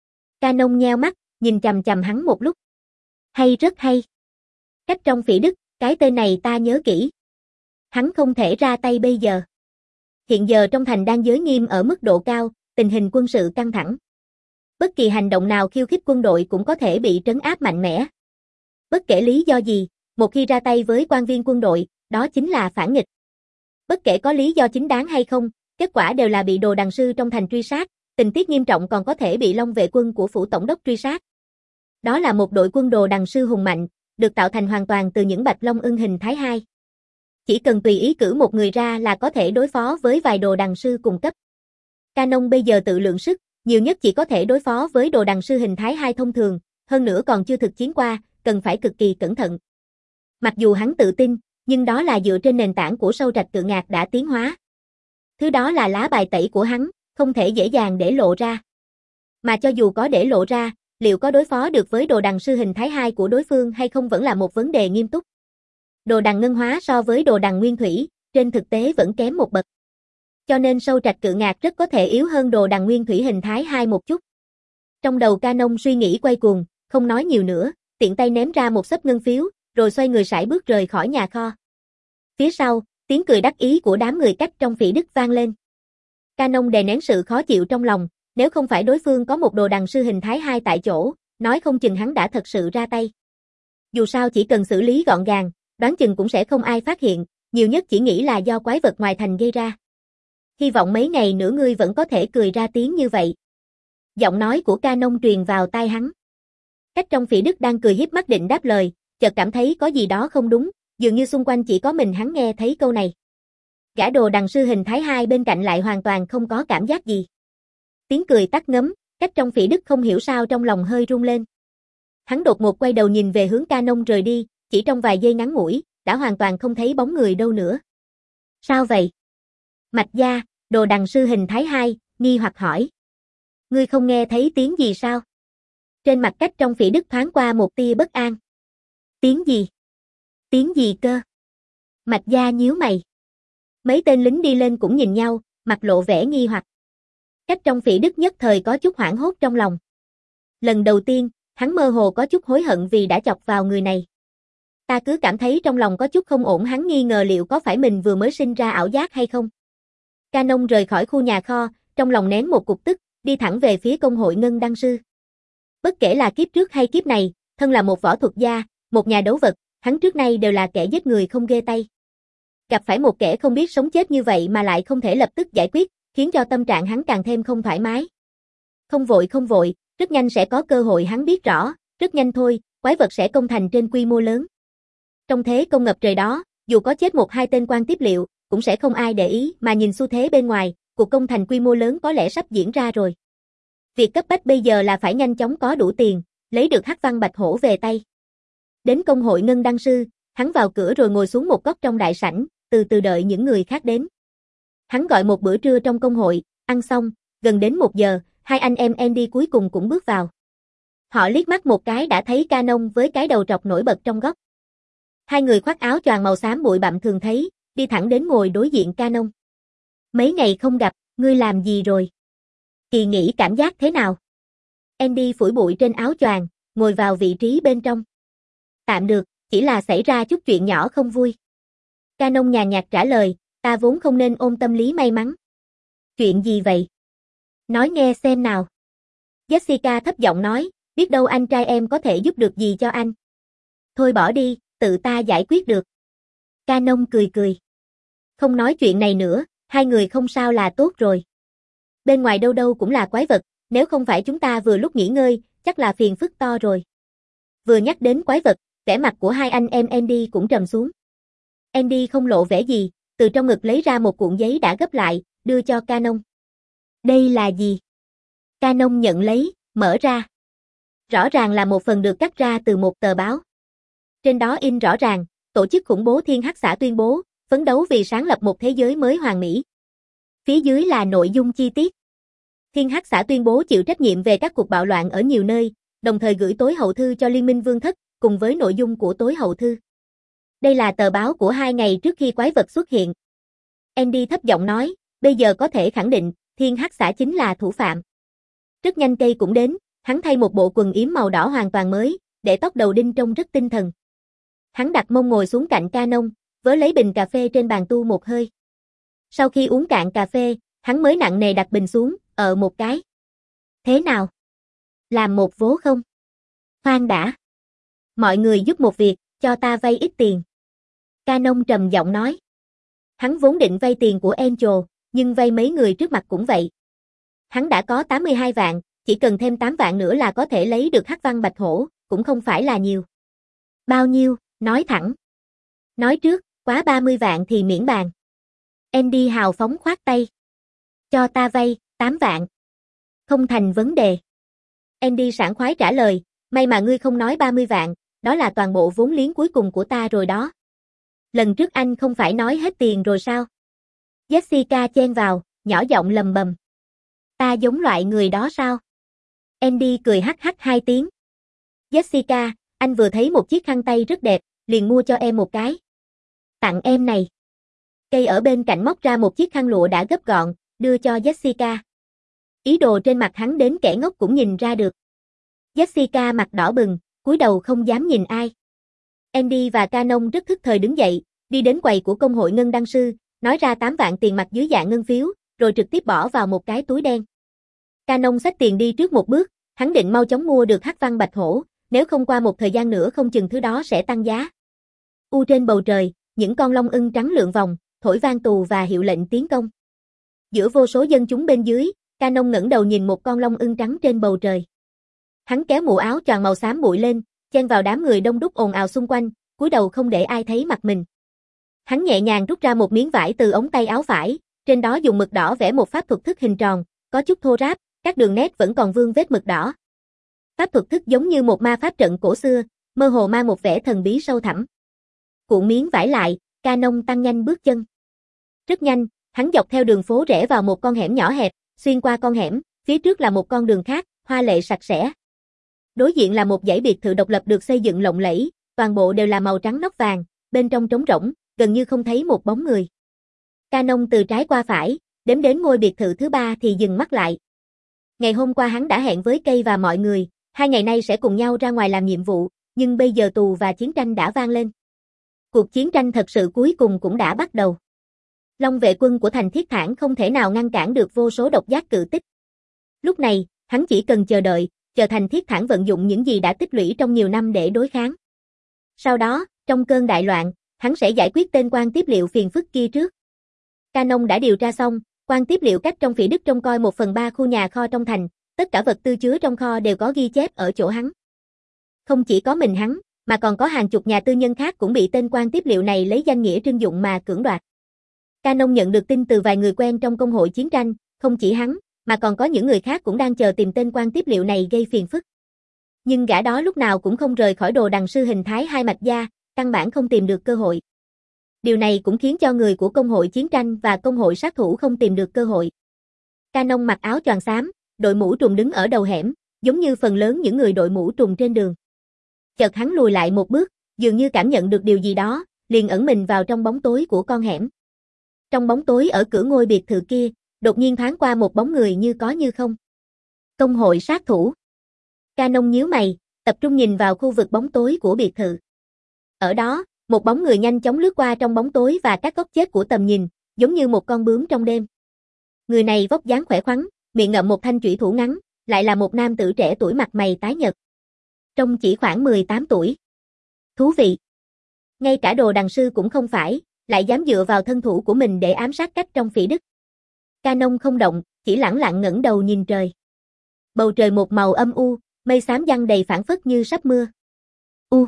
Canon nheo mắt, nhìn chằm chằm hắn một lúc. Hay, rất hay. Cách trong Phỉ Đức, cái tên này ta nhớ kỹ. Hắn không thể ra tay bây giờ. Hiện giờ trong thành đang giới nghiêm ở mức độ cao, tình hình quân sự căng thẳng. Bất kỳ hành động nào khiêu khích quân đội cũng có thể bị trấn áp mạnh mẽ. Bất kể lý do gì, một khi ra tay với quan viên quân đội, đó chính là phản nghịch. Bất kể có lý do chính đáng hay không, kết quả đều là bị đồ đằng sư trong thành truy sát, tình tiết nghiêm trọng còn có thể bị Long vệ quân của phủ tổng đốc truy sát. Đó là một đội quân đồ đằng sư hùng mạnh, được tạo thành hoàn toàn từ những bạch long ưng hình thái hai. Chỉ cần tùy ý cử một người ra là có thể đối phó với vài đồ đằng sư cùng cấp. Canon bây giờ tự lượng sức, nhiều nhất chỉ có thể đối phó với đồ đằng sư hình thái hai thông thường, hơn nữa còn chưa thực chiến qua, cần phải cực kỳ cẩn thận. Mặc dù hắn tự tin, nhưng đó là dựa trên nền tảng của sâu trạch cự ngạc đã tiến hóa. Thứ đó là lá bài tẩy của hắn, không thể dễ dàng để lộ ra. Mà cho dù có để lộ ra, liệu có đối phó được với đồ đằng sư hình thái hai của đối phương hay không vẫn là một vấn đề nghiêm túc. Đồ đằng ngân hóa so với đồ đằng nguyên thủy, trên thực tế vẫn kém một bậc. Cho nên sâu trạch cự ngạc rất có thể yếu hơn đồ đằng nguyên thủy hình thái hai một chút. Trong đầu Canon suy nghĩ quay cuồng, không nói nhiều nữa, tiện tay ném ra một xấp ngân phiếu, rồi xoay người sải bước rời khỏi nhà kho. Phía sau, tiếng cười đắc ý của đám người Cách trong Phỉ Đức vang lên. Canon đè nén sự khó chịu trong lòng, nếu không phải đối phương có một đồ đằng sư hình thái hai tại chỗ, nói không chừng hắn đã thật sự ra tay. Dù sao chỉ cần xử lý gọn gàng, đoán chừng cũng sẽ không ai phát hiện, nhiều nhất chỉ nghĩ là do quái vật ngoài thành gây ra. Hy vọng mấy ngày nữa ngươi vẫn có thể cười ra tiếng như vậy. Giọng nói của Canon truyền vào tai hắn. Cách trong Phỉ Đức đang cười hiếp mắt định đáp lời, chợt cảm thấy có gì đó không đúng, dường như xung quanh chỉ có mình hắn nghe thấy câu này. Gã đồ đằng sư hình thái hai bên cạnh lại hoàn toàn không có cảm giác gì. Tiếng cười tắt ngấm, Cách trong Phỉ Đức không hiểu sao trong lòng hơi run lên. Hắn đột ngột quay đầu nhìn về hướng Canon rời đi, chỉ trong vài giây ngắn ngủi, đã hoàn toàn không thấy bóng người đâu nữa. Sao vậy? Mạch Gia, đồ đằng sư hình thái hai, nghi hoặc hỏi. Ngươi không nghe thấy tiếng gì sao? Trên mặt Cách trong Phỉ Đức thoáng qua một tia bất an. Tiếng gì? Tiếng gì cơ? Mạch Gia nhíu mày. Mấy tên lính đi lên cũng nhìn nhau, mặt lộ vẻ nghi hoặc. Cách trong Phỉ Đức nhất thời có chút hoảng hốt trong lòng. Lần đầu tiên, hắn mơ hồ có chút hối hận vì đã chọc vào người này. Ta cứ cảm thấy trong lòng có chút không ổn, hắn nghi ngờ liệu có phải mình vừa mới sinh ra ảo giác hay không. Canon rời khỏi khu nhà kho, trong lòng nén một cục tức, đi thẳng về phía công hội Ngân Đăng Sư. Bất kể là kiếp trước hay kiếp này, thân là một võ thuật gia, một nhà đấu vật, hắn trước nay đều là kẻ giết người không ghê tay. Gặp phải một kẻ không biết sống chết như vậy mà lại không thể lập tức giải quyết, khiến cho tâm trạng hắn càng thêm không thoải mái. Không vội không vội, rất nhanh sẽ có cơ hội, hắn biết rõ, rất nhanh thôi, quái vật sẽ công thành trên quy mô lớn. Trong thế công ngập trời đó, dù có chết một hai tên quan tiếp liệu, cũng sẽ không ai để ý, mà nhìn xu thế bên ngoài, cuộc công thành quy mô lớn có lẽ sắp diễn ra rồi. Việc cấp bách bây giờ là phải nhanh chóng có đủ tiền, lấy được Hắc Văn Bạch Hổ về tay. Đến công hội Ngân Đăng Sư, hắn vào cửa rồi ngồi xuống một góc trong đại sảnh, từ từ đợi những người khác đến. Hắn gọi một bữa trưa trong công hội, ăn xong, gần đến một giờ, hai anh em Andy cuối cùng cũng bước vào. Họ liếc mắt một cái đã thấy Canon với cái đầu trọc nổi bật trong góc. Hai người khoác áo choàng màu xám bụi bặm thường thấy, đi thẳng đến ngồi đối diện Canon. Mấy ngày không gặp, ngươi làm gì rồi? Kỳ nghỉ cảm giác thế nào? Andy phủi bụi trên áo choàng, ngồi vào vị trí bên trong. Tạm được, chỉ là xảy ra chút chuyện nhỏ không vui. Canon nhàn nhạt trả lời, ta vốn không nên ôm tâm lý may mắn. Chuyện gì vậy? Nói nghe xem nào. Jessica thấp giọng nói, biết đâu anh trai em có thể giúp được gì cho anh. Thôi bỏ đi, tự ta giải quyết được. Canon cười cười. Không nói chuyện này nữa, hai người không sao là tốt rồi. Bên ngoài đâu đâu cũng là quái vật, nếu không phải chúng ta vừa lúc nghỉ ngơi, chắc là phiền phức to rồi. Vừa nhắc đến quái vật, vẻ mặt của hai anh em Andy cũng trầm xuống. Andy không lộ vẻ gì, từ trong ngực lấy ra một cuộn giấy đã gấp lại, đưa cho Canon. Đây là gì? Canon nhận lấy, mở ra. Rõ ràng là một phần được cắt ra từ một tờ báo. Trên đó in rõ ràng, tổ chức khủng bố Thiên Hắc Xã tuyên bố, phấn đấu vì sáng lập một thế giới mới hoàn mỹ. Phía dưới là nội dung chi tiết. Thiên Hắc Xã tuyên bố chịu trách nhiệm về các cuộc bạo loạn ở nhiều nơi, đồng thời gửi tối hậu thư cho Liên minh Vương thất, cùng với nội dung của tối hậu thư. Đây là tờ báo của hai ngày trước khi quái vật xuất hiện. Andy thấp giọng nói, bây giờ có thể khẳng định, Thiên Hắc Xã chính là thủ phạm. Rất nhanh cây cũng đến, hắn thay một bộ quần yếm màu đỏ hoàn toàn mới, để tóc đầu đinh trông rất tinh thần. Hắn đặt mông ngồi xuống cạnh Canon, vớ lấy bình cà phê trên bàn tu một hơi. Sau khi uống cạn cà phê, hắn mới nặng nề đặt bình xuống, ờ một cái. Thế nào? Làm một vố không? Khoan đã. Mọi người giúp một việc, cho ta vay ít tiền. Canon trầm giọng nói. Hắn vốn định vay tiền của Angel, nhưng vay mấy người trước mặt cũng vậy. Hắn đã có tám mươi hai vạn, chỉ cần thêm tám vạn nữa là có thể lấy được Hắc Văn Bạch Hổ, cũng không phải là nhiều. Bao nhiêu, nói thẳng. Nói trước, quá ba mươi vạn thì miễn bàn. Andy hào phóng khoát tay. Cho ta vay, tám vạn. Không thành vấn đề. Andy sảng khoái trả lời, may mà ngươi không nói ba mươi vạn, đó là toàn bộ vốn liếng cuối cùng của ta rồi đó. Lần trước anh không phải nói hết tiền rồi sao? Jessica chen vào, nhỏ giọng lầm bầm. Ta giống loại người đó sao? Andy cười hắc hắc hai tiếng. Jessica, anh vừa thấy một chiếc khăn tay rất đẹp, liền mua cho em một cái. Tặng em này. Cây ở bên cạnh móc ra một chiếc khăn lụa đã gấp gọn, đưa cho Jessica. Ý đồ trên mặt hắn đến kẻ ngốc cũng nhìn ra được. Jessica mặt đỏ bừng, cúi đầu không dám nhìn ai. Andy và Canon rất thức thời đứng dậy, đi đến quầy của công hội ngân đăng sư, nói ra tám vạn tiền mặt dưới dạng ngân phiếu, rồi trực tiếp bỏ vào một cái túi đen. Canon xách tiền đi trước một bước, hắn định mau chóng mua được Hắc Văn Bạch Hổ, nếu không qua một thời gian nữa không chừng thứ đó sẽ tăng giá. U trên bầu trời, những con long ưng trắng lượn vòng, thổi vang tù và hiệu lệnh tiến công. Giữa vô số dân chúng bên dưới, Canon ngẩng đầu nhìn một con long ưng trắng trên bầu trời. Hắn kéo mũ áo choàng màu xám bụi lên, chen vào đám người đông đúc ồn ào xung quanh, cúi đầu không để ai thấy mặt mình. Hắn nhẹ nhàng rút ra một miếng vải từ ống tay áo phải, trên đó dùng mực đỏ vẽ một pháp thuật thức hình tròn, có chút thô ráp, các đường nét vẫn còn vương vết mực đỏ. Pháp thuật thức giống như một ma pháp trận cổ xưa, mơ hồ mang một vẻ thần bí sâu thẳm. Cuộn miếng vải lại, Canon tăng nhanh bước chân. Rất nhanh, hắn dọc theo đường phố rẽ vào một con hẻm nhỏ hẹp, xuyên qua con hẻm, phía trước là một con đường khác, hoa lệ sạch sẽ. Đối diện là một dãy biệt thự độc lập được xây dựng lộng lẫy, toàn bộ đều là màu trắng nóc vàng, bên trong trống rỗng, gần như không thấy một bóng người. Canon từ trái qua phải, đếm đến ngôi biệt thự thứ ba thì dừng mắt lại. Ngày hôm qua hắn đã hẹn với Cây và mọi người, hai ngày nay sẽ cùng nhau ra ngoài làm nhiệm vụ, nhưng bây giờ tù và chiến tranh đã vang lên. Cuộc chiến tranh thật sự cuối cùng cũng đã bắt đầu. Long vệ quân của thành Thiết Thản không thể nào ngăn cản được vô số độc giác cự tích. Lúc này, hắn chỉ cần chờ đợi, chờ thành Thiết Thản vận dụng những gì đã tích lũy trong nhiều năm để đối kháng. Sau đó, trong cơn đại loạn, hắn sẽ giải quyết tên quan tiếp liệu phiền phức kia trước. Canon đã điều tra xong, quan tiếp liệu cách trong Phỉ Đức trông coi một phần ba khu nhà kho trong thành, tất cả vật tư chứa trong kho đều có ghi chép ở chỗ hắn. Không chỉ có mình hắn, mà còn có hàng chục nhà tư nhân khác cũng bị tên quan tiếp liệu này lấy danh nghĩa trưng dụng mà cưỡng đoạt. Canon nhận được tin từ vài người quen trong công hội chiến tranh, không chỉ hắn, mà còn có những người khác cũng đang chờ tìm tên quan tiếp liệu này gây phiền phức. Nhưng gã đó lúc nào cũng không rời khỏi đồ đằng sư hình thái hai mạch da, căn bản không tìm được cơ hội. Điều này cũng khiến cho người của công hội chiến tranh và công hội sát thủ không tìm được cơ hội. Canon mặc áo choàng xám, đội mũ trùm đứng ở đầu hẻm, giống như phần lớn những người đội mũ trùm trên đường. Chợt hắn lùi lại một bước, dường như cảm nhận được điều gì đó, liền ẩn mình vào trong bóng tối của con hẻm. Trong bóng tối ở cửa ngôi biệt thự kia, đột nhiên thoáng qua một bóng người như có như không. Công hội sát thủ. Canon nhíu mày, tập trung nhìn vào khu vực bóng tối của biệt thự. Ở đó, một bóng người nhanh chóng lướt qua trong bóng tối và các góc chết của tầm nhìn, giống như một con bướm trong đêm. Người này vóc dáng khỏe khoắn, miệng ngậm một thanh chủy thủ ngắn, lại là một nam tử trẻ tuổi mặt mày tái nhợt. Trông chỉ khoảng mười tám tuổi. Thú vị. Ngay cả đồ đằng sư cũng không phải, lại dám dựa vào thân thủ của mình để ám sát Cách trong Phỉ Đức. Canon không động, chỉ lẳng lặng ngẩng đầu nhìn trời. Bầu trời một màu âm u, mây xám giăng đầy phảng phất như sắp mưa. U.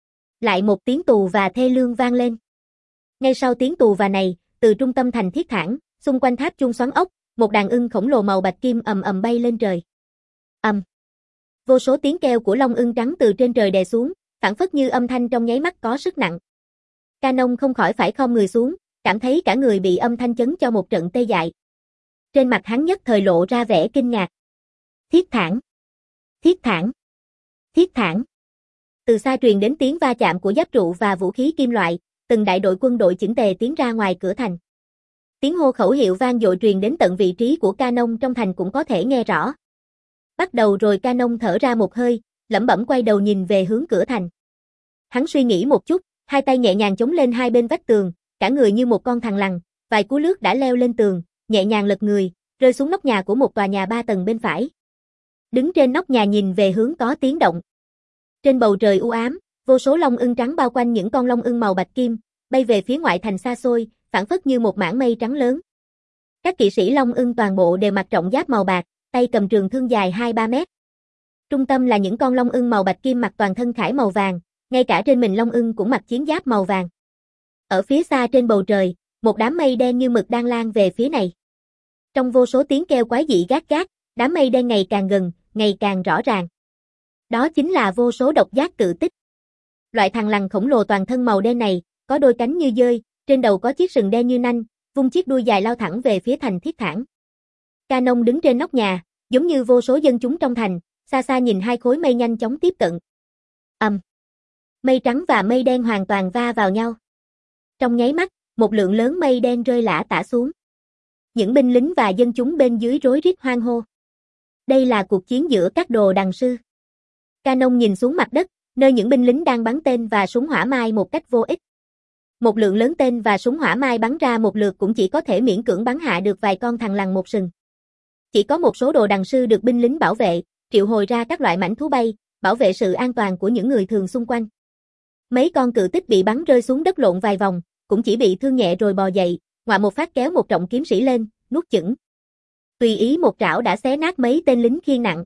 Lại một tiếng tù và thê lương vang lên. Ngay sau tiếng tù và này, từ trung tâm thành Thiết Thản, xung quanh tháp chuông xoắn ốc, một đàn ưng khổng lồ màu bạch kim ầm ầm bay lên trời. Ầm. Vô số tiếng kêu của long ưng trắng từ trên trời đè xuống, phảng phất như âm thanh trong nháy mắt có sức nặng. Canon không khỏi phải khom người xuống, cảm thấy cả người bị âm thanh chấn cho một trận tê dại. Trên mặt hắn nhất thời lộ ra vẻ kinh ngạc. Thiết Thản. Thiết Thản. Thiết Thản. Từ xa truyền đến tiếng va chạm của giáp trụ và vũ khí kim loại, từng đại đội quân đội chỉnh tề tiến ra ngoài cửa thành. Tiếng hô khẩu hiệu vang dội truyền đến tận vị trí của Canon trong thành cũng có thể nghe rõ. Bắt đầu rồi. Canon thở ra một hơi, lẩm bẩm quay đầu nhìn về hướng cửa thành. Hắn suy nghĩ một chút, hai tay nhẹ nhàng chống lên hai bên vách tường, cả người như một con thằn lằn, vài cú lướt đã leo lên tường, nhẹ nhàng lật người, rơi xuống nóc nhà của một tòa nhà ba tầng bên phải. Đứng trên nóc nhà nhìn về hướng có tiếng động. Trên bầu trời u ám, vô số long ưng trắng bao quanh những con long ưng màu bạch kim, bay về phía ngoại thành xa xôi, phảng phất như một mảng mây trắng lớn. Các kỵ sĩ long ưng toàn bộ đều mặc trọng giáp màu bạc, tay cầm trường thương dài hai ba mét. Trung tâm là những con long ưng màu bạch kim mặc toàn thân khải màu vàng, ngay cả trên mình long ưng cũng mặc chiến giáp màu vàng. Ở phía xa trên bầu trời, một đám mây đen như mực đang lan về phía này. Trong vô số tiếng kêu quái dị gác gác, đám mây đen ngày càng gần, ngày càng rõ ràng. Đó chính là vô số độc giác cự tích. Loại thằn lằn khổng lồ toàn thân màu đen này, có đôi cánh như dơi, trên đầu có chiếc sừng đen như nanh, vung chiếc đuôi dài lao thẳng về phía thành Thiết Thản. Canon đứng trên nóc nhà, giống như vô số dân chúng trong thành, xa xa nhìn hai khối mây nhanh chóng tiếp cận. Ầm. Um. Mây trắng và mây đen hoàn toàn va vào nhau. Trong nháy mắt, một lượng lớn mây đen rơi lả tả xuống. Những binh lính và dân chúng bên dưới rối rít hoan hô. Đây là cuộc chiến giữa các đồ đằng sư. Canon nhìn xuống mặt đất, nơi những binh lính đang bắn tên và súng hỏa mai một cách vô ích. Một lượng lớn tên và súng hỏa mai bắn ra một lượt cũng chỉ có thể miễn cưỡng bắn hạ được vài con thằn lằn một sừng. Chỉ có một số đồ đằng sư được binh lính bảo vệ, triệu hồi ra các loại mãnh thú bay, bảo vệ sự an toàn của những người thường xung quanh. Mấy con cự tích bị bắn rơi xuống đất lộn vài vòng, cũng chỉ bị thương nhẹ rồi bò dậy, ngoạ một phát kéo một trọng kiếm sĩ lên, nuốt chửng. Tùy ý một trảo đã xé nát mấy tên lính khiên nặng.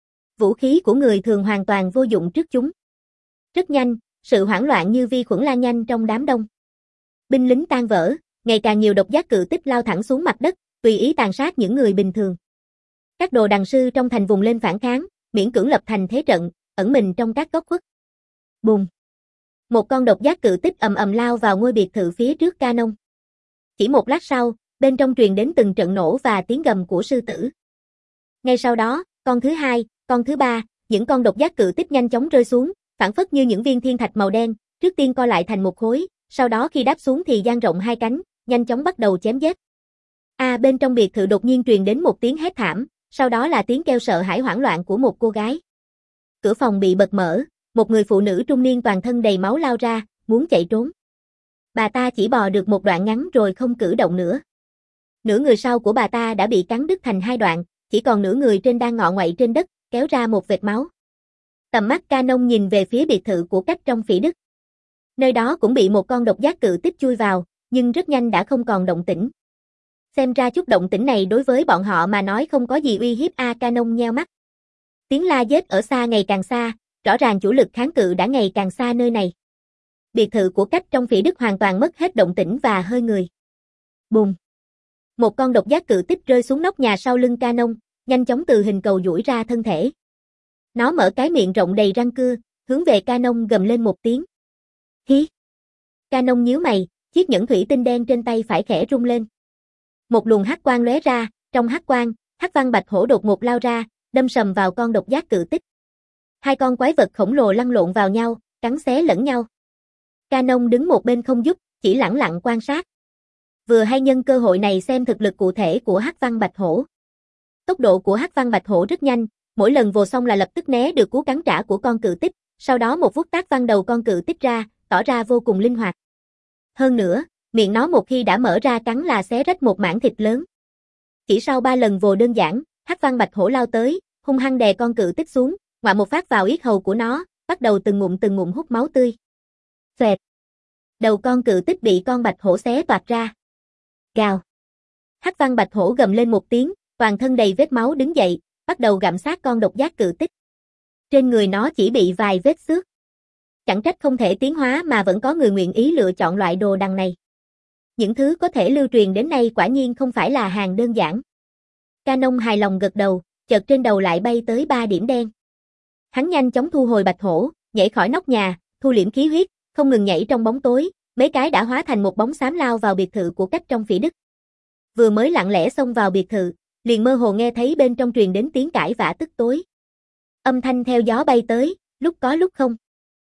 Vũ khí của người thường hoàn toàn vô dụng trước chúng. Rất nhanh, sự hoảng loạn như vi khuẩn lan nhanh trong đám đông. Binh lính tan vỡ, ngày càng nhiều độc giác cự tích lao thẳng xuống mặt đất, tùy ý tàn sát những người bình thường. Các đồ đằng sư trong thành vùng lên phản kháng, miễn cưỡng lập thành thế trận, ẩn mình trong các góc khuất. Bùm! Một con độc giác cự tích ầm ầm lao vào ngôi biệt thự phía trước Canon. Chỉ một lát sau, bên trong truyền đến từng trận nổ và tiếng gầm của sư tử. Ngay sau đó, con thứ hai, con thứ ba, những con độc giác cự tích nhanh chóng rơi xuống, phảng phất như những viên thiên thạch màu đen, trước tiên co lại thành một khối, sau đó khi đáp xuống thì dang rộng hai cánh, nhanh chóng bắt đầu chém giết. À, bên trong biệt thự đột nhiên truyền đến một tiếng hét thảm, sau đó là tiếng kêu sợ hãi hoảng loạn của một cô gái. Cửa phòng bị bật mở, một người phụ nữ trung niên toàn thân đầy máu lao ra, muốn chạy trốn. Bà ta chỉ bò được một đoạn ngắn rồi không cử động nữa. Nửa người sau của bà ta đã bị cắn đứt thành hai đoạn, chỉ còn nửa người trên đang ngọ nguậy trên đất, kéo ra một vệt máu. Tầm mắt Canon nhìn về phía biệt thự của Cách trong Phỉ Đức. Nơi đó cũng bị một con độc giác cự tích chui vào, nhưng rất nhanh đã không còn động tĩnh. Xem ra chút động tĩnh này đối với bọn họ mà nói không có gì uy hiếp. A. Canon nheo mắt. Tiếng la giết ở xa ngày càng xa, rõ ràng chủ lực kháng cự đã ngày càng xa nơi này. Biệt thự của Cách trong Phỉ Đức hoàn toàn mất hết động tĩnh và hơi người. Bùm! Một con độc giác cự tích rơi xuống nóc nhà sau lưng Canon, nhanh chóng từ hình cầu duỗi ra thân thể. Nó mở cái miệng rộng đầy răng cưa, hướng về Canon gầm lên một tiếng. Hí! Canon nhíu mày, chiếc nhẫn thủy tinh đen trên tay phải khẽ rung lên. Một luồng hắc quang lóe ra, trong hắc quang, hắc văn bạch hổ đột ngột lao ra, đâm sầm vào con độc giác cự tích. Hai con quái vật khổng lồ lăn lộn vào nhau, cắn xé lẫn nhau. Canon đứng một bên không giúp, chỉ lẳng lặng quan sát. Vừa hay nhân cơ hội này xem thực lực cụ thể của Hắc Văn Bạch Hổ. Tốc độ của Hắc Văn Bạch Hổ rất nhanh, mỗi lần vồ xong là lập tức né được cú cắn trả của con cự tích, sau đó một vuốt tác văng đầu con cự tích ra, tỏ ra vô cùng linh hoạt. Hơn nữa, miệng nó một khi đã mở ra cắn là xé rách một mảng thịt lớn. Chỉ sau ba lần vồ đơn giản, Hắc Văn Bạch Hổ lao tới, hung hăng đè con cự tích xuống, ngoạ một phát vào yết hầu của nó, bắt đầu từng ngụm từng ngụm hút máu tươi. Xoẹt. Đầu con cự tích bị con bạch hổ xé toạc ra. Gào. Hắc Văn Bạch Hổ gầm lên một tiếng, toàn thân đầy vết máu đứng dậy, bắt đầu gặm xác con độc giác cự tích. Trên người nó chỉ bị vài vết xước. Chẳng trách không thể tiến hóa mà vẫn có người nguyện ý lựa chọn loại đồ đằng này. Những thứ có thể lưu truyền đến nay quả nhiên không phải là hàng đơn giản. Canon hài lòng gật đầu, chợt trên đầu lại bay tới ba điểm đen. Hắn nhanh chóng thu hồi bạch hổ, nhảy khỏi nóc nhà, thu liễm khí huyết, không ngừng nhảy trong bóng tối, mấy cái đã hóa thành một bóng xám lao vào biệt thự của Cách Trong Phỉ Đức. Vừa mới lặng lẽ xông vào biệt thự, liền mơ hồ nghe thấy bên trong truyền đến tiếng cãi vã tức tối. Âm thanh theo gió bay tới, lúc có lúc không.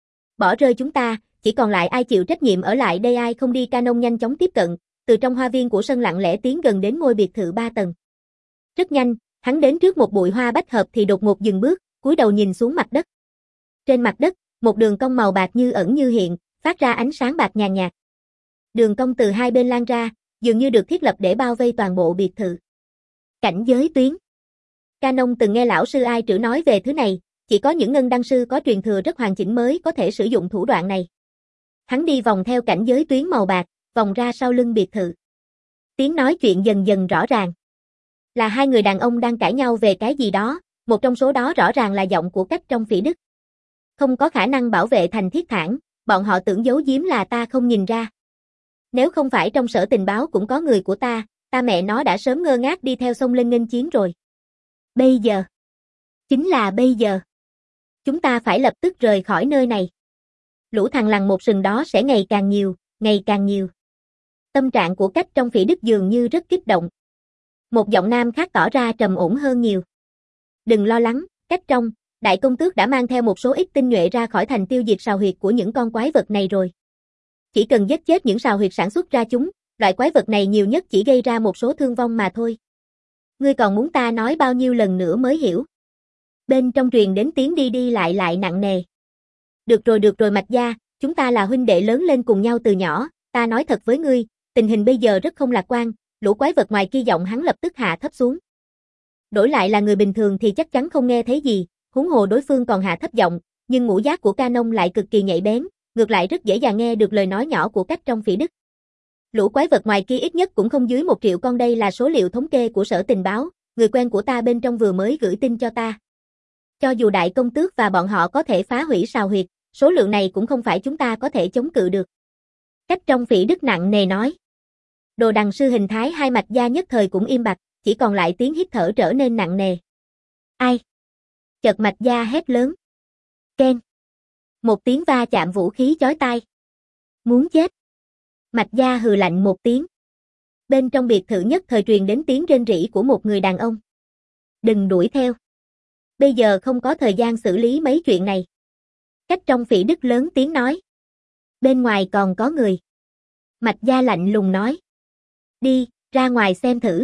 Bỏ rơi chúng ta, chỉ còn lại ai chịu trách nhiệm ở lại đây ai không đi. Canon nhanh chóng tiếp cận, từ trong hoa viên của sân lặng lẽ tiến gần đến ngôi biệt thự ba tầng. Rất nhanh, hắn đến trước một bụi hoa bách hợp thì đột ngột dừng bước, cúi đầu nhìn xuống mặt đất. Trên mặt đất, một đường cong màu bạc như ẩn như hiện, phát ra ánh sáng bạc nhàn nhạt. Đường cong từ hai bên lan ra, dường như được thiết lập để bao vây toàn bộ biệt thự. Cảnh giới tuyến. Canon từng nghe lão sư Ai Trữ nói về thứ này, chỉ có những ngân đăng sư có truyền thừa rất hoàn chỉnh mới có thể sử dụng thủ đoạn này. Hắn đi vòng theo cảnh giới tuyến màu bạc, vòng ra sau lưng biệt thự. Tiếng nói chuyện dần dần rõ ràng. Là hai người đàn ông đang cãi nhau về cái gì đó, một trong số đó rõ ràng là giọng của Cách Trong Phỉ Đức. Không có khả năng bảo vệ thành thiết thản, bọn họ tưởng giấu giếm là ta không nhìn ra. Nếu không phải trong sở tình báo cũng có người của ta, ta mẹ nó đã sớm ngơ ngác đi theo sông lên nghênh chiến rồi. Bây giờ. Chính là bây giờ. Chúng ta phải lập tức rời khỏi nơi này. Lũ thằng lằn một sừng đó sẽ ngày càng nhiều, ngày càng nhiều. Tâm trạng của Cách Trong Phỉ Đức dường như rất kích động. Một giọng nam khác tỏ ra trầm ổn hơn nhiều. Đừng lo lắng, Cách Trong, Đại Công Tước đã mang theo một số ít tinh nhuệ ra khỏi thành tiêu diệt sào huyệt của những con quái vật này rồi. Chỉ cần giết chết những sào huyệt sản xuất ra chúng, loại quái vật này nhiều nhất chỉ gây ra một số thương vong mà thôi. Ngươi còn muốn ta nói bao nhiêu lần nữa mới hiểu? Bên trong truyền đến tiếng đi đi lại lại nặng nề. Được rồi được rồi Mạch Gia, chúng ta là huynh đệ lớn lên cùng nhau từ nhỏ, ta nói thật với ngươi, tình hình bây giờ rất không lạc quan, lũ quái vật ngoài kia giọng hắn lập tức hạ thấp xuống. Đổi lại là người bình thường thì chắc chắn không nghe thấy gì, huống hồ đối phương còn hạ thấp giọng, nhưng ngũ giác của Canon lại cực kỳ nhạy bén, ngược lại rất dễ dàng nghe được lời nói nhỏ của Cách Trong Phỉ Đức. Lũ quái vật ngoài kia ít nhất cũng không dưới một triệu con, đây là số liệu thống kê của sở tình báo, người quen của ta bên trong vừa mới gửi tin cho ta. Cho dù Đại Công Tước và bọn họ có thể phá hủy sào huyệt, số lượng này cũng không phải chúng ta có thể chống cự được. Cách Trong Phỉ Đức nặng nề nói. Đồ đằng sư hình thái hai Mạch Gia nhất thời cũng im bặt, chỉ còn lại tiếng hít thở trở nên nặng nề. Ai? Chợt Mạch Gia hét lớn. Keng. Một tiếng va chạm vũ khí chói tai. Muốn chết. Mạch Gia hừ lạnh một tiếng. Bên trong biệt thự nhất thời truyền đến tiếng rên rỉ của một người đàn ông. Đừng đuổi theo. Bây giờ không có thời gian xử lý mấy chuyện này. Cách Trong Phỉ Đức lớn tiếng nói. Bên ngoài còn có người. Mạch Gia lạnh lùng nói. Đi, ra ngoài xem thử.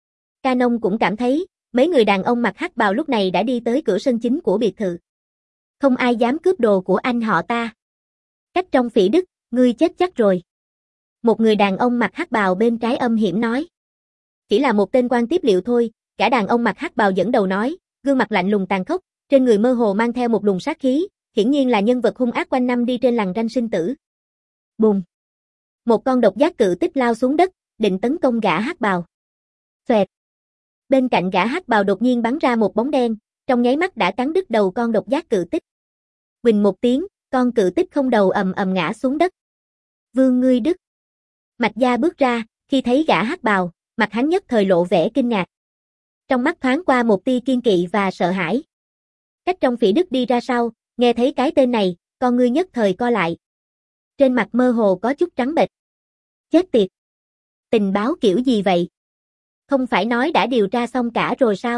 Canon cũng cảm thấy, mấy người đàn ông mặc hắc bào lúc này đã đi tới cửa sân chính của biệt thự. Không ai dám cướp đồ của anh họ ta. Cách Trong Phỉ Đức, ngươi chết chắc rồi. Một người đàn ông mặc hắc bào bên trái âm hiểm nói. Chỉ là một tên quan tiếp liệu thôi, cả đàn ông mặc hắc bào dẫn đầu nói, gương mặt lạnh lùng tàn khốc, trên người mơ hồ mang theo một luồng sát khí, hiển nhiên là nhân vật hung ác quanh năm đi trên lằn ranh sinh tử. Bùm. Một con độc giác cự tích lao xuống đất, định tấn công gã hắc bào. Xoẹt. Bên cạnh gã hắc bào đột nhiên bắn ra một bóng đen, trong nháy mắt đã cắn đứt đầu con độc giác cự tích. Huỳnh một tiếng, con cự tích không đầu ầm ầm ngã xuống đất. Vương ngươi Đức. Mạch Gia bước ra, khi thấy gã hắc bào, mặt hắn nhất thời lộ vẻ kinh ngạc. Trong mắt thoáng qua một tia kiên kỵ và sợ hãi. Cách Trong Phỉ Đức đi ra sau, nghe thấy cái tên này, con ngươi nhất thời co lại. Trên mặt mơ hồ có chút trắng bệch. Chết tiệt. Tình báo kiểu gì vậy? Không phải nói đã điều tra xong cả rồi sao?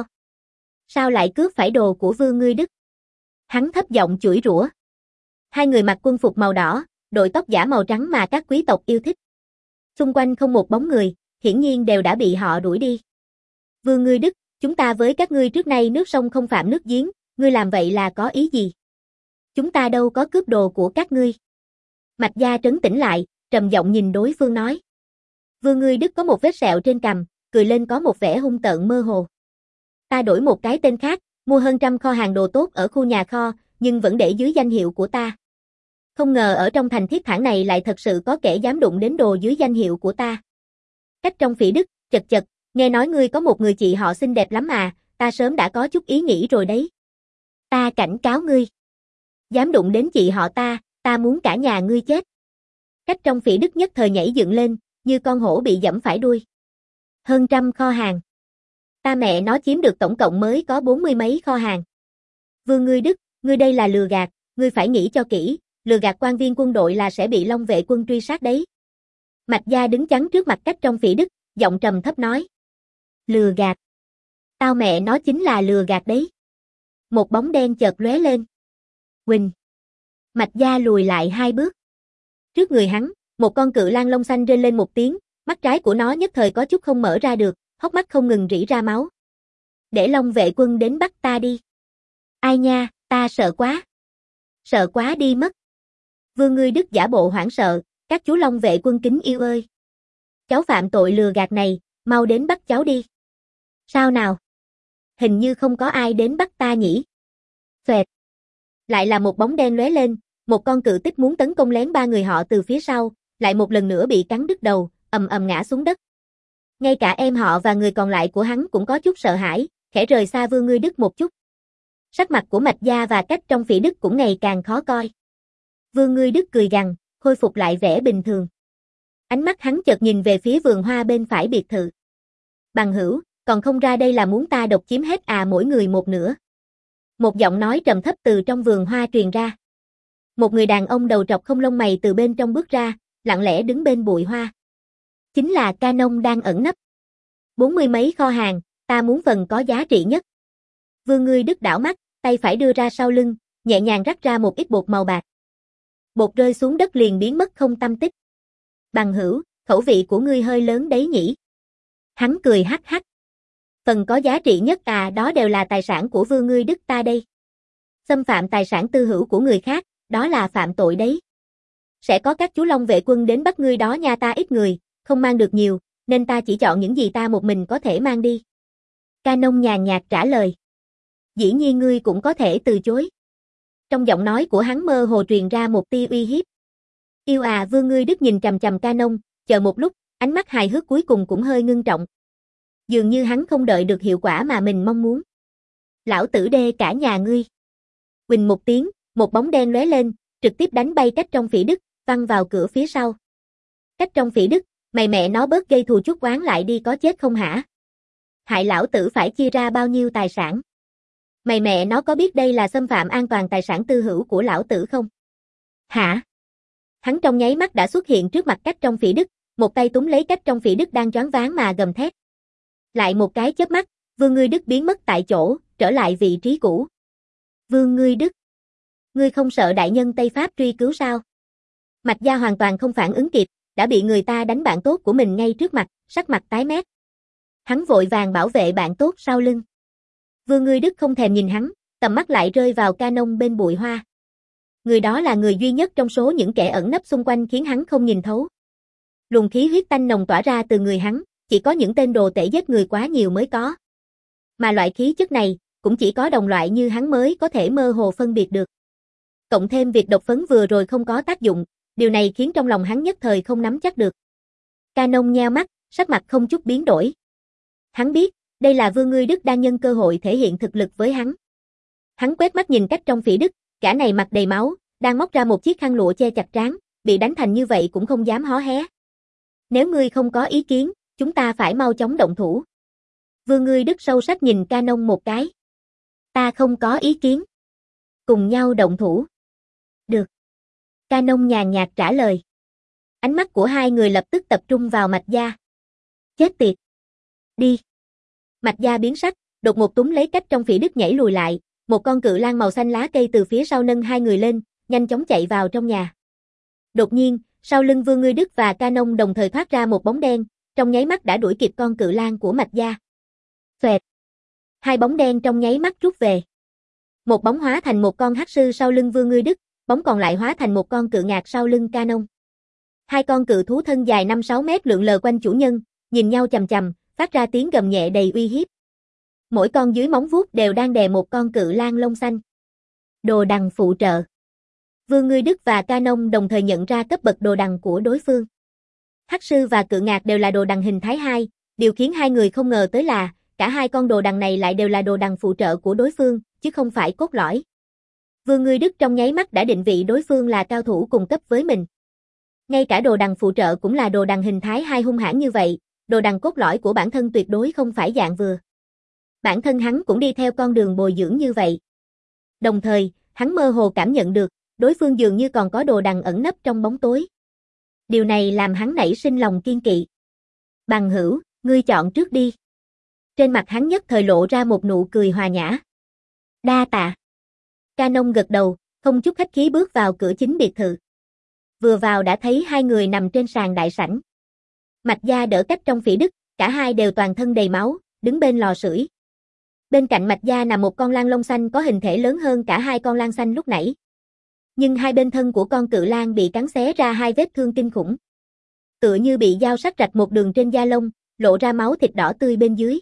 Sao lại cướp phải đồ của vương ngươi Đức? Hắn thấp giọng chửi rủa. Hai người mặc quân phục màu đỏ, đội tóc giả màu trắng mà các quý tộc yêu thích. Xung quanh không một bóng người, hiển nhiên đều đã bị họ đuổi đi. Vương ngươi Đức, chúng ta với các ngươi trước nay nước sông không phạm nước giếng, ngươi làm vậy là có ý gì? Chúng ta đâu có cướp đồ của các ngươi. Mạch Gia trấn tĩnh lại, trầm giọng nhìn đối phương nói. Vương ngươi Đức có một vết sẹo trên cằm, cười lên có một vẻ hung tợn mơ hồ. Ta đổi một cái tên khác, mua hơn trăm kho hàng đồ tốt ở khu nhà kho, nhưng vẫn để dưới danh hiệu của ta. Không ngờ ở trong thành thiết thản này lại thật sự có kẻ dám đụng đến đồ dưới danh hiệu của ta. Cách trong Phỉ Đức, chật chật, nghe nói ngươi có một người chị họ xinh đẹp lắm à, ta sớm đã có chút ý nghĩ rồi đấy. Ta cảnh cáo ngươi. Dám đụng đến chị họ ta, ta muốn cả nhà ngươi chết. Cách trong Phỉ Đức nhất thời nhảy dựng lên, như con hổ bị giẫm phải đuôi. Hơn trăm kho hàng. Ta mẹ nó chiếm được tổng cộng mới có bốn mươi mấy kho hàng. Vương ngươi Đức, ngươi đây là lừa gạt, ngươi phải nghĩ cho kỹ, lừa gạt quan viên quân đội là sẽ bị Long vệ quân truy sát đấy. Mạch Gia đứng chắn trước mặt Cách trong Phỉ Đức, giọng trầm thấp nói. Lừa gạt. Tao mẹ nó chính là lừa gạt đấy. Một bóng đen chợt lóe lên. Huỳnh. Mạch Gia lùi lại hai bước. Trước người hắn, một con cự lang lông xanh rên lên một tiếng, mắt trái của nó nhất thời có chút không mở ra được, hốc mắt không ngừng rỉ ra máu. Để Long vệ quân đến bắt ta đi. Ai nha, ta sợ quá. Sợ quá đi mất. Vương ngươi Đức giả bộ hoảng sợ, các chú Long vệ quân kính yêu ơi. Cháu phạm tội lừa gạt này, mau đến bắt cháu đi. Sao nào? Hình như không có ai đến bắt ta nhỉ? Xoẹt. Lại là một bóng đen lóe lên, một con cự tích muốn tấn công lén ba người họ từ phía sau, lại một lần nữa bị cắn đứt đầu, ầm ầm ngã xuống đất. Ngay cả em họ và người còn lại của hắn cũng có chút sợ hãi, khẽ rời xa Vương ngươi Đức một chút. Sắc mặt của Mạch Gia và Cách trong Phỉ Đức cũng ngày càng khó coi. Vương ngươi Đức cười gằn, khôi phục lại vẻ bình thường. Ánh mắt hắn chợt nhìn về phía vườn hoa bên phải biệt thự. Bằng hữu, còn không ra đây là muốn ta độc chiếm hết à, mỗi người một nửa. Một giọng nói trầm thấp từ trong vườn hoa truyền ra. Một người đàn ông đầu trọc không lông mày từ bên trong bước ra, lặng lẽ đứng bên bụi hoa. Chính là Canon đang ẩn nấp. Bốn mươi mấy kho hàng, ta muốn phần có giá trị nhất. Vương ngươi Đức đảo mắt, tay phải đưa ra sau lưng, nhẹ nhàng rắc ra một ít bột màu bạc. Bột rơi xuống đất liền biến mất không tăm tích. Bằng hữu, khẩu vị của ngươi hơi lớn đấy nhỉ? Hắn cười hắc hắc. Phần có giá trị nhất à, đó đều là tài sản của Vương ngươi Đức ta đây. Xâm phạm tài sản tư hữu của người khác, đó là phạm tội đấy. Sẽ có các chú Long vệ quân đến bắt ngươi đó nha, ta ít người, không mang được nhiều, nên ta chỉ chọn những gì ta một mình có thể mang đi. Canon nhàn nhạt trả lời. Dĩ nhiên ngươi cũng có thể từ chối. Trong giọng nói của hắn mơ hồ truyền ra một tia uy hiếp. Yêu à, Vương ngươi Đức nhìn chằm chằm Canon, chờ một lúc, ánh mắt hài hước cuối cùng cũng hơi ngưng trọng. Dường như hắn không đợi được hiệu quả mà mình mong muốn. Lão tử đê cả nhà ngươi. Huỳnh một tiếng, một bóng đen lóe lên, trực tiếp đánh bay Cách trong Phỉ Đức, văng vào cửa phía sau. Cách trong Phỉ Đức, mày mẹ nó bớt gây thù chuốc oán lại đi, có chết không hả? Hại lão tử phải chia ra bao nhiêu tài sản? Mày mẹ nó có biết đây là xâm phạm an toàn tài sản tư hữu của lão tử không? Hả? Hắn trong nháy mắt đã xuất hiện trước mặt Cách trong Phỉ Đức, một tay túm lấy Cách trong Phỉ Đức đang choáng váng mà gầm thét. Lại một cái chớp mắt, Vương ngươi Đức biến mất tại chỗ, trở lại vị trí cũ. Vương ngươi Đức, ngươi không sợ đại nhân Tây Pháp truy cứu sao? Mạch Gia hoàn toàn không phản ứng kịp, đã bị người ta đánh bạn tốt của mình ngay trước mặt, sắc mặt tái mét. Hắn vội vàng bảo vệ bạn tốt sau lưng. Vương ngươi Đức không thèm nhìn hắn, tầm mắt lại rơi vào Canon bên bụi hoa. Người đó là người duy nhất trong số những kẻ ẩn nấp xung quanh khiến hắn không nhìn thấu. Luồng khí huyết tanh nồng tỏa ra từ người hắn, chỉ có những tên đồ tể giết người quá nhiều mới có. Mà loại khí chất này, cũng chỉ có đồng loại như hắn mới có thể mơ hồ phân biệt được. Cộng thêm việc độc phấn vừa rồi không có tác dụng, điều này khiến trong lòng hắn nhất thời không nắm chắc được. Canon nheo mắt, sắc mặt không chút biến đổi. Hắn biết, đây là Vương ngươi Đức đang nhân cơ hội thể hiện thực lực với hắn. Hắn quét mắt nhìn Cách trong Phỉ Đức, gã này mặt đầy máu, đang móc ra một chiếc khăn lụa che chặt trán, bị đánh thành như vậy cũng không dám hó hé. Nếu ngươi không có ý kiến, chúng ta phải mau chóng động thủ. Vương ngươi Đức sâu sắc nhìn Canon một cái. Ta không có ý kiến. Cùng nhau động thủ. Được. Canon nhàn nhạt trả lời. Ánh mắt của hai người lập tức tập trung vào Mạch Gia. Chết tiệt. Đi. Mạch Gia biến sắc, đột ngột túm lấy Cách trong Phỉ Đức nhảy lùi lại, một con cự lang màu xanh lá cây từ phía sau nâng hai người lên, nhanh chóng chạy vào trong nhà. Đột nhiên, sau lưng Vương Ngươi Đức và Canon đồng thời thoát ra một bóng đen, trong nháy mắt đã đuổi kịp con cự lang của Mạch Gia. Xoẹt. Hai bóng đen trong nháy mắt rút về. Một bóng hóa thành một con hắc sư sau lưng Vương Ngươi Đức, bóng còn lại hóa thành một con cự ngạc sau lưng Canon. Hai con cự thú thân dài năm sáu mét lượn lờ quanh chủ nhân, nhìn nhau chằm chằm, phát ra tiếng gầm nhẹ đầy uy hiếp. Mỗi con dưới móng vuốt đều đang đè một con cự lang lông xanh. Đồ đằng phụ trợ. Vương Ngươi Đức và Canon đồng thời nhận ra cấp bậc đồ đằng của đối phương. Hắc sư và cự ngạc đều là đồ đằng hình thái hai, điều khiến hai người không ngờ tới là cả hai con đồ đằng này lại đều là đồ đằng phụ trợ của đối phương, chứ không phải cốt lõi. Vương Ngươi Đức trong nháy mắt đã định vị đối phương là cao thủ cùng cấp với mình. Ngay cả đồ đằng phụ trợ cũng là đồ đằng hình thái hai hung hãn như vậy, đồ đằng cốt lõi của bản thân tuyệt đối không phải dạng vừa. Bản thân hắn cũng đi theo con đường bồi dưỡng như vậy. Đồng thời, hắn mơ hồ cảm nhận được, đối phương dường như còn có đồ đằng ẩn nấp trong bóng tối. Điều này làm hắn nảy sinh lòng kiên kỵ. Bằng hữu, ngươi chọn trước đi. Trên mặt hắn nhất thời lộ ra một nụ cười hòa nhã. Đa tạ. Canon gật đầu, không chút khách khí bước vào cửa chính biệt thự. Vừa vào đã thấy hai người nằm trên sàn đại sảnh. Mạch Gia đỡ cách trong Phỉ Đức, cả hai đều toàn thân đầy máu, đứng bên lò sưởi. Bên cạnh Mạch Gia nằm một con lang lông xanh có hình thể lớn hơn cả hai con lang xanh lúc nãy. Nhưng hai bên thân của con cự lang bị cắn xé ra hai vết thương kinh khủng. Tựa như bị dao sắc rạch một đường trên da lông, lộ ra máu thịt đỏ tươi bên dưới.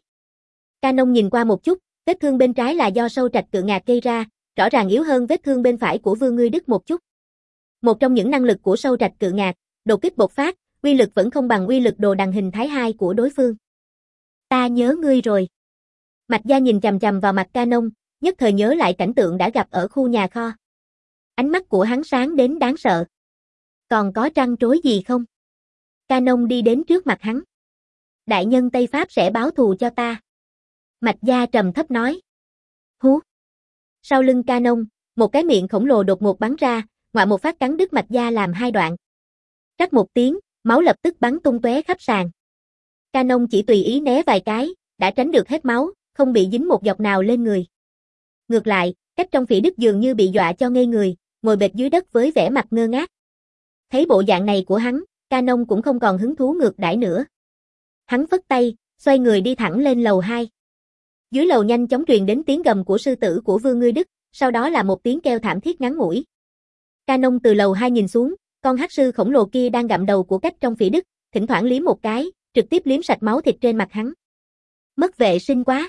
Canon nhìn qua một chút, vết thương bên trái là do sâu trạch cự ngạc gây ra, rõ ràng yếu hơn vết thương bên phải của Vương Ngươi Đức một chút. Một trong những năng lực của sâu trạch cự ngạc, đột kích bộc phát, uy lực vẫn không bằng uy lực đồ đằng hình thái hai của đối phương. Ta nhớ ngươi rồi. Mạch Gia nhìn chằm chằm vào mặt Canon, nhất thời nhớ lại cảnh tượng đã gặp ở khu nhà kho. Ánh mắt của hắn sáng đến đáng sợ. Còn có trăn trối gì không? Canon đi đến trước mặt hắn. Đại nhân Tây Pháp sẽ báo thù cho ta. Mạch Gia trầm thấp nói. Hú. Sau lưng Canon, một cái miệng khổng lồ đột ngột bắn ra, ngoạ một phát cắn đứt Mạch Gia làm hai đoạn. Rắc một tiếng, máu lập tức bắn tung tóe khắp sàn. Canon chỉ tùy ý né vài cái, đã tránh được hết máu, không bị dính một giọt nào lên người. Ngược lại, cách trong Phỉ Đức dường như bị dọa cho ngây người, ngồi bệt dưới đất với vẻ mặt ngơ ngác. Thấy bộ dạng này của hắn, Canon cũng không còn hứng thú ngược đãi nữa. Hắn phất tay, xoay người đi thẳng lên lầu hai. Dưới lầu nhanh chóng truyền đến tiếng gầm của sư tử của Vương Ngươi Đức, sau đó là một tiếng kêu thảm thiết ngắn ngủi. Canon từ lầu hai nhìn xuống, con hắc sư khổng lồ kia đang gặm đầu của cách trong Phỉ Đức, thỉnh thoảng liếm một cái, trực tiếp liếm sạch máu thịt trên mặt hắn. Mất vệ sinh quá.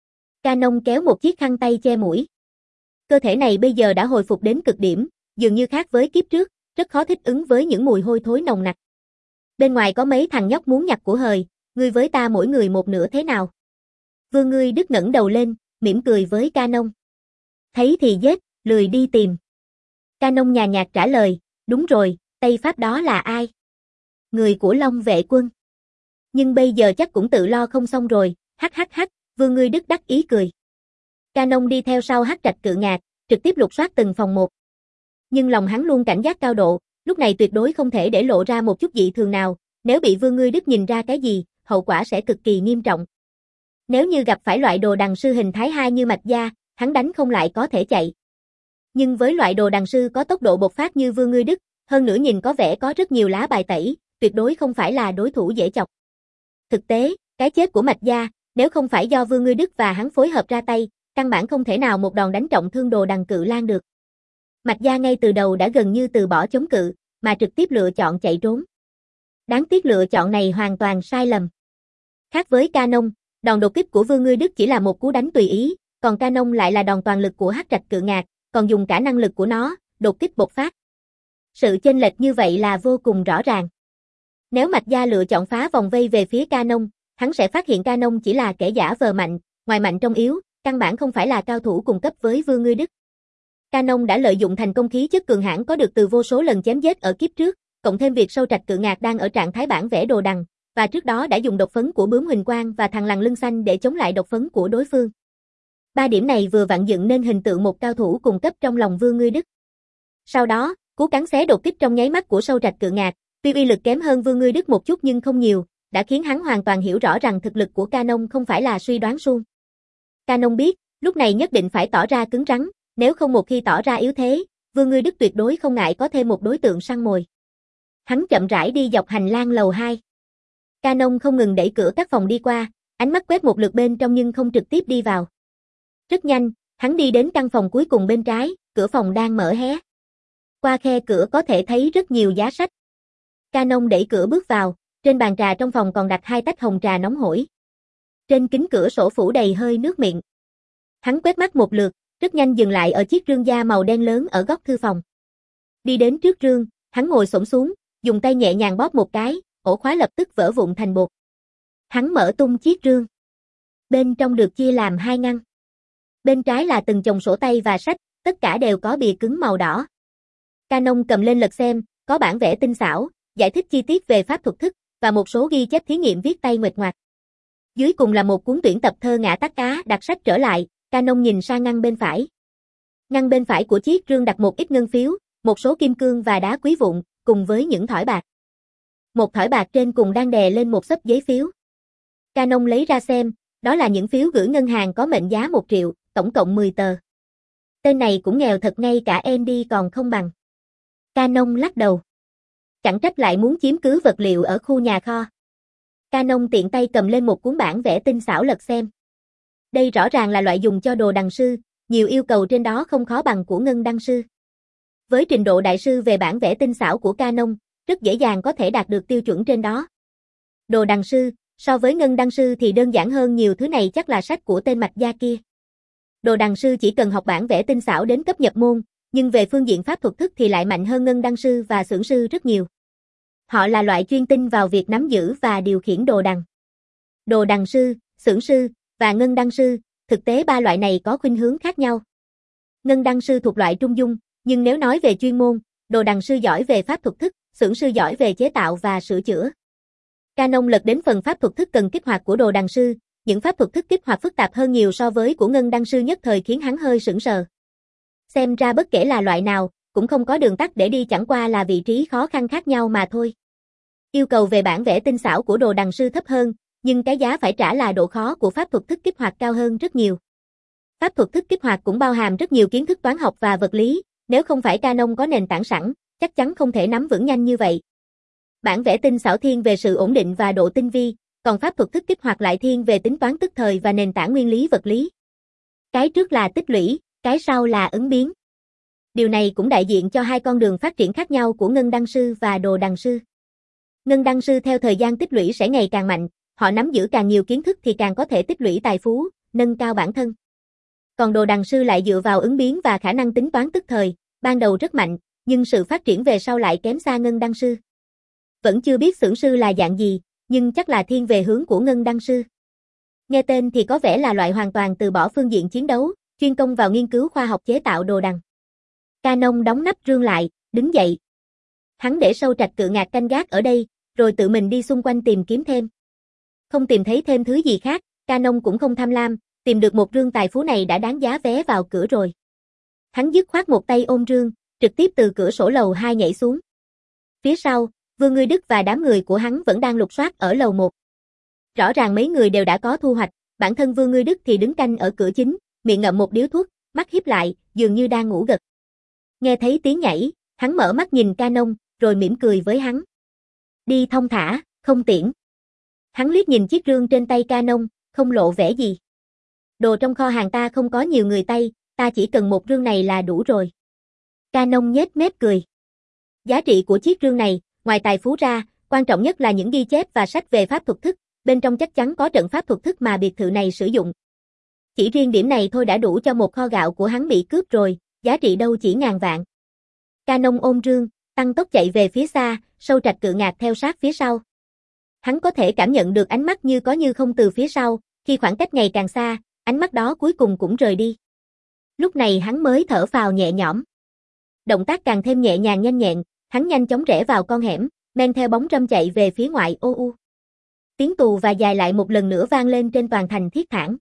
Canon kéo một chiếc khăn tay che mũi. Cơ thể này bây giờ đã hồi phục đến cực điểm, dường như khác với kiếp trước, rất khó thích ứng với những mùi hôi thối nồng nặc. Bên ngoài có mấy thằng nhóc muốn nhặt của hời, ngươi với ta mỗi người một nửa thế nào? Vương Ngươi Đức ngẩng đầu lên, mỉm cười với Canon. Thấy thì giết, lười đi tìm. Canon nhàn nhạt trả lời, đúng rồi, Tây Pháp đó là ai? Người của Long Vệ quân. Nhưng bây giờ chắc cũng tự lo không xong rồi, hắc hắc hắc, Vương Ngươi Đức đắc ý cười. Canon đi theo sau hắc trạch cự ngạc, trực tiếp lục soát từng phòng một. Nhưng lòng hắn luôn cảnh giác cao độ, lúc này tuyệt đối không thể để lộ ra một chút dị thường nào, nếu bị Vương Ngươi Đức nhìn ra cái gì, hậu quả sẽ cực kỳ nghiêm trọng. Nếu như gặp phải loại đồ đằng sư hình thái hai như Mạch Gia, hắn đánh không lại có thể chạy. Nhưng với loại đồ đằng sư có tốc độ bộc phát như Vương Ngươi Đức, hơn nữa nhìn có vẻ có rất nhiều lá bài tẩy, tuyệt đối không phải là đối thủ dễ chọc. Thực tế, cái chết của Mạch Gia, nếu không phải do Vương Ngươi Đức và hắn phối hợp ra tay, căn bản không thể nào một đòn đánh trọng thương đồ đằng cự lang được. Mạch Gia ngay từ đầu đã gần như từ bỏ chống cự, mà trực tiếp lựa chọn chạy trốn. Đáng tiếc lựa chọn này hoàn toàn sai lầm. Khác với Canon, đòn đột kích của Vương Ngươi Đức chỉ là một cú đánh tùy ý, còn Canon lại là đòn toàn lực của hắc trạch cự ngạc, còn dùng cả năng lực của nó, đột kích bộc phát. Sự chênh lệch như vậy là vô cùng rõ ràng. Nếu Mạch Gia lựa chọn phá vòng vây về phía Canon, hắn sẽ phát hiện Canon chỉ là kẻ giả vờ mạnh, ngoài mạnh trong yếu, căn bản không phải là cao thủ cùng cấp với Vương Ngươi Đức. Canon đã lợi dụng thành công khí chất cường hãn có được từ vô số lần chém giết ở kiếp trước, cộng thêm việc sâu trạch cự ngạc đang ở trạng thái bản vẽ đồ đằng, và trước đó đã dùng độc phấn của bướm huỳnh quang và thằn lằn lưng xanh để chống lại độc phấn của đối phương. Ba điểm này vừa vặn dựng nên hình tượng một cao thủ cùng cấp trong lòng Vương Ngươi Đức. Sau đó, cú cắn xé đột kích trong nháy mắt của sâu trạch cự ngạc, tuy uy lực kém hơn Vương Ngươi Đức một chút nhưng không nhiều, đã khiến hắn hoàn toàn hiểu rõ rằng thực lực của Canon không phải là suy đoán suông. Canon biết, lúc này nhất định phải tỏ ra cứng rắn, nếu không một khi tỏ ra yếu thế, Vương Ngươi Đức tuyệt đối không ngại có thêm một đối tượng săn mồi. Hắn chậm rãi đi dọc hành lang lầu hai. Canon không ngừng đẩy cửa các phòng đi qua, ánh mắt quét một lượt bên trong nhưng không trực tiếp đi vào. Rất nhanh, hắn đi đến căn phòng cuối cùng bên trái, cửa phòng đang mở hé. Qua khe cửa có thể thấy rất nhiều giá sách. Canon đẩy cửa bước vào, trên bàn trà trong phòng còn đặt hai tách hồng trà nóng hổi. Trên kính cửa sổ phủ đầy hơi nước miệng. Hắn quét mắt một lượt, rất nhanh dừng lại ở chiếc rương da màu đen lớn ở góc thư phòng. Đi đến trước rương, hắn ngồi xổm xuống, dùng tay nhẹ nhàng bóp một cái, ổ khóa lập tức vỡ vụn thành bột. Hắn mở tung chiếc rương. Bên trong được chia làm hai ngăn. Bên trái là từng chồng sổ tay và sách, tất cả đều có bìa cứng màu đỏ. Canon cầm lên lật xem, có bản vẽ tinh xảo, giải thích chi tiết về pháp thuật thức, và một số ghi chép thí nghiệm viết tay nguệch ngoạc. Dưới cùng là một cuốn tuyển tập thơ Ngã Tắc Cá. Đặt sách trở lại, Canon nhìn sang ngăn bên phải. Ngăn bên phải của chiếc rương đặt một ít ngân phiếu, một số kim cương và đá quý vụn, cùng với những thỏi bạc. Một thỏi bạc trên cùng đang đè lên một xấp giấy phiếu. Canon lấy ra xem, đó là những phiếu gửi ngân hàng có mệnh giá một triệu, tổng cộng mười tờ. Tên này cũng nghèo thật, ngay cả Andy còn không bằng. Canon lắc đầu. Chẳng trách lại muốn chiếm cứ vật liệu ở khu nhà kho. Canon tiện tay cầm lên một cuốn bản vẽ tinh xảo lật xem. Đây rõ ràng là loại dùng cho đồ đằng sư, nhiều yêu cầu trên đó không khó bằng của ngân đăng sư. Với trình độ đại sư về bản vẽ tinh xảo của Canon, rất dễ dàng có thể đạt được tiêu chuẩn trên đó. Đồ đằng sư, so với ngân đăng sư thì đơn giản hơn nhiều, thứ này chắc là sách của tên mạch gia kia. Đồ đằng sư chỉ cần học bản vẽ tinh xảo đến cấp nhập môn, nhưng về phương diện pháp thuật thức thì lại mạnh hơn ngân đăng sư và xưởng sư rất nhiều. Họ là loại chuyên tinh vào việc nắm giữ và điều khiển đồ đằng. Đồ đằng sư, xưởng sư và ngân đăng sư, thực tế ba loại này có khuynh hướng khác nhau. Ngân đăng sư thuộc loại trung dung, nhưng nếu nói về chuyên môn, đồ đằng sư giỏi về pháp thuật thức, xưởng sư giỏi về chế tạo và sửa chữa. Canon lật đến phần pháp thuật thức cần kích hoạt của đồ đằng sư, những pháp thuật thức kích hoạt phức tạp hơn nhiều so với của ngân đăng sư, nhất thời khiến hắn hơi sững sờ. Xem ra bất kể là loại nào, cũng không có đường tắt để đi, chẳng qua là vị trí khó khăn khác nhau mà thôi. Yêu cầu về bản vẽ tinh xảo của đồ đằng sư thấp hơn, nhưng cái giá phải trả là độ khó của pháp thuật thức kích hoạt cao hơn rất nhiều. Pháp thuật thức kích hoạt cũng bao hàm rất nhiều kiến thức toán học và vật lý, nếu không phải Canon có nền tảng sẵn, chắc chắn không thể nắm vững nhanh như vậy. Bản vẽ tinh xảo thiên về sự ổn định và độ tinh vi, còn pháp thuật thức kích hoạt lại thiên về tính toán tức thời và nền tảng nguyên lý vật lý. Cái trước là tích lũy, cái sau là ứng biến. Điều này cũng đại diện cho hai con đường phát triển khác nhau của ngân đăng sư và đồ đằng sư. Ngân đăng sư theo thời gian tích lũy sẽ ngày càng mạnh, họ nắm giữ càng nhiều kiến thức thì càng có thể tích lũy tài phú, nâng cao bản thân. Còn đồ đằng sư lại dựa vào ứng biến và khả năng tính toán tức thời, ban đầu rất mạnh, nhưng sự phát triển về sau lại kém xa ngân đăng sư. Vẫn chưa biết xưởng sư là dạng gì, nhưng chắc là thiên về hướng của ngân đăng sư. Nghe tên thì có vẻ là loại hoàn toàn từ bỏ phương diện chiến đấu, chuyên công vào nghiên cứu khoa học chế tạo đồ đằng. Canon đóng nắp rương lại, đứng dậy. Hắn để Sâu Trạch Cự Ngạc canh gác ở đây, rồi tự mình đi xung quanh tìm kiếm thêm. Không tìm thấy thêm thứ gì khác, Canon cũng không tham lam, tìm được một rương tài phú này đã đáng giá vé vào cửa rồi. Hắn dứt khoát một tay ôm rương, trực tiếp từ cửa sổ lầu hai nhảy xuống. Phía sau, Vương Ngươi Đức và đám người của hắn vẫn đang lục soát ở lầu một. Rõ ràng mấy người đều đã có thu hoạch, bản thân Vương Ngươi Đức thì đứng canh ở cửa chính, miệng ngậm một điếu thuốc, mắt híp lại, dường như đang ngủ gật. Nghe thấy tiếng nhảy, hắn mở mắt nhìn Canon, rồi mỉm cười với hắn. Đi thong thả, không tiễn. Hắn liếc nhìn chiếc rương trên tay Canon, không lộ vẻ gì. Đồ trong kho hàng ta không có nhiều người tay, ta chỉ cần một rương này là đủ rồi. Canon nhếch mép cười. Giá trị của chiếc rương này, ngoài tài phú ra, quan trọng nhất là những ghi chép và sách về pháp thuật thức, bên trong chắc chắn có trận pháp thuật thức mà biệt thự này sử dụng. Chỉ riêng điểm này thôi đã đủ cho một kho gạo của hắn bị cướp rồi, giá trị đâu chỉ ngàn vạn. Canon ôm rương, tăng tốc chạy về phía xa, Sâu Trạch Cự Ngạc theo sát phía sau. Hắn có thể cảm nhận được ánh mắt như có như không từ phía sau, khi khoảng cách ngày càng xa, ánh mắt đó cuối cùng cũng rời đi. Lúc này hắn mới thở phào nhẹ nhõm. Động tác càng thêm nhẹ nhàng nhanh nhẹn, hắn nhanh chóng rẽ vào con hẻm, men theo bóng râm chạy về phía ngoại ô u. Tiếng tù và dài lại một lần nữa vang lên trên toàn thành Thiết Thản.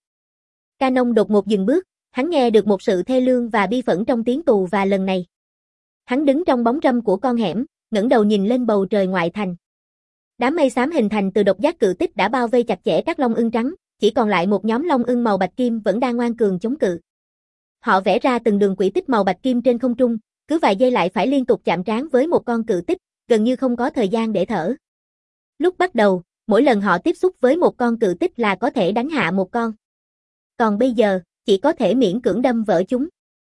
Canon đột ngột dừng bước, hắn nghe được một sự thê lương và bi phẫn trong tiếng tù và lần này. Hắn đứng trong bóng râm của con hẻm, ngẩng đầu nhìn lên bầu trời ngoại thành. Đám mây xám hình thành từ độc giác cự tích đã bao vây chặt chẽ các long ưng trắng, chỉ còn lại một nhóm long ưng màu bạch kim vẫn đang ngoan cường chống cự. Họ vẽ ra từng đường quỹ tích màu bạch kim trên không trung, cứ vài giây lại phải liên tục chạm trán với một con cự tích, gần như không có thời gian để thở. Lúc bắt đầu, mỗi lần họ tiếp xúc với một con cự tích là có thể đánh hạ một con. Còn bây giờ, chỉ có thể miễn cưỡng đâm vỡ chúng.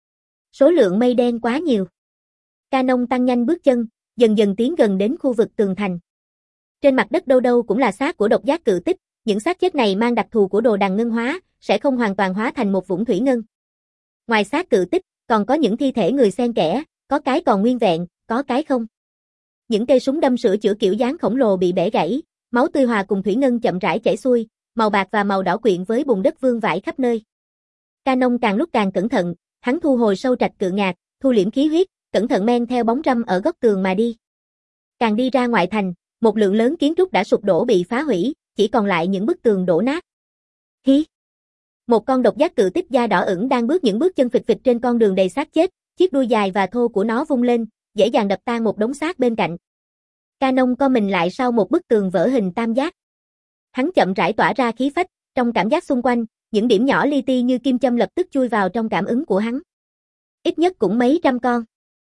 Số lượng mây đen quá nhiều. Canon tăng nhanh bước chân, dần dần tiến gần đến khu vực tường thành. Trên mặt đất đâu đâu cũng là xác của độc giác cự tích, những xác chết này mang đặc thù của đồ đằng ngân hóa, sẽ không hoàn toàn hóa thành một vũng thủy ngân. Ngoài xác cự tích, còn có những thi thể người xen kẽ, có cái còn nguyên vẹn, có cái không. Những cây súng đâm sửa chữa kiểu dáng khổng lồ bị bẻ gãy, máu tươi hòa cùng thủy ngân chậm rãi chảy xuôi, màu bạc và màu đỏ quyện với bùn đất vương vãi khắp nơi. Canon càng lúc càng cẩn thận, hắn thu hồi sâu trạch cự ngạc, thu liễm khí huyết, cẩn thận men theo bóng râm ở góc tường mà đi. Càng đi ra ngoại thành, một lượng lớn kiến trúc đã sụp đổ bị phá hủy, chỉ còn lại những bức tường đổ nát. Hí! Một con độc giác cự tích da đỏ ửng đang bước những bước chân phịch phịch trên con đường đầy xác chết, chiếc đuôi dài và thô của nó vung lên, dễ dàng đập tan một đống xác bên cạnh. Canon co mình lại sau một bức tường vỡ hình tam giác. Hắn chậm rãi tỏa ra khí phách, trong cảm giác xung quanh, những điểm nhỏ li ti như kim châm lập tức chui vào trong cảm ứng của hắn. Ít nhất cũng mấy trăm con.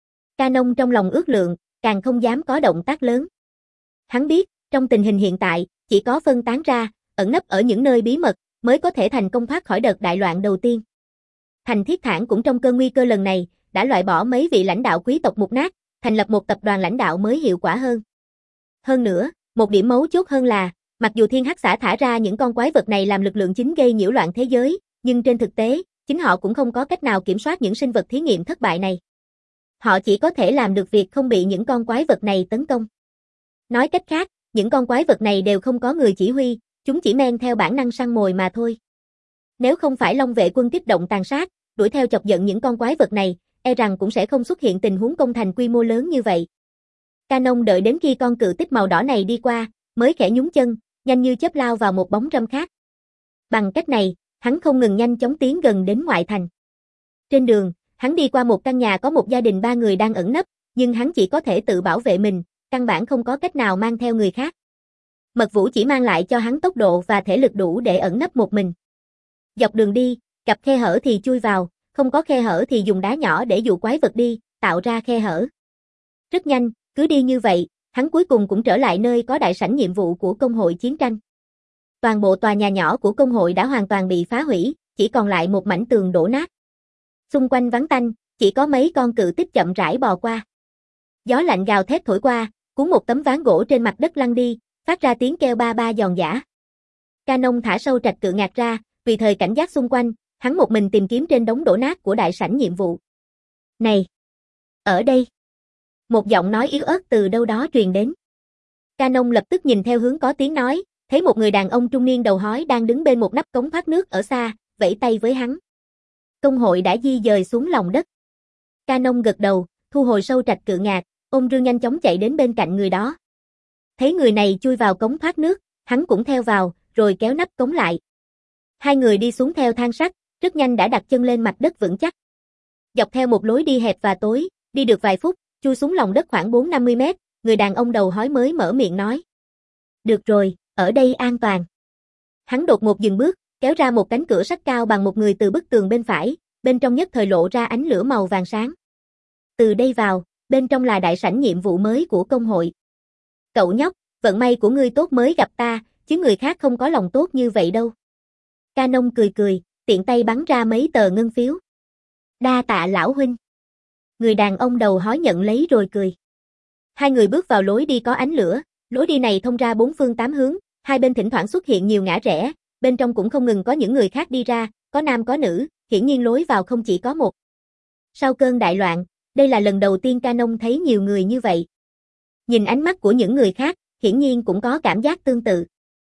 Canon trong lòng ước lượng, càng không dám có động tác lớn. Hắn biết, trong tình hình hiện tại, chỉ có phân tán ra, ẩn nấp ở những nơi bí mật, mới có thể thành công thoát khỏi đợt đại loạn đầu tiên. Thành Thiết Thản cũng trong cơn nguy cơ lần này, đã loại bỏ mấy vị lãnh đạo quý tộc mục nát, thành lập một tập đoàn lãnh đạo mới hiệu quả hơn. Hơn nữa, một điểm mấu chốt hơn là, mặc dù Thiên Hắc Xã thả ra những con quái vật này làm lực lượng chính gây nhiễu loạn thế giới, nhưng trên thực tế, chính họ cũng không có cách nào kiểm soát những sinh vật thí nghiệm thất bại này. Họ chỉ có thể làm được việc không bị những con quái vật này tấn công. Nói cách khác, những con quái vật này đều không có người chỉ huy, chúng chỉ men theo bản năng săn mồi mà thôi. Nếu không phải Long vệ quân kích động tàn sát, đuổi theo chọc giận những con quái vật này, e rằng cũng sẽ không xuất hiện tình huống công thành quy mô lớn như vậy. Canon đợi đến khi con cự tích màu đỏ này đi qua, mới khẽ nhún chân, nhanh như chớp lao vào một bóng râm khác. Bằng cách này, hắn không ngừng nhanh chóng tiến gần đến ngoại thành. Trên đường, hắn đi qua một căn nhà có một gia đình ba người đang ẩn nấp, nhưng hắn chỉ có thể tự bảo vệ mình, căn bản không có cách nào mang theo người khác. Mật Vũ chỉ mang lại cho hắn tốc độ và thể lực đủ để ẩn nấp một mình. Dọc đường đi, gặp khe hở thì chui vào, không có khe hở thì dùng đá nhỏ để dụ quái vật đi, tạo ra khe hở. Rất nhanh, cứ đi như vậy, hắn cuối cùng cũng trở lại nơi có đại sảnh nhiệm vụ của công hội chiến tranh. Toàn bộ tòa nhà nhỏ của công hội đã hoàn toàn bị phá hủy, chỉ còn lại một mảnh tường đổ nát. Xung quanh vắng tanh, chỉ có mấy con cự tích chậm rãi bò qua. Gió lạnh gào thét thổi qua, cuốn một tấm ván gỗ trên mặt đất lăn đi, phát ra tiếng kêu ba ba giòn giã. Canon thả sâu trạch cự ngạc ra, vì thời cảnh giác xung quanh, hắn một mình tìm kiếm trên đống đổ nát của đại sảnh nhiệm vụ. Này! Ở đây! Một giọng nói yếu ớt từ đâu đó truyền đến. Canon lập tức nhìn theo hướng có tiếng nói, thấy một người đàn ông trung niên đầu hói đang đứng bên một nắp cống thoát nước ở xa, vẫy tay với hắn. Công hội đã di dời xuống lòng đất. Canon gật đầu, thu hồi sâu trạch cự ngạc, ôm rương nhanh chóng chạy đến bên cạnh người đó. Thấy người này chui vào cống thoát nước, hắn cũng theo vào, rồi kéo nắp cống lại. Hai người đi xuống theo thang sắt, rất nhanh đã đặt chân lên mặt đất vững chắc. Dọc theo một lối đi hẹp và tối, đi được vài phút, chui xuống lòng đất khoảng bốn năm mươi mét, người đàn ông đầu hói mới mở miệng nói. Được rồi, ở đây an toàn. Hắn đột ngột dừng bước, kéo ra một cánh cửa sắt cao bằng một người từ bức tường bên phải, bên trong nhất thời lộ ra ánh lửa màu vàng sáng. Từ đây vào, bên trong là đại sảnh nhiệm vụ mới của công hội. Cậu nhóc, vận may của ngươi tốt mới gặp ta, chứ người khác không có lòng tốt như vậy đâu. Canon cười cười, tiện tay bắn ra mấy tờ ngân phiếu. Đa tạ lão huynh. Người đàn ông đầu hói nhận lấy rồi cười. Hai người bước vào lối đi có ánh lửa, lối đi này thông ra bốn phương tám hướng, hai bên thỉnh thoảng xuất hiện nhiều ngã rẽ, bên trong cũng không ngừng có những người khác đi ra, có nam có nữ, hiển nhiên lối vào không chỉ có một. Sau cơn đại loạn, đây là lần đầu tiên Canon thấy nhiều người như vậy. Nhìn ánh mắt của những người khác, hiển nhiên cũng có cảm giác tương tự.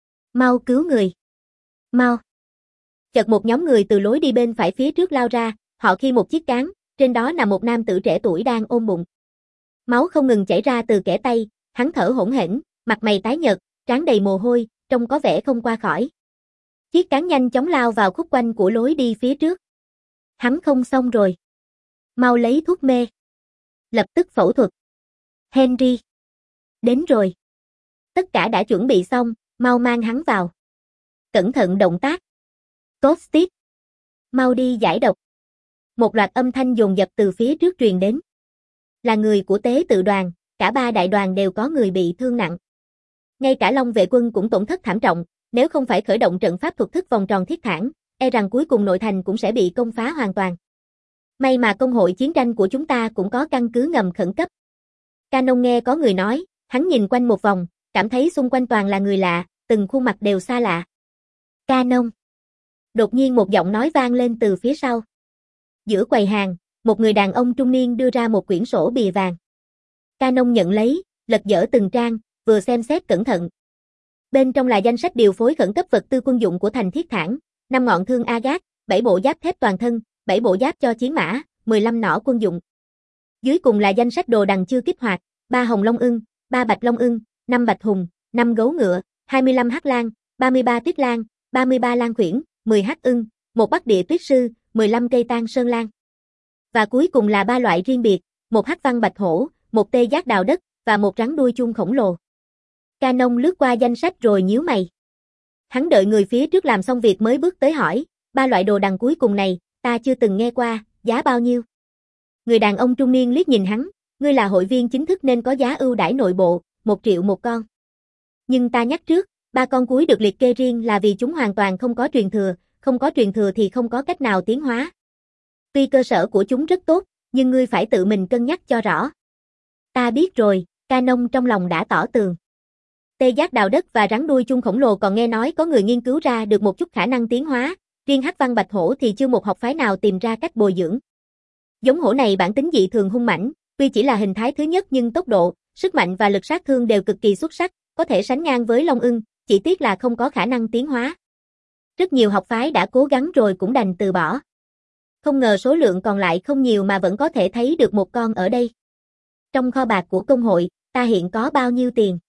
Mau cứu người. Mau. Chợt một nhóm người từ lối đi bên phải phía trước lao ra, họ khi một chiếc cán, trên đó là một nam tử trẻ tuổi đang ôm bụng. Máu không ngừng chảy ra từ kẽ tay, hắn thở hổn hển, mặt mày tái nhợt, trán đầy mồ hôi, trông có vẻ không qua khỏi. Chiếc cán nhanh chóng lao vào khúc quanh của lối đi phía trước. Hắn không xong rồi. Mau lấy thuốc mê. Lập tức phẫu thuật. Henry. Đến rồi. Tất cả đã chuẩn bị xong, mau mang hắn vào. Cẩn thận động tác. Costic. Mau đi giải độc. Một loạt âm thanh dồn dập từ phía trước truyền đến. Là người của tế tự đoàn, cả ba đại đoàn đều có người bị thương nặng. Ngay cả Long vệ quân cũng tổn thất thảm trọng, nếu không phải khởi động trận pháp thuật thức vòng tròn thiết thản, e rằng cuối cùng nội thành cũng sẽ bị công phá hoàn toàn. May mà công hội chiến tranh của chúng ta cũng có căn cứ ngầm khẩn cấp. Canon nghe có người nói, hắn nhìn quanh một vòng, cảm thấy xung quanh toàn là người lạ, từng khuôn mặt đều xa lạ. Canon. Đột nhiên một giọng nói vang lên từ phía sau. Giữa quầy hàng, một người đàn ông trung niên đưa ra một quyển sổ bìa vàng. Canon nhận lấy, lật dở từng trang, vừa xem xét cẩn thận. Bên trong là danh sách điều phối khẩn cấp vật tư quân dụng của thành Thiết Thản, năm ngọn thương Agat, bảy bộ giáp thép toàn thân, bảy bộ giáp cho chiến mã, mười lăm nỏ quân dụng. Dưới cùng là danh sách đồ đằng chưa kích hoạt, ba hồng long ưng, ba bạch long ưng, năm bạch hùng, năm gấu ngựa, hai mươi lăm hắc lang, ba mươi ba tuyết lang, ba mươi ba lang khuyển, mười hắc ưng, một bắc địa tuyết sư, mười lăm cây tang sơn lang. Và cuối cùng là ba loại riêng biệt, một hắc văn bạch hổ, một tê giác đào đất và một rắn đuôi chuông khổng lồ. Canon lướt qua danh sách rồi nhíu mày. Hắn đợi người phía trước làm xong việc mới bước tới hỏi, ba loại đồ đằng cuối cùng này, ta chưa từng nghe qua, giá bao nhiêu? Người đàn ông trung niên liếc nhìn hắn, ngươi là hội viên chính thức nên có giá ưu đãi nội bộ, một triệu một con. Nhưng ta nhắc trước, ba con cuối được liệt kê riêng là vì chúng hoàn toàn không có truyền thừa, không có truyền thừa thì không có cách nào tiến hóa. Tuy cơ sở của chúng rất tốt, nhưng ngươi phải tự mình cân nhắc cho rõ. Ta biết rồi, Canon trong lòng đã tỏ tường. Tê giác đào đất và rắn đuôi chuông khổng lồ còn nghe nói có người nghiên cứu ra được một chút khả năng tiến hóa, riêng hắc văn bạch hổ thì chưa một học phái nào tìm ra cách bồi dưỡng. Giống hổ này bản tính dị thường hung mãnh, tuy chỉ là hình thái thứ nhất nhưng tốc độ, sức mạnh và lực sát thương đều cực kỳ xuất sắc, có thể sánh ngang với long ưng, chỉ tiếc là không có khả năng tiến hóa. Rất nhiều học phái đã cố gắng rồi cũng đành từ bỏ. Không ngờ số lượng còn lại không nhiều mà vẫn có thể thấy được một con ở đây. Trong kho bạc của công hội, ta hiện có bao nhiêu tiền?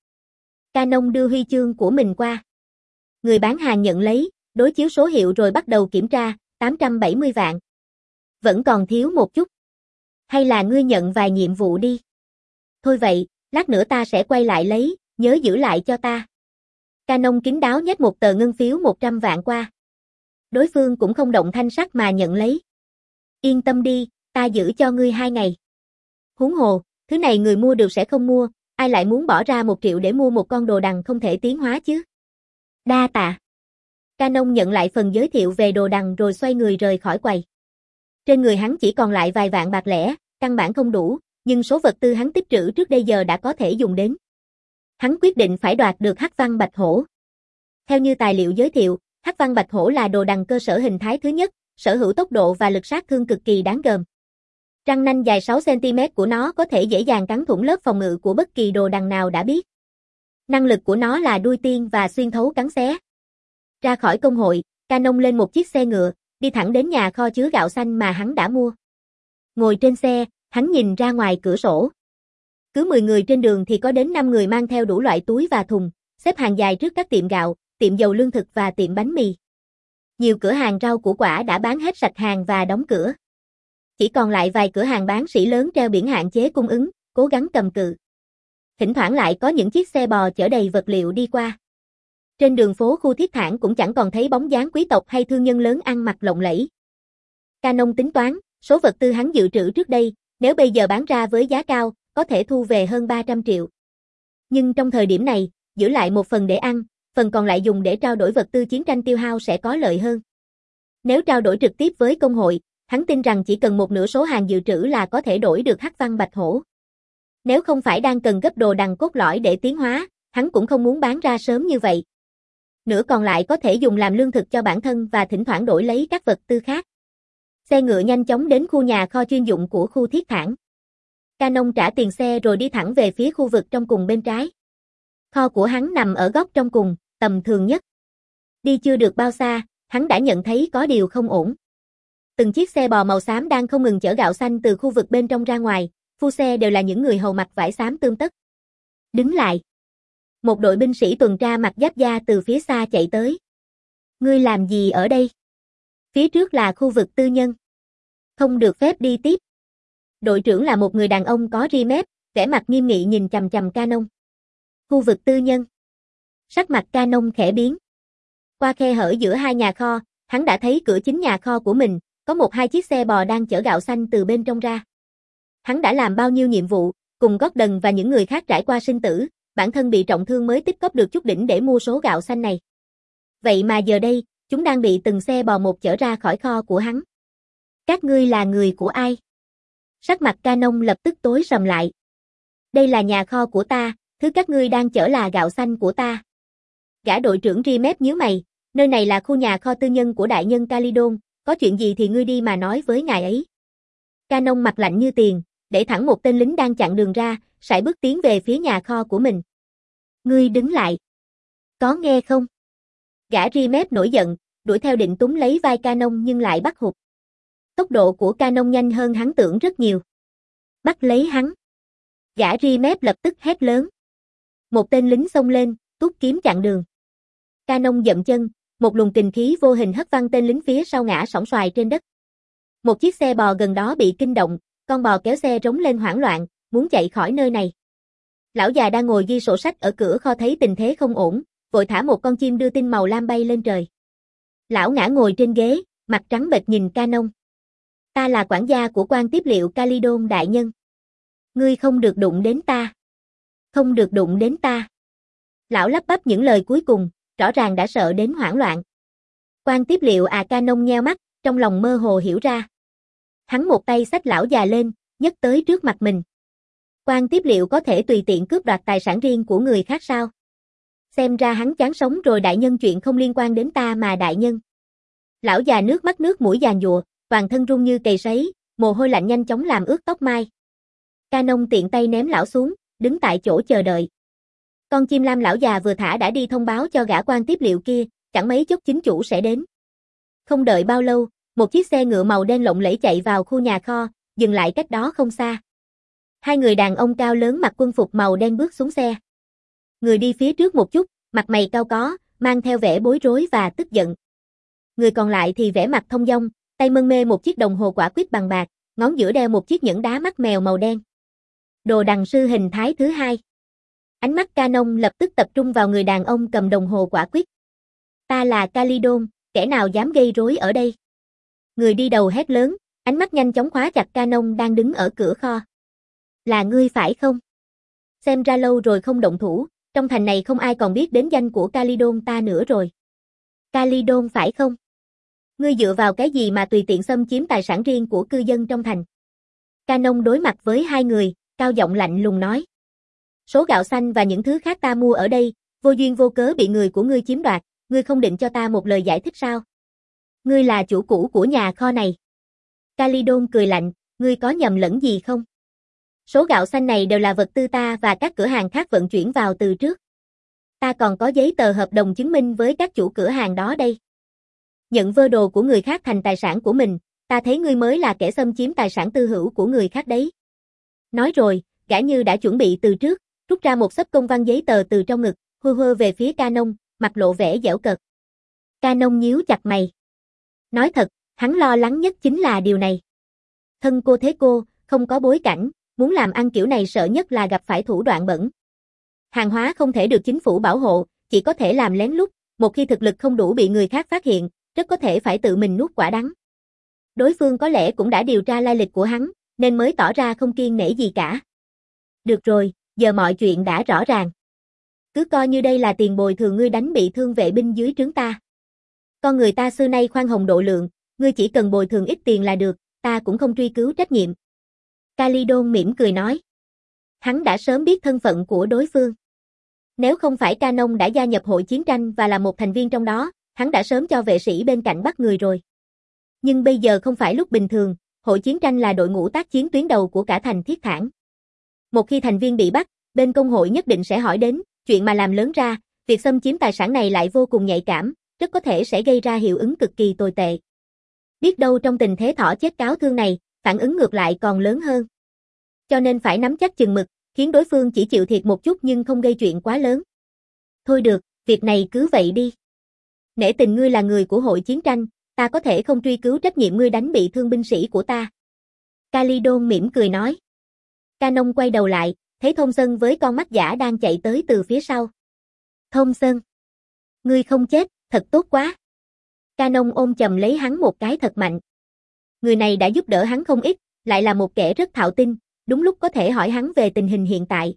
Canon đưa huy chương của mình qua. Người bán hàng nhận lấy, đối chiếu số hiệu rồi bắt đầu kiểm tra, tám trăm bảy mươi vạn. Vẫn còn thiếu một chút. Hay là ngươi nhận vài nhiệm vụ đi? Thôi vậy, lát nữa ta sẽ quay lại lấy, nhớ giữ lại cho ta. Canon kín đáo nhét một tờ ngân phiếu một trăm vạn qua. Đối phương cũng không động thanh sắc mà nhận lấy. Yên tâm đi, ta giữ cho ngươi hai ngày. Huống hồ, thứ này người mua được sẽ không mua, ai lại muốn bỏ ra một triệu để mua một con đồ đằng không thể tiến hóa chứ? Đa tạ. Canon nhận lại phần giới thiệu về đồ đằng rồi xoay người rời khỏi quầy. Trên người hắn chỉ còn lại vài vạn bạc lẻ, căn bản không đủ, nhưng số vật tư hắn tích trữ trước đây giờ đã có thể dùng đến. Hắn quyết định phải đoạt được hắc văn bạch hổ. Theo như tài liệu giới thiệu, hắc văn bạch hổ là đồ đằng cơ sở hình thái thứ nhất, sở hữu tốc độ và lực sát thương cực kỳ đáng gờm. Răng nanh dài sáu xăng ti mét của nó có thể dễ dàng cắn thủng lớp phòng ngự của bất kỳ đồ đằng nào đã biết. Năng lực của nó là đuôi tiên và xuyên thấu cắn xé. Ra khỏi công hội, Canon lên một chiếc xe ngựa, đi thẳng đến nhà kho chứa gạo xanh mà hắn đã mua. Ngồi trên xe, hắn nhìn ra ngoài cửa sổ. Cứ mười người trên đường thì có đến năm người mang theo đủ loại túi và thùng, xếp hàng dài trước các tiệm gạo, tiệm dầu lương thực và tiệm bánh mì. Nhiều cửa hàng rau củ quả đã bán hết sạch hàng và đóng cửa. Chỉ còn lại vài cửa hàng bán sỉ lớn treo biển hạn chế cung ứng, cố gắng cầm cự. Thỉnh thoảng lại có những chiếc xe bò chở đầy vật liệu đi qua. Trên đường phố khu Thiết Thản cũng chẳng còn thấy bóng dáng quý tộc hay thương nhân lớn ăn mặc lộng lẫy. Canon tính toán, số vật tư hắn dự trữ trước đây, nếu bây giờ bán ra với giá cao, có thể thu về hơn ba trăm triệu. Nhưng trong thời điểm này, giữ lại một phần để ăn, phần còn lại dùng để trao đổi vật tư chiến tranh tiêu hao sẽ có lợi hơn. Nếu trao đổi trực tiếp với công hội, hắn tin rằng chỉ cần một nửa số hàng dự trữ là có thể đổi được hắc văn bạch hổ. Nếu không phải đang cần gấp đồ đằng cốt lõi để tiến hóa, hắn cũng không muốn bán ra sớm như vậy. Nửa còn lại có thể dùng làm lương thực cho bản thân và thỉnh thoảng đổi lấy các vật tư khác. Xe ngựa nhanh chóng đến khu nhà kho chuyên dụng của khu Thiết Thản. Canon trả tiền xe rồi đi thẳng về phía khu vực trong cùng bên trái. Kho của hắn nằm ở góc trong cùng, tầm thường nhất. Đi chưa được bao xa, hắn đã nhận thấy có điều không ổn. Từng chiếc xe bò màu xám đang không ngừng chở gạo xanh từ khu vực bên trong ra ngoài, phu xe đều là những người hầu mặc vải xám tươm tất. Đứng lại. Một đội binh sĩ tuần tra mặc giáp da từ phía xa chạy tới. Ngươi làm gì ở đây? Phía trước là khu vực tư nhân. Không được phép đi tiếp. Đội trưởng là một người đàn ông có ria mép, vẻ mặt nghiêm nghị nhìn chằm chằm Canon. Khu vực tư nhân. Sắc mặt Canon khẽ biến. Qua khe hở giữa hai nhà kho, hắn đã thấy cửa chính nhà kho của mình, có một hai chiếc xe bò đang chở gạo xanh từ bên trong ra. Hắn đã làm bao nhiêu nhiệm vụ, cùng Gordon và những người khác trải qua sinh tử, bản thân bị trọng thương mới tích cóp được chút đỉnh để mua số gạo xanh này. Vậy mà giờ đây, chúng đang bị từng xe bò một chở ra khỏi kho của hắn. Các ngươi là người của ai? Sắc mặt Canon lập tức tối sầm lại. Đây là nhà kho của ta, thứ các ngươi đang chở là gạo xanh của ta. Gã đội trưởng Rimet nhíu mày, nơi này là khu nhà kho tư nhân của đại nhân Calydon, có chuyện gì thì ngươi đi mà nói với ngài ấy. Canon mặt lạnh như tiền, để thẳng một tên lính đang chặn đường ra, sải bước tiến về phía nhà kho của mình. Ngươi đứng lại. Có nghe không? Gã Rimet nổi giận, đuổi theo định túm lấy vai Canon nhưng lại bắt hụt. Tốc độ của Canon nhanh hơn hắn tưởng rất nhiều. Bắt lấy hắn. Gã Rimet lập tức hét lớn. Một tên lính xông lên, tuốt kiếm chặn đường. Canon dậm chân, một luồng kình khí vô hình hất văng tên lính phía sau ngã sóng xoài trên đất. Một chiếc xe bò gần đó bị kinh động, con bò kéo xe rống lên hoảng loạn, muốn chạy khỏi nơi này. Lão già đang ngồi ghi sổ sách ở cửa kho thấy tình thế không ổn, vội thả một con chim đưa tin màu lam bay lên trời. Lão ngã ngồi trên ghế, mặt trắng bệch nhìn Canon. Ta là quản gia của quan tiếp liệu Calydon đại nhân. Ngươi không được đụng đến ta. Không được đụng đến ta. Lão lắp bắp những lời cuối cùng, rõ ràng đã sợ đến hoảng loạn. Quan tiếp liệu à Canon nheo mắt, trong lòng mơ hồ hiểu ra. Hắn một tay xách lão già lên, nhấc tới trước mặt mình. Quan tiếp liệu có thể tùy tiện cướp đoạt tài sản riêng của người khác sao? Xem ra hắn chán sống rồi đại nhân, chuyện không liên quan đến ta mà đại nhân. Lão già nước mắt nước mũi giàn giụa, toàn thân run như cầy sấy, mồ hôi lạnh nhanh chóng làm ướt tóc mai. Canon tiện tay ném lão xuống, đứng tại chỗ chờ đợi. Con chim lam lão già vừa thả đã đi thông báo cho gã quan tiếp liệu kia, chẳng mấy chốc chính chủ sẽ đến. Không đợi bao lâu, một chiếc xe ngựa màu đen lộng lẫy chạy vào khu nhà kho, dừng lại cách đó không xa. Hai người đàn ông cao lớn mặc quân phục màu đen bước xuống xe. Người đi phía trước một chút, mặt mày cau có, mang theo vẻ bối rối và tức giận. Người còn lại thì vẻ mặt thông dong, tay mân mê một chiếc đồng hồ quả quýt bằng bạc, ngón giữa đeo một chiếc nhẫn đá mắt mèo màu đen. Đồ đằng sư hình thái thứ hai. Ánh mắt Canon lập tức tập trung vào người đàn ông cầm đồng hồ quả quýt. Ta là Calydon, kẻ nào dám gây rối ở đây? Người đi đầu hét lớn, ánh mắt nhanh chóng khóa chặt Canon đang đứng ở cửa kho. Là ngươi phải không? Xem ra lâu rồi không động thủ, trong thành này không ai còn biết đến danh của Calydon ta nữa rồi. Calydon phải không? Ngươi dựa vào cái gì mà tùy tiện xâm chiếm tài sản riêng của cư dân trong thành? Canon đối mặt với hai người, cao giọng lạnh lùng nói. Số gạo xanh và những thứ khác ta mua ở đây, vô duyên vô cớ bị người của ngươi chiếm đoạt, ngươi không định cho ta một lời giải thích sao? Ngươi là chủ cũ của nhà kho này. Calydon cười lạnh, ngươi có nhầm lẫn gì không? Số gạo xanh này đều là vật tư ta và các cửa hàng khác vận chuyển vào từ trước. Ta còn có giấy tờ hợp đồng chứng minh với các chủ cửa hàng đó đây. Nhận vơ đồ của người khác thành tài sản của mình, ta thấy ngươi mới là kẻ xâm chiếm tài sản tư hữu của người khác đấy. Nói rồi, gã như đã chuẩn bị từ trước, rút ra một xấp công văn giấy tờ từ trong ngực, hơ hơ về phía Canon, mặt lộ vẻ giễu cợt. Canon nhíu chặt mày. Nói thật, hắn lo lắng nhất chính là điều này. Thân cô thế cô, không có bối cảnh, muốn làm ăn kiểu này sợ nhất là gặp phải thủ đoạn bẩn. Hàng hóa không thể được chính phủ bảo hộ, chỉ có thể làm lén lút, một khi thực lực không đủ bị người khác phát hiện, rất có thể phải tự mình nuốt quả đắng. Đối phương có lẽ cũng đã điều tra lai lịch của hắn, nên mới tỏ ra không kiêng nể gì cả. Được rồi, giờ mọi chuyện đã rõ ràng. Cứ coi như đây là tiền bồi thường ngươi đánh bị thương vệ binh dưới trướng ta. Con người ta xưa nay khoan hồng độ lượng, ngươi chỉ cần bồi thường ít tiền là được, ta cũng không truy cứu trách nhiệm. Calydon mỉm cười nói. Hắn đã sớm biết thân phận của đối phương. Nếu không phải Canon đã gia nhập hội chiến tranh và là một thành viên trong đó, hắn đã sớm cho vệ sĩ bên cạnh bắt người rồi. Nhưng bây giờ không phải lúc bình thường, hội chiến tranh là đội ngũ tác chiến tuyến đầu của cả thành Thiết Thản. Một khi thành viên bị bắt, bên công hội nhất định sẽ hỏi đến, chuyện mà làm lớn ra, việc xâm chiếm tài sản này lại vô cùng nhạy cảm, rất có thể sẽ gây ra hiệu ứng cực kỳ tồi tệ. Biết đâu trong tình thế thỏ chết cáo thương này, phản ứng ngược lại còn lớn hơn. Cho nên phải nắm chắc chừng mực, khiến đối phương chỉ chịu thiệt một chút nhưng không gây chuyện quá lớn. Thôi được, việc này cứ vậy đi. Nể tình ngươi là người của hội chiến tranh, ta có thể không truy cứu trách nhiệm ngươi đánh bị thương binh sĩ của ta. Calydon mỉm cười nói. Canon quay đầu lại, thấy Thompson với con mắt giả đang chạy tới từ phía sau. Thompson, ngươi không chết, thật tốt quá. Canon ôm chầm lấy hắn một cái thật mạnh. Người này đã giúp đỡ hắn không ít, lại là một kẻ rất thạo tin, đúng lúc có thể hỏi hắn về tình hình hiện tại.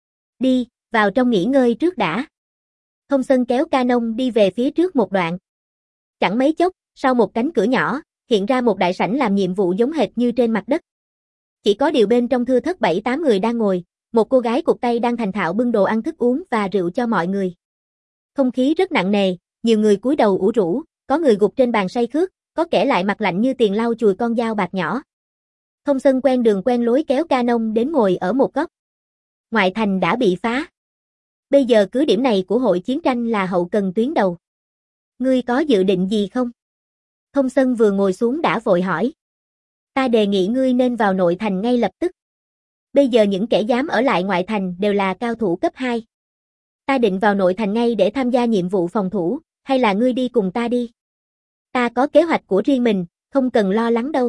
Đi, vào trong nghỉ ngơi trước đã. Thông Sân kéo Canon đi về phía trước một đoạn. Chẳng mấy chốc, sau một cánh cửa nhỏ, hiện ra một đại sảnh làm nhiệm vụ giống hệt như trên mặt đất. Chỉ có điều bên trong thưa thớt bảy tám người đang ngồi, một cô gái cụt tay đang thành thạo bưng đồ ăn thức uống và rượu cho mọi người. Không khí rất nặng nề, nhiều người cúi đầu ủ rũ, có người gục trên bàn say khướt, có kẻ lại mặt lạnh như tiền lau chùi con dao bạc nhỏ. Thông Sân quen đường quen lối kéo Canon đến ngồi ở một góc. Ngoại thành đã bị phá. Bây giờ cứ điểm này của hội chiến tranh là hậu cần tuyến đầu. Ngươi có dự định gì không? Thông Sân vừa ngồi xuống đã vội hỏi. Ta đề nghị ngươi nên vào nội thành ngay lập tức. Bây giờ những kẻ dám ở lại ngoại thành đều là cao thủ cấp hai. Ta định vào nội thành ngay để tham gia nhiệm vụ phòng thủ, hay là ngươi đi cùng ta đi? Ta có kế hoạch của riêng mình, không cần lo lắng đâu.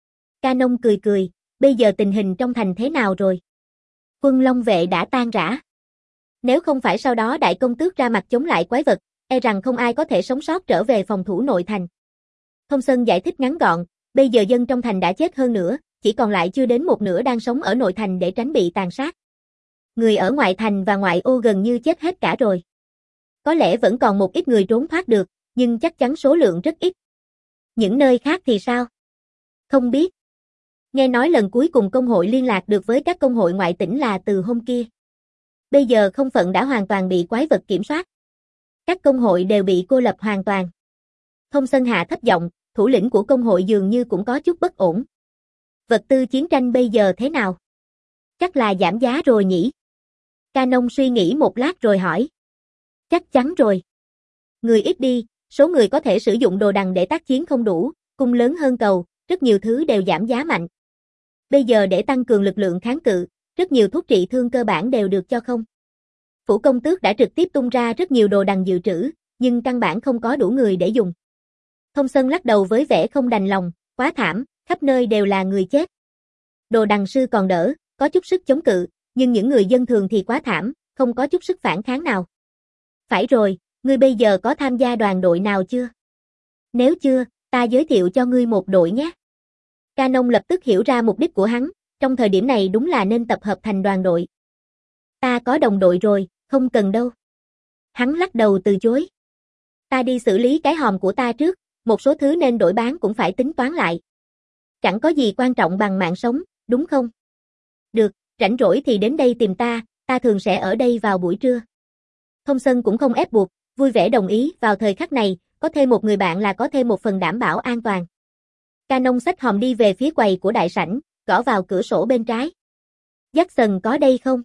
Canon cười cười, bây giờ tình hình trong thành thế nào rồi? Quân Long vệ đã tan rã. Nếu không phải sau đó đại công tước ra mặt chống lại quái vật, e rằng không ai có thể sống sót trở về phòng thủ nội thành. Thông Sân giải thích ngắn gọn, bây giờ dân trong thành đã chết hơn nữa, chỉ còn lại chưa đến một nửa đang sống ở nội thành để tránh bị tàn sát. Người ở ngoại thành và ngoại ô gần như chết hết cả rồi. Có lẽ vẫn còn một ít người trốn thoát được, nhưng chắc chắn số lượng rất ít. Những nơi khác thì sao? Không biết. Nghe nói lần cuối cùng công hội liên lạc được với các công hội ngoại tỉnh là từ hôm kia. Bây giờ không phận đã hoàn toàn bị quái vật kiểm soát. Các công hội đều bị cô lập hoàn toàn. Thông Sân hạ thấp giọng, thủ lĩnh của công hội dường như cũng có chút bất ổn. Vật tư chiến tranh bây giờ thế nào? Chắc là giảm giá rồi nhỉ? Canon suy nghĩ một lát rồi hỏi. Chắc chắn rồi. Người ít đi, số người có thể sử dụng đồ đằng để tác chiến không đủ, cung lớn hơn cầu, rất nhiều thứ đều giảm giá mạnh. Bây giờ để tăng cường lực lượng kháng cự, rất nhiều thuốc trị thương cơ bản đều được cho không. Phủ công tước đã trực tiếp tung ra rất nhiều đồ đằng dự trữ, nhưng căn bản không có đủ người để dùng. Thông Sân lắc đầu với vẻ không đành lòng, quá thảm, khắp nơi đều là người chết. Đồ đằng sư còn đỡ, có chút sức chống cự, nhưng những người dân thường thì quá thảm, không có chút sức phản kháng nào. Phải rồi, ngươi bây giờ có tham gia đoàn đội nào chưa? Nếu chưa, ta giới thiệu cho ngươi một đội nhé. Canon lập tức hiểu ra mục đích của hắn, trong thời điểm này đúng là nên tập hợp thành đoàn đội. Ta có đồng đội rồi, không cần đâu. Hắn lắc đầu từ chối. Ta đi xử lý cái hòm của ta trước, một số thứ nên đổi bán cũng phải tính toán lại. Chẳng có gì quan trọng bằng mạng sống, đúng không? Được, rảnh rỗi thì đến đây tìm ta, ta thường sẽ ở đây vào buổi trưa. Thông Sân cũng không ép buộc, vui vẻ đồng ý, vào thời khắc này, có thêm một người bạn là có thêm một phần đảm bảo an toàn. Canon xách hòm đi về phía quầy của đại sảnh, gõ vào cửa sổ bên trái. Jackson có đây không?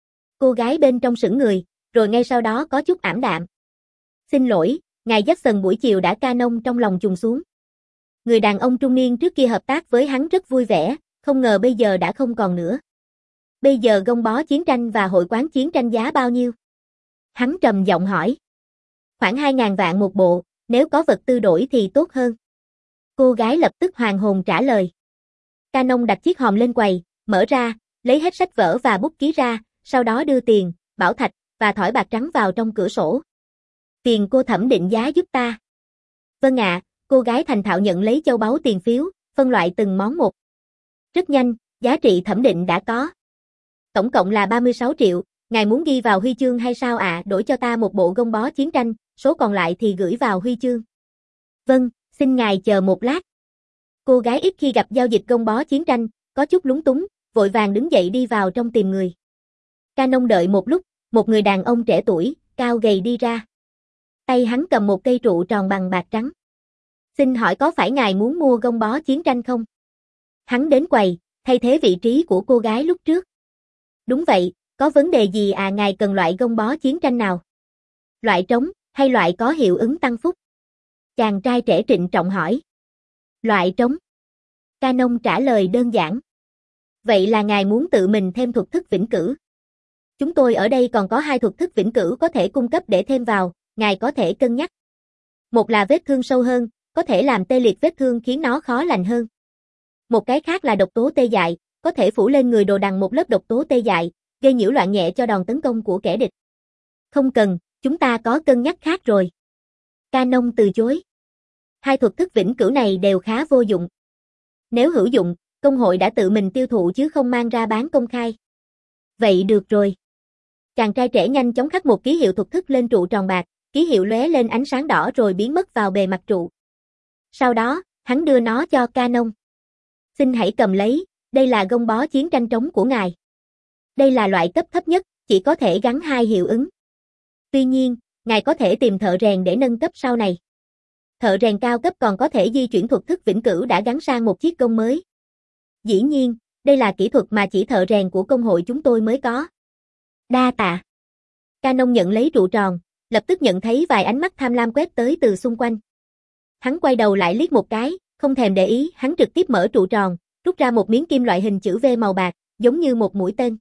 Cô gái bên trong sững người, rồi ngay sau đó có chút ảm đạm. Xin lỗi, ngài Jackson buổi chiều đã. Canon trong lòng trùng xuống. Người đàn ông trung niên trước kia hợp tác với hắn rất vui vẻ, không ngờ bây giờ đã không còn nữa. Bây giờ gông bó chiến tranh và hội quán chiến tranh giá bao nhiêu? Hắn trầm giọng hỏi. Khoảng hai ngàn vạn một bộ, nếu có vật tư đổi thì tốt hơn. Cô gái lập tức hoàn hồn trả lời. Canon đặt chiếc hòm lên quầy, mở ra, lấy hết sách vở và bút ký ra, sau đó đưa tiền, bảo thạch và thỏi bạc trắng vào trong cửa sổ. Tiền cô thẩm định giá giúp ta. Vâng ạ, cô gái thành thạo nhận lấy châu báu tiền phiếu, phân loại từng món một. Rất nhanh, giá trị thẩm định đã có. Tổng cộng là ba mươi sáu triệu, ngài muốn ghi vào huy chương hay sao ạ? À? Đổi cho ta một bộ gông bó chiến tranh, số còn lại thì gửi vào huy chương. Vâng, xin ngài chờ một lát. Cô gái ít khi gặp giao dịch gông bó chiến tranh, có chút lúng túng, vội vàng đứng dậy đi vào trong tìm người. Canon đợi một lúc, một người đàn ông trẻ tuổi, cao gầy đi ra. Tay hắn cầm một cây trụ tròn bằng bạc trắng. Xin hỏi có phải ngài muốn mua gông bó chiến tranh không? Hắn đến quầy, thay thế vị trí của cô gái lúc trước. Đúng vậy, có vấn đề gì à? Ngài cần loại gông bó chiến tranh nào? Loại trống, hay loại có hiệu ứng tăng phúc? Chàng trai trẻ trịnh trọng hỏi. Loại trống. Canon trả lời đơn giản. Vậy là ngài muốn tự mình thêm thuật thức vĩnh cửu. Chúng tôi ở đây còn có hai thuật thức vĩnh cửu có thể cung cấp để thêm vào, ngài có thể cân nhắc. Một là vết thương sâu hơn, có thể làm tê liệt vết thương khiến nó khó lành hơn. Một cái khác là độc tố tê dại, có thể phủ lên người đồ đằng một lớp độc tố tê dại, gây nhiễu loạn nhẹ cho đòn tấn công của kẻ địch. Không cần, chúng ta có cân nhắc khác rồi. Canon từ chối. Hai thuật thức vĩnh cửu này đều khá vô dụng. Nếu hữu dụng, công hội đã tự mình tiêu thụ chứ không mang ra bán công khai. Vậy được rồi. Chàng trai trẻ nhanh chóng khắc một ký hiệu thuật thức lên trụ tròn bạc, ký hiệu lóe lên ánh sáng đỏ rồi biến mất vào bề mặt trụ. Sau đó, hắn đưa nó cho Canon. Xin hãy cầm lấy, đây là gông bó chiến tranh trống của ngài. Đây là loại cấp thấp nhất, chỉ có thể gắn hai hiệu ứng. Tuy nhiên, ngài có thể tìm thợ rèn để nâng cấp sau này. Thợ rèn cao cấp còn có thể di chuyển thuật thức vĩnh cửu đã gắn sang một chiếc gông mới. Dĩ nhiên, đây là kỹ thuật mà chỉ thợ rèn của công hội chúng tôi mới có. Đa tạ. Canon nhận lấy trụ tròn, lập tức nhận thấy vài ánh mắt tham lam quét tới từ xung quanh. Hắn quay đầu lại liếc một cái, không thèm để ý, hắn trực tiếp mở trụ tròn, rút ra một miếng kim loại hình chữ V màu bạc, giống như một mũi tên.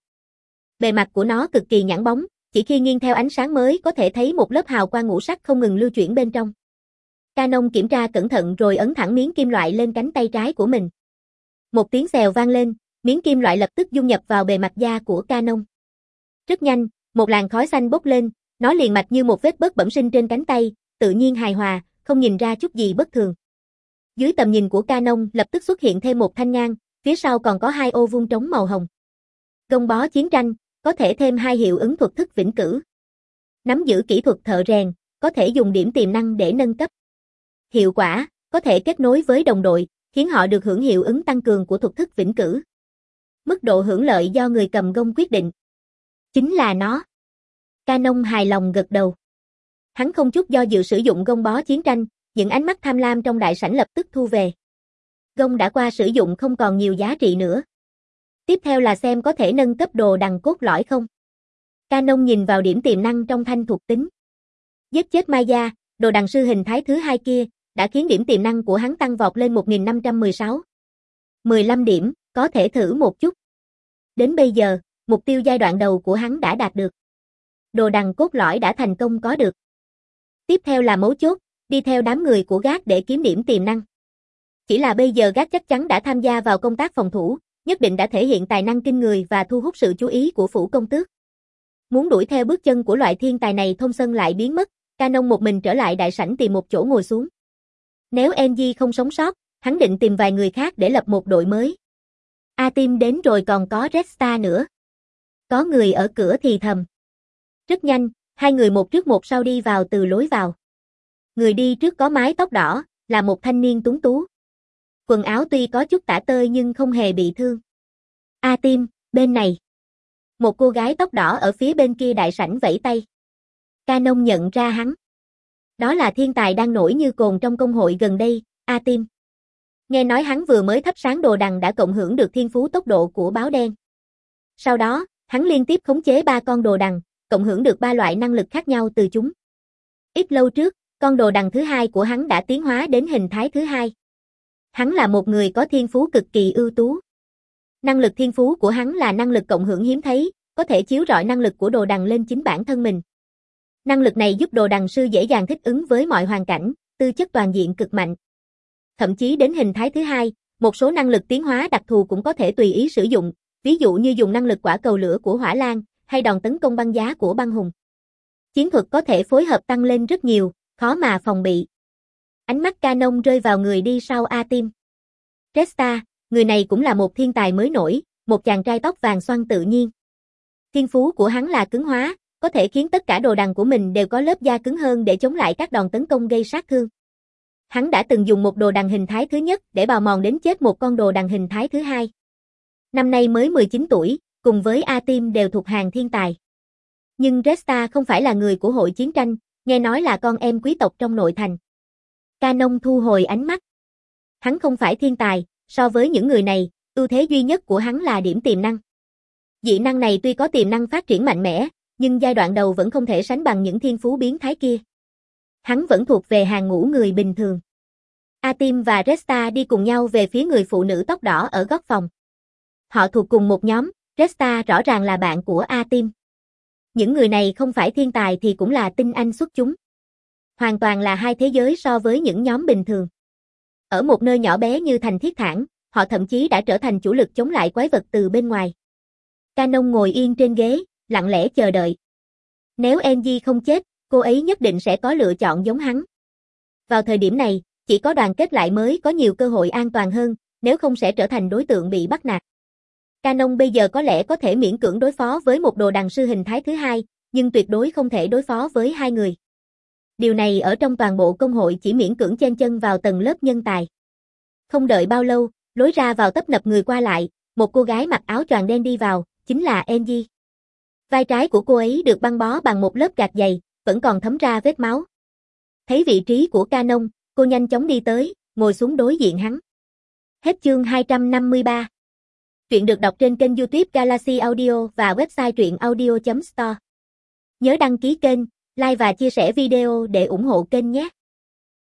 Bề mặt của nó cực kỳ nhẵn bóng, chỉ khi nghiêng theo ánh sáng mới có thể thấy một lớp hào quang ngũ sắc không ngừng lưu chuyển bên trong. Canon kiểm tra cẩn thận rồi ấn thẳng miếng kim loại lên cánh tay trái của mình. Một tiếng xèo vang lên, miếng kim loại lập tức dung nhập vào bề mặt da của Canon. Rất nhanh, một làn khói xanh bốc lên, nó liền mạch như một vết bớt bẩm sinh trên cánh tay, tự nhiên hài hòa, không nhìn ra chút gì bất thường. Dưới tầm nhìn của Canon lập tức xuất hiện thêm một thanh ngang, phía sau còn có hai ô vuông trống màu hồng. Gông bó chiến tranh, có thể thêm hai hiệu ứng thuật thức vĩnh cửu. Nắm giữ kỹ thuật thợ rèn, có thể dùng điểm tiềm năng để nâng cấp. Hiệu quả, có thể kết nối với đồng đội, khiến họ được hưởng hiệu ứng tăng cường của thuật thức vĩnh cửu. Mức độ hưởng lợi do người cầm gông quyết định. Chính là nó. Canon hài lòng gật đầu. Hắn không chút do dự sử dụng gông bó chiến tranh, những ánh mắt tham lam trong đại sảnh lập tức thu về. Gông đã qua sử dụng không còn nhiều giá trị nữa. Tiếp theo là xem có thể nâng cấp đồ đằng cốt lõi không. Canon nhìn vào điểm tiềm năng trong thanh thuộc tính. Giết chết Maya, đồ đằng sư hình thái thứ hai kia, đã khiến điểm tiềm năng của hắn tăng vọt lên một nghìn năm trăm mười sáu. mười lăm điểm, có thể thử một chút. Đến bây giờ, mục tiêu giai đoạn đầu của hắn đã đạt được. Đồ đằng cốt lõi đã thành công có được. Tiếp theo là mấu chốt, đi theo đám người của gác để kiếm điểm tiềm năng. Chỉ là bây giờ gác chắc chắn đã tham gia vào công tác phòng thủ, nhất định đã thể hiện tài năng kinh người và thu hút sự chú ý của phủ công tước. Muốn đuổi theo bước chân của loại thiên tài này, Thôn Sơn lại biến mất, Canon một mình trở lại đại sảnh tìm một chỗ ngồi xuống. Nếu Engie không sống sót, hắn định tìm vài người khác để lập một đội mới. A-Team đến rồi, còn có Red Star nữa. Có người ở cửa thì thầm. Rất nhanh, hai người một trước một sau đi vào từ lối vào. Người đi trước có mái tóc đỏ, là một thanh niên tuấn tú. Quần áo tuy có chút tả tơi nhưng không hề bị thương. A-Team, bên này. Một cô gái tóc đỏ ở phía bên kia đại sảnh vẫy tay. Canon nhận ra hắn. Đó là thiên tài đang nổi như cồn trong công hội gần đây, A-Team. Nghe nói hắn vừa mới thắp sáng đồ đằng đã cộng hưởng được thiên phú tốc độ của báo đen. Sau đó, hắn liên tiếp khống chế ba con đồ đằng, cộng hưởng được ba loại năng lực khác nhau từ chúng. Ít lâu trước, con đồ đằng thứ hai của hắn đã tiến hóa đến hình thái thứ hai. Hắn là một người có thiên phú cực kỳ ưu tú. Năng lực thiên phú của hắn là năng lực cộng hưởng hiếm thấy, có thể chiếu rọi năng lực của đồ đằng lên chính bản thân mình. Năng lực này giúp đồ đằng sư dễ dàng thích ứng với mọi hoàn cảnh, tư chất toàn diện cực mạnh. Thậm chí đến hình thái thứ hai, một số năng lực tiến hóa đặc thù cũng có thể tùy ý sử dụng, ví dụ như dùng năng lực quả cầu lửa của Hỏa Lan, hay đòn tấn công băng giá của Băng Hùng. Chiến thuật có thể phối hợp tăng lên rất nhiều, khó mà phòng bị. Ánh mắt Canon rơi vào người đi sau A-Team. Red Star, người này cũng là một thiên tài mới nổi, một chàng trai tóc vàng xoăn tự nhiên. Thiên phú của hắn là cứng hóa, có thể khiến tất cả đồ đằng của mình đều có lớp da cứng hơn để chống lại các đòn tấn công gây sát thương. Hắn đã từng dùng một đồ đằng hình thái thứ nhất để bào mòn đến chết một con đồ đằng hình thái thứ hai. Năm nay mới mười chín tuổi, cùng với A-Team đều thuộc hàng thiên tài. Nhưng Red Star không phải là người của hội chiến tranh, nghe nói là con em quý tộc trong nội thành. Canon thu hồi ánh mắt. Hắn không phải thiên tài, so với những người này, ưu thế duy nhất của hắn là điểm tiềm năng. Dị năng này tuy có tiềm năng phát triển mạnh mẽ, nhưng giai đoạn đầu vẫn không thể sánh bằng những thiên phú biến thái kia. Hắn vẫn thuộc về hàng ngũ người bình thường. A-Team và Red Star đi cùng nhau về phía người phụ nữ tóc đỏ ở góc phòng. Họ thuộc cùng một nhóm, Red Star rõ ràng là bạn của A-Team. Những người này không phải thiên tài thì cũng là tinh anh xuất chúng. Hoàn toàn là hai thế giới so với những nhóm bình thường. Ở một nơi nhỏ bé như thành Thiết Thản, họ thậm chí đã trở thành chủ lực chống lại quái vật từ bên ngoài. Canon ngồi yên trên ghế, lặng lẽ chờ đợi. Nếu Engie không chết, cô ấy nhất định sẽ có lựa chọn giống hắn. Vào thời điểm này, chỉ có đoàn kết lại mới có nhiều cơ hội an toàn hơn, nếu không sẽ trở thành đối tượng bị bắt nạt. Canon bây giờ có lẽ có thể miễn cưỡng đối phó với một đồ đằng sư hình thái thứ hai, nhưng tuyệt đối không thể đối phó với hai người. Điều này ở trong toàn bộ công hội chỉ miễn cưỡng chen chân vào tầng lớp nhân tài. Không đợi bao lâu, lối ra vào tấp nập người qua lại, một cô gái mặc áo choàng đen đi vào, chính là Angie. Vai trái của cô ấy được băng bó bằng một lớp gạc dày, vẫn còn thấm ra vết máu. Thấy vị trí của Canon, cô nhanh chóng đi tới, ngồi xuống đối diện hắn. Hết chương hai trăm năm mươi ba. Truyện được đọc trên kênh YouTube Galaxy Audio và website truyện audio chấm store. Nhớ đăng ký kênh, like và chia sẻ video để ủng hộ kênh nhé.